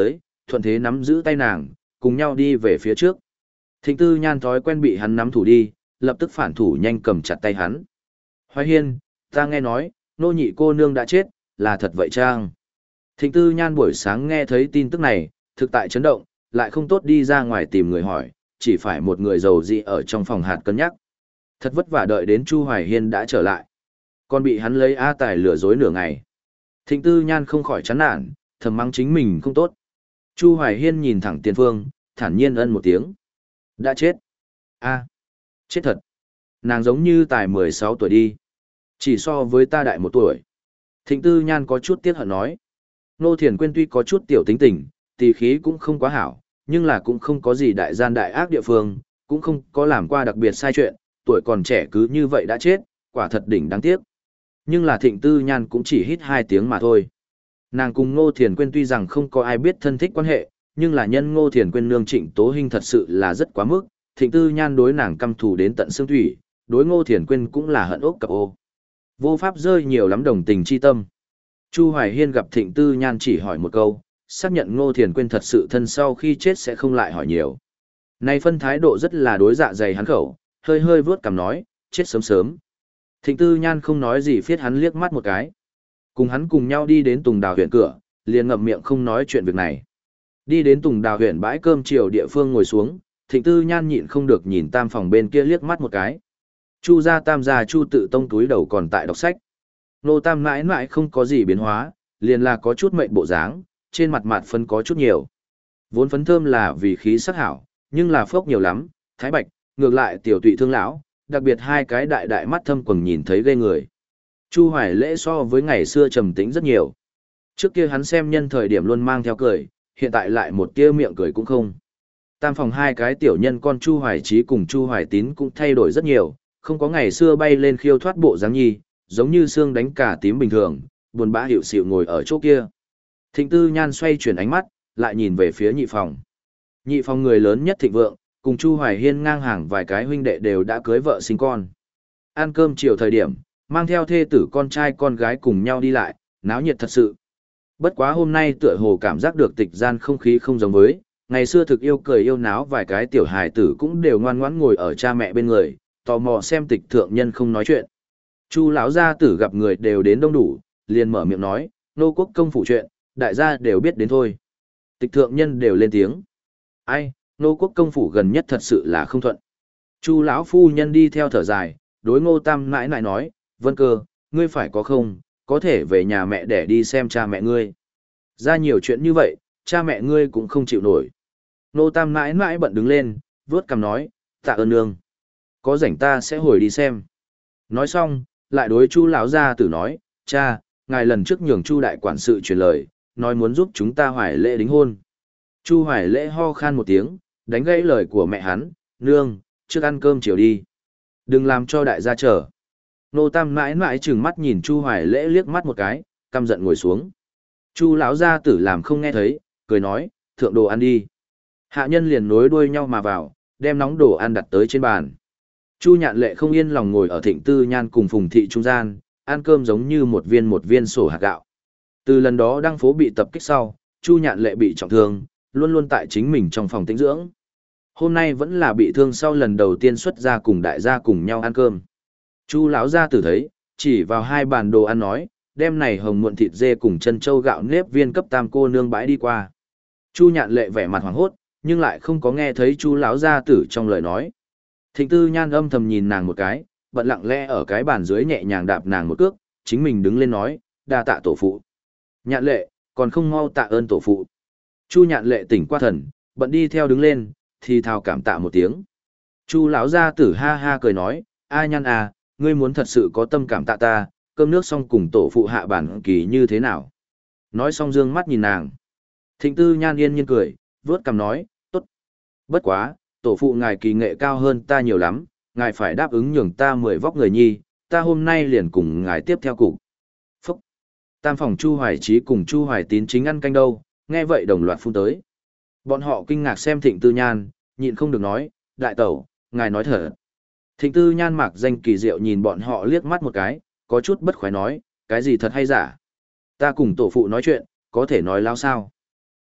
thuận thế nắm giữ tay nàng, cùng nhau đi về phía trước. Thịnh Tư Nhan thói quen bị hắn nắm thủ đi, lập tức phản thủ nhanh cầm chặt tay hắn. Hoài Hiên, ta nghe nói, nô nhị cô nương đã chết, là thật vậy chăng? Thịnh Tư Nhan buổi sáng nghe thấy tin tức này, thực tại chấn động, lại không tốt đi ra ngoài tìm người hỏi, chỉ phải một người giàu dị ở trong phòng hạt cân nhắc. Thật vất vả đợi đến Chu Hoài Hiên đã trở lại. Còn bị hắn lấy A Tài lừa dối nửa ngày. Thịnh Tư Nhan không khỏi chán nản, thầm mắng chính mình không tốt. Chu Hoài Hiên nhìn thẳng Tiền Phương, thản nhiên ân một tiếng. Đã chết. A, chết thật. Nàng giống như Tài mười sáu tuổi đi. Chỉ so với ta đại một tuổi. Thịnh Tư Nhan có chút tiếc hận nói. Nô Thiền Quyên tuy có chút tiểu tính tình, tỳ khí cũng không quá hảo, nhưng là cũng không có gì đại gian đại ác địa phương, cũng không có làm qua đặc biệt sai chuyện, tuổi còn trẻ cứ như vậy đã chết, quả thật đỉnh đáng tiếc. Nhưng là Thịnh Tư Nhan cũng chỉ hít hai tiếng mà thôi. Nàng cùng Ngô Thiền Quyên tuy rằng không có ai biết thân thích quan hệ, nhưng là nhân Ngô Thiền Quyên nương Trịnh Tố Hinh thật sự là rất quá mức, Thịnh Tư Nhan đối nàng căm thù đến tận xương thủy, đối Ngô Thiền Quyên cũng là hận ốc cặp ô. Vô pháp rơi nhiều lắm đồng tình chi tâm. Chu Hoài Hiên gặp Thịnh Tư Nhan chỉ hỏi một câu, xác nhận Ngô Thiền Quyên thật sự thân sau khi chết sẽ không lại hỏi nhiều. Này phân thái độ rất là đối dạ dày hắn khẩu, hơi hơi vướt cằm nói, chết sớm sớm. Thịnh Tư Nhan không nói gì phiết hắn liếc mắt một cái. Cùng hắn cùng nhau đi đến Tùng Đào huyện cửa, liền ngậm miệng không nói chuyện việc này. Đi đến Tùng Đào huyện bãi cơm chiều địa phương ngồi xuống, Thịnh Tư Nhan nhịn không được nhìn tam phòng bên kia liếc mắt một cái. Chu gia tam gia Chu Tự Tông túi đầu còn tại đọc sách. Nô tam mãi mãi không có gì biến hóa, liền là có chút mệnh bộ dáng, trên mặt mặt phấn có chút nhiều. Vốn phấn thơm là vì khí sắc hảo, nhưng là phốc nhiều lắm, thái bạch, ngược lại tiểu tụy thương lão, đặc biệt hai cái đại đại mắt thâm quầng nhìn thấy ghê người. Chu Hoài Lễ so với ngày xưa trầm tĩnh rất nhiều. Trước kia hắn xem nhân thời điểm luôn mang theo cười, hiện tại lại một tia miệng cười cũng không. Tam phòng hai cái tiểu nhân con Chu Hoài Trí cùng Chu Hoài Tín cũng thay đổi rất nhiều, không có ngày xưa bay lên khiêu thoát bộ dáng nhi, giống như xương đánh cả tím bình thường, buồn bã hiệu xịu ngồi ở chỗ kia. Thịnh Tư Nhan xoay chuyển ánh mắt, lại nhìn về phía nhị phòng. Nhị phòng người lớn nhất thịnh vượng, cùng Chu Hoài Hiên ngang hàng vài cái huynh đệ đều đã cưới vợ sinh con. Ăn cơm chiều thời điểm, mang theo thê tử con trai con gái cùng nhau đi lại, náo nhiệt thật sự. Bất quá hôm nay tựa hồ cảm giác được tịch gian không khí không giống với, ngày xưa thực yêu cười yêu náo vài cái tiểu hài tử cũng đều ngoan ngoãn ngồi ở cha mẹ bên người, tò mò xem tịch thượng nhân không nói chuyện. Chu lão gia tử gặp người đều đến đông đủ, liền mở miệng nói, nô quốc công phủ chuyện, đại gia đều biết đến thôi. Tịch thượng nhân đều lên tiếng. Ai, nô quốc công phủ gần nhất thật sự là không thuận. Chu lão phu nhân đi theo thở dài, đối Ngô Tam nãi nãi nói, Vân Cơ, ngươi phải có không, có thể về nhà mẹ để đi xem cha mẹ ngươi. Ra nhiều chuyện như vậy, cha mẹ ngươi cũng không chịu nổi. Ngô Tam nãi nãi bận đứng lên, vớt cằm nói, tạ ơn nương. Có rảnh ta sẽ hồi đi xem. Nói xong, lại đối Chu lão gia tử nói, cha, ngài lần trước nhường Chu đại quản sự truyền lời, nói muốn giúp chúng ta Hoài Lễ đính hôn. Chu Hoài Lễ ho khan một tiếng, đánh gãy lời của mẹ hắn, nương, trước ăn cơm chiều đi. Đừng làm cho đại gia chờ. Nô Tam mãi mãi trừng mắt nhìn Chu Hoài Lễ liếc mắt một cái, căm giận ngồi xuống. Chu lão gia tử làm không nghe thấy, cười nói, thượng đồ ăn đi. Hạ nhân liền nối đuôi nhau mà vào, đem nóng đồ ăn đặt tới trên bàn. Chu Nhạn Lệ không yên lòng ngồi ở Thịnh Tư Nhan cùng Phùng Thị trung gian, ăn cơm giống như một viên một viên sổ hạt gạo. Từ lần đó đăng phố bị tập kích sau, Chu Nhạn Lệ bị trọng thương, luôn luôn tại chính mình trong phòng tĩnh dưỡng. Hôm nay vẫn là bị thương sau lần đầu tiên xuất ra cùng đại gia cùng nhau ăn cơm. Chu lão gia tử thấy, chỉ vào hai bàn đồ ăn nói, đem này hồng muộn thịt dê cùng chân châu gạo nếp viên cấp tam cô nương bãi đi qua. Chu Nhạn Lệ vẻ mặt hoảng hốt, nhưng lại không có nghe thấy Chu lão gia tử trong lời nói. Thịnh Tư Nhan âm thầm nhìn nàng một cái, bận lặng lẽ ở cái bàn dưới nhẹ nhàng đạp nàng một cước, chính mình đứng lên nói, đa tạ tổ phụ. Nhạn Lệ, còn không mau tạ ơn tổ phụ. Chu Nhạn Lệ tỉnh qua thần, bận đi theo đứng lên, thì thào cảm tạ một tiếng. Chu lão gia tử ha ha cười nói, a Nhan à, ngươi muốn thật sự có tâm cảm tạ ta, cơm nước xong cùng tổ phụ hạ bản kỳ như thế nào. Nói xong dương mắt nhìn nàng. Thịnh Tư Nhan yên nhiên cười, vớt cằm nói, tốt. Bất quá, tổ phụ ngài kỳ nghệ cao hơn ta nhiều lắm, ngài phải đáp ứng nhường ta mười vóc người nhi, ta hôm nay liền cùng ngài tiếp theo cục. Phúc! Tam phòng Chu Hoài Trí cùng Chu Hoài Tín chính ăn canh đâu, nghe vậy đồng loạt phun tới. Bọn họ kinh ngạc xem Thịnh Tư Nhan, nhịn không được nói, đại tẩu, ngài nói thật. Thịnh Tư Nhan mạc danh kỳ diệu nhìn bọn họ liếc mắt một cái, có chút bất khoái nói, cái gì thật hay giả. Ta cùng tổ phụ nói chuyện, có thể nói lao sao.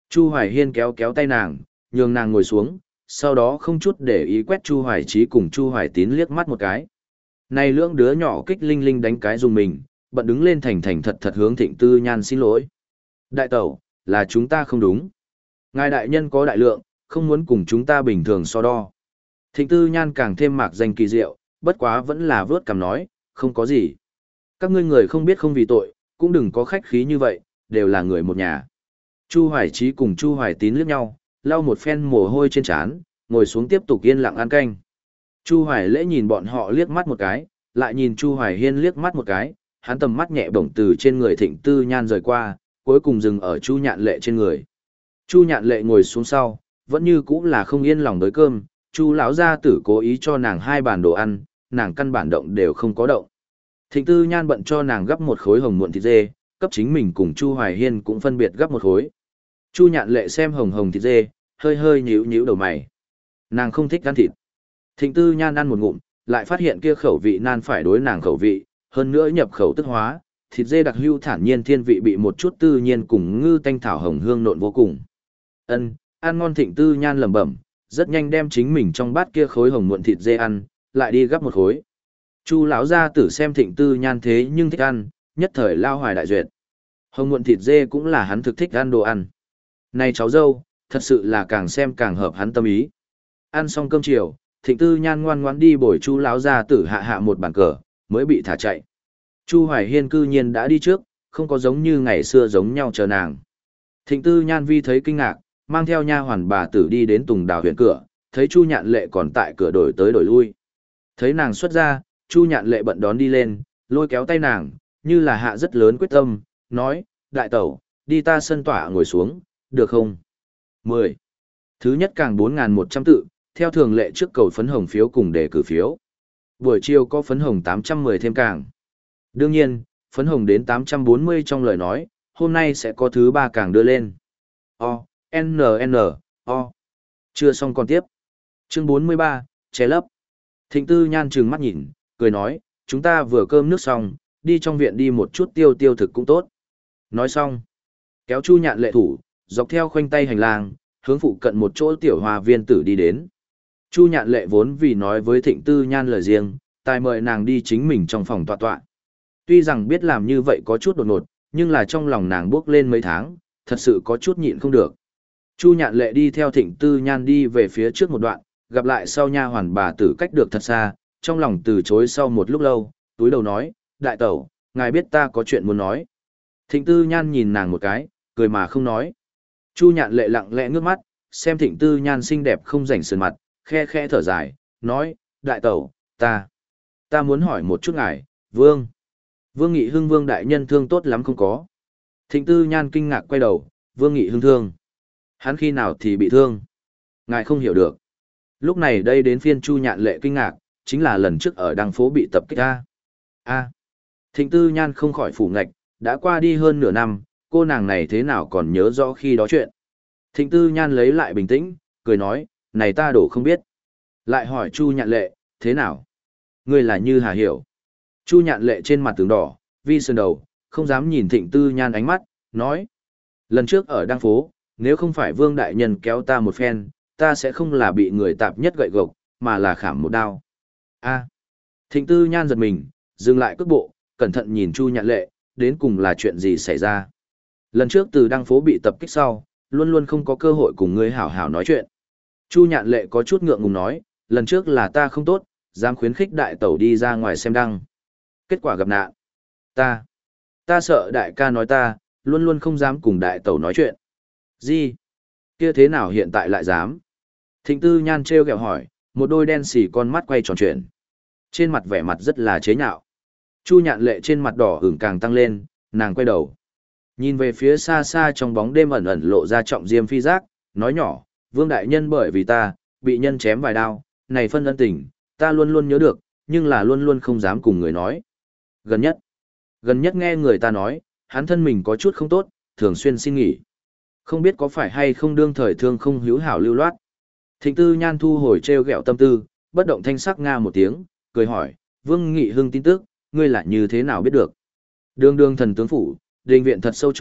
Chu Hoài Hiên kéo kéo tay nàng, nhường nàng ngồi xuống, sau đó không chút để ý quét Chu Hoài Chí cùng Chu Hoài Tín liếc mắt một cái. Này lưỡng đứa nhỏ kích linh linh đánh cái dùng mình, bận đứng lên thành thành thật thật hướng Thịnh Tư Nhan xin lỗi. Đại tẩu, là chúng ta không đúng. Ngài đại nhân có đại lượng, không muốn cùng chúng ta bình thường so đo. Thịnh Tư Nhan càng thêm mạc danh kỳ diệu, bất quá vẫn là vớt cằm nói, không có gì. Các ngươi người không biết không vì tội, cũng đừng có khách khí như vậy, đều là người một nhà. Chu Hoài Chí cùng Chu Hoài Tín liếc nhau, lau một phen mồ hôi trên trán, ngồi xuống tiếp tục yên lặng ăn canh. Chu Hoài Lễ nhìn bọn họ liếc mắt một cái, lại nhìn Chu Hoài Hiên liếc mắt một cái, hắn tầm mắt nhẹ bổng từ trên người Thịnh Tư Nhan rời qua, cuối cùng dừng ở Chu Nhạn Lệ trên người. Chu Nhạn Lệ ngồi xuống sau, vẫn như cũ là không yên lòng đới cơm, Chu lão gia tử cố ý cho nàng hai bàn đồ ăn, nàng căn bản động đều không có động. Thịnh Tư Nhan bận cho nàng gấp một khối hồng muộn thịt dê, cấp chính mình cùng Chu Hoài Hiên cũng phân biệt gấp một khối. Chu Nhạn Lệ xem hồng hồng thịt dê, hơi hơi nhíu nhíu đầu mày. Nàng không thích ăn thịt. Thịnh Tư Nhan ăn một ngụm, lại phát hiện kia khẩu vị nan phải đối nàng khẩu vị, hơn nữa nhập khẩu tức hóa, thịt dê đặc hữu thản nhiên thiên vị bị một chút tự nhiên cùng ngư tanh thảo hồng hương nộn vô cùng. Ân, ăn ngon. Thịnh Tư Nhan lẩm bẩm, rất nhanh đem chính mình trong bát kia khối hồng muộn thịt dê ăn, lại đi gấp một khối. Chu lão gia tử xem Thịnh Tư Nhan thế nhưng thích ăn, nhất thời lao hoài đại duyệt. Hồng muộn thịt dê cũng là hắn thực thích ăn đồ ăn. Này cháu dâu, thật sự là càng xem càng hợp hắn tâm ý. Ăn xong cơm chiều, Thịnh Tư Nhan ngoan ngoãn đi bồi Chu lão gia tử hạ hạ một bàn cờ, mới bị thả chạy. Chu Hoài Hiên cư nhiên đã đi trước, không có giống như ngày xưa giống nhau chờ nàng. Thịnh Tư Nhan vi thấy kinh ngạc, mang theo nha hoàn bà tử đi đến Tùng Đào huyện cửa, thấy Chu Nhạn Lệ còn tại cửa đổi tới đổi lui. Thấy nàng xuất ra, Chu Nhạn Lệ bận đón đi lên, lôi kéo tay nàng, như là hạ rất lớn quyết tâm, nói, đại tẩu, đi ta sân tỏa ngồi xuống, được không? mười. Thứ nhất càng bốn nghìn một trăm tự, theo thường lệ trước cầu phấn hồng phiếu cùng đề cử phiếu. Buổi chiều có phấn hồng tám trăm mười thêm càng. Đương nhiên, phấn hồng đến tám trăm bốn mươi trong lời nói, hôm nay sẽ có thứ ba càng đưa lên. O, N, N, O. Chưa xong còn tiếp. Chương bốn mươi ba, che lấp. Thịnh Tư Nhan trừng mắt nhìn, cười nói, chúng ta vừa cơm nước xong, đi trong viện đi một chút tiêu tiêu thực cũng tốt. Nói xong, kéo Chu Nhạn Lệ thủ, dọc theo khoanh tay hành lang, hướng phụ cận một chỗ tiểu hòa viên tử đi đến. Chu Nhạn Lệ vốn vì nói với Thịnh Tư Nhan lời riêng, tài mời nàng đi chính mình trong phòng tọa tọa. Tuy rằng biết làm như vậy có chút đột ngột, nhưng là trong lòng nàng bước lên mấy tháng, thật sự có chút nhịn không được. Chu Nhạn Lệ đi theo Thịnh Tư Nhan đi về phía trước một đoạn, gặp lại sau nha hoàn bà tử cách được thật xa, trong lòng từ chối sau một lúc lâu, túi đầu nói, đại tẩu, ngài biết ta có chuyện muốn nói. Thịnh Tư Nhan nhìn nàng một cái, cười mà không nói. Chu Nhạn Lệ lặng lẽ ngước mắt, xem Thịnh Tư Nhan xinh đẹp không rảnh sườn mặt, khe khe thở dài, nói, đại tẩu, ta, ta muốn hỏi một chút ngài, Vương. Vương Nghị Hưng Vương đại nhân thương tốt lắm không có. Thịnh Tư Nhan kinh ngạc quay đầu, Vương Nghị Hưng thương. Hắn khi nào thì bị thương? Ngài không hiểu được. Lúc này đây đến phiên Chu Nhạn Lệ kinh ngạc, chính là lần trước ở đăng phố bị tập kích A. A. Thịnh Tư Nhan không khỏi phủ ngạch, đã qua đi hơn nửa năm, cô nàng này thế nào còn nhớ rõ khi đó chuyện. Thịnh Tư Nhan lấy lại bình tĩnh, cười nói, này ta đổ không biết. Lại hỏi Chu Nhạn Lệ, thế nào? Ngươi là Như Hà hiểu. Chu Nhạn Lệ trên mặt tường đỏ, vi sơn đầu, không dám nhìn Thịnh Tư Nhan ánh mắt, nói. Lần trước ở đăng phố, nếu không phải Vương Đại Nhân kéo ta một phen, ta sẽ không là bị người tạp nhất gậy gộc, mà là khảm một đao. A. Thịnh Tư Nhan giật mình, dừng lại cước bộ, cẩn thận nhìn Chu Nhạn Lệ, đến cùng là chuyện gì xảy ra. Lần trước từ đăng phố bị tập kích sau, luôn luôn không có cơ hội cùng ngươi hảo hảo nói chuyện. Chu Nhạn Lệ có chút ngượng ngùng nói, lần trước là ta không tốt, dám khuyến khích đại tẩu đi ra ngoài xem đăng. Kết quả gặp nạn. Ta, ta sợ đại ca nói ta, luôn luôn không dám cùng đại tẩu nói chuyện. Gì? Kia thế nào hiện tại lại dám? Thịnh Tư Nhan trêu ghẹo hỏi, một đôi đen xì con mắt quay tròn chuyển. Trên mặt vẻ mặt rất là chế nhạo. Chu Nhạn Lệ trên mặt đỏ ửng càng tăng lên, nàng quay đầu. Nhìn về phía xa xa trong bóng đêm ẩn ẩn lộ ra trọng diêm phi giác, nói nhỏ, Vương Đại Nhân bởi vì ta, bị nhân chém vài đao, này phân ân tình, ta luôn luôn nhớ được, nhưng là luôn luôn không dám cùng người nói. Gần nhất, gần nhất nghe người ta nói, hắn thân mình có chút không tốt, thường xuyên xin nghỉ. Không biết có phải hay không đương thời thương không hữu hảo lưu loát. Thịnh Tư Nhan thu hồi treo gẹo tâm tư, bất động thanh sắc nga một tiếng, cười hỏi, Vương Nghị Hưng tin tức, ngươi là như thế nào biết được? Đường đường thần tướng phủ, đình viện thật sâu chỗ,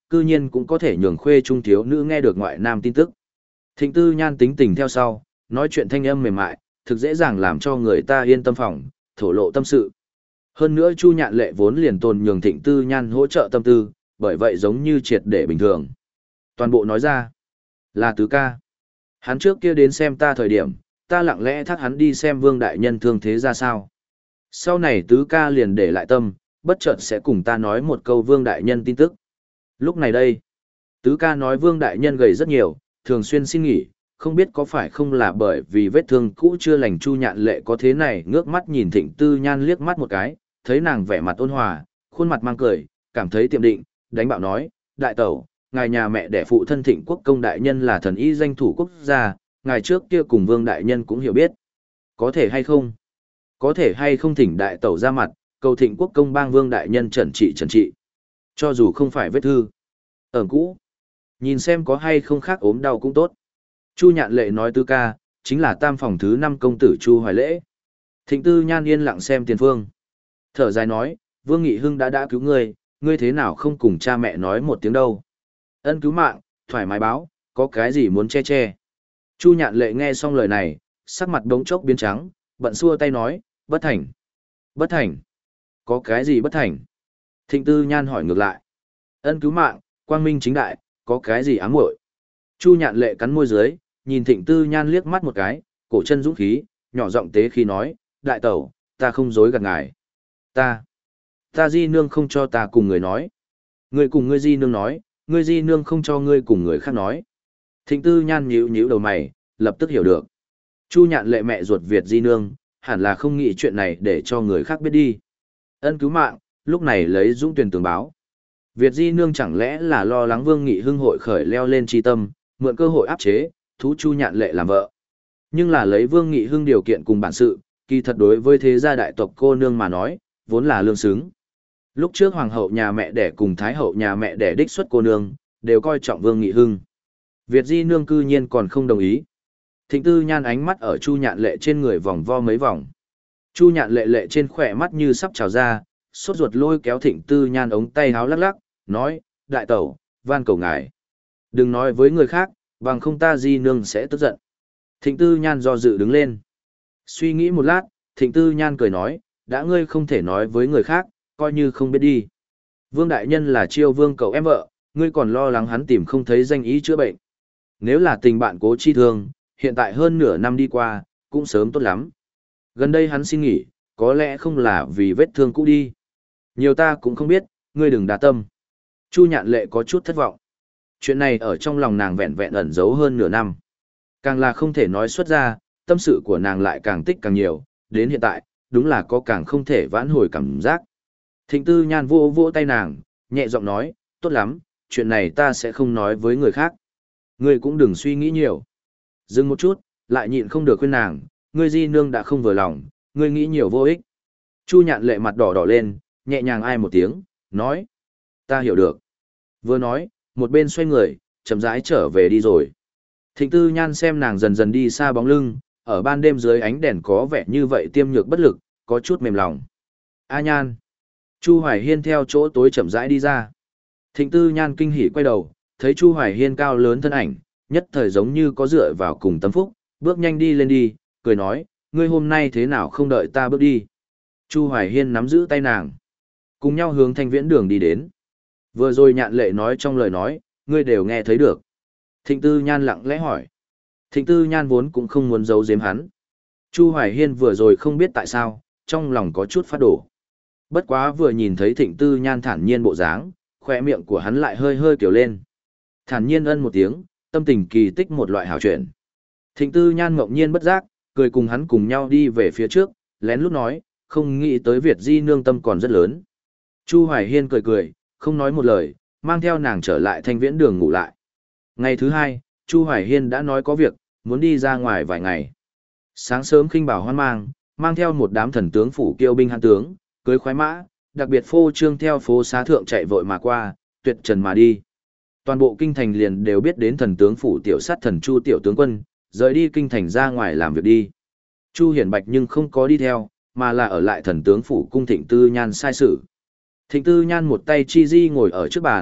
cư nhiên cũng có thể nhường khuê trung thiếu nữ nghe được ngoại nam tin tức. Thịnh Tư Nhan tính tình theo sau, nói chuyện thanh âm mềm mại, thực dễ dàng làm cho người ta yên tâm phòng, thổ lộ tâm sự. Hơn nữa Chu Nhạn Lệ vốn liền tồn nhường Thịnh Tư Nhan hỗ trợ tâm tư, bởi vậy giống như triệt để bình thường. Toàn bộ nói ra, là tứ ca. Hắn trước kia đến xem ta thời điểm, ta lặng lẽ thác hắn đi xem Vương Đại Nhân thương thế ra sao. Sau này tứ ca liền để lại tâm, bất chợt sẽ cùng ta nói một câu Vương Đại Nhân tin tức. Lúc này đây, tứ ca nói Vương Đại Nhân gầy rất nhiều, thường xuyên xin nghỉ, không biết có phải không là bởi vì vết thương cũ chưa lành. Chu Nhạn Lệ có thế này ngước mắt nhìn Thịnh Tư Nhan liếc mắt một cái, thấy nàng vẻ mặt ôn hòa, khuôn mặt mang cười, cảm thấy tiệm định, đánh bạo nói, đại tẩu, ngài nhà mẹ đẻ phụ thân Thịnh Quốc Công Đại Nhân là thần y danh thủ quốc gia, ngài trước kia cùng Vương Đại Nhân cũng hiểu biết. Có thể hay không? Có thể hay không thỉnh đại tẩu ra mặt, cầu Thịnh Quốc Công bang Vương Đại Nhân trần trị trần trị. Cho dù không phải vết thư. Ở cũ. Nhìn xem có hay không khác ốm đau cũng tốt. Chu Nhạn Lệ nói tứ ca, chính là tam phòng thứ năm công tử Chu Hoài Lễ. Thịnh Tư Nhan yên lặng xem tiền phương. Thở dài nói, Vương Nghị Hưng đã đã cứu ngươi, ngươi thế nào không cùng cha mẹ nói một tiếng đâu. Ân cứu mạng, thoải mái báo, có cái gì muốn che che. Chu Nhạn Lệ nghe xong lời này, sắc mặt đống chốc biến trắng, bận xua tay nói, bất thành. Bất thành. Có cái gì bất thành? Thịnh Tư Nhan hỏi ngược lại. Ân cứu mạng, quang minh chính đại, có cái gì ám muội? Chu Nhạn Lệ cắn môi dưới, nhìn Thịnh Tư Nhan liếc mắt một cái, cổ chân dũng khí, nhỏ giọng tế khi nói, đại tẩu, ta không dối gạt ngài. Ta, ta di nương không cho ta cùng người nói. Ngươi cùng ngươi di nương nói, ngươi di nương không cho ngươi cùng người khác nói. Thịnh Tư Nhan nhíu nhíu đầu mày, lập tức hiểu được. Chu Nhạn Lệ mẹ ruột Việt di nương, hẳn là không nghĩ chuyện này để cho người khác biết đi. Ân cứu mạng, lúc này lấy dũng tuyển tường báo. Việt di nương chẳng lẽ là lo lắng Vương Nghị Hưng hội khởi leo lên chi tâm, mượn cơ hội áp chế, thú Chu Nhạn Lệ làm vợ. Nhưng là lấy Vương Nghị Hưng điều kiện cùng bản sự, kỳ thật đối với thế gia đại tộc cô nương mà nói, vốn là lương xứng. Lúc trước hoàng hậu nhà mẹ đẻ cùng thái hậu nhà mẹ đẻ đích xuất cô nương, đều coi trọng Vương Nghị Hưng. Việt di nương cư nhiên còn không đồng ý. Thịnh Tư Nhan ánh mắt ở Chu Nhạn Lệ trên người vòng vo mấy vòng. Chu Nhạn Lệ lệ trên khỏe mắt như sắp trào ra, sốt ruột lôi kéo Thịnh Tư Nhan ống tay háo lắc lắc, nói, đại tẩu, van cầu ngài. Đừng nói với người khác, bằng không ta di nương sẽ tức giận. Thịnh Tư Nhan do dự đứng lên. Suy nghĩ một lát, Thịnh Tư Nhan cười nói, đã ngươi không thể nói với người khác, coi như không biết đi. Vương Đại Nhân là Chiêu Vương cậu em vợ, ngươi còn lo lắng hắn tìm không thấy danh ý chữa bệnh. Nếu là tình bạn cố chi thương, hiện tại hơn nửa năm đi qua, cũng sớm tốt lắm. Gần đây hắn xin nghỉ, có lẽ không là vì vết thương cũ đi. Nhiều ta cũng không biết, ngươi đừng đa tâm. Chu Nhạn Lệ có chút thất vọng. Chuyện này ở trong lòng nàng vẹn vẹn ẩn giấu hơn nửa năm. Càng là không thể nói xuất ra, tâm sự của nàng lại càng tích càng nhiều, đến hiện tại, đúng là có càng không thể vãn hồi cảm giác. Thịnh Tư Nhan vô vô tay nàng, nhẹ giọng nói, tốt lắm, chuyện này ta sẽ không nói với người khác. Ngươi cũng đừng suy nghĩ nhiều. Dừng một chút, lại nhịn không được khuyên nàng, ngươi di nương đã không vừa lòng, ngươi nghĩ nhiều vô ích. Chu Nhạn Lệ mặt đỏ đỏ lên, nhẹ nhàng ai một tiếng, nói, ta hiểu được. Vừa nói, một bên xoay người, chậm rãi trở về đi rồi. Thịnh Tư Nhan xem nàng dần dần đi xa bóng lưng, ở ban đêm dưới ánh đèn có vẻ như vậy tiêm nhược bất lực, có chút mềm lòng. A Nhan. Chu Hoài Hiên theo chỗ tối chậm rãi đi ra. Thịnh Tư Nhan kinh hỉ quay đầu, thấy Chu Hoài Hiên cao lớn thân ảnh, nhất thời giống như có dựa vào cùng tâm phúc, bước nhanh đi lên đi, cười nói, ngươi hôm nay thế nào không đợi ta bước đi. Chu Hoài Hiên nắm giữ tay nàng, cùng nhau hướng Thanh Viễn đường đi đến. Vừa rồi Nhạn Lệ nói trong lời nói, ngươi đều nghe thấy được. Thịnh Tư Nhan lặng lẽ hỏi. Thịnh Tư Nhan vốn cũng không muốn giấu giếm hắn. Chu Hoài Hiên vừa rồi không biết tại sao, trong lòng có chút phát đổ. Bất quá vừa nhìn thấy Thịnh Tư Nhan thản nhiên bộ dáng, khỏe miệng của hắn lại hơi hơi kiểu lên. Thản nhiên ân một tiếng, tâm tình kỳ tích một loại hảo chuyện. Thịnh Tư Nhan ngẫu nhiên bất giác, cười cùng hắn cùng nhau đi về phía trước, lén lút nói, không nghĩ tới Việt Di nương tâm còn rất lớn. Chu Hoài Hiên cười cười, không nói một lời, mang theo nàng trở lại Thanh Viễn đường ngủ lại. Ngày thứ hai, Chu Hoài Hiên đã nói có việc, muốn đi ra ngoài vài ngày. Sáng sớm khinh bảo hoan mang, mang theo một đám thần tướng phủ kiêu binh hãn tướng, cưới khoái mã, đặc biệt phô trương theo phố xá thượng chạy vội mà qua, tuyệt trần mà đi. Toàn bộ kinh thành liền đều biết đến thần tướng phủ tiểu sát thần Chu tiểu tướng quân, rời đi kinh thành ra ngoài làm việc đi. Chu Hiển Bạch nhưng không có đi theo, mà là ở lại thần tướng phủ cung Thịnh Tư Nhan sai sự. Thịnh Tư Nhan một tay chi di ngồi ở trước bàn,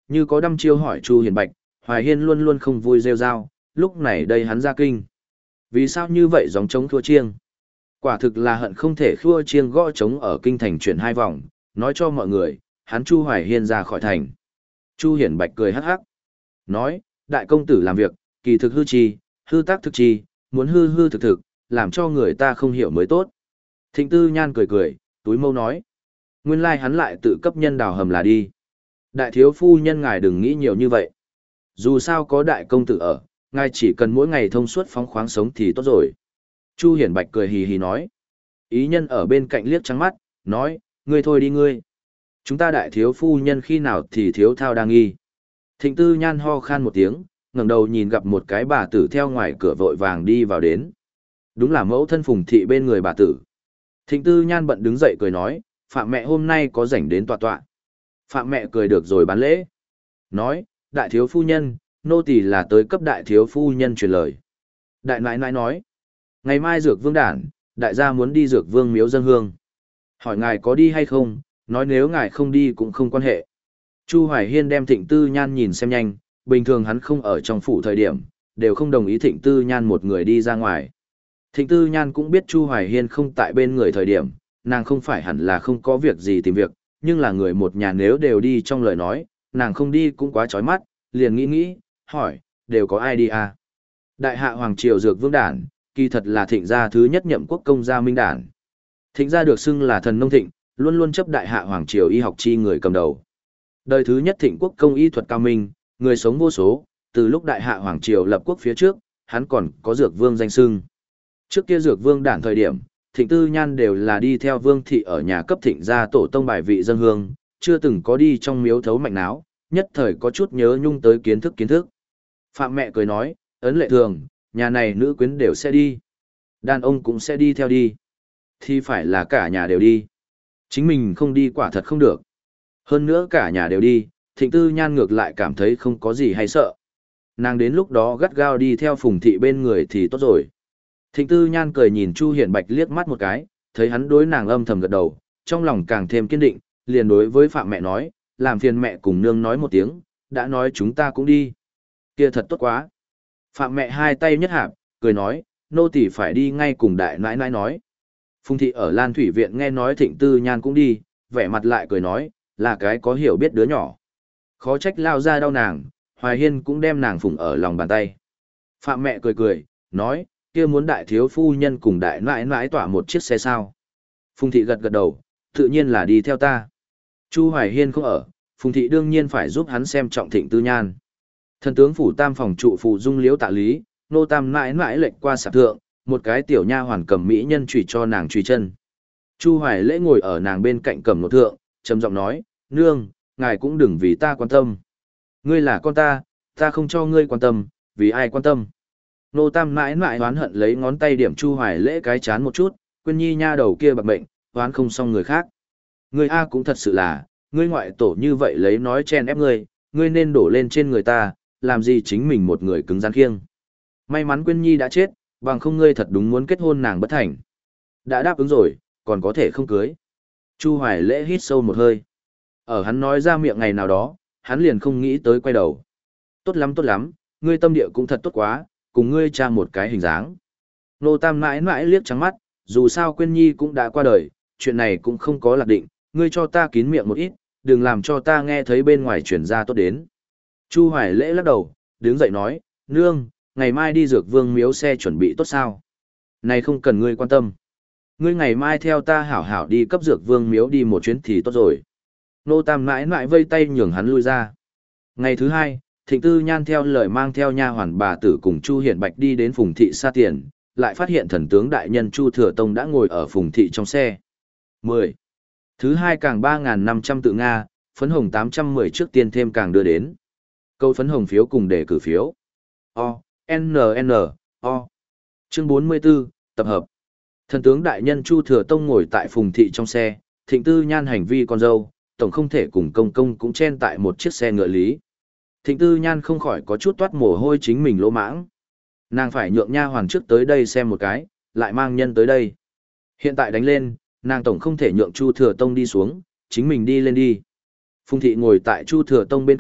như có đăm chiêu hỏi Chu Hiền Bạch, Hoài Hiên luôn luôn không vui rêu rao, lúc này đây hắn ra kinh. Vì sao như vậy gióng trống thua chiêng? Quả thực là hận không thể khua chiêng gõ trống ở kinh thành chuyển hai vòng, nói cho mọi người, hắn Chu Hoài Hiên ra khỏi thành. Chu Hiển Bạch cười hắc hắc, nói, đại công tử làm việc, kỳ thực hư chi, hư tác thực chi, muốn hư hư thực thực, làm cho người ta không hiểu mới tốt. Thịnh Tư Nhan cười cười, túi mâu nói, nguyên lai hắn lại tự cấp nhân đào hầm là đi. Đại thiếu phu nhân ngài đừng nghĩ nhiều như vậy. Dù sao có đại công tử ở, ngài chỉ cần mỗi ngày thông suốt phóng khoáng sống thì tốt rồi. Chu Hiển Bạch cười hì hì nói. Ý nhân ở bên cạnh liếc trắng mắt, nói, ngươi thôi đi ngươi. Chúng ta đại thiếu phu nhân khi nào thì thiếu thao đa nghi. Thịnh Tư Nhan ho khan một tiếng, ngẩng đầu nhìn gặp một cái bà tử theo ngoài cửa vội vàng đi vào đến. Đúng là mẫu thân Phùng Thị bên người bà tử. Thịnh Tư Nhan bận đứng dậy cười nói, Phạm mẹ hôm nay có rảnh đến tọa tọa. Phạm mẹ cười được rồi bán lễ. Nói, đại thiếu phu nhân, nô tỳ là tới cấp đại thiếu phu nhân truyền lời. Đại nãi nãi nói, ngày mai dược vương đản, đại gia muốn đi dược vương miếu dân hương. Hỏi ngài có đi hay không, nói nếu ngài không đi cũng không quan hệ. Chu Hoài Hiên đem Thịnh Tư Nhan nhìn xem nhanh, bình thường hắn không ở trong phủ thời điểm, đều không đồng ý Thịnh Tư Nhan một người đi ra ngoài. Thịnh Tư Nhan cũng biết Chu Hoài Hiên không tại bên người thời điểm, nàng không phải hẳn là không có việc gì tìm việc, nhưng là người một nhà nếu đều đi trong lời nói, nàng không đi cũng quá chói mắt, liền nghĩ nghĩ, hỏi, đều có ai đi à? Đại hạ Hoàng Triều Dược Vương Đản, kỳ thật là Thịnh gia thứ nhất nhậm quốc công gia Minh Đản. Thịnh gia được xưng là thần nông thịnh, luôn luôn chấp đại hạ Hoàng Triều y học chi người cầm đầu. Đời thứ nhất Thịnh quốc công y thuật cao minh, người sống vô số, từ lúc đại hạ Hoàng Triều lập quốc phía trước, hắn còn có Dược Vương danh xưng. Trước kia Dược Vương Đản thời điểm, Thịnh Tư Nhan đều là đi theo Vương Thị ở nhà cấp Thịnh gia tổ tông bài vị dân hương, chưa từng có đi trong miếu thấu mạnh náo, nhất thời có chút nhớ nhung tới kiến thức kiến thức. Phạm mẹ cười nói, ấn lệ thường, nhà này nữ quyến đều sẽ đi. Đàn ông cũng sẽ đi theo đi. Thì phải là cả nhà đều đi. Chính mình không đi quả thật không được. Hơn nữa cả nhà đều đi, Thịnh Tư Nhan ngược lại cảm thấy không có gì hay sợ. Nàng đến lúc đó gắt gao đi theo Phùng Thị bên người thì tốt rồi. Thịnh Tư Nhan cười nhìn Chu Hiển Bạch liếc mắt một cái, thấy hắn đối nàng âm thầm gật đầu, trong lòng càng thêm kiên định, liền đối với Phạm mẹ nói, làm phiền mẹ cùng nương nói một tiếng, đã nói chúng ta cũng đi. Kia thật tốt quá. Phạm mẹ hai tay nhất hạp, cười nói, nô tỳ phải đi ngay cùng đại nãi nãi nói. Phùng Thị ở Lan Thủy Viện nghe nói Thịnh Tư Nhan cũng đi, vẻ mặt lại cười nói, là cái có hiểu biết đứa nhỏ. Khó trách lao ra đau nàng, Hoài Hiên cũng đem nàng phụng ở lòng bàn tay. Phạm mẹ cười cười, nói, kia muốn đại thiếu phu nhân cùng đại nãi nãi tỏa một chiếc xe sao. Phùng Thị gật gật đầu, tự nhiên là đi theo ta. Chu Hoài Hiên không ở, Phùng Thị đương nhiên phải giúp hắn xem trọng Thịnh Tư Nhan. Thần tướng phủ tam phòng trụ phụ dung liếu tạ lý, nô tam nãi nãi lệnh qua sạp thượng, một cái tiểu nha hoàn cầm mỹ nhân chùy cho nàng chùy chân. Chu Hoài Lễ ngồi ở nàng bên cạnh cầm nốt thượng, trầm giọng nói, nương, ngài cũng đừng vì ta quan tâm. Ngươi là con ta, ta không cho ngươi quan tâm, vì ai quan tâm. Nô tam nãi nãi oán hận lấy ngón tay điểm Chu Hoài Lễ cái chán một chút, quên nhi nha đầu kia bạc bệnh, oán không xong người khác. Ngươi A cũng thật sự là, ngươi ngoại tổ như vậy lấy nói chen ép ngươi, ngươi nên đổ lên trên người ta, làm gì chính mình một người cứng rắn khiêng. May mắn Quyên Nhi đã chết, bằng không ngươi thật đúng muốn kết hôn nàng bất thành. Đã đáp ứng rồi, còn có thể không cưới. Chu Hoài Lễ hít sâu một hơi. Ở hắn nói ra miệng ngày nào đó, hắn liền không nghĩ tới quay đầu. Tốt lắm tốt lắm, ngươi tâm địa cũng thật tốt quá, cùng ngươi cha một cái hình dáng. Nô Tam mãi mãi liếc trắng mắt, dù sao Quyên Nhi cũng đã qua đời, chuyện này cũng không có lạc định, ngươi cho ta kín miệng một ít, đừng làm cho ta nghe thấy bên ngoài truyền ra tốt đến. Chu Hoài Lễ lắc đầu, đứng dậy nói, nương, ngày mai đi dược vương miếu xe chuẩn bị tốt sao? Này không cần ngươi quan tâm. Ngươi ngày mai theo ta hảo hảo đi cấp dược vương miếu đi một chuyến thì tốt rồi. Nô Tam mãi mãi vây tay nhường hắn lui ra. Ngày thứ hai, Thịnh Tư Nhan theo lời mang theo nha hoàn bà tử cùng Chu Hiển Bạch đi đến Phùng Thị xa tiền, lại phát hiện thần tướng đại nhân Chu Thừa Tông đã ngồi ở Phùng Thị trong xe. mười. Thứ hai càng ba nghìn năm trăm tự Nga, phấn hồng tám trăm mười trước tiên thêm càng đưa đến. Câu phấn hồng phiếu cùng đề cử phiếu. O, N N, O. Chương bốn mươi 44, tập hợp. Thần tướng đại nhân Chu Thừa Tông ngồi tại Phùng Thị trong xe, Thịnh Tư Nhan hành vi con dâu, tổng không thể cùng công công cũng chen tại một chiếc xe ngựa lý. Thịnh Tư Nhan không khỏi có chút toát mồ hôi chính mình lỗ mãng. Nàng phải nhượng nha hoàn trước tới đây xem một cái, lại mang nhân tới đây. Hiện tại đánh lên, nàng tổng không thể nhượng Chu Thừa Tông đi xuống, chính mình đi lên đi. Phùng Thị ngồi tại Chu Thừa Tông bên cạnh,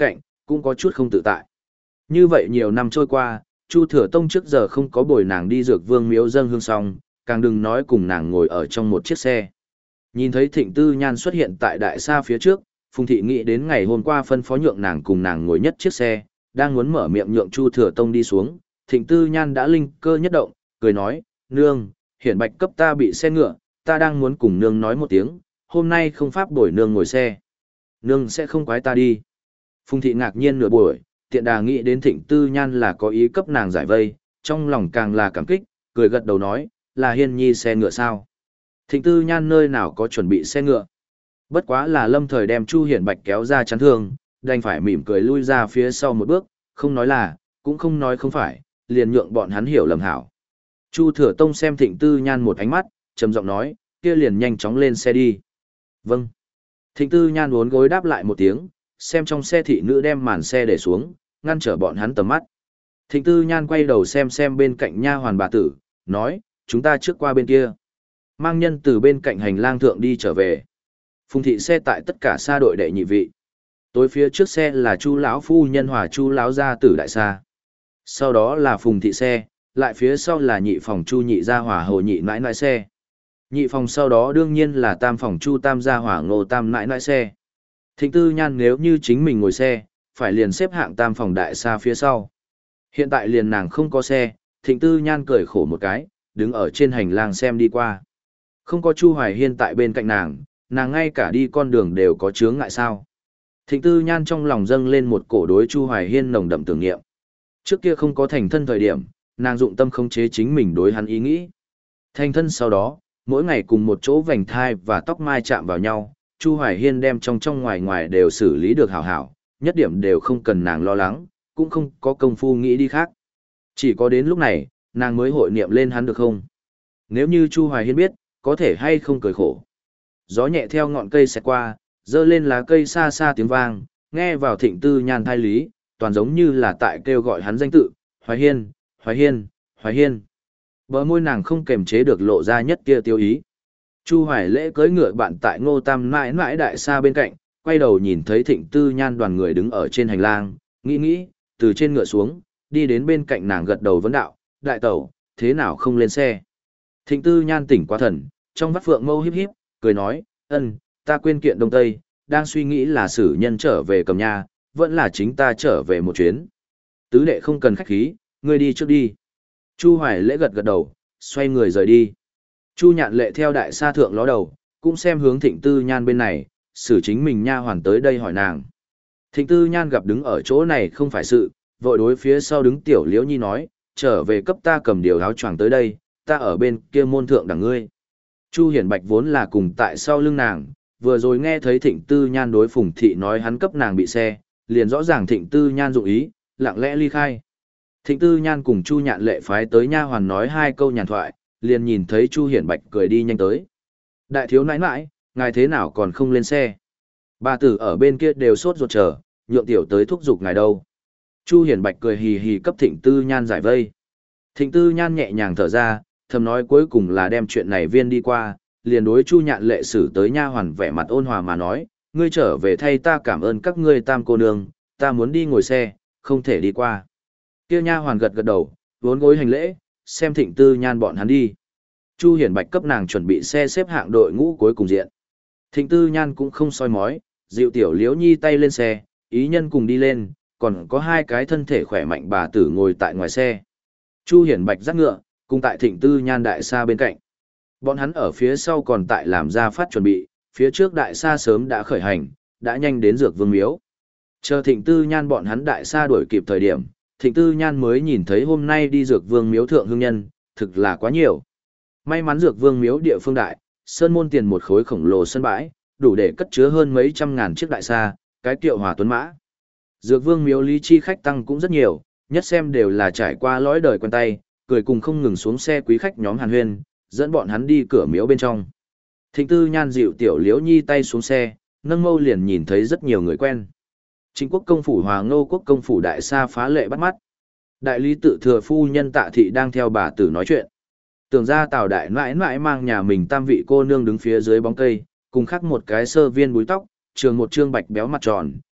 cũng có chút không tự tại. Như vậy nhiều năm trôi qua, Chu Thừa Tông trước giờ không có bồi nàng đi Dược Vương miếu dâng hương xong, càng đừng nói cùng nàng ngồi ở trong một chiếc xe. Nhìn thấy Thịnh Tư Nhan xuất hiện tại đại sa phía trước, Phùng Thị nghĩ đến ngày hôm qua phân phó nhượng nàng cùng nàng ngồi nhất chiếc xe, đang muốn mở miệng nhượng Chu Thừa Tông đi xuống, Thịnh Tư Nhan đã linh cơ nhất động, cười nói, nương, hiển bạch cấp ta bị xe ngựa, ta đang muốn cùng nương nói một tiếng, hôm nay không pháp bồi nương ngồi xe. Nương sẽ không quái ta đi. Phùng Thị ngạc nhiên nửa buổi, tiện đà nghĩ đến Thịnh Tư Nhan là có ý cấp nàng giải vây, trong lòng càng là cảm kích, cười gật đầu nói, là Hiên Nhi xe ngựa sao? Thịnh Tư Nhan nơi nào có chuẩn bị xe ngựa? Bất quá là lâm thời đem Chu Hiển Bạch kéo ra chắn thương, đành phải mỉm cười lui ra phía sau một bước, không nói là, cũng không nói không phải, liền nhượng bọn hắn hiểu lầm hảo. Chu Thừa Tông xem Thịnh Tư Nhan một ánh mắt, trầm giọng nói, kia liền nhanh chóng lên xe đi. Vâng. Thịnh Tư Nhan uốn gối đáp lại một tiếng, xem trong xe thị nữ đem màn xe để xuống, ngăn trở bọn hắn tầm mắt. Thịnh Tư Nhan quay đầu xem xem bên cạnh nha hoàn bà tử, nói, chúng ta trước qua bên kia. Mang nhân từ bên cạnh hành lang thượng đi trở về. Phùng thị xe tại tất cả xa đội đệ nhị vị. Tối phía trước xe là Chu lão phu nhân hòa Chu lão gia tử đại xa. Sau đó là Phùng thị xe, lại phía sau là nhị phòng Chu nhị gia hòa hồ nhị nãi nãi xe. Nhị phòng sau đó đương nhiên là tam phòng Chu tam gia hòa ngô tam nãi nãi xe. Thịnh Tư Nhan nếu như chính mình ngồi xe, phải liền xếp hạng tam phòng đại xa phía sau. Hiện tại liền nàng không có xe, Thịnh Tư Nhan cười khổ một cái, đứng ở trên hành lang xem đi qua. Không có Chu Hoài Hiên tại bên cạnh nàng, nàng ngay cả đi con đường đều có chướng ngại sao. Thịnh Tư Nhan trong lòng dâng lên một cổ đối Chu Hoài Hiên nồng đậm tưởng niệm. Trước kia không có thành thân thời điểm, nàng dụng tâm khống chế chính mình đối hắn ý nghĩ. Thành thân sau đó, mỗi ngày cùng một chỗ vành thai và tóc mai chạm vào nhau, Chu Hoài Hiên đem trong trong ngoài ngoài đều xử lý được hảo hảo, nhất điểm đều không cần nàng lo lắng, cũng không có công phu nghĩ đi khác. Chỉ có đến lúc này, nàng mới hội niệm lên hắn được không? Nếu như Chu Hoài Hiên biết, có thể hay không cười khổ. Gió nhẹ theo ngọn cây xẹt qua, dơ lên lá cây xa xa tiếng vang, nghe vào Thịnh Tư Nhan thai lý, toàn giống như là tại kêu gọi hắn danh tự, Hoài Hiên, Hoài Hiên, Hoài Hiên. Bờ môi nàng không kềm chế được lộ ra nhất kia tiêu ý. Chu Hoài Lễ cưỡi ngựa bạn tại Ngô Tam mãi mãi đại xa bên cạnh, quay đầu nhìn thấy Thịnh Tư Nhan đoàn người đứng ở trên hành lang, nghĩ nghĩ, từ trên ngựa xuống, đi đến bên cạnh nàng gật đầu vấn đạo, đại tẩu, thế nào không lên xe? Thịnh Tư Nhan tỉnh quá thần, trong mắt phượng mâu híp híp, cười nói, ân, ta quên kiện Đông Tây, đang suy nghĩ là sử nhân trở về cầm nhà, vẫn là chính ta trở về một chuyến. Tứ đệ không cần khách khí, ngươi đi trước đi. Chu Hoài Lễ gật gật đầu, xoay người rời đi. Chu Nhạn Lệ theo đại sa thượng ló đầu, cũng xem hướng Thịnh Tư Nhan bên này, xử chính mình nha hoàn tới đây hỏi nàng. Thịnh Tư Nhan gặp đứng ở chỗ này không phải sự, vội đối phía sau đứng Tiểu Liễu Nhi nói, trở về cấp ta cầm điều áo choàng tới đây, ta ở bên kia môn thượng đằng ngươi. Chu Hiển Bạch vốn là cùng tại sau lưng nàng, vừa rồi nghe thấy Thịnh Tư Nhan đối Phùng Thị nói hắn cấp nàng bị xe, liền rõ ràng Thịnh Tư Nhan dụng ý, lặng lẽ ly khai. Thịnh Tư Nhan cùng Chu Nhạn Lệ phái tới nha hoàn nói hai câu nhàn thoại, liền nhìn thấy Chu Hiển Bạch cười đi nhanh tới. Đại thiếu nãi nãi, ngài thế nào còn không lên xe? Bà tử ở bên kia đều sốt ruột chờ, nhượng tiểu tới thúc giục ngài đâu. Chu Hiển Bạch cười hì hì cấp Thịnh Tư Nhan giải vây. Thịnh Tư Nhan nhẹ nhàng thở ra, thầm nói cuối cùng là đem chuyện này viên đi qua, liền đối Chu Nhạn Lệ xử tới nha hoàn vẻ mặt ôn hòa mà nói, ngươi trở về thay ta cảm ơn các ngươi tam cô nương, ta muốn đi ngồi xe, không thể đi qua. Kia nha hoàn gật gật đầu, vốn gối hành lễ, xem Thịnh Tư Nhan bọn hắn đi. Chu Hiển Bạch cấp nàng chuẩn bị xe xếp hạng đội ngũ cuối cùng diện. Thịnh Tư Nhan cũng không soi mói, dịu Tiểu Liễu Nhi tay lên xe, ý nhân cùng đi lên, còn có hai cái thân thể khỏe mạnh bà tử ngồi tại ngoài xe. Chu Hiển Bạch dắt ngựa, cùng tại Thịnh Tư Nhan đại xa bên cạnh. Bọn hắn ở phía sau còn tại làm ra phát chuẩn bị, phía trước đại xa sớm đã khởi hành, đã nhanh đến Dược Vương miếu. Chờ Thịnh Tư Nhan bọn hắn đại xa đuổi kịp thời điểm, Thịnh Tư Nhan mới nhìn thấy hôm nay đi Dược Vương miếu thượng hương nhân, thực là quá nhiều. May mắn Dược Vương miếu địa phương đại, sơn môn tiền một khối khổng lồ sân bãi, đủ để cất chứa hơn mấy trăm ngàn chiếc đại xa, cái kiệu hòa tuấn mã. Dược Vương miếu lý chi khách tăng cũng rất nhiều, nhất xem đều là trải qua lõi đời quen tay, cười cùng không ngừng xuống xe quý khách nhóm hàn huyên, dẫn bọn hắn đi cửa miếu bên trong. Thịnh Tư Nhan dịu Tiểu Liễu Nhi tay xuống xe, nâng mâu liền nhìn thấy rất nhiều người quen. Trịnh quốc công phủ Hòa Ngô quốc công phủ đại sa phá lệ bắt mắt. Đại lý tự thừa phu nhân Tạ thị đang theo bà tử nói chuyện. Tưởng ra Tào đại mãi mãi mang nhà mình tam vị cô nương đứng phía dưới bóng cây, cùng khắc một cái sơ viên búi tóc, trường một trương bạch béo mặt tròn,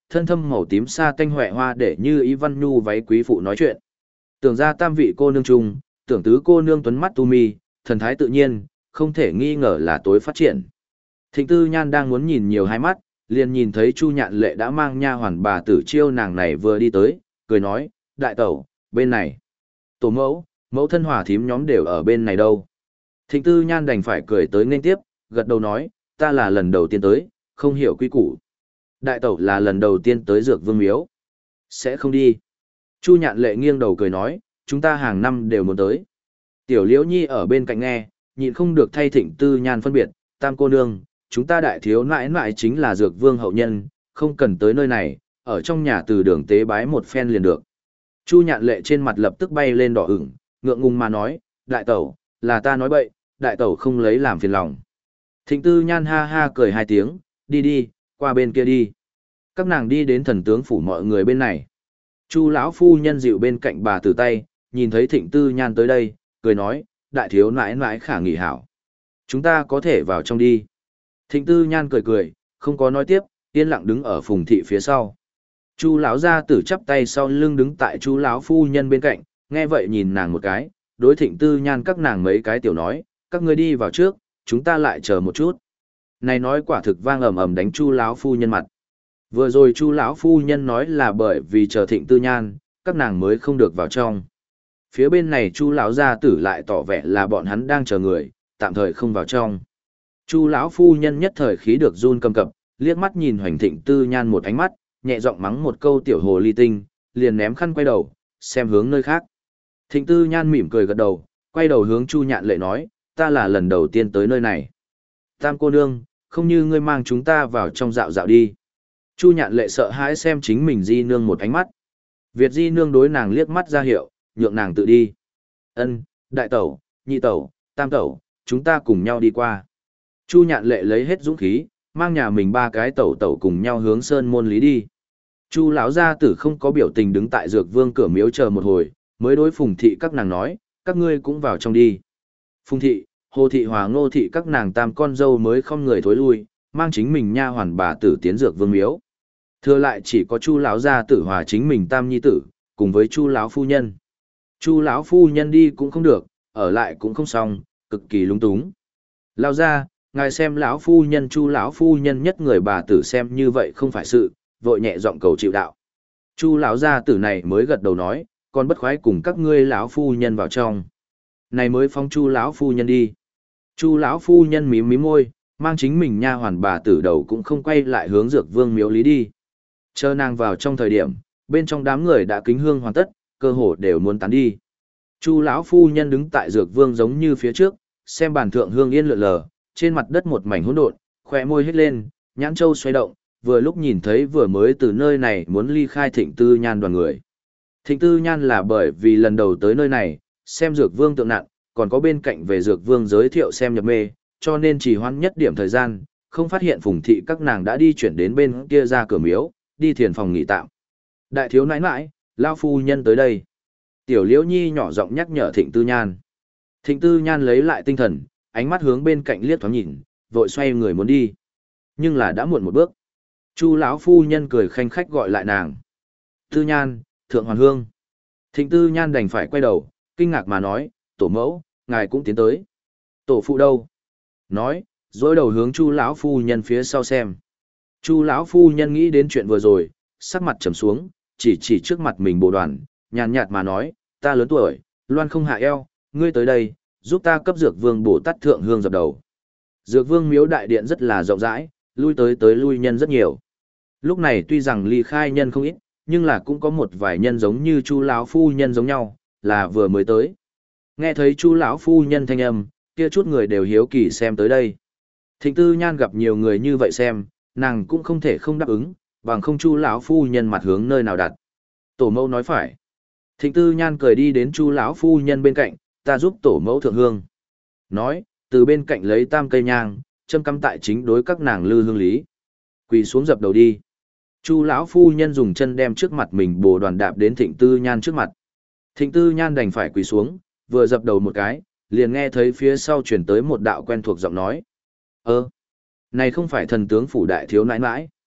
thân thâm màu tím sa tanh huệ hoa để như ý văn nhu váy quý phụ nói chuyện. Tưởng ra tam vị cô nương trung, tưởng tứ cô nương tuấn mắt tu mi, thần thái tự nhiên, không thể nghi ngờ là tối phát triển. Thịnh Tư Nhan đang muốn nhìn nhiều hai mắt, liền nhìn thấy Chu Nhạn Lệ đã mang nha hoàn bà tử chiêu nàng này vừa đi tới, cười nói, đại tẩu, bên này. Tổ mẫu, mẫu thân hòa thím nhóm đều ở bên này đâu. Thịnh Tư Nhan đành phải cười tới nên tiếp, gật đầu nói, ta là lần đầu tiên tới, không hiểu quy củ. Đại tẩu là lần đầu tiên tới Dược Vương miếu. Sẽ không đi. Chu Nhạn Lệ nghiêng đầu cười nói, chúng ta hàng năm đều muốn tới. Tiểu Liễu Nhi ở bên cạnh nghe, nhịn không được thay Thịnh Tư Nhan phân biệt, tam cô nương, chúng ta đại thiếu nãi nãi chính là Dược Vương hậu nhân, không cần tới nơi này, ở trong nhà từ đường tế bái một phen liền được. Chu Nhạn Lệ trên mặt lập tức bay lên đỏ ửng, ngượng ngùng mà nói, đại tẩu, là ta nói bậy, đại tẩu không lấy làm phiền lòng. Thịnh Tư Nhan ha ha cười hai tiếng, đi đi, qua bên kia đi. Các nàng đi đến thần tướng phủ mọi người bên này. Chu lão phu nhân dịu bên cạnh bà từ tay, nhìn thấy Thịnh Tư Nhan tới đây, cười nói, đại thiếu nãi nãi khả nghỉ hảo. Chúng ta có thể vào trong đi. Thịnh Tư Nhan cười cười, không có nói tiếp, yên lặng đứng ở phùng thị phía sau. Chu lão gia tử chắp tay sau lưng đứng tại Chu lão phu nhân bên cạnh, nghe vậy nhìn nàng một cái, đối Thịnh Tư Nhan các nàng mấy cái tiểu nói, các ngươi đi vào trước, chúng ta lại chờ một chút. Này nói quả thực vang ầm ầm đánh Chu lão phu nhân mặt. Vừa rồi Chu lão phu nhân nói là bởi vì chờ Thịnh Tư Nhan, các nàng mới không được vào trong. Phía bên này Chu lão gia tử lại tỏ vẻ là bọn hắn đang chờ người, tạm thời không vào trong. Chu lão phu nhân nhất thời khí được run cầm cập, liếc mắt nhìn Hoành Thịnh Tư Nhan một ánh mắt, nhẹ giọng mắng một câu tiểu hồ ly tinh, liền ném khăn quay đầu, xem hướng nơi khác. Thịnh Tư Nhan mỉm cười gật đầu, quay đầu hướng Chu Nhạn Lệ nói, ta là lần đầu tiên tới nơi này. Tam cô nương, không như ngươi mang chúng ta vào trong dạo dạo đi. Chu Nhạn Lệ sợ hãi xem chính mình di nương một ánh mắt. Việt di nương đối nàng liếc mắt ra hiệu, nhượng nàng tự đi. Ân, đại tẩu, nhị tẩu, tam tẩu, chúng ta cùng nhau đi qua. Chu Nhạn Lệ lấy hết dũng khí, mang nhà mình ba cái tẩu tẩu cùng nhau hướng sơn môn lý đi. Chu lão gia tử không có biểu tình đứng tại Dược Vương cửa miếu chờ một hồi, mới đối Phùng thị các nàng nói, các ngươi cũng vào trong đi. Phùng thị, Hồ thị Hòa Ngô thị các nàng tam con dâu mới không người thối lui, mang chính mình nha hoàn bà tử tiến Dược Vương miếu. Thừa lại chỉ có Chu lão gia tử hòa chính mình tam nhi tử, cùng với Chu lão phu nhân. Chu lão phu nhân đi cũng không được, ở lại cũng không xong, cực kỳ lúng túng. Lao ra, ngài xem lão phu nhân Chu lão phu nhân nhất người bà tử xem như vậy không phải sự, vội nhẹ giọng cầu chịu đạo. Chu lão gia tử này mới gật đầu nói, còn bất khoái cùng các ngươi lão phu nhân vào trong. Này mới phong Chu lão phu nhân đi. Chu lão phu nhân mím mím môi, mang chính mình nha hoàn bà tử đầu cũng không quay lại hướng Dược Vương miếu lý đi. Chờ nàng vào trong thời điểm, bên trong đám người đã kính hương hoàn tất, cơ hồ đều muốn tán đi. Chu lão phu nhân đứng tại Dược Vương giống như phía trước, xem bàn thượng hương yên lượn lờ, trên mặt đất một mảnh hỗn độn, khóe môi hết lên, nhãn châu xoay động, vừa lúc nhìn thấy vừa mới từ nơi này muốn ly khai Thịnh Tư Nhan đoàn người. Thịnh Tư Nhan là bởi vì lần đầu tới nơi này, xem Dược Vương tượng nặng, còn có bên cạnh về Dược Vương giới thiệu xem nhập mê, cho nên chỉ hoãn nhất điểm thời gian, không phát hiện Phùng thị các nàng đã đi chuyển đến bên kia ra cửa miếu, đi thiền phòng nghỉ tạm. Đại thiếu nãi nãi, lao phu nhân tới đây. Tiểu Liễu Nhi nhỏ giọng nhắc nhở Thịnh Tư Nhan. Thịnh Tư Nhan lấy lại tinh thần, ánh mắt hướng bên cạnh liếc thoáng nhìn, vội xoay người muốn đi. Nhưng là đã muộn một bước. Chu lão phu nhân cười khanh khách gọi lại nàng. Tư Nhan, Thượng Hoàn Hương. Thịnh Tư Nhan đành phải quay đầu, kinh ngạc mà nói, tổ mẫu, ngài cũng tiến tới. Tổ phụ đâu? Nói, dối đầu hướng Chu lão phu nhân phía sau xem. Chu lão phu nhân nghĩ đến chuyện vừa rồi, sắc mặt trầm xuống, chỉ chỉ trước mặt mình bồ đoàn, nhàn nhạt mà nói, ta lớn tuổi, loan không hạ eo, ngươi tới đây, giúp ta cấp Dược Vương Bồ Tát thượng hương dập đầu. Dược Vương miếu đại điện rất là rộng rãi, lui tới tới lui nhân rất nhiều. Lúc này tuy rằng ly khai nhân không ít, nhưng là cũng có một vài nhân giống như Chu lão phu nhân giống nhau, là vừa mới tới. Nghe thấy Chu lão phu nhân thanh âm, kia chút người đều hiếu kỳ xem tới đây. Thịnh Tư Nhan gặp nhiều người như vậy xem, nàng cũng không thể không đáp ứng, bằng không Chu lão phu nhân mặt hướng nơi nào đặt. Tổ mẫu nói phải. Thịnh Tư Nhan cười đi đến Chu lão phu nhân bên cạnh, ta giúp tổ mẫu thượng hương. Nói, từ bên cạnh lấy tam cây nhang, châm cắm tại chính đối các nàng lư hương lý. Quỳ xuống dập đầu đi. Chu lão phu nhân dùng chân đem trước mặt mình bồ đoàn đạp đến Thịnh Tư Nhan trước mặt. Thịnh Tư Nhan đành phải quỳ xuống, vừa dập đầu một cái, liền nghe thấy phía sau chuyển tới một đạo quen thuộc giọng nói. Ơ, này không phải thần tướng phủ đại thiếu nãi nãi.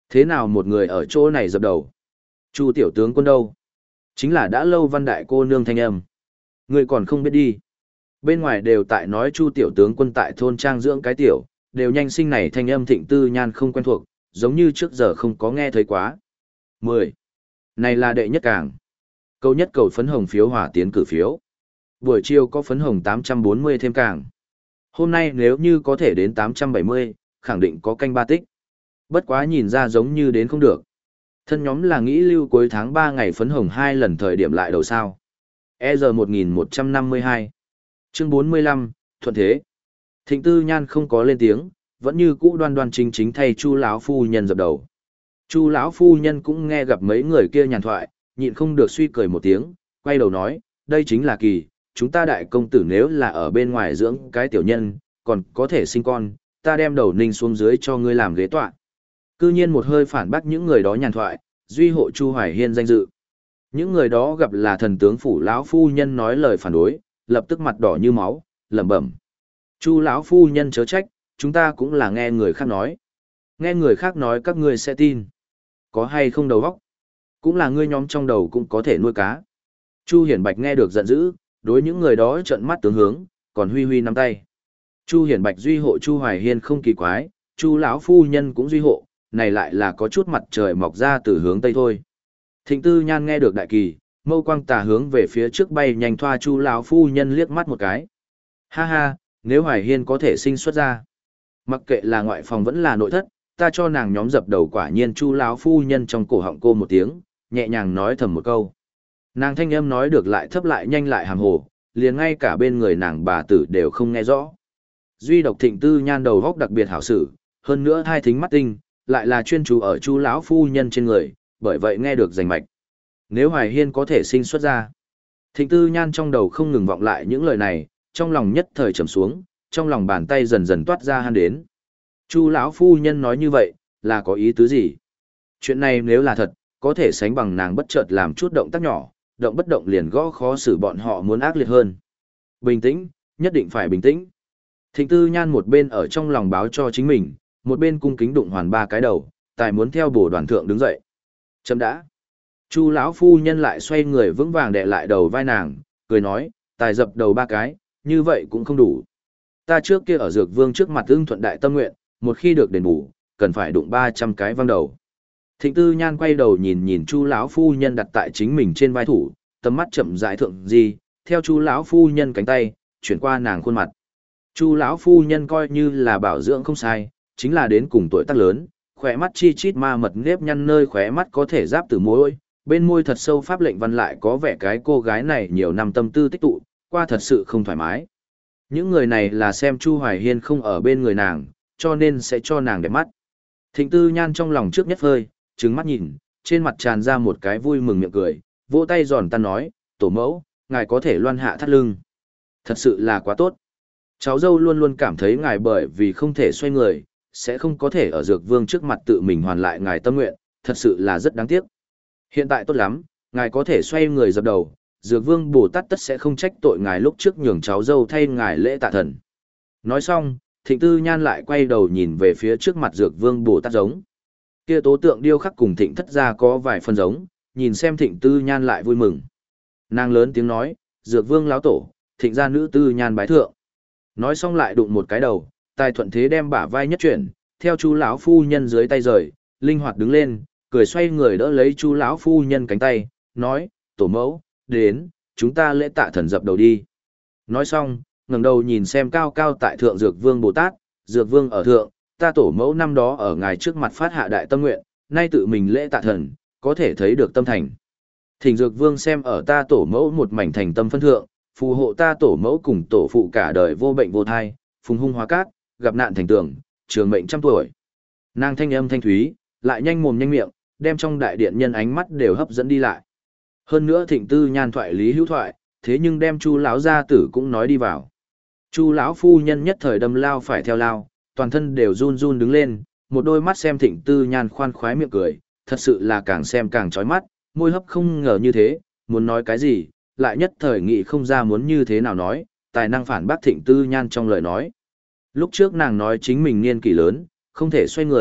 Thế nào một người ở chỗ này dập đầu? Chu tiểu tướng quân đâu? Chính là đã lâu văn đại cô nương thanh âm. Người còn không biết đi. Bên ngoài đều tại nói Chu tiểu tướng quân tại thôn trang dưỡng cái tiểu, đều nhanh sinh này thanh âm Thịnh Tư Nhan không quen thuộc, giống như trước giờ không có nghe thấy quá. mười. Này là đệ nhất càng. Câu nhất cầu phấn hồng phiếu hỏa tiến cử phiếu. Buổi chiều có phấn hồng tám trăm bốn mươi thêm càng. Hôm nay nếu như có thể đến tám trăm bảy mươi, khẳng định có canh ba tích. Bất quá nhìn ra giống như đến không được. Thân nhóm là nghĩ lưu cuối tháng ba ngày phấn hồng hai lần thời điểm lại đầu sao. E R một nghìn một trăm năm mươi hai. Chương bốn mươi lăm, thuận thế. Thịnh Tư Nhan không có lên tiếng, vẫn như cũ đoan đoan chính chính thay Chu lão phu nhân dập đầu. Chu lão phu nhân cũng nghe gặp mấy người kia nhàn thoại, nhịn không được suy cười một tiếng, quay đầu nói, đây chính là kỳ, chúng ta đại công tử nếu là ở bên ngoài dưỡng cái tiểu nhân, còn có thể sinh con, ta đem đầu ninh xuống dưới cho ngươi làm ghế tọa. Cư nhiên một hơi phản bác những người đó nhàn thoại, duy hộ Chu Hoài Hiên danh dự. Những người đó gặp là thần tướng phủ lão phu nhân nói lời phản đối, lập tức mặt đỏ như máu, lẩm bẩm. Chu lão phu nhân chớ trách, chúng ta cũng là nghe người khác nói. Nghe người khác nói các ngươi sẽ tin. Có hay không đầu óc? Cũng là ngươi nhóm trong đầu cũng có thể nuôi cá. Chu Hiển Bạch nghe được giận dữ, đối những người đó trợn mắt tướng hướng, còn huy huy nắm tay. Chu Hiển Bạch duy hộ Chu Hoài Hiên không kỳ quái, Chu lão phu nhân cũng duy hộ, này lại là có chút mặt trời mọc ra từ hướng tây thôi. Thịnh Tư Nhan nghe được đại kỳ, mâu quang tà hướng về phía trước bay nhanh thoa Chu lão phu nhân liếc mắt một cái. Ha ha, nếu Hoài Hiên có thể sinh xuất ra, mặc kệ là ngoại phòng vẫn là nội thất, ta cho nàng nhóm dập đầu. Quả nhiên Chu lão phu nhân trong cổ họng cô một tiếng, nhẹ nhàng nói thầm một câu. Nàng thanh âm nói được lại thấp lại nhanh lại hàm hồ, liền ngay cả bên người nàng bà tử đều không nghe rõ. Duy độc Thịnh Tư Nhan đầu góc đặc biệt hảo sử, hơn nữa hai thính mắt tinh, lại là chuyên chú ở Chu lão phu nhân trên người, bởi vậy nghe được rành mạch. Nếu Hoài Hiên có thể sinh xuất ra. Thịnh Tư Nhan trong đầu không ngừng vọng lại những lời này, trong lòng nhất thời trầm xuống, trong lòng bàn tay dần dần toát ra han đến. Chu lão phu nhân nói như vậy, là có ý tứ gì? Chuyện này nếu là thật, có thể sánh bằng nàng bất chợt làm chút động tác nhỏ, động bất động liền gõ khó xử bọn họ muốn ác liệt hơn. Bình tĩnh, nhất định phải bình tĩnh. Thịnh Tư Nhan một bên ở trong lòng báo cho chính mình, một bên cung kính đụng hoàn ba cái đầu, tài muốn theo bổ đoàn thượng đứng dậy. Chấm đã. Chu lão phu nhân lại xoay người vững vàng đè lại đầu vai nàng, cười nói, tài dập đầu ba cái, như vậy cũng không đủ. Ta trước kia ở Dược Vương trước mặt ưng thuận đại tâm nguyện, một khi được đền bù, cần phải đụng ba trăm cái văng đầu. Thịnh Tư Nhan quay đầu nhìn nhìn Chu lão phu nhân đặt tại chính mình trên vai thủ, tầm mắt chậm rãi thượng gì, theo Chu lão phu nhân cánh tay, chuyển qua nàng khuôn mặt. Chu lão phu nhân coi như là bảo dưỡng không sai, chính là đến cùng tuổi tác lớn, khóe mắt chi chít ma mật nếp nhăn nơi khóe mắt có thể giáp từ môi, bên môi thật sâu pháp lệnh văn lại có vẻ cái cô gái này nhiều năm tâm tư tích tụ, qua thật sự không thoải mái. Những người này là xem Chu Hoài Hiên không ở bên người nàng, cho nên sẽ cho nàng đẹp mắt. Thịnh Tư Nhan trong lòng trước nhất phơi, trừng mắt nhìn, trên mặt tràn ra một cái vui mừng miệng cười, vỗ tay giòn tan nói, tổ mẫu, ngài có thể loan hạ thắt lưng. Thật sự là quá tốt. Cháu dâu luôn luôn cảm thấy ngài bởi vì không thể xoay người, sẽ không có thể ở Dược Vương trước mặt tự mình hoàn lại ngài tâm nguyện, thật sự là rất đáng tiếc. Hiện tại tốt lắm, ngài có thể xoay người dập đầu, Dược Vương Bồ Tát tất sẽ không trách tội ngài lúc trước nhường cháu dâu thay ngài lễ tạ thần. Nói xong, Thịnh Tư Nhan lại quay đầu nhìn về phía trước mặt Dược Vương Bồ Tát giống. Kia tố tượng điêu khắc cùng Thịnh thất gia có vài phần giống, nhìn xem Thịnh Tư Nhan lại vui mừng. Nàng lớn tiếng nói, Dược Vương lão tổ, Thịnh gia nữ Tư Nhan bái thượng. Nói xong lại đụng một cái đầu, tài thuận thế đem bả vai nhất chuyển, theo Chu lão phu nhân dưới tay rời, linh hoạt đứng lên, cười xoay người đỡ lấy Chu lão phu nhân cánh tay, nói, tổ mẫu, đến, chúng ta lễ tạ thần dập đầu đi. Nói xong, ngẩng đầu nhìn xem cao cao tại thượng Dược Vương Bồ Tát, Dược Vương ở thượng, ta tổ mẫu năm đó ở ngài trước mặt phát hạ đại tâm nguyện, nay tự mình lễ tạ thần, có thể thấy được tâm thành. Thỉnh Dược Vương xem ở ta tổ mẫu một mảnh thành tâm phân thượng, phù hộ ta tổ mẫu cùng tổ phụ cả đời vô bệnh vô thai, phùng hung hóa cát, gặp nạn thành tường, trường mệnh trăm tuổi. Nàng thanh âm thanh thúy, lại nhanh mồm nhanh miệng, đem trong đại điện nhân ánh mắt đều hấp dẫn đi lại. Hơn nữa Thịnh Tư Nhan thoại lý hữu thoại, thế nhưng đem Chu lão gia tử cũng nói đi vào. Chu lão phu nhân nhất thời đâm lao phải theo lao, toàn thân đều run run đứng lên, một đôi mắt xem Thịnh Tư Nhan khoan khoái miệng cười, thật sự là càng xem càng chói mắt, môi hấp không ngờ như thế, muốn nói cái gì, lại nhất thời nghĩ không ra muốn như thế nào nói, tài năng phản bác Thịnh Tư Nhan trong lời nói. Lúc trước nàng nói chính mình niên kỷ lớn, không thể xoay người,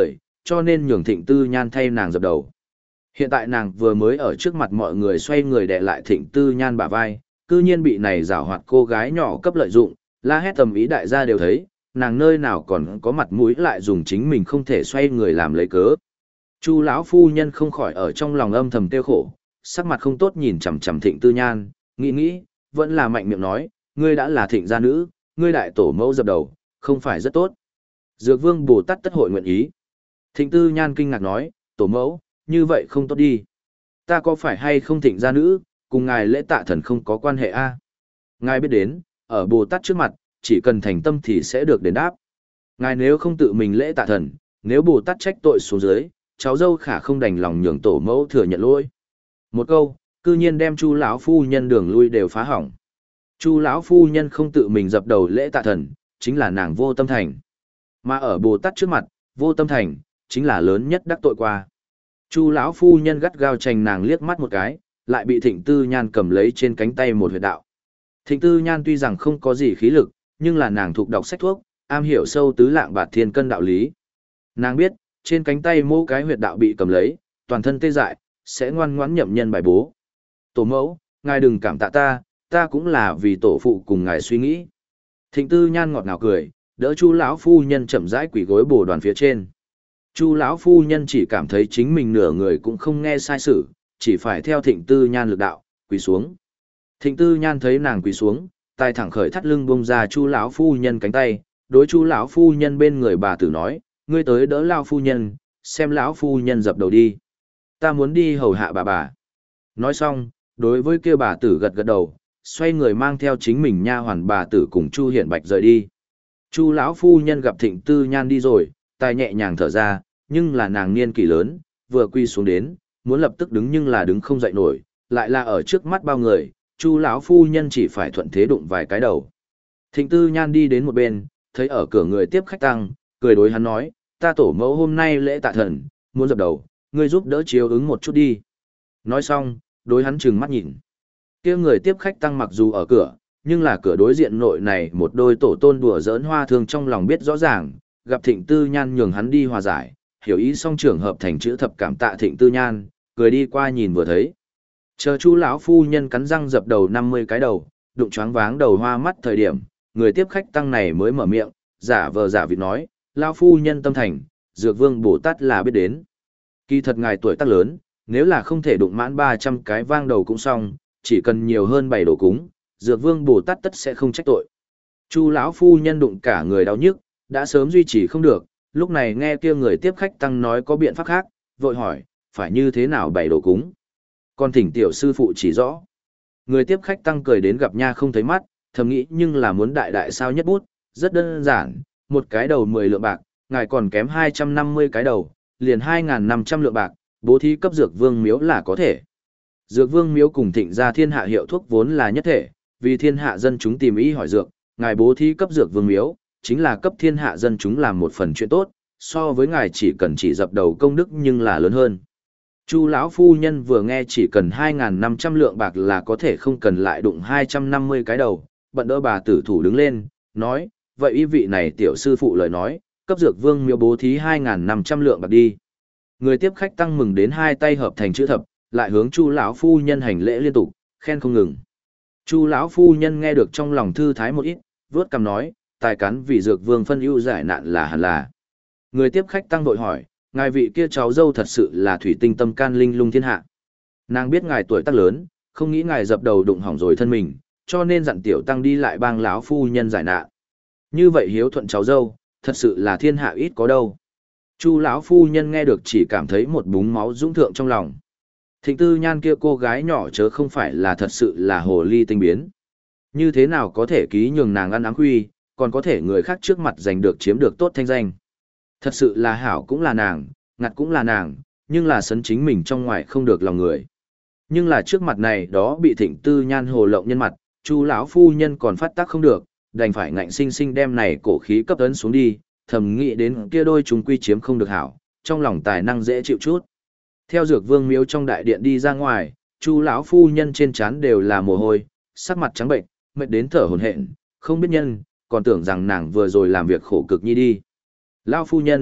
cho nên nhường Thịnh Tư Nhan thay nàng dập đầu. Hiện tại nàng vừa mới ở trước mặt mọi người xoay người đè lại Thịnh Tư Nhan bả vai, cư nhiên bị này giảo hoạt cô gái nhỏ cấp lợi dụng, la hét tầm ý đại gia đều thấy, nàng nơi nào còn có mặt mũi lại dùng chính mình không thể xoay người làm lấy cớ. Chu lão phu nhân không khỏi ở trong lòng âm thầm tiêu khổ, sắc mặt không tốt nhìn chằm chằm Thịnh Tư Nhan, nghĩ nghĩ, vẫn là mạnh miệng nói, ngươi đã là Thịnh gia nữ, ngươi đại tổ mẫu dập đầu, không phải rất tốt. Dược Vương Bồ Tát tất hội nguyện ý. Thịnh Tư Nhan kinh ngạc nói, tổ mẫu, như vậy không tốt đi. Ta có phải hay không Thịnh gia nữ, cùng ngài lễ tạ thần không có quan hệ a? Ngài biết đến, ở Bồ Tát trước mặt, chỉ cần thành tâm thì sẽ được đền đáp. Ngài nếu không tự mình lễ tạ thần, nếu Bồ Tát trách tội xuống dưới, cháu dâu khả không đành lòng nhường tổ mẫu thừa nhận lỗi. Một câu, cư nhiên đem Chu lão phu nhân đường lui đều phá hỏng. Chu lão phu nhân không tự mình dập đầu lễ tạ thần, chính là nàng vô tâm thành. Mà ở Bồ Tát trước mặt, vô tâm thành chính là lớn nhất đắc tội qua. Chu lão phu nhân gắt gao chành nàng liếc mắt một cái, lại bị Thịnh Tư Nhan cầm lấy trên cánh tay một huyệt đạo. Thịnh Tư Nhan tuy rằng không có gì khí lực, nhưng là nàng thuộc đọc sách thuốc, am hiểu sâu tứ lạng bạt thiên cân đạo lý. Nàng biết, trên cánh tay mỗi cái huyệt đạo bị cầm lấy, toàn thân tê dại, sẽ ngoan ngoãn nhậm nhân bài bố. Tổ mẫu, ngài đừng cảm tạ ta, ta cũng là vì tổ phụ cùng ngài suy nghĩ. Thịnh Tư Nhan ngọt ngào cười, đỡ Chu lão phu nhân chậm rãi quỳ gối bồ đoàn phía trên. Chu lão phu nhân chỉ cảm thấy chính mình nửa người cũng không nghe sai sự, chỉ phải theo Thịnh Tư Nhan lực đạo, quỳ xuống. Thịnh Tư Nhan thấy nàng quỳ xuống, tay thẳng khởi thắt lưng bông ra Chu lão phu nhân cánh tay, đối Chu lão phu nhân bên người bà tử nói, ngươi tới đỡ lão phu nhân, xem lão phu nhân dập đầu đi. Ta muốn đi hầu hạ bà bà. Nói xong, đối với kia bà tử gật gật đầu, xoay người mang theo chính mình nha hoàn bà tử cùng Chu Hiển Bạch rời đi. Chu lão phu nhân gặp Thịnh Tư Nhan đi rồi, tay nhẹ nhàng thở ra, nhưng là nàng niên kỷ lớn, vừa quy xuống đến, muốn lập tức đứng nhưng là đứng không dậy nổi, lại là ở trước mắt bao người, Chu lão phu nhân chỉ phải thuận thế đụng vài cái đầu. Thịnh Tư Nhan đi đến một bên, thấy ở cửa người tiếp khách tăng, cười đối hắn nói, ta tổ mẫu hôm nay lễ tạ thần, muốn dập đầu, ngươi giúp đỡ chiếu ứng một chút đi. Nói xong, đối hắn trừng mắt nhìn. Kia người tiếp khách tăng mặc dù ở cửa, nhưng là cửa đối diện nội này một đôi tổ tôn đùa giỡn hoa thương trong lòng biết rõ ràng, gặp Thịnh Tư Nhan nhường hắn đi hòa giải, hiểu ý xong trường hợp thành chữ thập cảm tạ Thịnh Tư Nhan, cười đi qua nhìn vừa thấy. Chờ Chu lão phu nhân cắn răng dập đầu năm mươi cái đầu, đụng choáng váng đầu hoa mắt thời điểm, người tiếp khách tăng này mới mở miệng, giả vờ giả vịt nói, lão phu nhân tâm thành, Dược Vương Bồ Tát là biết đến. Kỳ thật ngài tuổi tác lớn, nếu là không thể đụng mãn ba trăm cái vang đầu cũng xong, chỉ cần nhiều hơn bảy đồ cúng, Dược Vương Bồ Tát tất sẽ không trách tội. Chu lão phu nhân đụng cả người đau nhức, đã sớm duy trì không được, lúc này nghe kia người tiếp khách tăng nói có biện pháp khác, vội hỏi, phải như thế nào bảy đồ cúng? Còn thỉnh tiểu sư phụ chỉ rõ. Người tiếp khách tăng cười đến gặp nha không thấy mắt, thầm nghĩ nhưng là muốn đại đại sao nhất bút, rất đơn giản, một cái đầu mười lượng bạc, ngài còn kém hai trăm năm mươi cái đầu, liền hai nghìn năm trăm lượng bạc, bố thí cấp Dược Vương miếu là có thể. Dược Vương miếu cùng Thịnh gia thiên hạ hiệu thuốc vốn là nhất thể, vì thiên hạ dân chúng tìm ý hỏi dược, ngài bố thí cấp Dược Vương miếu, chính là cấp thiên hạ dân chúng làm một phần chuyện tốt, so với ngài chỉ cần chỉ dập đầu công đức nhưng là lớn hơn. Chu lão phu nhân vừa nghe chỉ cần hai nghìn năm trăm lượng bạc là có thể không cần lại đụng hai trăm năm mươi cái đầu, bận đỡ bà tử thủ đứng lên, nói, vậy ý vị này tiểu sư phụ lời nói, cấp Dược Vương miếu bố thí hai nghìn năm trăm lượng bạc đi. Người tiếp khách tăng mừng đến hai tay hợp thành chữ thập, lại hướng Chu lão phu nhân hành lễ liên tục, khen không ngừng. Chu lão phu nhân nghe được trong lòng thư thái một ít, vớt cằm nói, tài cán vì Dược Vương phân ưu giải nạn là hẳn là. Người tiếp khách tăng vội hỏi, ngài vị kia cháu dâu thật sự là thủy tinh tâm can linh lung thiên hạ. Nàng biết ngài tuổi tác lớn, không nghĩ ngài dập đầu đụng hỏng rồi thân mình, cho nên dặn tiểu tăng đi lại bang lão phu nhân giải nạn. Như vậy hiếu thuận cháu dâu, thật sự là thiên hạ ít có đâu. Chu lão phu nhân nghe được chỉ cảm thấy một búng máu dũng thượng trong lòng. Thịnh Tư Nhan kia cô gái nhỏ chớ không phải là thật sự là hồ ly tinh biến. Như thế nào có thể ký nhường nàng ăn áng huy, còn có thể người khác trước mặt giành được chiếm được tốt thanh danh. Thật sự là hảo cũng là nàng, ngặt cũng là nàng, nhưng là sấn chính mình trong ngoài không được lòng người. Nhưng là trước mặt này đó bị Thịnh Tư Nhan hồ lộng nhân mặt, Chu lão phu nhân còn phát tác không được, đành phải ngạnh sinh sinh đem này cổ khí cấp ấn xuống đi, thầm nghĩ đến kia đôi chúng quy chiếm không được hảo, trong lòng tài năng dễ chịu chút. Theo Dược Vương miếu trong đại điện đi ra ngoài, Chu lão phu nhân trên trán đều là mồ hôi, sắc mặt trắng bệnh, mệt đến thở hổn hển, không biết nhân, còn tưởng rằng nàng vừa rồi làm việc khổ cực nhi đi. Lão phu nhân,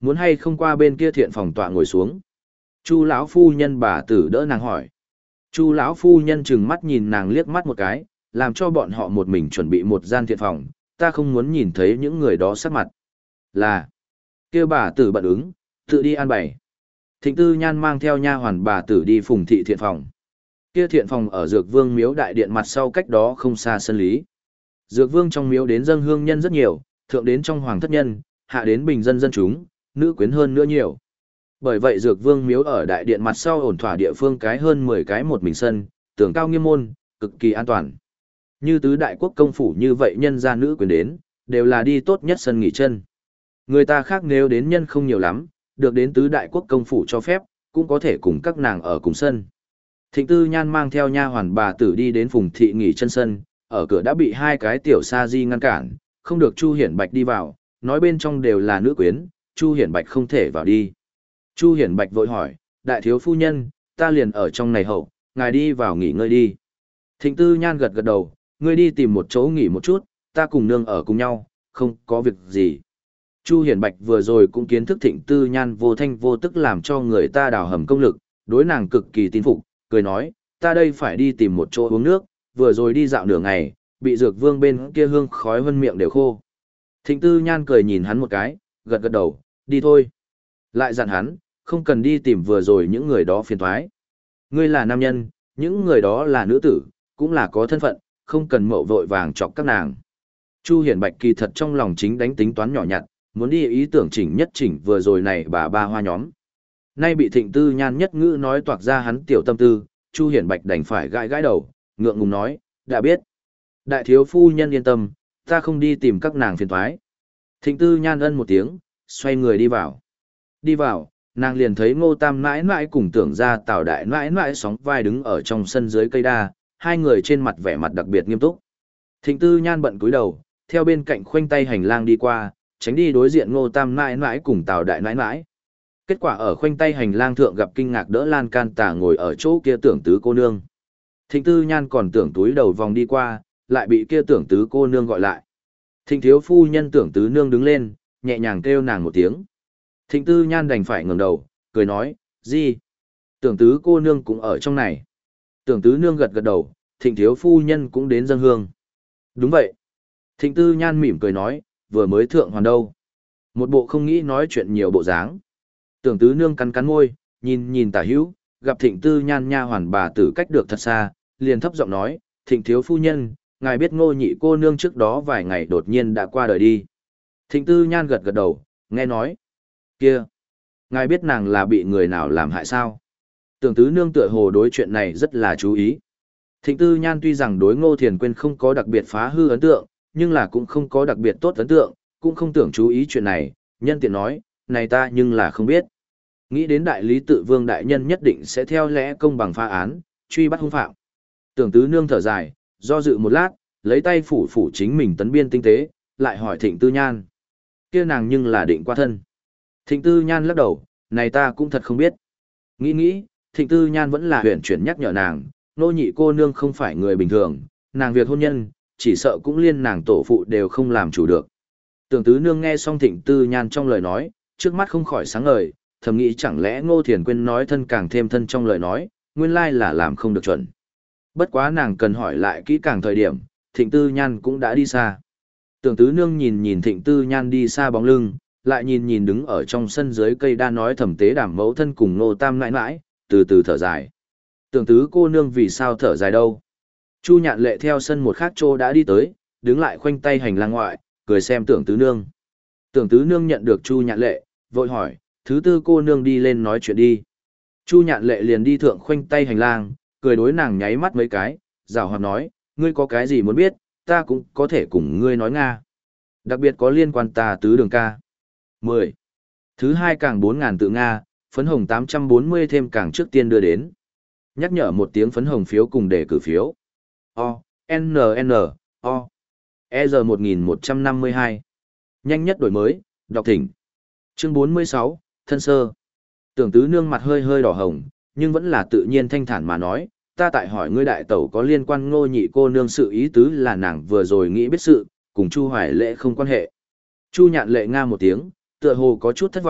Muốn hay không qua bên kia thiện phòng tọa ngồi xuống. Chu lão phu nhân bà tử đỡ nàng hỏi. Chu lão phu nhân trừng mắt nhìn nàng liếc mắt một cái, làm cho bọn họ một mình chuẩn bị một gian thiện phòng, ta không muốn nhìn thấy những người đó sắc mặt. Là, kia bà tử bận ứng, tự đi an bày. Thịnh Tư Nhan mang theo nha hoàn bà tử đi phùng thị thiện phòng. Kia thiện phòng ở Dược Vương miếu đại điện mặt sau cách đó không xa sân lý. Dược Vương trong miếu đến dâng hương nhân rất nhiều, thượng đến trong hoàng thất nhân, hạ đến bình dân dân chúng, nữ quyến hơn nữa nhiều. Bởi vậy Dược Vương miếu ở đại điện mặt sau ổn thỏa địa phương cái hơn mười cái một mình sân, tường cao nghiêm môn, cực kỳ an toàn. Như tứ đại quốc công phủ như vậy nhân gia nữ quyến đến, đều là đi tốt nhất sân nghỉ chân. Người ta khác nếu đến nhân không nhiều lắm, được đến tứ đại quốc công phủ cho phép, cũng có thể cùng các nàng ở cùng sân. Thịnh Tư Nhan mang theo nha hoàn bà tử đi đến phùng thị nghỉ chân sân, ở cửa đã bị hai cái tiểu sa di ngăn cản, không được Chu Hiển Bạch đi vào, nói bên trong đều là nữ quyến, Chu Hiển Bạch không thể vào đi. Chu Hiển Bạch vội hỏi, đại thiếu phu nhân, ta liền ở trong này hậu, ngài đi vào nghỉ ngơi đi. Thịnh Tư Nhan gật gật đầu, ngươi đi tìm một chỗ nghỉ một chút, ta cùng nương ở cùng nhau, không có việc gì. Chu Hiển Bạch vừa rồi cũng kiến thức Thịnh Tư Nhan vô thanh vô tức làm cho người ta đào hầm công lực, đối nàng cực kỳ tín phục, cười nói, ta đây phải đi tìm một chỗ uống nước, vừa rồi đi dạo nửa ngày, bị Dược Vương bên kia hương khói hơn miệng đều khô. Thịnh Tư Nhan cười nhìn hắn một cái, gật gật đầu, đi thôi. Lại dặn hắn, không cần đi tìm vừa rồi những người đó phiền toái. Ngươi là nam nhân, những người đó là nữ tử, cũng là có thân phận, không cần mậu vội vàng chọc các nàng. Chu Hiển Bạch kỳ thật trong lòng chính đánh tính toán nhỏ nhặt, muốn đi ý tưởng chỉnh nhất chỉnh vừa rồi này bà ba hoa nhóm. Nay bị Thịnh Tư Nhan nhất ngữ nói toạc ra hắn tiểu tâm tư, Chu Hiển Bạch đành phải gãi gãi đầu, ngượng ngùng nói, đã biết. Đại thiếu phu nhân yên tâm, ta không đi tìm các nàng phiền toái. Thịnh Tư Nhan ân một tiếng, xoay người đi vào. Đi vào, nàng liền thấy Ngô Tam mãi mãi cùng tưởng ra Tào Đại mãi mãi sóng vai đứng ở trong sân dưới cây đa, hai người trên mặt vẻ mặt đặc biệt nghiêm túc. Thịnh Tư Nhan bận cúi đầu, theo bên cạnh khoanh tay hành lang đi qua, tránh đi đối diện Ngô Tam mãi mãi cùng Tào Đại mãi mãi. Kết quả ở khoanh tay hành lang thượng gặp kinh ngạc đỡ Lan Can Tà ngồi ở chỗ kia tưởng tứ cô nương. Thịnh Tư Nhan còn tưởng túi đầu vòng đi qua, lại bị kia tưởng tứ cô nương gọi lại. Thịnh thiếu phu nhân tưởng tứ nương đứng lên, nhẹ nhàng kêu nàng một tiếng. Thịnh Tư Nhan đành phải ngẩng đầu, cười nói, gì? Tưởng tứ cô nương cũng ở trong này. Tưởng tứ nương gật gật đầu, thịnh thiếu phu nhân cũng đến dâng hương. Đúng vậy. Thịnh Tư Nhan mỉm cười nói, vừa mới thượng hoàn đâu. Một bộ không nghĩ nói chuyện nhiều bộ dáng. Tưởng tứ nương cắn cắn môi, nhìn nhìn tả hữu, gặp Thịnh Tư Nhan nha hoàn bà tử cách được thật xa, liền thấp giọng nói, Thịnh thiếu phu nhân, ngài biết Ngô nhị cô nương trước đó vài ngày đột nhiên đã qua đời đi. Thịnh Tư Nhan gật gật đầu, nghe nói. Kia, ngài biết nàng là bị người nào làm hại sao? Tưởng tứ nương tựa hồ đối chuyện này rất là chú ý. Thịnh Tư Nhan tuy rằng đối Ngô Thiền Quyên không có đặc biệt phá hư ấn tượng, nhưng là cũng không có đặc biệt tốt ấn tượng, cũng không tưởng chú ý chuyện này, nhân tiện nói, này ta nhưng là không biết. Nghĩ đến đại lý tự vương đại nhân nhất định sẽ theo lẽ công bằng phá án, truy bắt hung phạm. Tưởng tứ nương thở dài, do dự một lát, lấy tay phủ phủ chính mình tấn biên tinh tế, lại hỏi Thịnh Tư Nhan. Kia nàng nhưng là định qua thân. Thịnh Tư Nhan lắc đầu, này ta cũng thật không biết. Nghĩ nghĩ, Thịnh Tư Nhan vẫn là huyền chuyển nhắc nhở nàng, nô nhị cô nương không phải người bình thường, nàng việc hôn nhân, chỉ sợ cũng liên nàng tổ phụ đều không làm chủ được. Tưởng tứ nương nghe xong Thịnh Tư Nhan trong lời nói, trước mắt không khỏi sáng ngời, thầm nghĩ chẳng lẽ Ngô Thiền Quyên nói thân càng thêm thân trong lời nói, nguyên lai là làm không được chuẩn. Bất quá nàng cần hỏi lại kỹ càng thời điểm, Thịnh Tư Nhan cũng đã đi xa. Tưởng tứ nương nhìn nhìn Thịnh Tư Nhan đi xa bóng lưng, lại nhìn nhìn đứng ở trong sân dưới cây đa nói thầm tế đảm mẫu thân cùng Ngô Tam nãi nãi, từ từ thở dài. Tưởng tứ cô nương vì sao thở dài đâu? Chu Nhạn Lệ theo sân một khác chỗ đã đi tới, đứng lại khoanh tay hành lang ngoại, cười xem tưởng tứ nương. Tưởng tứ nương nhận được Chu Nhạn Lệ, vội hỏi, thứ tư cô nương đi lên nói chuyện đi. Chu Nhạn Lệ liền đi thượng khoanh tay hành lang, cười đối nàng nháy mắt mấy cái, rào hoạt nói, ngươi có cái gì muốn biết, ta cũng có thể cùng ngươi nói Nga. Đặc biệt có liên quan ta tứ đường ca. mười. Thứ hai càng bốn ngàn tự Nga, phấn hồng tám trăm bốn mươi thêm càng trước tiên đưa đến. Nhắc nhở một tiếng phấn hồng phiếu cùng để cử phiếu. O, N N, O, E R một nghìn một trăm năm mươi hai. Nhanh nhất đổi mới, đọc thỉnh. Chương bốn mươi sáu, thân sơ. Tưởng tứ nương mặt hơi hơi đỏ hồng, nhưng vẫn là tự nhiên thanh thản mà nói, ta tại hỏi ngươi đại tẩu có liên quan Ngô nhị cô nương sự ý tứ là nàng vừa rồi nghĩ biết sự, cùng Chu Hoài Lễ không quan hệ. Chu Nhạn Lệ nga một tiếng, tựa hồ có chút thất vọng,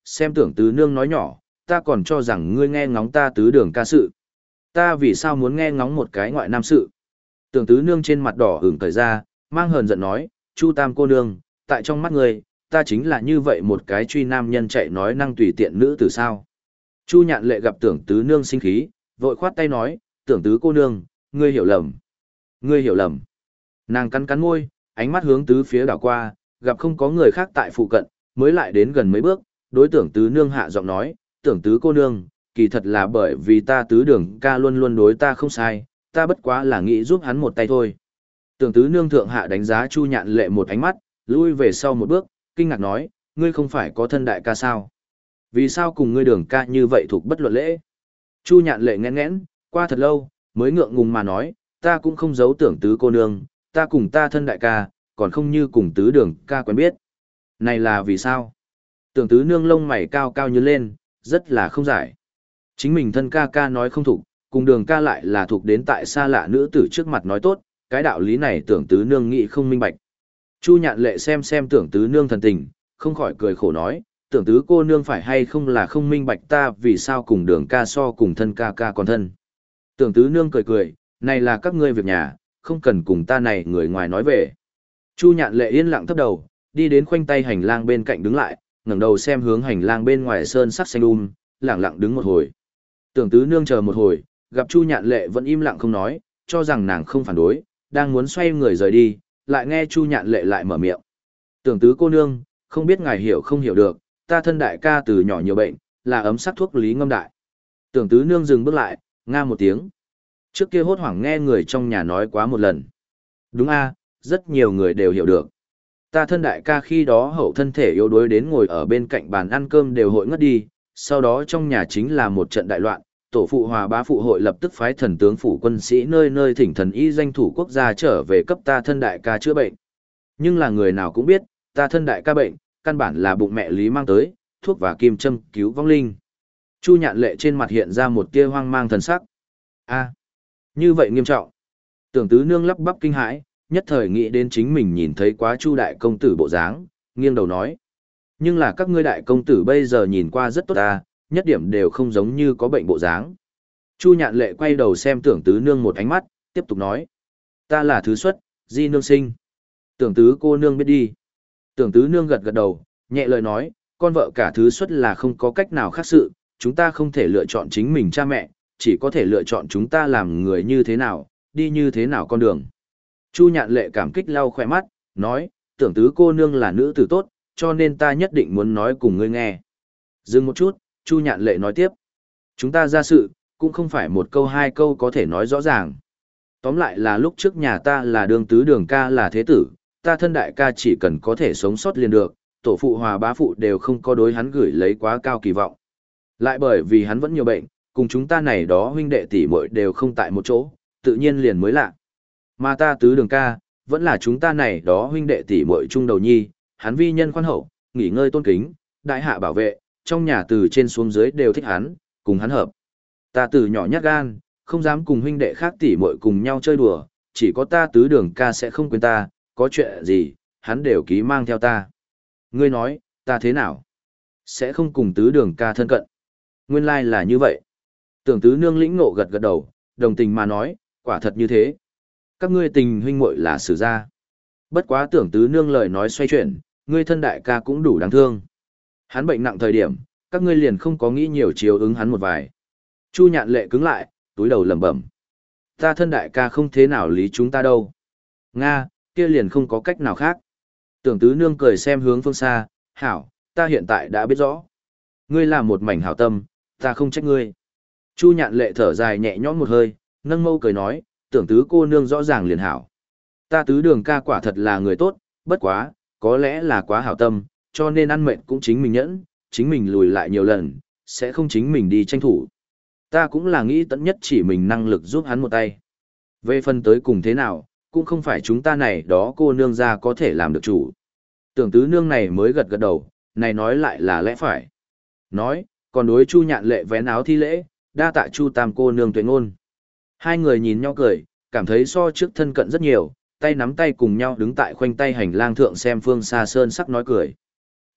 xem tưởng tứ nương nói nhỏ, ta còn cho rằng ngươi nghe ngóng ta tứ đường ca sự. Ta vì sao muốn nghe ngóng một cái ngoại nam sự? Tưởng tứ nương trên mặt đỏ ửng cởi ra, mang hờn giận nói, Chu Tam cô nương, tại trong mắt ngươi, ta chính là như vậy một cái truy nam nhân chạy nói năng tùy tiện nữ từ sao. Chu Nhạn Lệ gặp tưởng tứ nương sinh khí, vội khoát tay nói, tưởng tứ cô nương, ngươi hiểu lầm. Ngươi hiểu lầm. Nàng cắn cắn môi, ánh mắt hướng tứ phía đảo qua, gặp không có người khác tại phụ cận, mới lại đến gần mấy bước, đối tưởng tứ nương hạ giọng nói, tưởng tứ cô nương, kỳ thật là bởi vì ta tứ đường ca luôn luôn đối ta không sai, ta bất quá là nghĩ giúp hắn một tay thôi. Tưởng tứ nương thượng hạ đánh giá Chu Nhạn Lệ một ánh mắt, lui về sau một bước, kinh ngạc nói, ngươi không phải có thân đại ca sao? Vì sao cùng ngươi đường ca như vậy thuộc bất luận lễ? Chu Nhạn Lệ nghẽn nghẽn, qua thật lâu, mới ngượng ngùng mà nói, ta cũng không giấu tưởng tứ cô nương, ta cùng ta thân đại ca, còn không như cùng tứ đường ca quen biết. Này là vì sao? Tưởng tứ nương lông mày cao cao như lên, rất là không giải. Chính mình thân ca ca nói không thuộc, cùng đường ca lại là thuộc đến tại xa lạ nữ tử trước mặt nói tốt, cái đạo lý này tưởng tứ nương nghĩ không minh bạch. Chu Nhạn Lệ xem xem tưởng tứ nương thần tình, không khỏi cười khổ nói, tưởng tứ cô nương phải hay không là không minh bạch ta vì sao cùng đường ca so cùng thân ca ca còn thân. Tưởng tứ nương cười cười, này là các ngươi việc nhà, không cần cùng ta này người ngoài nói về. Chu Nhạn Lệ yên lặng thấp đầu, đi đến khoanh tay hành lang bên cạnh đứng lại, ngẩng đầu xem hướng hành lang bên ngoài sơn sắc xanh um, lặng lặng đứng một hồi. Tưởng tứ nương chờ một hồi, gặp Chu Nhạn Lệ vẫn im lặng không nói, cho rằng nàng không phản đối, đang muốn xoay người rời đi, lại nghe Chu Nhạn Lệ lại mở miệng. Tưởng tứ cô nương, không biết ngài hiểu không hiểu được, ta thân đại ca từ nhỏ nhiều bệnh, là ấm sắc thuốc lý ngâm đại. Tưởng tứ nương dừng bước lại, nga một tiếng. Trước kia hốt hoảng nghe người trong nhà nói quá một lần. Đúng a, rất nhiều người đều hiểu được. Ta thân đại ca khi đó hậu thân thể yếu đuối đến ngồi ở bên cạnh bàn ăn cơm đều hội ngất đi, sau đó trong nhà chính là một trận đại loạn, tổ phụ hòa bá phụ hội lập tức phái thần tướng phủ quân sĩ nơi nơi thỉnh thần y danh thủ quốc gia trở về cấp ta thân đại ca chữa bệnh. Nhưng là người nào cũng biết, ta thân đại ca bệnh, căn bản là bụng mẹ Lý mang tới, thuốc và kim châm cứu vong linh. Chu Nhạn Lệ trên mặt hiện ra một tia hoang mang thần sắc. A, như vậy nghiêm trọng. Tưởng tứ nương lắp bắp kinh hãi, nhất thời nghĩ đến chính mình nhìn thấy quá Chu đại công tử bộ dáng, nghiêng đầu nói. Nhưng là các ngươi đại công tử bây giờ nhìn qua rất tốt ta, nhất điểm đều không giống như có bệnh bộ dáng. Chu Nhạn Lệ quay đầu xem tưởng tứ nương một ánh mắt, tiếp tục nói. Ta là thứ xuất, di nương sinh. Tưởng tứ cô nương biết đi. Tưởng tứ nương gật gật đầu, nhẹ lời nói, con vợ cả thứ xuất là không có cách nào khác sự, chúng ta không thể lựa chọn chính mình cha mẹ, chỉ có thể lựa chọn chúng ta làm người như thế nào, đi như thế nào con đường. Chu Nhạn Lệ cảm kích lau khỏe mắt, nói, tưởng tứ cô nương là nữ tử tốt, cho nên ta nhất định muốn nói cùng ngươi nghe. Dừng một chút, Chu Nhạn Lệ nói tiếp. Chúng ta ra sự, cũng không phải một câu hai câu có thể nói rõ ràng. Tóm lại là lúc trước nhà ta là đường tứ đường ca là thế tử, ta thân đại ca chỉ cần có thể sống sót liền được, tổ phụ hòa bá phụ đều không có đối hắn gửi lấy quá cao kỳ vọng. Lại bởi vì hắn vẫn nhiều bệnh, cùng chúng ta này đó huynh đệ tỷ muội đều không tại một chỗ, tự nhiên liền mới lạ. Mà ta tứ đường ca, vẫn là chúng ta này đó huynh đệ tỷ muội chung đầu nhi, hắn vi nhân khoan hậu, nghỉ ngơi tôn kính, đại hạ bảo vệ, trong nhà từ trên xuống dưới đều thích hắn, cùng hắn hợp. Ta từ nhỏ nhát gan, không dám cùng huynh đệ khác tỷ muội cùng nhau chơi đùa, chỉ có ta tứ đường ca sẽ không quên ta, có chuyện gì, hắn đều ký mang theo ta. Ngươi nói, ta thế nào? Sẽ không cùng tứ đường ca thân cận. Nguyên lai là như vậy. Tưởng tứ nương lĩnh ngộ gật gật đầu, đồng tình mà nói, quả thật như thế. Các ngươi tình huynh muội là xử ra. Bất quá tưởng tứ nương lời nói xoay chuyển, ngươi thân đại ca cũng đủ đáng thương. Hắn bệnh nặng thời điểm, các ngươi liền không có nghĩ nhiều chiếu ứng hắn một vài. Chu Nhạn Lệ cứng lại, túi đầu lẩm bẩm. Ta thân đại ca không thế nào lý chúng ta đâu. Nga, kia liền không có cách nào khác. Tưởng tứ nương cười xem hướng phương xa, hảo, ta hiện tại đã biết rõ. Ngươi là một mảnh hảo tâm, ta không trách ngươi. Chu Nhạn Lệ thở dài nhẹ nhõm một hơi, nâng mâu cười nói, tưởng tứ cô nương rõ ràng liền hảo. Ta tứ đường ca quả thật là người tốt, bất quá, có lẽ là quá hảo tâm, cho nên ăn mệnh cũng chính mình nhẫn, chính mình lùi lại nhiều lần, sẽ không chính mình đi tranh thủ. Ta cũng là nghĩ tận nhất chỉ mình năng lực giúp hắn một tay. Về phần tới cùng thế nào, cũng không phải chúng ta này đó cô nương ra có thể làm được chủ. Tưởng tứ nương này mới gật gật đầu, này nói lại là lẽ phải. Nói, còn đối Chu Nhạn Lệ vén áo thi lễ, đa tạ Chu Tam cô nương tuệ ngôn. Hai người nhìn nhau cười, cảm thấy so trước thân cận rất nhiều, tay nắm tay cùng nhau đứng tại khoanh tay hành lang thượng xem phương xa sơn sắc nói cười.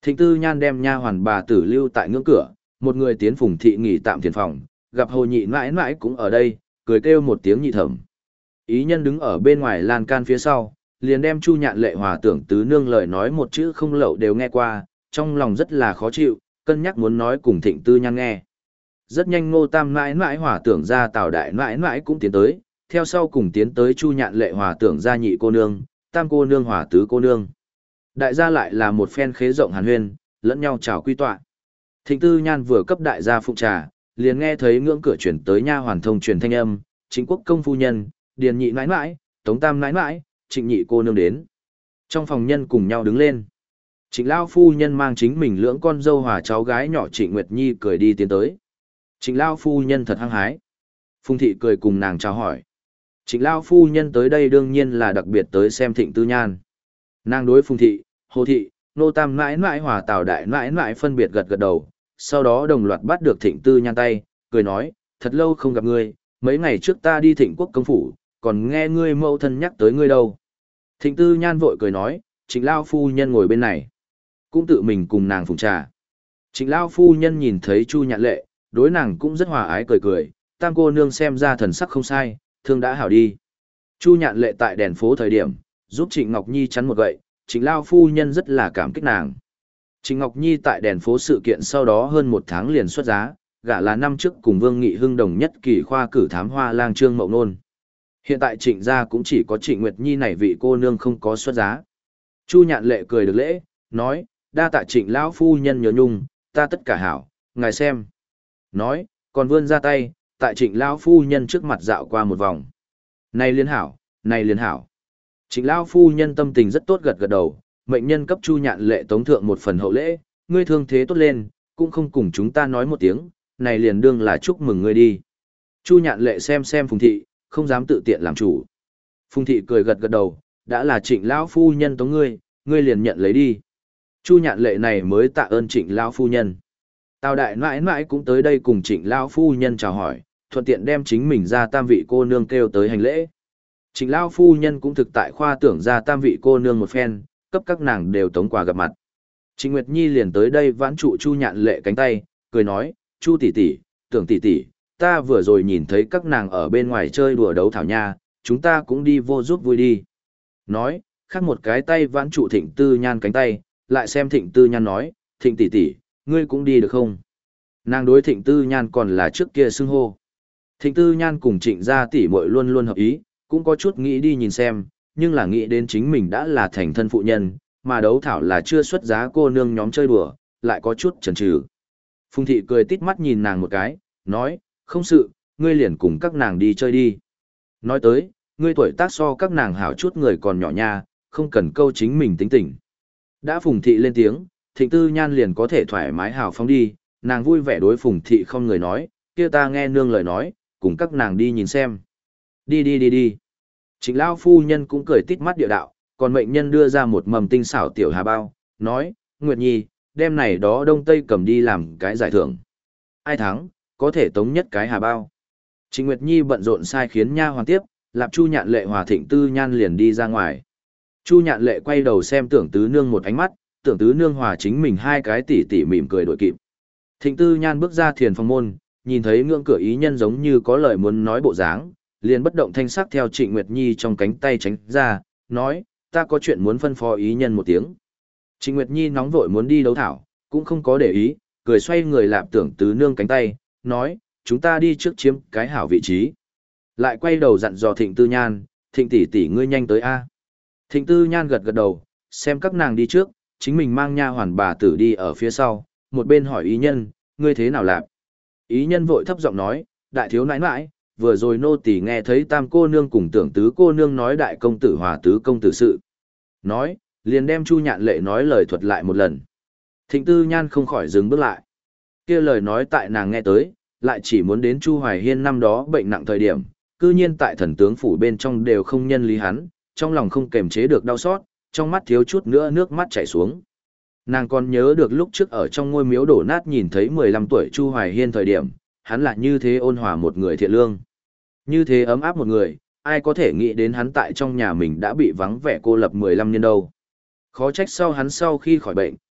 Thịnh Tư Nhan đem nha hoàn bà tử lưu tại ngưỡng cửa, một người tiến Phùng thị nghỉ tạm tiền phòng, gặp Hồ Nhị mãi mãi cũng ở đây, cười kêu một tiếng nhị thẩm. Ý nhân đứng ở bên ngoài lan can phía sau, liền đem Chu Nhạn Lệ hòa tưởng tứ nương lời nói một chữ không lậu đều nghe qua, trong lòng rất là khó chịu, cân nhắc muốn nói cùng Thịnh Tư Nhan nghe. Rất nhanh Ngô Tam mãi mãi hòa tưởng ra Tào Đại mãi mãi cũng tiến tới, theo sau cùng tiến tới Chu Nhạn Lệ hòa tưởng ra nhị cô nương, tam cô nương hòa tứ cô nương. Đại gia lại là một phen khế rộng hàn huyên, lẫn nhau chào quy tọa. Thịnh Tư Nhan vừa cấp đại gia phụng trà, liền nghe thấy ngưỡng cửa chuyển tới nha hoàn thông truyền thanh âm, Chính Quốc công phu nhân, Điền nhị nãi nãi, Tống Tam nãi nãi, Trịnh nhị cô nương đến. Trong phòng nhân cùng nhau đứng lên. Trịnh Lao phu nhân mang chính mình lưỡng con dâu hòa cháu gái nhỏ Trịnh Nguyệt Nhi cười đi tiến tới. Trịnh Lao phu nhân thật hăng hái. Phùng thị cười cùng nàng chào hỏi. Trịnh Lao phu nhân tới đây đương nhiên là đặc biệt tới xem Thịnh Tư Nhan. Nàng đối Phùng thị, Hồ thị, Nô Tam nãi nãi hòa Tào Đại nãi nãi phân biệt gật gật đầu, sau đó đồng loạt bắt được Thịnh Tư Nhan tay, cười nói, thật lâu không gặp ngươi, mấy ngày trước ta đi Thịnh Quốc công phủ, còn nghe ngươi mẫu thân nhắc tới ngươi đâu. Thịnh Tư Nhan vội cười nói, Trịnh Lao phu nhân ngồi bên này, cũng tự mình cùng nàng phụng trà. Trịnh Lao phu nhân nhìn thấy Chu Nhạn Lệ, đối nàng cũng rất hòa ái cười cười, tam cô nương xem ra thần sắc không sai, thương đã hảo đi. Chu Nhạn Lệ tại đèn phố thời điểm, giúp Trịnh Ngọc Nhi chắn một gậy, Trịnh Lao phu nhân rất là cảm kích nàng. Trịnh Ngọc Nhi tại đèn phố sự kiện sau đó hơn một tháng liền xuất giá, gả là năm trước cùng Vương Nghị Hưng đồng nhất kỳ khoa cử thám hoa lang Trương Mậu Nôn. Hiện tại Trịnh gia cũng chỉ có Trịnh Nguyệt Nhi này vị cô nương không có xuất giá. Chu Nhạn Lệ cười được lễ, nói, đa tạ Trịnh lão phu nhân nhớ nhung, ta tất cả hảo, ngài xem. Nói, còn vươn ra tay, tại Trịnh lão phu nhân trước mặt dạo qua một vòng. Này liên hảo, này liên hảo. Trịnh lão phu nhân tâm tình rất tốt gật gật đầu, mệnh nhân cấp Chu Nhạn Lệ tống thượng một phần hậu lễ, ngươi thương thế tốt lên, cũng không cùng chúng ta nói một tiếng, này liền đương là chúc mừng ngươi đi. Chu Nhạn Lệ xem xem Phùng thị, không dám tự tiện làm chủ. Phùng thị cười gật gật đầu, đã là Trịnh lão phu nhân tống ngươi, ngươi liền nhận lấy đi. Chu Nhạn Lệ này mới tạ ơn Trịnh lão phu nhân. Tào Đại mãi mãi cũng tới đây cùng Trịnh lão phu nhân chào hỏi, thuận tiện đem chính mình ra tam vị cô nương kêu tới hành lễ. Trịnh lão phu nhân cũng thực tại khoa tưởng ra tam vị cô nương một phen, cấp các nàng đều tống quà gặp mặt. Trịnh Nguyệt Nhi liền tới đây vãn trụ Chu Nhạn Lệ cánh tay, cười nói, Chu tỷ tỷ, tưởng tỷ tỷ, ta vừa rồi nhìn thấy các nàng ở bên ngoài chơi đùa đấu thảo nha, chúng ta cũng đi vô giúp vui đi. Nói, khác một cái tay vãn trụ Thịnh Tư Nhan cánh tay, lại xem Thịnh Tư Nhan nói, Thịnh tỷ tỷ, ngươi cũng đi được không? Nàng đối Thịnh Tư Nhan còn là trước kia xưng hô. Thịnh Tư Nhan cùng Trịnh gia tỷ muội luôn luôn hợp ý, cũng có chút nghĩ đi nhìn xem, nhưng là nghĩ đến chính mình đã là thành thân phụ nhân, mà đấu thảo là chưa xuất giá cô nương nhóm chơi đùa, lại có chút chần chừ. Phùng thị cười tít mắt nhìn nàng một cái, nói, không sự, ngươi liền cùng các nàng đi chơi đi. Nói tới, ngươi tuổi tác so các nàng hảo chút người còn nhỏ nha, không cần câu chính mình tính tình. Đã Phùng thị lên tiếng, Thịnh Tư Nhan liền có thể thoải mái hào phóng đi, nàng vui vẻ đối Phùng thị không người nói, kia ta nghe nương lời nói, cùng các nàng đi nhìn xem. Đi đi đi đi. Trịnh lão phu nhân cũng cười tít mắt địa đạo, còn mệnh nhân đưa ra một mầm tinh xảo tiểu hà bao, nói, Nguyệt Nhi, đem này đó đông tây cầm đi làm cái giải thưởng. Ai thắng, có thể tống nhất cái hà bao. Trịnh Nguyệt Nhi bận rộn sai khiến nha hoàn tiếp, Lạp Chu Nhạn Lệ hòa Thịnh Tư Nhan liền đi ra ngoài. Chu Nhạn Lệ quay đầu xem Tưởng Tứ Nương một ánh mắt, Tưởng Tứ Nương hòa chính mình hai cái tỉ tỉ mỉm cười đổi kịp. Thịnh Tư Nhan bước ra thiền phòng môn, nhìn thấy ngưỡng cửa ý nhân giống như có lời muốn nói bộ dáng, liền bất động thanh sắc theo Trịnh Nguyệt Nhi trong cánh tay tránh ra, nói, ta có chuyện muốn phân phó ý nhân một tiếng. Trịnh Nguyệt Nhi nóng vội muốn đi đấu thảo, cũng không có để ý, cười xoay người Lạp Tưởng Tứ Nương cánh tay, nói, chúng ta đi trước chiếm cái hảo vị trí. Lại quay đầu dặn dò Thịnh Tư Nhan, Thịnh tỷ tỷ ngươi nhanh tới a. Thịnh Tư Nhan gật gật đầu, xem các nàng đi trước, chính mình mang nha hoàn bà tử đi ở phía sau, một bên hỏi ý nhân, ngươi thế nào Lạp? Ý nhân vội thấp giọng nói, đại thiếu nãi nãi, vừa rồi nô tỳ nghe thấy tam cô nương cùng Tưởng tứ cô nương nói đại công tử hòa tứ công tử sự. Nói, liền đem Chu Nhạn Lệ nói lời thuật lại một lần. Thịnh Tư Nhan không khỏi dừng bước lại. Kia lời nói tại nàng nghe tới, lại chỉ muốn đến Chu Hoài Hiên năm đó bệnh nặng thời điểm, cư nhiên tại thần tướng phủ bên trong đều không nhân lý hắn, trong lòng không kềm chế được đau xót, trong mắt thiếu chút nữa nước mắt chảy xuống. Nàng còn nhớ được lúc trước ở trong ngôi miếu đổ nát nhìn thấy mười lăm tuổi Chu Hoài Hiên thời điểm, hắn là như thế ôn hòa một người thiện lương. Như thế ấm áp một người, ai có thể nghĩ đến hắn tại trong nhà mình đã bị vắng vẻ cô lập mười lăm年đâu. Khó trách sau hắn sau khi khỏi bệnh,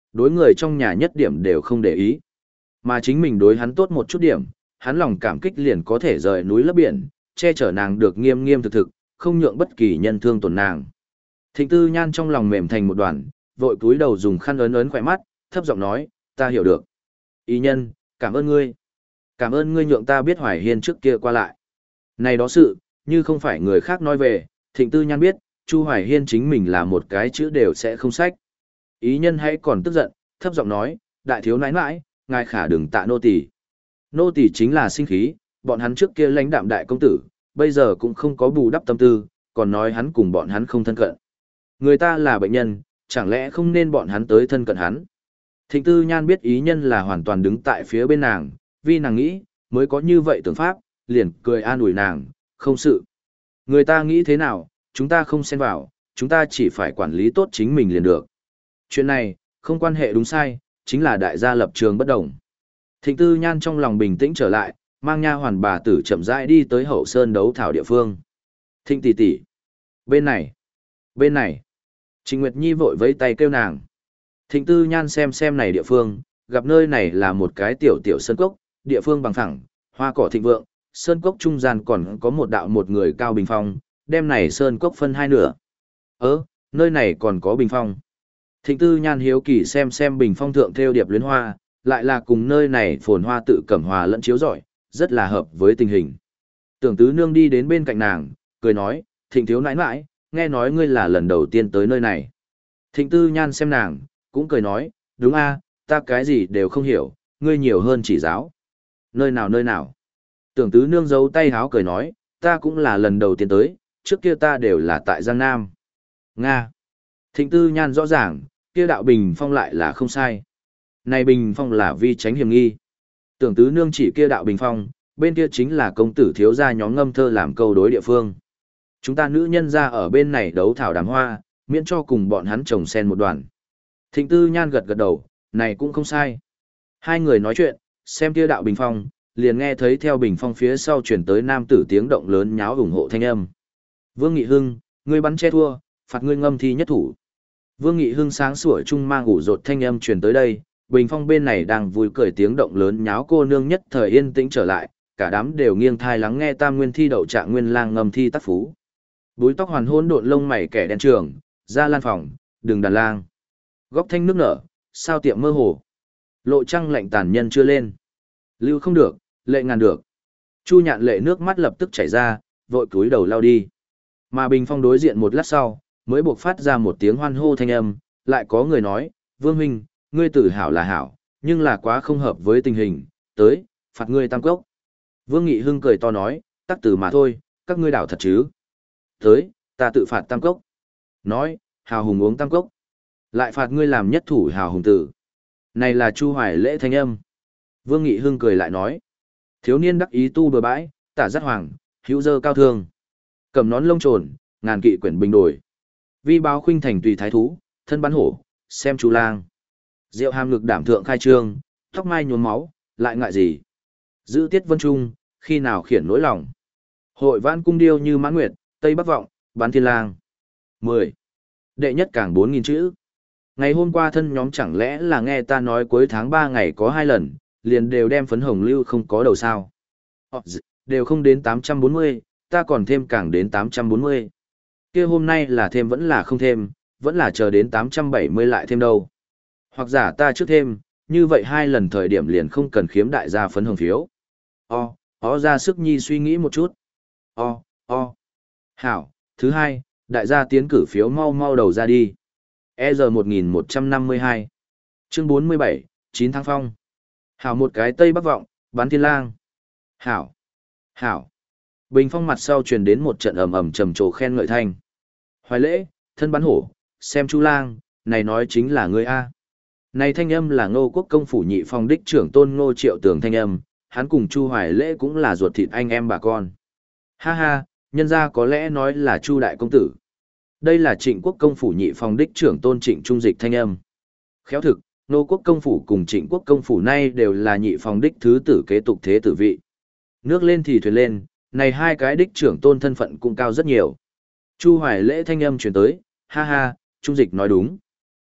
đối người trong nhà nhất điểm đều không để ý. Mà chính mình đối hắn tốt một chút điểm, hắn lòng cảm kích liền có thể rời núi lấp biển, che chở nàng được nghiêm nghiêm thực thực, không nhượng bất kỳ nhân thương tổn nàng. Thịnh Tư Nhan trong lòng mềm thành một đoàn, vội cúi đầu dùng khăn ấn ấn khỏe mắt, thấp giọng nói, ta hiểu được. Ý nhân, cảm ơn ngươi. Cảm ơn ngươi nhượng ta biết Hoài Hiên trước kia qua lại. Này đó sự, như không phải người khác nói về, Thịnh Tư Nhan biết, Chu Hoài Hiên chính mình là một cái chữ đều sẽ không sách. Ý nhân hãy còn tức giận, thấp giọng nói, đại thiếu nãi nãi, ngài khả đừng tạ nô tỳ. Nô tỳ chính là sinh khí, bọn hắn trước kia lãnh đạm đại công tử, bây giờ cũng không có bù đắp tâm tư, còn nói hắn cùng bọn hắn không thân cận. Người ta là bệnh nhân, chẳng lẽ không nên bọn hắn tới thân cận hắn. Thịnh Tư Nhan biết ý nhân là hoàn toàn đứng tại phía bên nàng, vì nàng nghĩ, mới có như vậy tưởng pháp, liền cười an ủi nàng, không sự. Người ta nghĩ thế nào, chúng ta không xen vào, chúng ta chỉ phải quản lý tốt chính mình liền được. Chuyện này, không quan hệ đúng sai, chính là đại gia lập trường bất đồng. Thịnh Tư Nhan trong lòng bình tĩnh trở lại, mang nha hoàn bà tử chậm rãi đi tới hậu sơn đấu thảo địa phương. Thịnh tỷ tỷ, bên này, bên này. Trình Nguyệt Nhi vội vẫy tay kêu nàng. Thịnh Tư Nhan xem xem này địa phương, gặp nơi này là một cái tiểu tiểu sơn cốc, địa phương bằng phẳng, hoa cỏ thịnh vượng, sơn cốc trung gian còn có một đạo một người cao bình phong, đem này sơn cốc phân hai nửa. Ơ, nơi này còn có bình phong. Thịnh Tư Nhan hiếu kỳ xem xem bình phong thượng theo điệp luyến hoa, lại là cùng nơi này phồn hoa tự cẩm hòa lẫn chiếu rọi, rất là hợp với tình hình. Tưởng Tứ Nương đi đến bên cạnh nàng, cười nói, Thịnh thiếu nãi nãi, nghe nói ngươi là lần đầu tiên tới nơi này. Thịnh Tư Nhan xem nàng, cũng cười nói, đúng a, ta cái gì đều không hiểu, ngươi nhiều hơn chỉ giáo. Nơi nào nơi nào. Tưởng Tứ Nương giấu tay háo cười nói, ta cũng là lần đầu tiên tới, trước kia ta đều là tại Giang Nam. Nga. Thịnh Tư Nhan rõ ràng, kia đạo bình phong lại là không sai. Này bình phong là vi tránh hiểm nghi. Tưởng Tứ Nương chỉ kia đạo bình phong, bên kia chính là công tử thiếu gia nhóm ngâm thơ làm câu đối địa phương. Chúng ta nữ nhân ra ở bên này đấu thảo đàm hoa, miễn cho cùng bọn hắn trồng sen một đoàn. Thịnh Tư Nhan gật gật đầu, này cũng không sai. Hai người nói chuyện, xem kia đạo bình phong, liền nghe thấy theo bình phong phía sau chuyển tới nam tử tiếng động lớn nháo ủng hộ thanh âm. Vương Nghị Hưng, ngươi bắn che thua, phạt ngươi ngâm thi nhất thủ. Vương Nghị Hưng sáng sủa chung mang ủ rột thanh âm truyền tới đây, bình phong bên này đang vui cười tiếng động lớn nháo cô nương nhất thời yên tĩnh trở lại, cả đám đều nghiêng thai lắng nghe tam nguyên thi đậu trạng nguyên lang ngâm thi tác phú. Búi tóc hoàn hôn độn lông mày kẻ đen trường, ra lan phòng, đường đàn lang. Góc thanh nước nở, sao tiệm mơ hồ. Lộ trăng lạnh tàn nhân chưa lên. Lưu không được, lệ ngàn được. Chu Nhạn Lệ nước mắt lập tức chảy ra, vội cúi đầu lao đi. Mà bình phong đối diện một lát sau, mới buộc phát ra một tiếng hoan hô thanh âm, lại có người nói, Vương huynh, ngươi tự hảo là hảo, nhưng là quá không hợp với tình hình, tới, phạt ngươi tam cốc. Vương Nghị Hưng cười to nói, tắc từ mà thôi, các ngươi đảo thật chứ. Tới, ta tự phạt tam cốc. Nói, hào hùng uống tam cốc. Lại phạt ngươi làm nhất thủ hào hùng tử. Này là Chu Hoài Lễ thanh âm. Vương Nghị Hưng cười lại nói, thiếu niên đắc ý tu bừa bãi, tả giác hoàng, hữu dơ cao thương. Cầm nón lông trồn, ngàn kỵ quyển bình đổi. Vi báo khuynh thành tùy thái thú, thân bắn hổ, xem chú lang. Diệu hàm ngực đảm thượng khai trương, tóc mai nhuốm máu, lại ngại gì. Giữ tiết vân trung, khi nào khiển nỗi lòng. Hội vãn cung điêu như mãn nguyệt, tây bắc vọng, bán thiên lang. mười. Đệ nhất càng bốn nghìn chữ. Ngày hôm qua thân nhóm chẳng lẽ là nghe ta nói cuối tháng ba ngày có hai lần, liền đều đem phấn hồng lưu không có đầu sao. Họ đều không đến tám trăm bốn mươi, ta còn thêm càng đến tám trăm bốn mươi. Kia hôm nay là thêm vẫn là không thêm, vẫn là chờ đến tám trăm bảy mươi lại thêm đâu. Hoặc giả ta trước thêm, như vậy hai lần thời điểm liền không cần khiếm đại gia phấn hồng phiếu. O, o ra sức nhi suy nghĩ một chút. O, o. Hảo, thứ hai, đại gia tiến cử phiếu mau mau đầu ra đi. E giờ một nghìn một trăm năm mươi hai. Chương bốn mươi bảy, chín tháng phong. Hảo một cái tây bắc vọng, bán thiên lang. Hảo. Hảo. Bình phong mặt sau truyền đến một trận ầm ầm trầm trồ khen ngợi thanh. Hoài Lễ, thân bắn hổ, xem chú lang, này nói chính là ngươi A. Này thanh âm là Ngô Quốc công phủ nhị phong đích trưởng tôn Ngô Triệu Tường thanh âm, hắn cùng Chu Hoài Lễ cũng là ruột thịt anh em bà con. Ha ha, nhân ra có lẽ nói là Chu đại công tử. Đây là Trịnh Quốc công phủ nhị phong đích trưởng tôn Trịnh Trung Dịch thanh âm. Khéo thực, Ngô Quốc công phủ cùng Trịnh Quốc công phủ nay đều là nhị phong đích thứ tử kế tục thế tử vị. Nước lên thì thuyền lên, này hai cái đích trưởng tôn thân phận cũng cao rất nhiều. Chu Hoài Lễ thanh âm truyền tới, ha ha, Trung Dịch nói đúng.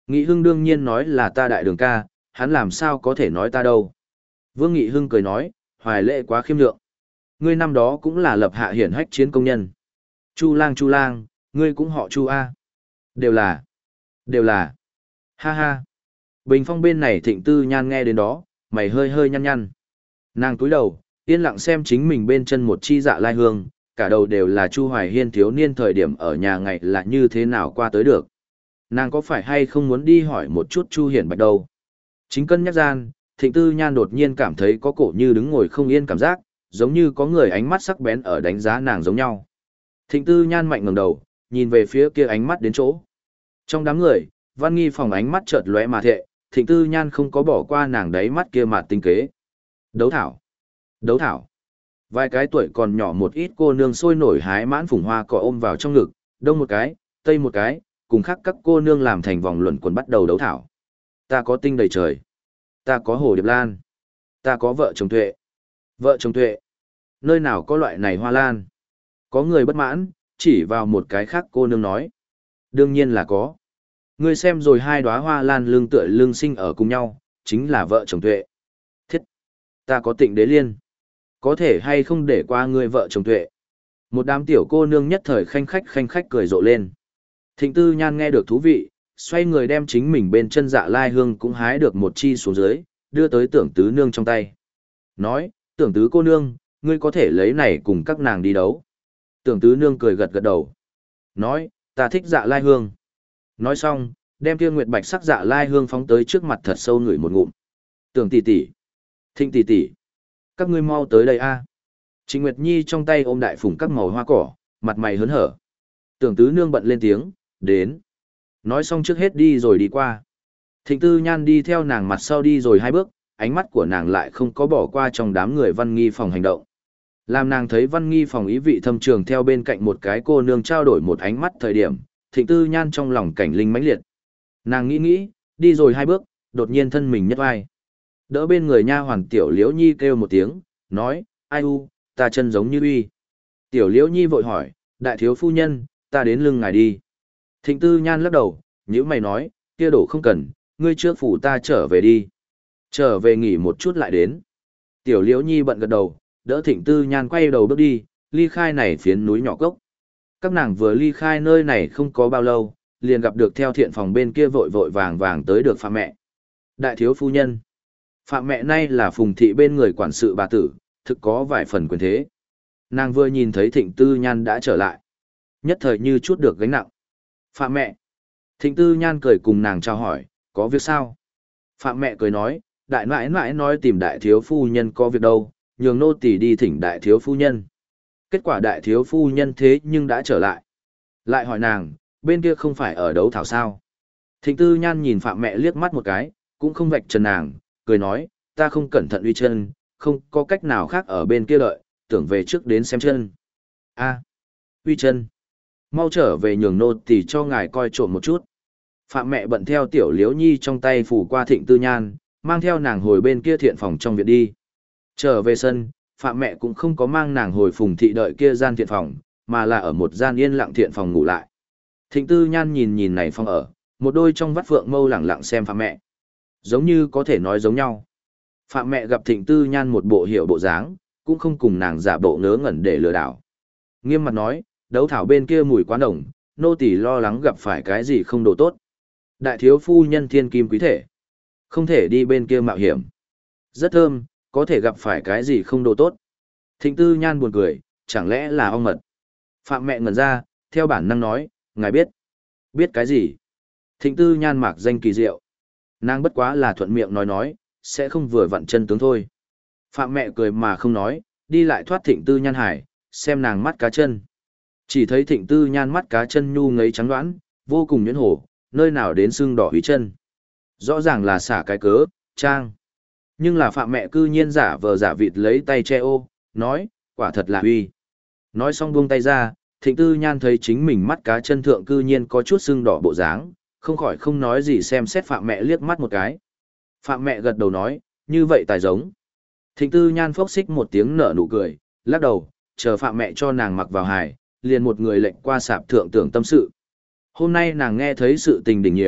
Nghị Hưng đương nhiên nói là ta đại đường ca, hắn làm sao có thể nói ta đâu. Vương Nghị Hưng cười nói, Hoài Lễ quá khiêm lượng. Ngươi năm đó cũng là lập hạ hiển hách chiến công nhân. Chu lang chu lang, ngươi cũng họ Chu A. Đều là, đều là. Ha ha. Bình phong bên này Thịnh Tư Nhan nghe đến đó, mày hơi hơi nhăn nhăn. Nàng túi đầu, yên lặng xem chính mình bên chân một chi dạ lai hương, cả đầu đều là Chu Hoài Hiên thiếu niên thời điểm ở nhà ngày là như thế nào qua tới được. Nàng có phải hay không muốn đi hỏi một chút Chu Hiển Bạch đâu. Chính cân nhắc gian, Thịnh Tư Nhan đột nhiên cảm thấy có cổ như đứng ngồi không yên cảm giác, giống như có người ánh mắt sắc bén ở đánh giá nàng giống nhau. Thịnh Tư Nhan mạnh ngẩng đầu, nhìn về phía kia ánh mắt đến chỗ. Trong đám người, Văn Nghi Phòng ánh mắt chợt lóe mà thệ, Thịnh Tư Nhan không có bỏ qua nàng đáy mắt kia mà tinh kế. Đấu thảo, đấu thảo. Vài cái tuổi còn nhỏ một ít cô nương sôi nổi hái mãn phùng hoa cỏ ôm vào trong ngực, đông một cái, tây một cái, cùng khác các cô nương làm thành vòng luẩn quẩn bắt đầu đấu thảo. Ta có tinh đầy trời, ta có hồ điệp lan, ta có vợ chồng tuệ. Vợ chồng tuệ, nơi nào có loại này hoa lan? Có người bất mãn, chỉ vào một cái khác cô nương nói. Đương nhiên là có. Ngươi xem rồi hai đóa hoa lan lương tựa lương sinh ở cùng nhau, chính là vợ chồng tuệ. Thiết, ta có Tịnh Đế Liên. Có thể hay không để qua ngươi vợ chồng tuệ. Một đám tiểu cô nương nhất thời khanh khách khanh khách cười rộ lên. Thịnh Tư Nhan nghe được thú vị, xoay người đem chính mình bên chân dạ lai hương cũng hái được một chi xuống dưới, đưa tới Tưởng Tứ Nương trong tay. Nói, Tưởng Tứ cô nương, ngươi có thể lấy này cùng các nàng đi đấu. Tưởng Tứ Nương cười gật gật đầu. Nói, ta thích dạ lai hương. Nói xong, đem kia nguyệt bạch sắc dạ lai hương phóng tới trước mặt thật sâu ngửi một ngụm. Tưởng tỷ tỷ, Thịnh tỷ tỷ, các ngươi mau tới đây a. Trịnh Nguyệt Nhi trong tay ôm đại phủng các màu hoa cỏ, mặt mày hớn hở. Tưởng Tứ Nương bận lên tiếng, đến. Nói xong trước hết đi rồi đi qua. Thịnh Tư Nhan đi theo nàng mặt sau đi rồi hai bước, ánh mắt của nàng lại không có bỏ qua trong đám người Văn Nghi Phòng hành động. Làm nàng thấy Văn Nghi Phòng ý vị thâm trường theo bên cạnh một cái cô nương trao đổi một ánh mắt thời điểm, Thịnh Tư Nhan trong lòng cảnh linh mãnh liệt. Nàng nghĩ nghĩ, đi rồi hai bước, đột nhiên thân mình nhất vai. Đỡ bên người nha hoàn Tiểu Liễu Nhi kêu một tiếng, nói, ai u, ta chân giống như uy. Tiểu Liễu Nhi vội hỏi, đại thiếu phu nhân, ta đến lưng ngài đi. Thịnh Tư Nhan lắc đầu, nhíu mày nói, kia đổ không cần, ngươi trước phủ ta trở về đi. Trở về nghỉ một chút lại đến. Tiểu Liễu Nhi bận gật đầu, đỡ Thịnh Tư Nhan quay đầu bước đi, ly khai này phiến núi nhỏ cốc. Các nàng vừa ly khai nơi này không có bao lâu, liền gặp được theo thiện phòng bên kia vội vội vàng vàng tới được Phạm mẹ. Đại thiếu phu nhân. Phạm mẹ nay là Phùng thị bên người quản sự bà tử, thực có vài phần quyền thế. Nàng vừa nhìn thấy Thịnh Tư Nhan đã trở lại. Nhất thời như chút được gánh nặng. Phạm mẹ. Thịnh Tư Nhan cười cùng nàng chào hỏi, có việc sao? Phạm mẹ cười nói, đại nãi nãi nói tìm đại thiếu phu nhân có việc đâu, nhường nô tỳ đi thỉnh đại thiếu phu nhân. Kết quả đại thiếu phu nhân thế nhưng đã trở lại. Lại hỏi nàng, bên kia không phải ở đấu thảo sao? Thịnh Tư Nhan nhìn Phạm mẹ liếc mắt một cái, cũng không vạch trần nàng, cười nói, ta không cẩn thận uy chân, không có cách nào khác ở bên kia đợi, tưởng về trước đến xem chân. A, uy chân. Mau trở về nhường nô tỳ cho ngài coi trộm một chút. Phạm mẹ bận theo Tiểu Liễu Nhi trong tay phủ qua Thịnh Tư Nhan, mang theo nàng hồi bên kia thiện phòng trong viện đi. Trở về sân, Phạm mẹ cũng không có mang nàng hồi Phùng thị đợi kia gian thiện phòng, mà là ở một gian yên lặng thiện phòng ngủ lại. Thịnh Tư Nhan nhìn nhìn này phòng ở, một đôi trong vắt phượng mâu lẳng lặng xem Phạm mẹ. Giống như có thể nói giống nhau. Phạm mẹ gặp Thịnh Tư Nhan một bộ hiểu bộ dáng, cũng không cùng nàng giả bộ ngớ ngẩn để lừa đảo. Nghiêm mặt nói, đấu thảo bên kia mùi quá nồng, nô tỳ lo lắng gặp phải cái gì không đồ tốt. Đại thiếu phu nhân thiên kim quý thể, không thể đi bên kia mạo hiểm. Rất thơm, có thể gặp phải cái gì không đồ tốt. Thịnh Tư Nhan buồn cười, chẳng lẽ là ong mật. Phạm mẹ ngẩn ra, theo bản năng nói, ngài biết. Biết cái gì? Thịnh Tư Nhan mạc danh kỳ diệu. Nàng bất quá là thuận miệng nói nói, sẽ không vừa vặn chân tướng thôi. Phạm mẹ cười mà không nói, đi lại thoát Thịnh Tư Nhan hải, xem nàng mắt cá chân. Chỉ thấy Thịnh Tư Nhan mắt cá chân nhu ngấy trắng đoán, vô cùng nhuyễn hổ, nơi nào đến sưng đỏ hủy chân. Rõ ràng là xả cái cớ, trang. Nhưng là Phạm mẹ cư nhiên giả vờ giả vịt lấy tay che ô, nói, quả thật là huy. Nói xong buông tay ra, Thịnh Tư Nhan thấy chính mình mắt cá chân thượng cư nhiên có chút sưng đỏ bộ dáng, không khỏi không nói gì xem xét Phạm mẹ liếc mắt một cái. Phạm mẹ gật đầu nói, như vậy tài giống. Thịnh Tư Nhan phốc xích một tiếng nở nụ cười, lắc đầu, chờ Phạm mẹ cho nàng mặc vào hài, liền một người lệnh qua sạp thượng tưởng tâm sự. Hôm nay nàng nghe thấy sự tình đỉnh nhiều,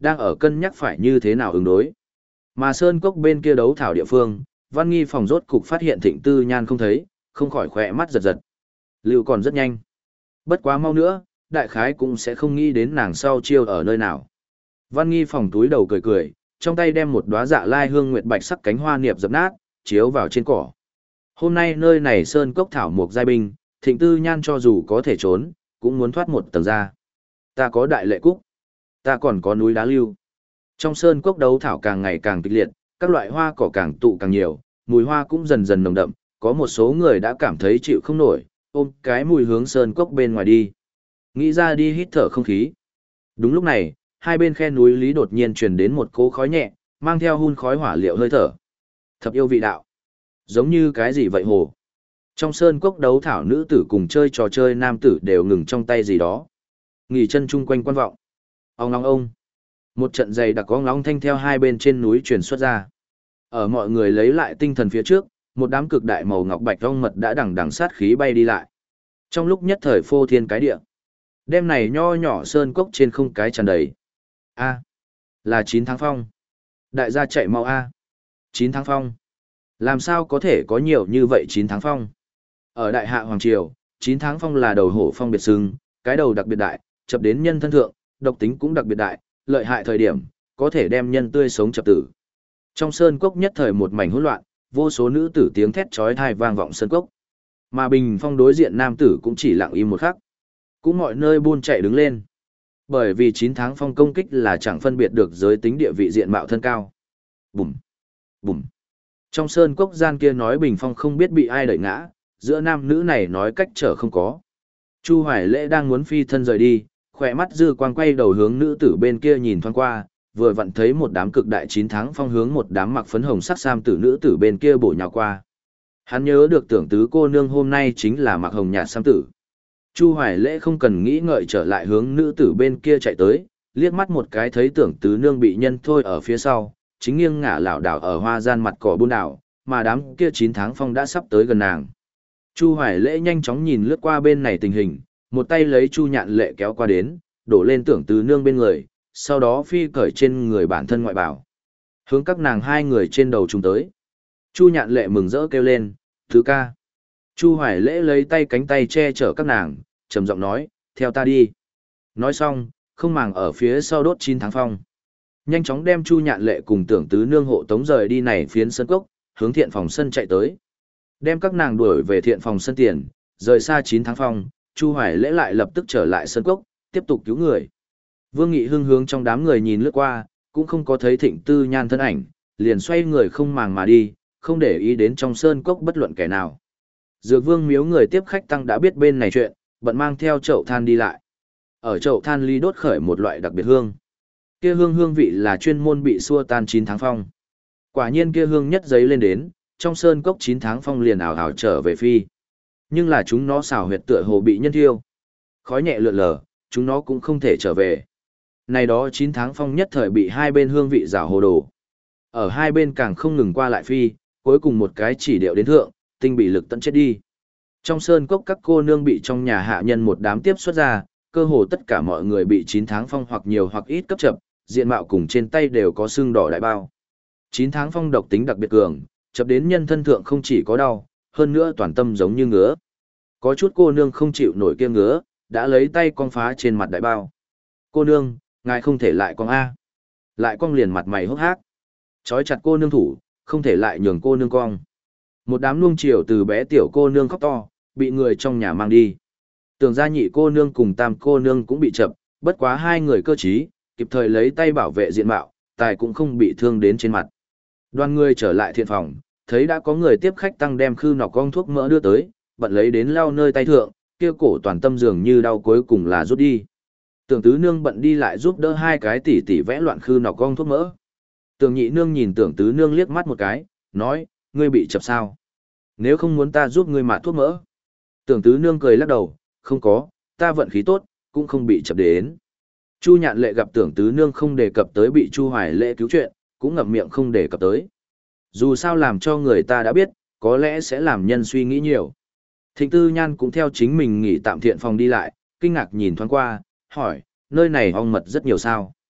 đang ở cân nhắc phải như thế nào ứng đối. Mà sơn cốc bên kia đấu thảo địa phương, Văn Nghi phòng rốt cục phát hiện Thịnh Tư Nhan không thấy, không khỏi khỏe mắt giật giật. Lưu còn rất nhanh. Bất quá mau nữa, đại khái cũng sẽ không nghĩ đến nàng sau chiêu ở nơi nào. Văn Nghi phòng túi đầu cười cười, trong tay đem một đóa dạ lai hương nguyệt bạch sắc cánh hoa niệp dập nát, chiếu vào trên cỏ. Hôm nay nơi này sơn cốc thảo mục giai binh, Thịnh Tư Nhan cho dù có thể trốn, cũng muốn thoát một tầng ra. Ta có đại lệ cúc, ta còn có núi đá lưu. Trong sơn cốc đấu thảo càng ngày càng kịch liệt, các loại hoa cỏ càng tụ càng nhiều, mùi hoa cũng dần dần nồng đậm, có một số người đã cảm thấy chịu không nổi, ôm cái mùi hướng sơn cốc bên ngoài đi. Nghĩ ra đi hít thở không khí. Đúng lúc này, hai bên khe núi lý đột nhiên truyền đến một cỗ khói nhẹ, mang theo hun khói hỏa liệu hơi thở. Thập yêu vị đạo. Giống như cái gì vậy hồ? Trong sơn cốc đấu thảo nữ tử cùng chơi trò chơi nam tử đều ngừng trong tay gì đó. Nghỉ chân chung quanh quan vọng. Ông long ông. Một trận dày đặc ong long thanh theo hai bên trên núi truyền xuất ra. Ở mọi người lấy lại tinh thần phía trước, một đám cực đại màu ngọc bạch ong mật đã đằng đằng sát khí bay đi lại. Trong lúc nhất thời phô thiên cái địa. Đêm này nho nhỏ sơn cốc trên không cái tràn đầy. A. Là chín tháng phong. Đại gia chạy mau A. chín tháng phong. Làm sao có thể có nhiều như vậy chín tháng phong? Ở đại hạ Hoàng Triều, chín tháng phong là đầu hổ phong biệt xưng, cái đầu đặc biệt đại, chập đến nhân thân thượng, độc tính cũng đặc biệt đại, lợi hại thời điểm, có thể đem nhân tươi sống chập tử. Trong sơn cốc nhất thời một mảnh hỗn loạn, vô số nữ tử tiếng thét chói tai vang vọng sơn cốc. Mà bình phong đối diện nam tử cũng chỉ lặng im một khắc. Cũng mọi nơi buôn chạy đứng lên. Bởi vì chín tháng phong công kích là chẳng phân biệt được giới tính địa vị diện mạo thân cao. Bùm, bùm. Trong sơn cốc gian kia nói bình phong không biết bị ai đẩy ngã, giữa nam nữ này nói cách trở không có. Chu Hoài Lễ đang muốn phi thân rời đi, khỏe mắt dư quang quay đầu hướng nữ tử bên kia nhìn thoáng qua, vừa vặn thấy một đám cực đại chín tháng phong hướng một đám mặc phấn hồng sắc sam tử nữ tử bên kia bổ nhào qua. Hắn nhớ được tưởng tứ cô nương hôm nay chính là mặc hồng nhạt sam tử. Chu Hoài Lễ không cần nghĩ ngợi trở lại hướng nữ tử bên kia chạy tới, liếc mắt một cái thấy tưởng tứ nương bị nhân thôi ở phía sau, chính nghiêng ngả lảo đảo ở hoa gian mặt cỏ buôn đảo, mà đám kia chín tháng phong đã sắp tới gần nàng. Chu Hoài Lễ nhanh chóng nhìn lướt qua bên này tình hình, một tay lấy Chu Nhạn Lệ kéo qua đến, đổ lên tưởng tứ nương bên người, sau đó phi cởi trên người bản thân ngoại bảo. Hướng các nàng hai người trên đầu chúng tới. Chu Nhạn Lệ mừng rỡ kêu lên, "Thứ ca." Chu Hoài Lễ lấy tay cánh tay che chở các nàng, trầm giọng nói, "Theo ta đi." Nói xong, không màng ở phía sau đốt chín tháng phong. Nhanh chóng đem Chu Nhạn Lệ cùng tưởng tứ nương hộ tống rời đi này phiến sân cốc, hướng thiện phòng sân chạy tới. Đem các nàng đuổi về thiện phòng sân tiền, rời xa chín tháng phong, Chu Hoài Lễ lại lập tức trở lại sân cốc, tiếp tục cứu người. Vương Nghị Hưng hướng trong đám người nhìn lướt qua, cũng không có thấy Thịnh Tư Nhan thân ảnh, liền xoay người không màng mà đi, không để ý đến trong sơn cốc bất luận kẻ nào. Dược Vương miếu người tiếp khách tăng đã biết bên này chuyện, bận mang theo chậu than đi lại. Ở chậu than ly đốt khởi một loại đặc biệt hương. Kia hương hương vị là chuyên môn bị xua tan chín tháng phong. Quả nhiên kia hương nhất giấy lên đến, trong sơn cốc chín tháng phong liền ảo ảo trở về phi. Nhưng là chúng nó xảo huyệt tựa hồ bị nhân thiêu. Khói nhẹ lượn lờ, chúng nó cũng không thể trở về. Này đó chín tháng phong nhất thời bị hai bên hương vị rào hồ đồ. Ở hai bên càng không ngừng qua lại phi, cuối cùng một cái chỉ điệu đến thượng, tinh bị lực tận chết đi. Trong sơn cốc các cô nương bị trong nhà hạ nhân một đám tiếp xuất ra, cơ hồ tất cả mọi người bị chín tháng phong hoặc nhiều hoặc ít cấp chập, diện mạo cùng trên tay đều có sưng đỏ đại bao. chín tháng phong độc tính đặc biệt cường, chập đến nhân thân thượng không chỉ có đau, hơn nữa toàn tâm giống như ngứa. Có chút cô nương không chịu nổi kia ngứa, đã lấy tay cong phá trên mặt đại bao. "Cô nương, ngài không thể lại cong A." Lại cong liền mặt mày hốc hác. Chói chặt cô nương thủ, không thể lại nhường cô nương cong. Một đám nuông chiều từ bé tiểu cô nương khóc to, bị người trong nhà mang đi. Tưởng ra nhị cô nương cùng tam cô nương cũng bị chập, bất quá hai người cơ trí, kịp thời lấy tay bảo vệ diện mạo, tài cũng không bị thương đến trên mặt. Đoàn người trở lại thiện phòng, thấy đã có người tiếp khách tăng đem khư nọc con thuốc mỡ đưa tới, bận lấy đến lau nơi tay thượng, kia cổ toàn tâm dường như đau cuối cùng là rút đi. Tưởng tứ nương bận đi lại giúp đỡ hai cái tỉ tỉ vẽ loạn khư nọc con thuốc mỡ. Tưởng nhị nương nhìn tưởng tứ nương liếc mắt một cái, nói, "Ngươi bị chập sao? Nếu không muốn ta giúp ngươi mạt thuốc mỡ." Tưởng tứ nương cười lắc đầu, "Không có, ta vận khí tốt, cũng không bị chập đến." Chu Nhạn Lệ gặp tưởng tứ nương không đề cập tới bị Chu Hoài Lễ cứu chuyện, cũng ngậm miệng không đề cập tới. Dù sao làm cho người ta đã biết, có lẽ sẽ làm nhân suy nghĩ nhiều. Thịnh Tư Nhan cũng theo chính mình nghỉ tạm thiện phòng đi lại, kinh ngạc nhìn thoáng qua, hỏi, "Nơi này ong mật rất nhiều sao?"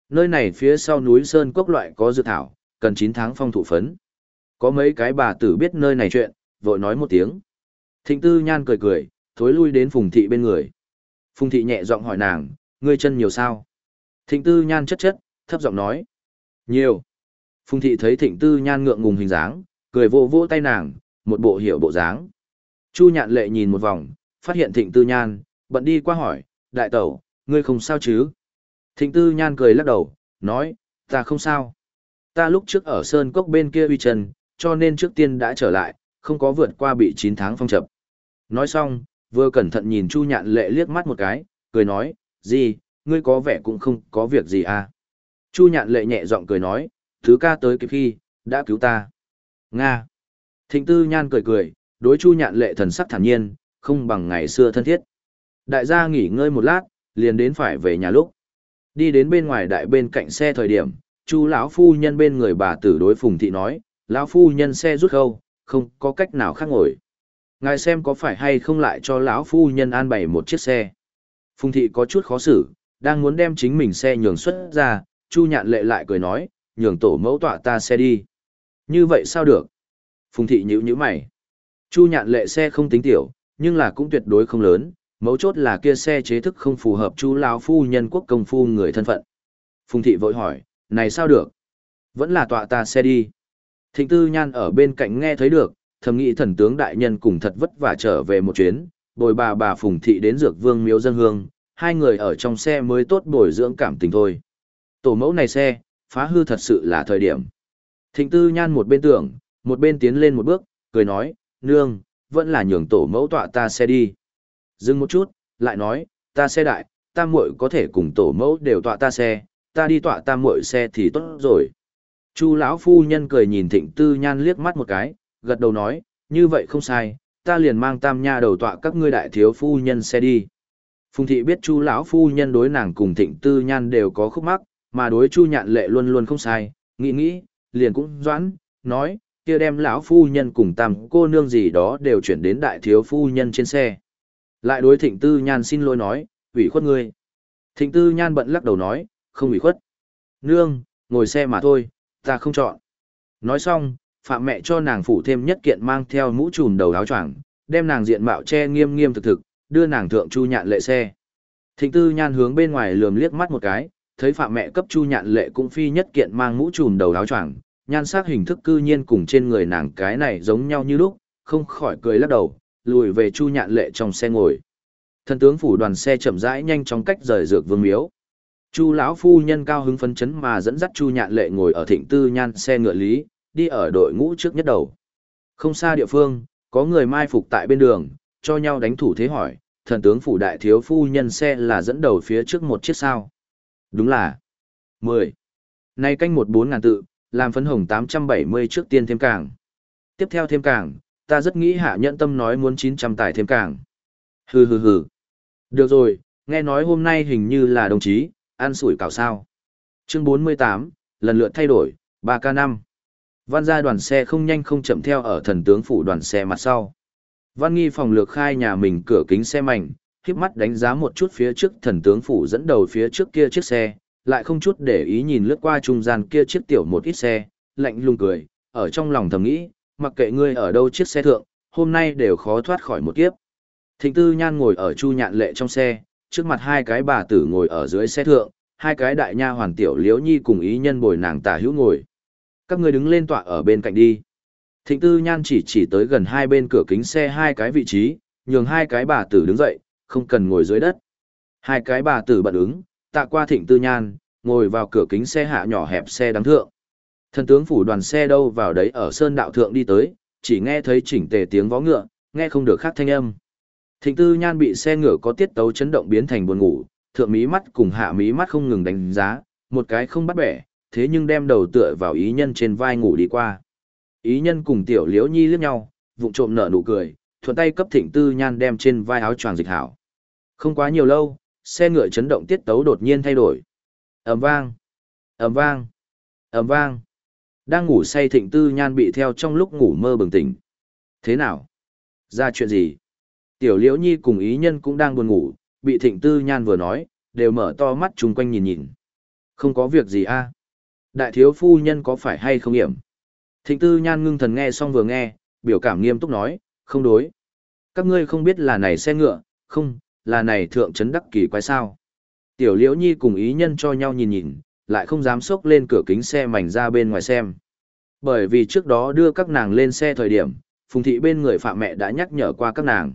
nơi này phía sau núi Sơn Cốc loại có dược thảo, cần chín tháng phong thụ phấn. Có mấy cái bà tử biết nơi này chuyện, vội nói một tiếng. Thịnh Tư Nhan cười cười, thối lui đến Phùng Thị bên người. Phùng Thị nhẹ giọng hỏi nàng, ngươi chân nhiều sao? Thịnh Tư Nhan chất chất, thấp giọng nói. Nhiều. Phùng Thị thấy Thịnh Tư Nhan ngượng ngùng hình dáng, cười vỗ vỗ tay nàng, một bộ hiểu bộ dáng. Chu Nhạn Lệ nhìn một vòng, phát hiện Thịnh Tư Nhan, bận đi qua hỏi, đại tẩu, ngươi không sao chứ? Thịnh Tư Nhan cười lắc đầu, nói, ta không sao. Ta lúc trước ở Sơn Cốc bên kia uy chân, cho nên trước tiên đã trở lại, không có vượt qua bị chín tháng phong chập. Nói xong, vừa cẩn thận nhìn Chu Nhạn Lệ liếc mắt một cái, cười nói, gì, ngươi có vẻ cũng không có việc gì à. Chu Nhạn Lệ nhẹ giọng cười nói, thứ ca tới kịp khi, đã cứu ta. Nga. Thịnh Tư Nhan cười cười, đối Chu Nhạn Lệ thần sắc thản nhiên, không bằng ngày xưa thân thiết. Đại gia nghỉ ngơi một lát, liền đến phải về nhà lúc. Đi đến bên ngoài đại bên cạnh xe thời điểm, Chu lão phu nhân bên người bà tử đối Phùng Thị nói, lão phu nhân xe rút khâu, không có cách nào khác ngồi. Ngài xem có phải hay không lại cho lão phu nhân an bày một chiếc xe. Phùng Thị có chút khó xử, đang muốn đem chính mình xe nhường xuất ra, Chu Nhạn Lệ lại cười nói, nhường tổ mẫu tọa ta xe đi. Như vậy sao được? Phùng Thị nhíu nhíu mày. Chu Nhạn Lệ xe không tính tiểu, nhưng là cũng tuyệt đối không lớn, mấu chốt là kia xe chế thức không phù hợp Chu lão phu nhân quốc công phu người thân phận. Phùng Thị vội hỏi, này sao được? Vẫn là tọa ta xe đi. Thịnh Tư Nhan ở bên cạnh nghe thấy được, thầm nghĩ thần tướng đại nhân cùng thật vất vả trở về một chuyến, bồi bà bà Phùng Thị đến Dược Vương miếu dân hương, hai người ở trong xe mới tốt bồi dưỡng cảm tình thôi. Tổ mẫu này xe, phá hư thật sự là thời điểm. Thịnh Tư Nhan một bên tưởng, một bên tiến lên một bước, cười nói, nương, vẫn là nhường tổ mẫu tọa ta xe đi. Dừng một chút, lại nói, ta xe đại, ta muội có thể cùng tổ mẫu đều tọa ta xe, ta đi tọa ta muội xe thì tốt rồi. Chu lão phu nhân cười nhìn Thịnh Tư Nhan liếc mắt một cái, gật đầu nói, như vậy không sai, ta liền mang tam nha đầu tọa các ngươi đại thiếu phu nhân xe đi. Phùng Thị biết Chu lão phu nhân đối nàng cùng Thịnh Tư Nhan đều có khúc mắc, mà đối Chu Nhạn Lệ luôn luôn không sai, nghĩ nghĩ, liền cũng doãn, nói, kia đem lão phu nhân cùng tam cô nương gì đó đều chuyển đến đại thiếu phu nhân trên xe. Lại đối Thịnh Tư Nhan xin lỗi nói, ủy khuất ngươi. Thịnh Tư Nhan bận lắc đầu nói, không ủy khuất. Nương, ngồi xe mà thôi, ta không chọn. Nói xong, phạm mẹ cho nàng phủ thêm nhất kiện mang theo mũ trùm đầu áo choàng, đem nàng diện mạo che nghiêm nghiêm thực thực, đưa nàng thượng Chu Nhạn Lệ xe. Thịnh Tư Nhan hướng bên ngoài lườm liếc mắt một cái, thấy phạm mẹ cấp Chu Nhạn Lệ cũng phi nhất kiện mang mũ trùm đầu áo choàng, nhan sắc hình thức cư nhiên cùng trên người nàng cái này giống nhau như lúc, không khỏi cười lắc đầu, lùi về Chu Nhạn Lệ trong xe ngồi. Thần tướng phủ đoàn xe chậm rãi nhanh chóng cách rời Dược Vương miếu. Chu lão phu nhân cao hứng phấn chấn mà dẫn dắt Chu Nhạn Lệ ngồi ở Thịnh Tư Nhan xe ngựa lý, đi ở đội ngũ trước nhất đầu. Không xa địa phương, có người mai phục tại bên đường, cho nhau đánh thủ thế hỏi, thần tướng phủ đại thiếu phu nhân xe là dẫn đầu phía trước một chiếc sao? Đúng là mười. Nay canh một bốn ngàn tự, làm phấn hồng tám trăm bảy mươi trước tiên thêm càng. Tiếp theo thêm càng, ta rất nghĩ hạ nhẫn tâm nói muốn chín trăm tài thêm càng. Hừ hừ hừ. Được rồi, nghe nói hôm nay hình như là đồng chí, ăn sủi cảo sao. Chương bốn mươi tám, lần lượt thay đổi, ba K năm. Văn gia đoàn xe không nhanh không chậm theo ở thần tướng phủ đoàn xe mặt sau. Văn Nghi phòng lược khai nhà mình cửa kính xe mảnh, khiếp mắt đánh giá một chút phía trước thần tướng phủ dẫn đầu phía trước kia chiếc xe, lại không chút để ý nhìn lướt qua trung gian kia chiếc tiểu một ít xe, lạnh lùng cười, ở trong lòng thầm nghĩ, mặc kệ ngươi ở đâu chiếc xe thượng, hôm nay đều khó thoát khỏi một kiếp. Thịnh Tư Nhan ngồi ở Chu Nhạn Lệ trong xe, trước mặt hai cái bà tử ngồi ở dưới xe thượng, hai cái đại nha hoàn tiểu Liễu Nhi cùng ý nhân bồi nàng tả hữu ngồi. Các ngươi đứng lên tọa ở bên cạnh đi. Thịnh Tư Nhan chỉ chỉ tới gần hai bên cửa kính xe hai cái vị trí, nhường hai cái bà tử đứng dậy, không cần ngồi dưới đất. Hai cái bà tử bận ứng, tạ qua Thịnh Tư Nhan, ngồi vào cửa kính xe hạ nhỏ hẹp xe đằng thượng. Thần tướng phủ đoàn xe đâu vào đấy ở sơn đạo thượng đi tới, chỉ nghe thấy chỉnh tề tiếng vó ngựa, nghe không được khác thanh âm. Thịnh Tư Nhan bị xe ngựa có tiết tấu chấn động biến thành buồn ngủ, thượng mí mắt cùng hạ mí mắt không ngừng đánh giá, một cái không bắt bẻ, thế nhưng đem đầu tựa vào ý nhân trên vai ngủ đi qua. Ý nhân cùng tiểu Liễu Nhi liếc nhau, vụng trộm nở nụ cười, thuận tay cấp Thịnh Tư Nhan đem trên vai áo choàng dịch hảo. Không quá nhiều lâu, xe ngựa chấn động tiết tấu đột nhiên thay đổi. Ầm vang, ầm vang, ầm vang. Đang ngủ say Thịnh Tư Nhan bị theo trong lúc ngủ mơ bừng tỉnh. Thế nào? Ra chuyện gì? Tiểu Liễu Nhi cùng ý nhân cũng đang buồn ngủ, bị Thịnh Tư Nhan vừa nói, đều mở to mắt chung quanh nhìn nhìn. Không có việc gì a. Đại thiếu phu nhân có phải hay không hiểm? Thịnh Tư Nhan ngưng thần nghe xong vừa nghe, biểu cảm nghiêm túc nói, không đối. Các ngươi không biết là này xe ngựa, không, là này thượng trấn đắc kỳ quái sao. Tiểu Liễu Nhi cùng ý nhân cho nhau nhìn nhìn, lại không dám xốc lên cửa kính xe mảnh ra bên ngoài xem. Bởi vì trước đó đưa các nàng lên xe thời điểm, Phùng thị bên người Phạm mẹ đã nhắc nhở qua các nàng.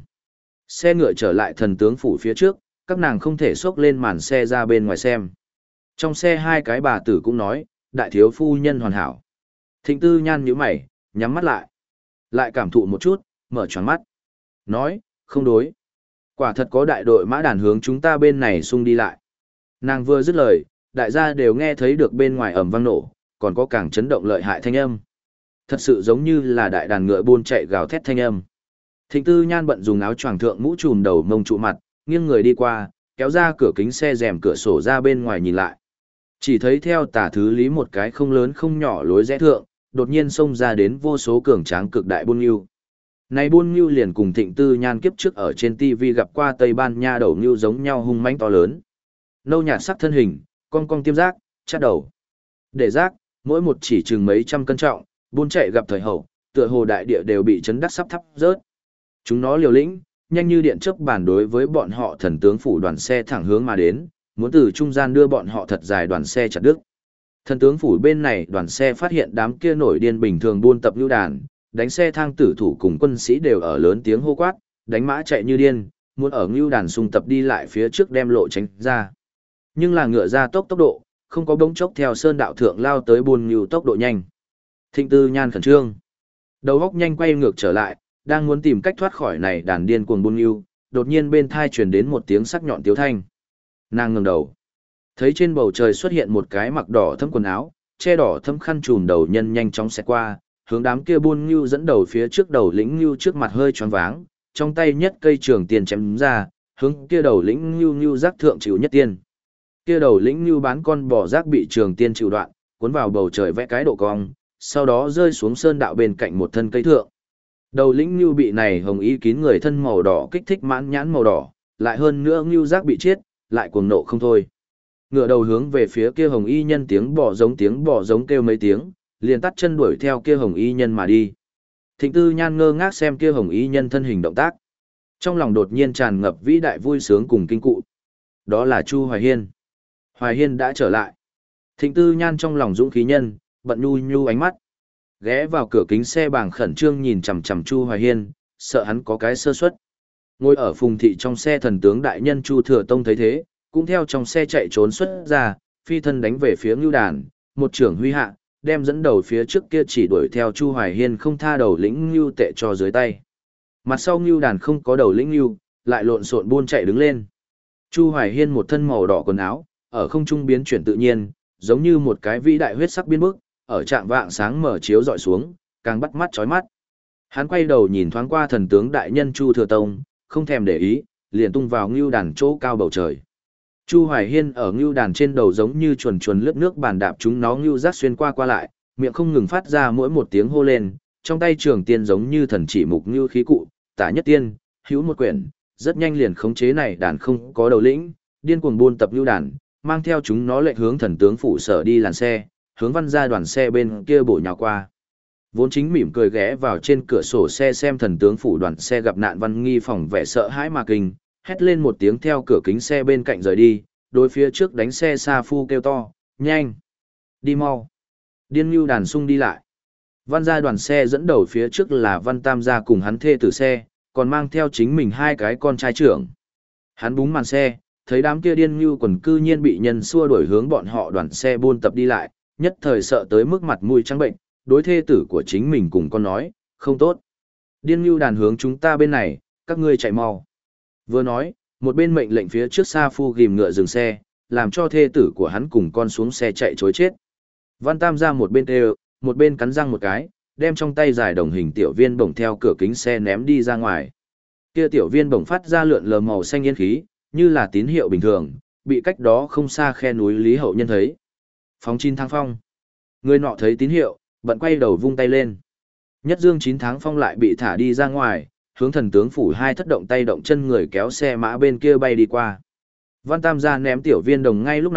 Xe ngựa trở lại thần tướng phủ phía trước, các nàng không thể xốc lên màn xe ra bên ngoài xem. Trong xe hai cái bà tử cũng nói, đại thiếu phu nhân hoàn hảo. Thịnh Tư Nhan nhíu mày, nhắm mắt lại. Lại cảm thụ một chút, mở choáng mắt. Nói, không đối. Quả thật có đại đội mã đàn hướng chúng ta bên này xung đi lại. Nàng vừa dứt lời, đại gia đều nghe thấy được bên ngoài ầm vang nổ, còn có càng chấn động lợi hại thanh âm. Thật sự giống như là đại đàn ngựa buôn chạy gào thét thanh âm. Thịnh Tư Nhan bận dùng áo choàng thượng mũ trùm đầu mông trụ mặt, nghiêng người đi qua, kéo ra cửa kính xe rèm cửa sổ ra bên ngoài nhìn lại. Chỉ thấy theo tả thứ lý một cái không lớn không nhỏ lối rẽ thượng, đột nhiên xông ra đến vô số cường tráng cực đại buôn ngưu. Này buôn ngưu liền cùng Thịnh Tư Nhan kiếp trước ở trên ti vi gặp qua Tây Ban Nha đầu ngưu giống nhau hung mãnh to lớn. Nâu nhạt sắc thân hình, cong cong tiêm giác, chát đầu. Để giác, mỗi một chỉ chừng mấy trăm cân trọng, buôn chạy gặp thời hậu, tựa hồ đại địa đều bị chấn đắc sắp thắp rớt. Chúng nó liều lĩnh, nhanh như điện chớp bản đối với bọn họ thần tướng phủ đoàn xe thẳng hướng mà đến, muốn từ trung gian đưa bọn họ thật dài đoàn xe chặt đứt. Thần tướng phủ bên này đoàn xe phát hiện đám kia nổi điên bình thường buôn tập lưu đàn, đánh xe thang tử thủ cùng quân sĩ đều ở lớn tiếng hô quát, đánh mã chạy như điên, muốn ở ngưu đàn xung tập đi lại phía trước đem lộ tránh ra. Nhưng là ngựa ra tốc tốc độ, không có bỗng chốc theo sơn đạo thượng lao tới buôn ngưu tốc độ nhanh. Thịnh Tư Nhan khẩn trương, đầu óc nhanh quay ngược trở lại, đang muốn tìm cách thoát khỏi này đàn điên cuồng buôn ngưu, đột nhiên bên thai truyền đến một tiếng sắc nhọn tiếu thanh. Nàng ngẩng đầu, thấy trên bầu trời xuất hiện một cái mặc đỏ thâm quần áo, che đỏ thâm khăn trùm đầu nhân nhanh chóng xẹt qua, hướng đám kia buôn ngưu dẫn đầu phía trước đầu lĩnh ngưu trước mặt hơi choáng váng, trong tay nhất cây trường tiền chém ra, hướng kia đầu lĩnh ngưu ngưu giác thượng chịu nhất tiên. Kia đầu lĩnh ngưu bán con bò giác bị trường tiên chịu đoạn, cuốn vào bầu trời vẽ cái độ cong, sau đó rơi xuống sơn đạo bên cạnh một thân cây thượng. Đầu lĩnh ngưu bị này hồng y kín người thân màu đỏ kích thích mãn nhãn màu đỏ, lại hơn nữa ngưu giác bị chết, lại cuồng nộ không thôi. Ngựa đầu hướng về phía kia hồng y nhân tiếng bò giống tiếng bò giống kêu mấy tiếng, liền tắt chân đuổi theo kia hồng y nhân mà đi. Thịnh Tư Nhan ngơ ngác xem kia hồng y nhân thân hình động tác. Trong lòng đột nhiên tràn ngập vĩ đại vui sướng cùng kinh cụ. Đó là Chu Hoài Hiên. Hoài Hiên đã trở lại. Thịnh Tư Nhan trong lòng dũng khí nhân, bận nhu nhu ánh mắt. Ghé vào cửa kính xe bảng khẩn trương nhìn chằm chằm Chu Hoài Hiên, sợ hắn có cái sơ suất. Ngồi ở Phùng thị trong xe thần tướng đại nhân Chu Thừa Tông thấy thế, cũng theo trong xe chạy trốn xuất ra, phi thân đánh về phía Ngưu Đàn, một trưởng huy hạ, đem dẫn đầu phía trước kia chỉ đuổi theo Chu Hoài Hiên không tha đầu lĩnh Ngưu tệ cho dưới tay. Mặt sau Ngưu Đàn không có đầu lĩnh Ngưu, lại lộn xộn buôn chạy đứng lên. Chu Hoài Hiên một thân màu đỏ quần áo, ở không trung biến chuyển tự nhiên, giống như một cái vĩ đại huyết sắc biến bức, ở trạng vạng sáng mở chiếu dọi xuống, càng bắt mắt chói mắt. Hắn quay đầu nhìn thoáng qua thần tướng đại nhân Chu Thừa Tông, không thèm để ý, liền tung vào Ngưu Đàn chỗ cao bầu trời. Chu Hoài Hiên ở Ngưu Đàn trên đầu giống như chuồn chuồn lướt nước bàn đạp chúng nó ngưu giác xuyên qua qua lại, miệng không ngừng phát ra mỗi một tiếng hô lên, trong tay trường tiên giống như thần chỉ mục ngưu khí cụ, tả nhất tiên, hữu một quyển, rất nhanh liền khống chế này đàn không có đầu lĩnh, điên cuồng buôn tập Ngưu Đàn, mang theo chúng nó lệnh hướng thần tướng phủ sở đi làn xe, hướng văn ra đoàn xe bên kia bổ nhào qua. Vốn chính mỉm cười ghé vào trên cửa sổ xe xem thần tướng phủ đoàn xe gặp nạn Văn Nghi phòng vẻ sợ hãi mà kinh, hét lên một tiếng theo cửa kính xe bên cạnh rời đi, đối phía trước đánh xe Sa Phu kêu to, nhanh, đi mau. Điên Ngưu Đàn sung đi lại. Văn gia đoàn xe dẫn đầu phía trước là Văn Tam gia cùng hắn thê tử xe, còn mang theo chính mình hai cái con trai trưởng. Hắn búng màn xe, thấy đám kia điên Ngưu quần cư nhiên bị nhân xua đuổi hướng bọn họ đoàn xe buôn tập đi lại, nhất thời sợ tới mức mặt mũi trắng bệnh, đối thê tử của chính mình cùng con nói, không tốt. Điên Ngưu Đàn hướng chúng ta bên này, các ngươi chạy mau. Vừa nói, một bên mệnh lệnh phía trước Sa Phu ghim ngựa dừng xe, làm cho thê tử của hắn cùng con xuống xe chạy chối chết. Văn Tam ra một bên đều, một bên cắn răng một cái, đem trong tay dài đồng hình tiểu viên bổng theo cửa kính xe ném đi ra ngoài. Kia tiểu viên bổng phát ra lượn lờ màu xanh yên khí, như là tín hiệu bình thường, bị cách đó không xa khe núi Lý Hậu Nhân thấy. Phóng chín tháng phong. Người nọ thấy tín hiệu, bận quay đầu vung tay lên. Nhất dương chín tháng phong lại bị thả đi ra ngoài, hướng thần tướng phủ hai thất động tay động chân người kéo xe mã bên kia bay đi qua. Văn Tam gia ném tiểu viên đồng ngay lúc này,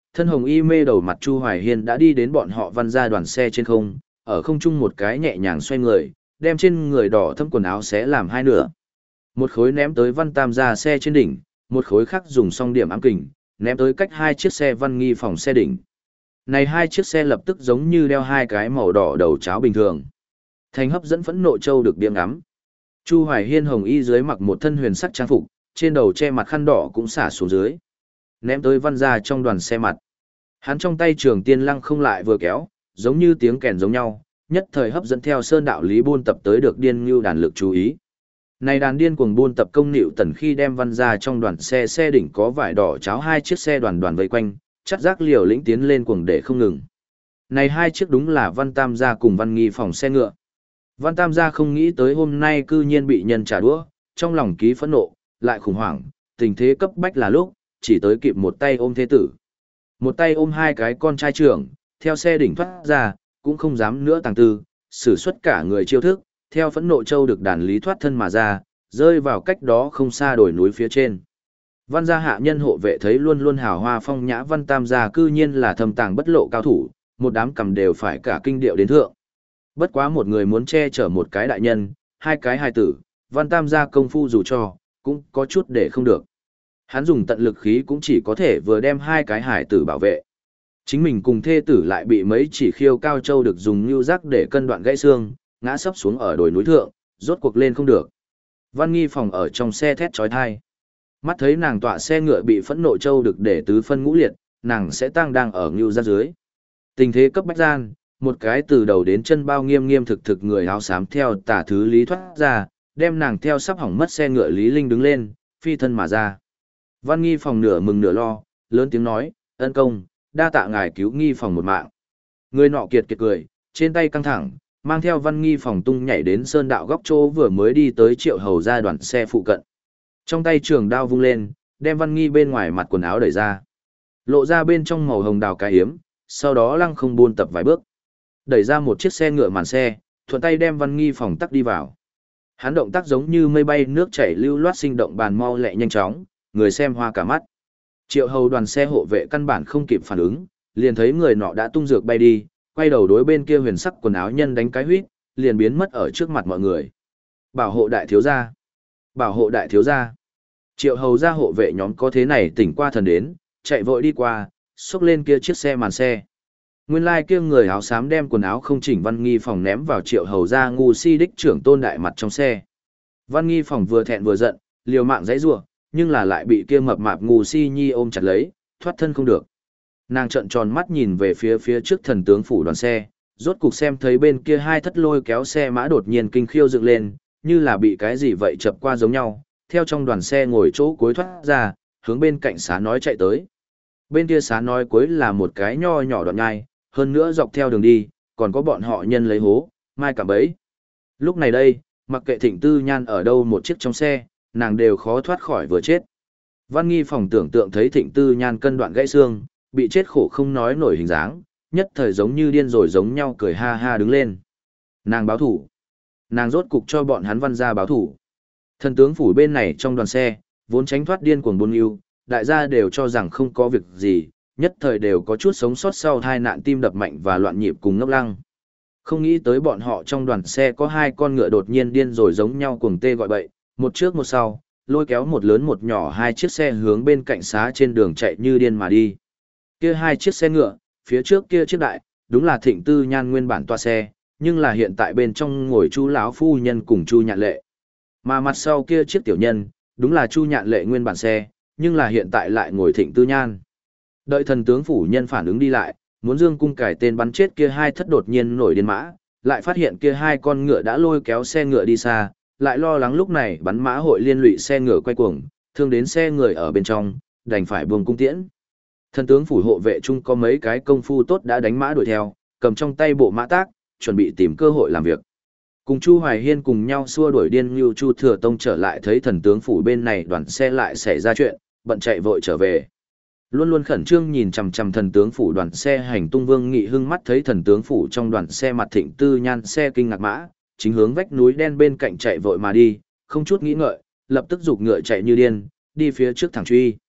Thân hồng y mê đầu mặt Chu Hoài Hiên đã đi đến bọn họ Văn gia đoàn xe trên không, ở không trung một cái nhẹ nhàng xoay người, đem trên người đỏ thâm quần áo xé làm hai nửa. Một khối ném tới Văn Tam gia xe trên đỉnh, một khối khác dùng song điểm ám kình, ném tới cách hai chiếc xe Văn Nghi phòng xe đỉnh. Này hai chiếc xe lập tức giống như đeo hai cái màu đỏ đầu cháo bình thường. Thành hấp dẫn phẫn nộ châu được biếng ngắm. Chu Hoài Hiên hồng y dưới mặc một thân huyền sắc trang phục, trên đầu che mặt khăn đỏ cũng xả xuống dưới. Ném tới Văn gia trong đoàn xe mặt. Hắn trong tay trường tiên lăng không lại vừa kéo, giống như tiếng kèn giống nhau, nhất thời hấp dẫn theo sơn đạo lý buôn tập tới được điên như đàn lực chú ý. Này đàn điên cuồng buôn tập công nịu tần khi đem Văn gia trong đoàn xe xe đỉnh có vải đỏ cháo hai chiếc xe đoàn đoàn vây quanh, chắt rác liều lĩnh tiến lên cuồng để không ngừng. Này hai chiếc đúng là Văn Tam gia cùng Văn Nghi phòng xe ngựa. Văn Tam gia không nghĩ tới hôm nay cư nhiên bị nhân trả đũa, trong lòng ký phẫn nộ, lại khủng hoảng, tình thế cấp bách là lúc, chỉ tới kịp một tay ôm thế tử. Một tay ôm hai cái con trai trưởng, theo xe đỉnh thoát ra, cũng không dám nữa tàng tư, sử xuất cả người chiêu thức, theo phẫn nộ châu được đàn lý thoát thân mà ra, rơi vào cách đó không xa đồi núi phía trên. Văn gia hạ nhân hộ vệ thấy luôn luôn hào hoa phong nhã Văn Tam gia cư nhiên là thâm tàng bất lộ cao thủ, một đám cầm đều phải cả kinh điệu đến thượng. Bất quá một người muốn che chở một cái đại nhân, hai cái hài tử, Văn Tam gia công phu dù cho, cũng có chút để không được. Hắn dùng tận lực khí cũng chỉ có thể vừa đem hai cái hài tử bảo vệ. Chính mình cùng thê tử lại bị mấy chỉ khiêu cao châu được dùng như rác để cân đoạn gãy xương, ngã sấp xuống ở đồi núi thượng, rốt cuộc lên không được. Văn Nghi phòng ở trong xe thét chói tai. Mắt thấy nàng tọa xe ngựa bị phẫn nộ châu được để tứ phân ngũ liệt, nàng sẽ tang đang ở ngưu ra dưới. Tình thế cấp bách gian, một cái từ đầu đến chân bao nghiêm nghiêm thực thực người áo xám theo tả thứ lý thoát ra, đem nàng theo sắp hỏng mất xe ngựa Lý Linh đứng lên, phi thân mà ra. Văn Nghi phòng nửa mừng nửa lo, lớn tiếng nói, ân công, đa tạ ngài cứu Nghi phòng một mạng. Người nọ kiệt kiệt cười, trên tay căng thẳng, mang theo Văn Nghi phòng tung nhảy đến sơn đạo góc chỗ vừa mới đi tới Triệu Hầu ra đoàn xe phụ cận. Trong tay trường đao vung lên, đem Văn Nghi bên ngoài mặt quần áo đẩy ra. Lộ ra bên trong màu hồng đào cái hiếm, sau đó lăng không buôn tập vài bước. Đẩy ra một chiếc xe ngựa màn xe, thuận tay đem Văn Nghi phòng tắc đi vào. Hắn động tác giống như mây bay nước chảy lưu loát sinh động bàn mau lẹ nhanh chóng, người xem hoa cả mắt. Triệu Hầu đoàn xe hộ vệ căn bản không kịp phản ứng, liền thấy người nọ đã tung dược bay đi, quay đầu đối bên kia huyền sắc quần áo nhân đánh cái huýt, liền biến mất ở trước mặt mọi người. Bảo hộ đại thiếu gia! Bảo hộ đại thiếu gia! Triệu Hầu gia hộ vệ nhóm có thế này tỉnh qua thần đến, chạy vội đi qua, xốc lên kia chiếc xe màn xe. Nguyên lai kia người áo xám đem quần áo không chỉnh Văn Nghi phòng ném vào Triệu Hầu gia ngu si đích trưởng tôn đại mặt trong xe. Văn Nghi phòng vừa thẹn vừa giận, liều mạng giãy giụa, nhưng là lại bị kia mập mạp ngu si nhi ôm chặt lấy, thoát thân không được. Nàng trợn tròn mắt nhìn về phía phía trước thần tướng phủ đoàn xe, rốt cục xem thấy bên kia hai thất lôi kéo xe mã đột nhiên kinh khiêu dựng lên, như là bị cái gì vậy chập qua giống nhau, theo trong đoàn xe ngồi chỗ cuối thoát ra, hướng bên cạnh xá nói chạy tới. Bên kia xá nói cuối là một cái nho nhỏ đoạn nhai, hơn nữa dọc theo đường đi, còn có bọn họ nhân lấy hố, mai cả bấy. Lúc này đây, mặc kệ Thịnh Tư Nhan ở đâu một chiếc trong xe, nàng đều khó thoát khỏi vừa chết. Văn Nghi phòng tưởng tượng thấy Thịnh Tư Nhan cân đoạn gãy xương, bị chết khổ không nói nổi hình dáng, nhất thời giống như điên rồi giống nhau cười ha ha đứng lên. Nàng báo thủ. Nàng rốt cục cho bọn hắn Văn gia báo thủ. Thần tướng phủ bên này trong đoàn xe, vốn tránh thoát điên cuồng buôn yêu, đại gia đều cho rằng không có việc gì, nhất thời đều có chút sống sót sau tai nạn tim đập mạnh và loạn nhịp cùng ngốc lăng. Không nghĩ tới bọn họ trong đoàn xe có hai con ngựa đột nhiên điên rồi giống nhau cuồng tê gọi bậy, một trước một sau, lôi kéo một lớn một nhỏ hai chiếc xe hướng bên cạnh xá trên đường chạy như điên mà đi. Kia hai chiếc xe ngựa, phía trước kia chiếc đại, đúng là Thịnh Tư Nhan nguyên bản toa xe, nhưng là hiện tại bên trong ngồi Chu lão phu nhân cùng Chu Nhạn Lệ. Mà mặt sau kia chiếc tiểu nhân, đúng là Chu Nhạn Lệ nguyên bản xe, nhưng là hiện tại lại ngồi Thịnh Tư Nhan. Đợi thần tướng phủ nhân phản ứng đi lại, muốn dương cung cải tên bắn chết kia hai thất đột nhiên nổi điên mã, lại phát hiện kia hai con ngựa đã lôi kéo xe ngựa đi xa, lại lo lắng lúc này bắn mã hội liên lụy xe ngựa quay cuồng, thương đến xe người ở bên trong, đành phải buông cung tiễn. Thần tướng phủ hộ vệ chung có mấy cái công phu tốt đã đánh mã đuổi theo, cầm trong tay bộ mã tác, chuẩn bị tìm cơ hội làm việc. Cùng Chu Hoài Hiên cùng nhau xua đuổi điên như Chu Thừa Tông trở lại thấy thần tướng phủ bên này đoàn xe lại xảy ra chuyện, bận chạy vội trở về. Luôn luôn khẩn trương nhìn chằm chằm thần tướng phủ đoàn xe hành tung Vương Nghị Hưng mắt thấy thần tướng phủ trong đoàn xe mặt Thịnh Tư Nhan xe kinh ngạc mã, chính hướng vách núi đen bên cạnh chạy vội mà đi, không chút nghĩ ngợi, lập tức giục ngựa chạy như điên, đi phía trước thẳng truy.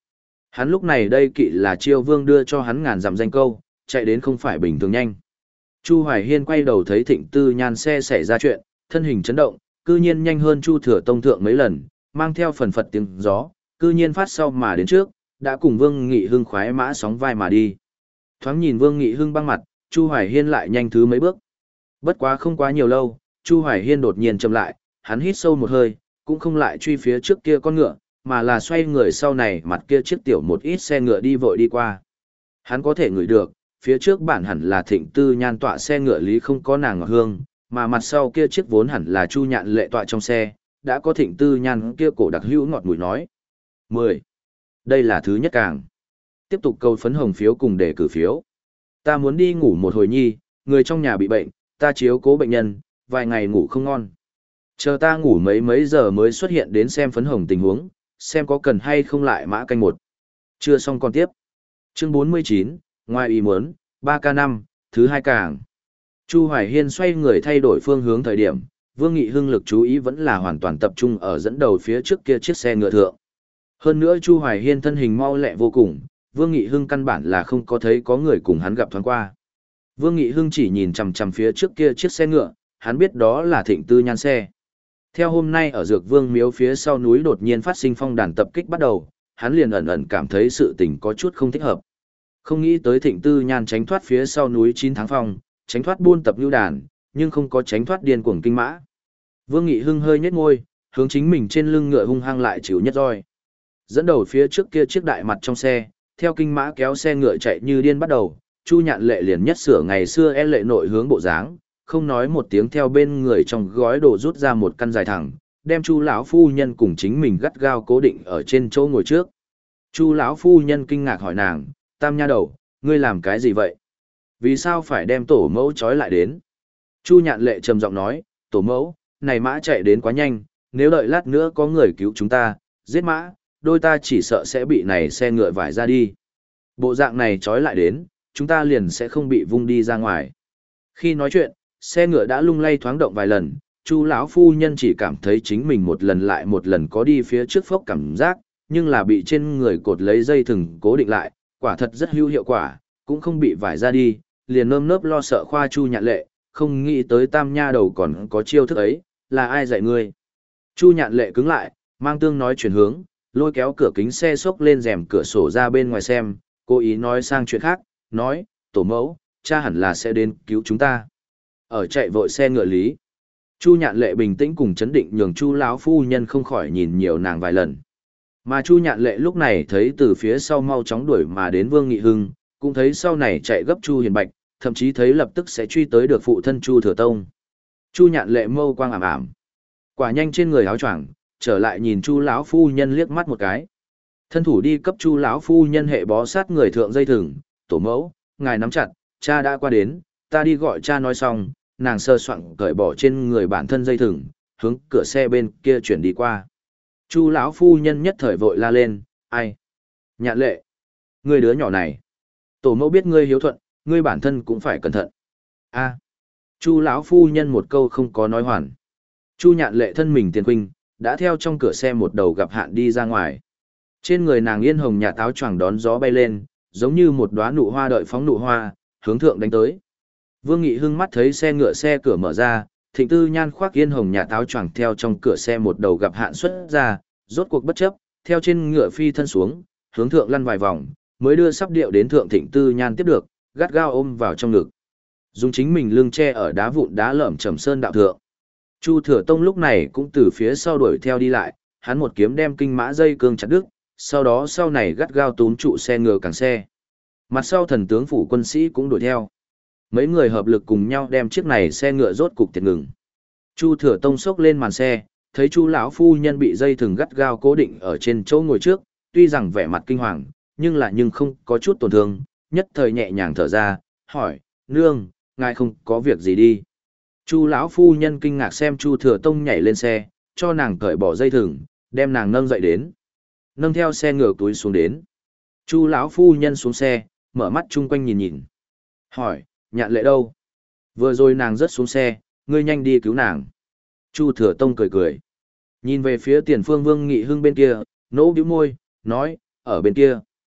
Hắn lúc này đây kỵ là Chiêu Vương đưa cho hắn ngàn dặm danh câu, chạy đến không phải bình thường nhanh. Chu Hoài Hiên quay đầu thấy Thịnh Tư Nhan xe xảy ra chuyện, thân hình chấn động, cư nhiên nhanh hơn Chu Thừa Tông thượng mấy lần, mang theo phần phật tiếng gió, cư nhiên phát sau mà đến trước, đã cùng Vương Nghị Hưng khoái mã sóng vai mà đi. Thoáng nhìn Vương Nghị Hưng băng mặt, Chu Hoài Hiên lại nhanh thứ mấy bước. Bất quá không quá nhiều lâu, Chu Hoài Hiên đột nhiên chậm lại, hắn hít sâu một hơi, cũng không lại truy phía trước kia con ngựa, mà là xoay người sau này mặt kia chiếc tiểu một ít xe ngựa đi vội đi qua. Hắn có thể ngửi được, phía trước bản hẳn là Thịnh Tư Nhan tọa xe ngựa lý không có nàng ngọt hương, mà mặt sau kia chiếc vốn hẳn là Chu Nhạn Lệ tọa trong xe, đã có Thịnh Tư Nhan kia cổ đặc hữu ngọt mùi nói. mười. Đây là thứ nhất càng. Tiếp tục câu phấn hồng phiếu cùng đề cử phiếu. Ta muốn đi ngủ một hồi nhi, người trong nhà bị bệnh, ta chiếu cố bệnh nhân, vài ngày ngủ không ngon. Chờ ta ngủ mấy mấy giờ mới xuất hiện đến xem phấn hồng tình huống, xem có cần hay không lại mã canh một. Chưa xong còn tiếp. Chương bốn mươi chín, ngoài ý muốn, ba k năm, thứ hai càng. Chu Hoài Hiên xoay người thay đổi phương hướng thời điểm, Vương Nghị Hưng lực chú ý vẫn là hoàn toàn tập trung ở dẫn đầu phía trước kia chiếc xe ngựa thượng. Hơn nữa Chu Hoài Hiên thân hình mau lẹ vô cùng, Vương Nghị Hưng căn bản là không có thấy có người cùng hắn gặp thoáng qua. Vương Nghị Hưng chỉ nhìn chằm chằm phía trước kia chiếc xe ngựa, hắn biết đó là Thịnh Tư Nhan xe. Theo hôm nay ở Dược Vương miếu phía sau núi đột nhiên phát sinh phong đàn tập kích bắt đầu, hắn liền ẩn ẩn cảm thấy sự tình có chút không thích hợp. Không nghĩ tới Thịnh Tư Nhan tránh thoát phía sau núi chín tháng phong, tránh thoát buôn tập lưu đàn, nhưng không có tránh thoát điên cuồng kinh mã. Vương Nghị Hưng hơi nhếch môi, hướng chính mình trên lưng ngựa hung hăng lại chịu nhất roi. Dẫn đầu phía trước kia chiếc đại mặt trong xe, theo kinh mã kéo xe ngựa chạy như điên bắt đầu, Chu Nhạn Lệ liền nhất sửa ngày xưa e lệ nội hướng bộ dáng, không nói một tiếng theo bên người trong gói đồ rút ra một căn dài thẳng, đem Chu lão phu nhân cùng chính mình gắt gao cố định ở trên chỗ ngồi trước. Chu lão phu nhân kinh ngạc hỏi nàng, Tam nha đầu, ngươi làm cái gì vậy? Vì sao phải đem tổ mẫu trói lại đến? Chu Nhạn Lệ trầm giọng nói, tổ mẫu, này mã chạy đến quá nhanh, nếu đợi lát nữa có người cứu chúng ta, giết mã, đôi ta chỉ sợ sẽ bị này xe ngựa vải ra đi. Bộ dạng này trói lại đến, chúng ta liền sẽ không bị vung đi ra ngoài. Khi nói chuyện, xe ngựa đã lung lay thoáng động vài lần, Chu lão phu nhân chỉ cảm thấy chính mình một lần lại một lần có đi phía trước phốc cảm giác, nhưng là bị trên người cột lấy dây thừng cố định lại, quả thật rất hữu hiệu quả, cũng không bị vải ra đi, liền nơm nớp lo sợ khoa Chu Nhạn Lệ, không nghĩ tới Tam nha đầu còn có chiêu thức ấy, là ai dạy ngươi? Chu Nhạn Lệ cứng lại, mang tương nói chuyển hướng, lôi kéo cửa kính xe xốc lên rèm cửa sổ ra bên ngoài xem, cố ý nói sang chuyện khác, nói, tổ mẫu, cha hẳn là sẽ đến cứu chúng ta. Ở chạy vội xe ngựa lý. Chu Nhạn Lệ bình tĩnh cùng chấn định nhường Chu lão phu nhân không khỏi nhìn nhiều nàng vài lần. Mà Chu Nhạn Lệ lúc này thấy từ phía sau mau chóng đuổi mà đến Vương Nghị Hưng, cũng thấy sau này chạy gấp Chu Hiền Bạch, thậm chí thấy lập tức sẽ truy tới được phụ thân Chu Thừa Tông. Chu Nhạn Lệ mâu quang ảm ảm. Quả nhanh trên người áo choàng, trở lại nhìn Chu lão phu nhân liếc mắt một cái. Thân thủ đi cấp Chu lão phu nhân hệ bó sát người thượng dây thừng, tổ mẫu, ngài nắm chặt, cha đã qua đến, ta đi gọi cha nói xong, nàng sơ soạn cởi bỏ trên người bản thân dây thừng, hướng cửa xe bên kia chuyển đi qua. Chu lão phu nhân nhất thời vội la lên, ai? Nhạn Lệ, ngươi đứa nhỏ này, tổ mẫu biết ngươi hiếu thuận, ngươi bản thân cũng phải cẩn thận. A. Chu lão phu nhân một câu không có nói hoàn. Chu Nhạn Lệ thân mình tiền khuynh, đã theo trong cửa xe một đầu gặp hạn đi ra ngoài. Trên người nàng yên hồng nhà táo choàng đón gió bay lên, giống như một đóa nụ hoa đợi phóng nụ hoa, hướng thượng đánh tới. Vương Nghị Hưng mắt thấy xe ngựa xe cửa mở ra, Thịnh Tư Nhan khoác yên hồng nhà táo choàng theo trong cửa xe một đầu gặp hạn xuất ra, rốt cuộc bất chấp, theo trên ngựa phi thân xuống, hướng thượng lăn vài vòng, mới đưa sắp điệu đến thượng Thịnh Tư Nhan tiếp được, gắt gao ôm vào trong ngực. Dùng chính mình lưng che ở đá vụn đá lởm chầm sơn đạo thượng. Chu Thừa Tông lúc này cũng từ phía sau đuổi theo đi lại, hắn một kiếm đem kinh mã dây cương chặt đứt, sau đó sau này gắt gao túm trụ xe ngựa càng xe. Mặt sau thần tướng phủ quân sĩ cũng đuổi theo. Mấy người hợp lực cùng nhau đem chiếc này xe ngựa rốt cục tiệt ngừng. Chu Thừa Tông xốc lên màn xe, thấy Chu lão phu nhân bị dây thừng gắt gao cố định ở trên chỗ ngồi trước, tuy rằng vẻ mặt kinh hoàng, nhưng là nhưng không có chút tổn thương, nhất thời nhẹ nhàng thở ra, hỏi, nương, ngài không có việc gì đi. Chu lão phu nhân kinh ngạc xem Chu Thừa Tông nhảy lên xe, cho nàng cởi bỏ dây thừng, đem nàng nâng dậy đến. Nâng theo xe ngựa túi xuống đến. Chu lão phu nhân xuống xe, mở mắt chung quanh nhìn nhìn. Hỏi, Nhạn Lệ đâu? Vừa rồi nàng rớt xuống xe, ngươi nhanh đi cứu nàng. Chu Thừa Tông cười cười. Nhìn về phía tiền phương Vương Nghị Hưng bên kia, nỗ bĩu môi, nói, ở bên kia.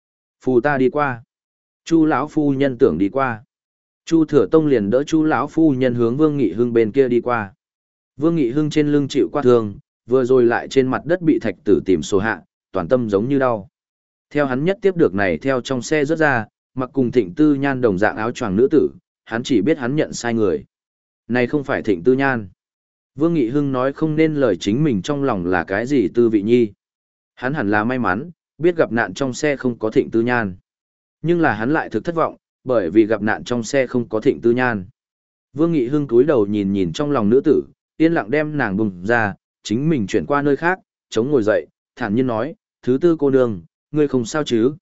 Phù ta đi qua. Chu lão phu nhân tưởng đi qua. Chu Thừa Tông liền đỡ Chu lão phu nhân hướng Vương Nghị Hưng bên kia đi qua. Vương Nghị Hưng trên lưng chịu quát thương, vừa rồi lại trên mặt đất bị thạch tử tìm số hạ, toàn tâm giống như đau. Theo hắn nhất tiếp được này theo trong xe rớt ra, mặc cùng Thịnh Tư Nhan đồng dạng áo choàng nữ tử, hắn chỉ biết hắn nhận sai người. Này không phải Thịnh Tư Nhan. Vương Nghị Hưng nói không nên lời chính mình trong lòng là cái gì Tư Vị Nhi. Hắn hẳn là may mắn, biết gặp nạn trong xe không có Thịnh Tư Nhan. Nhưng là hắn lại thực thất vọng, bởi vì gặp nạn trong xe không có Thịnh Tư Nhan. Vương Nghị Hưng cúi đầu nhìn nhìn trong lòng nữ tử, yên lặng đem nàng bùng ra, chính mình chuyển qua nơi khác, chống ngồi dậy, thản nhiên nói, thứ tư cô nương, ngươi không sao chứ?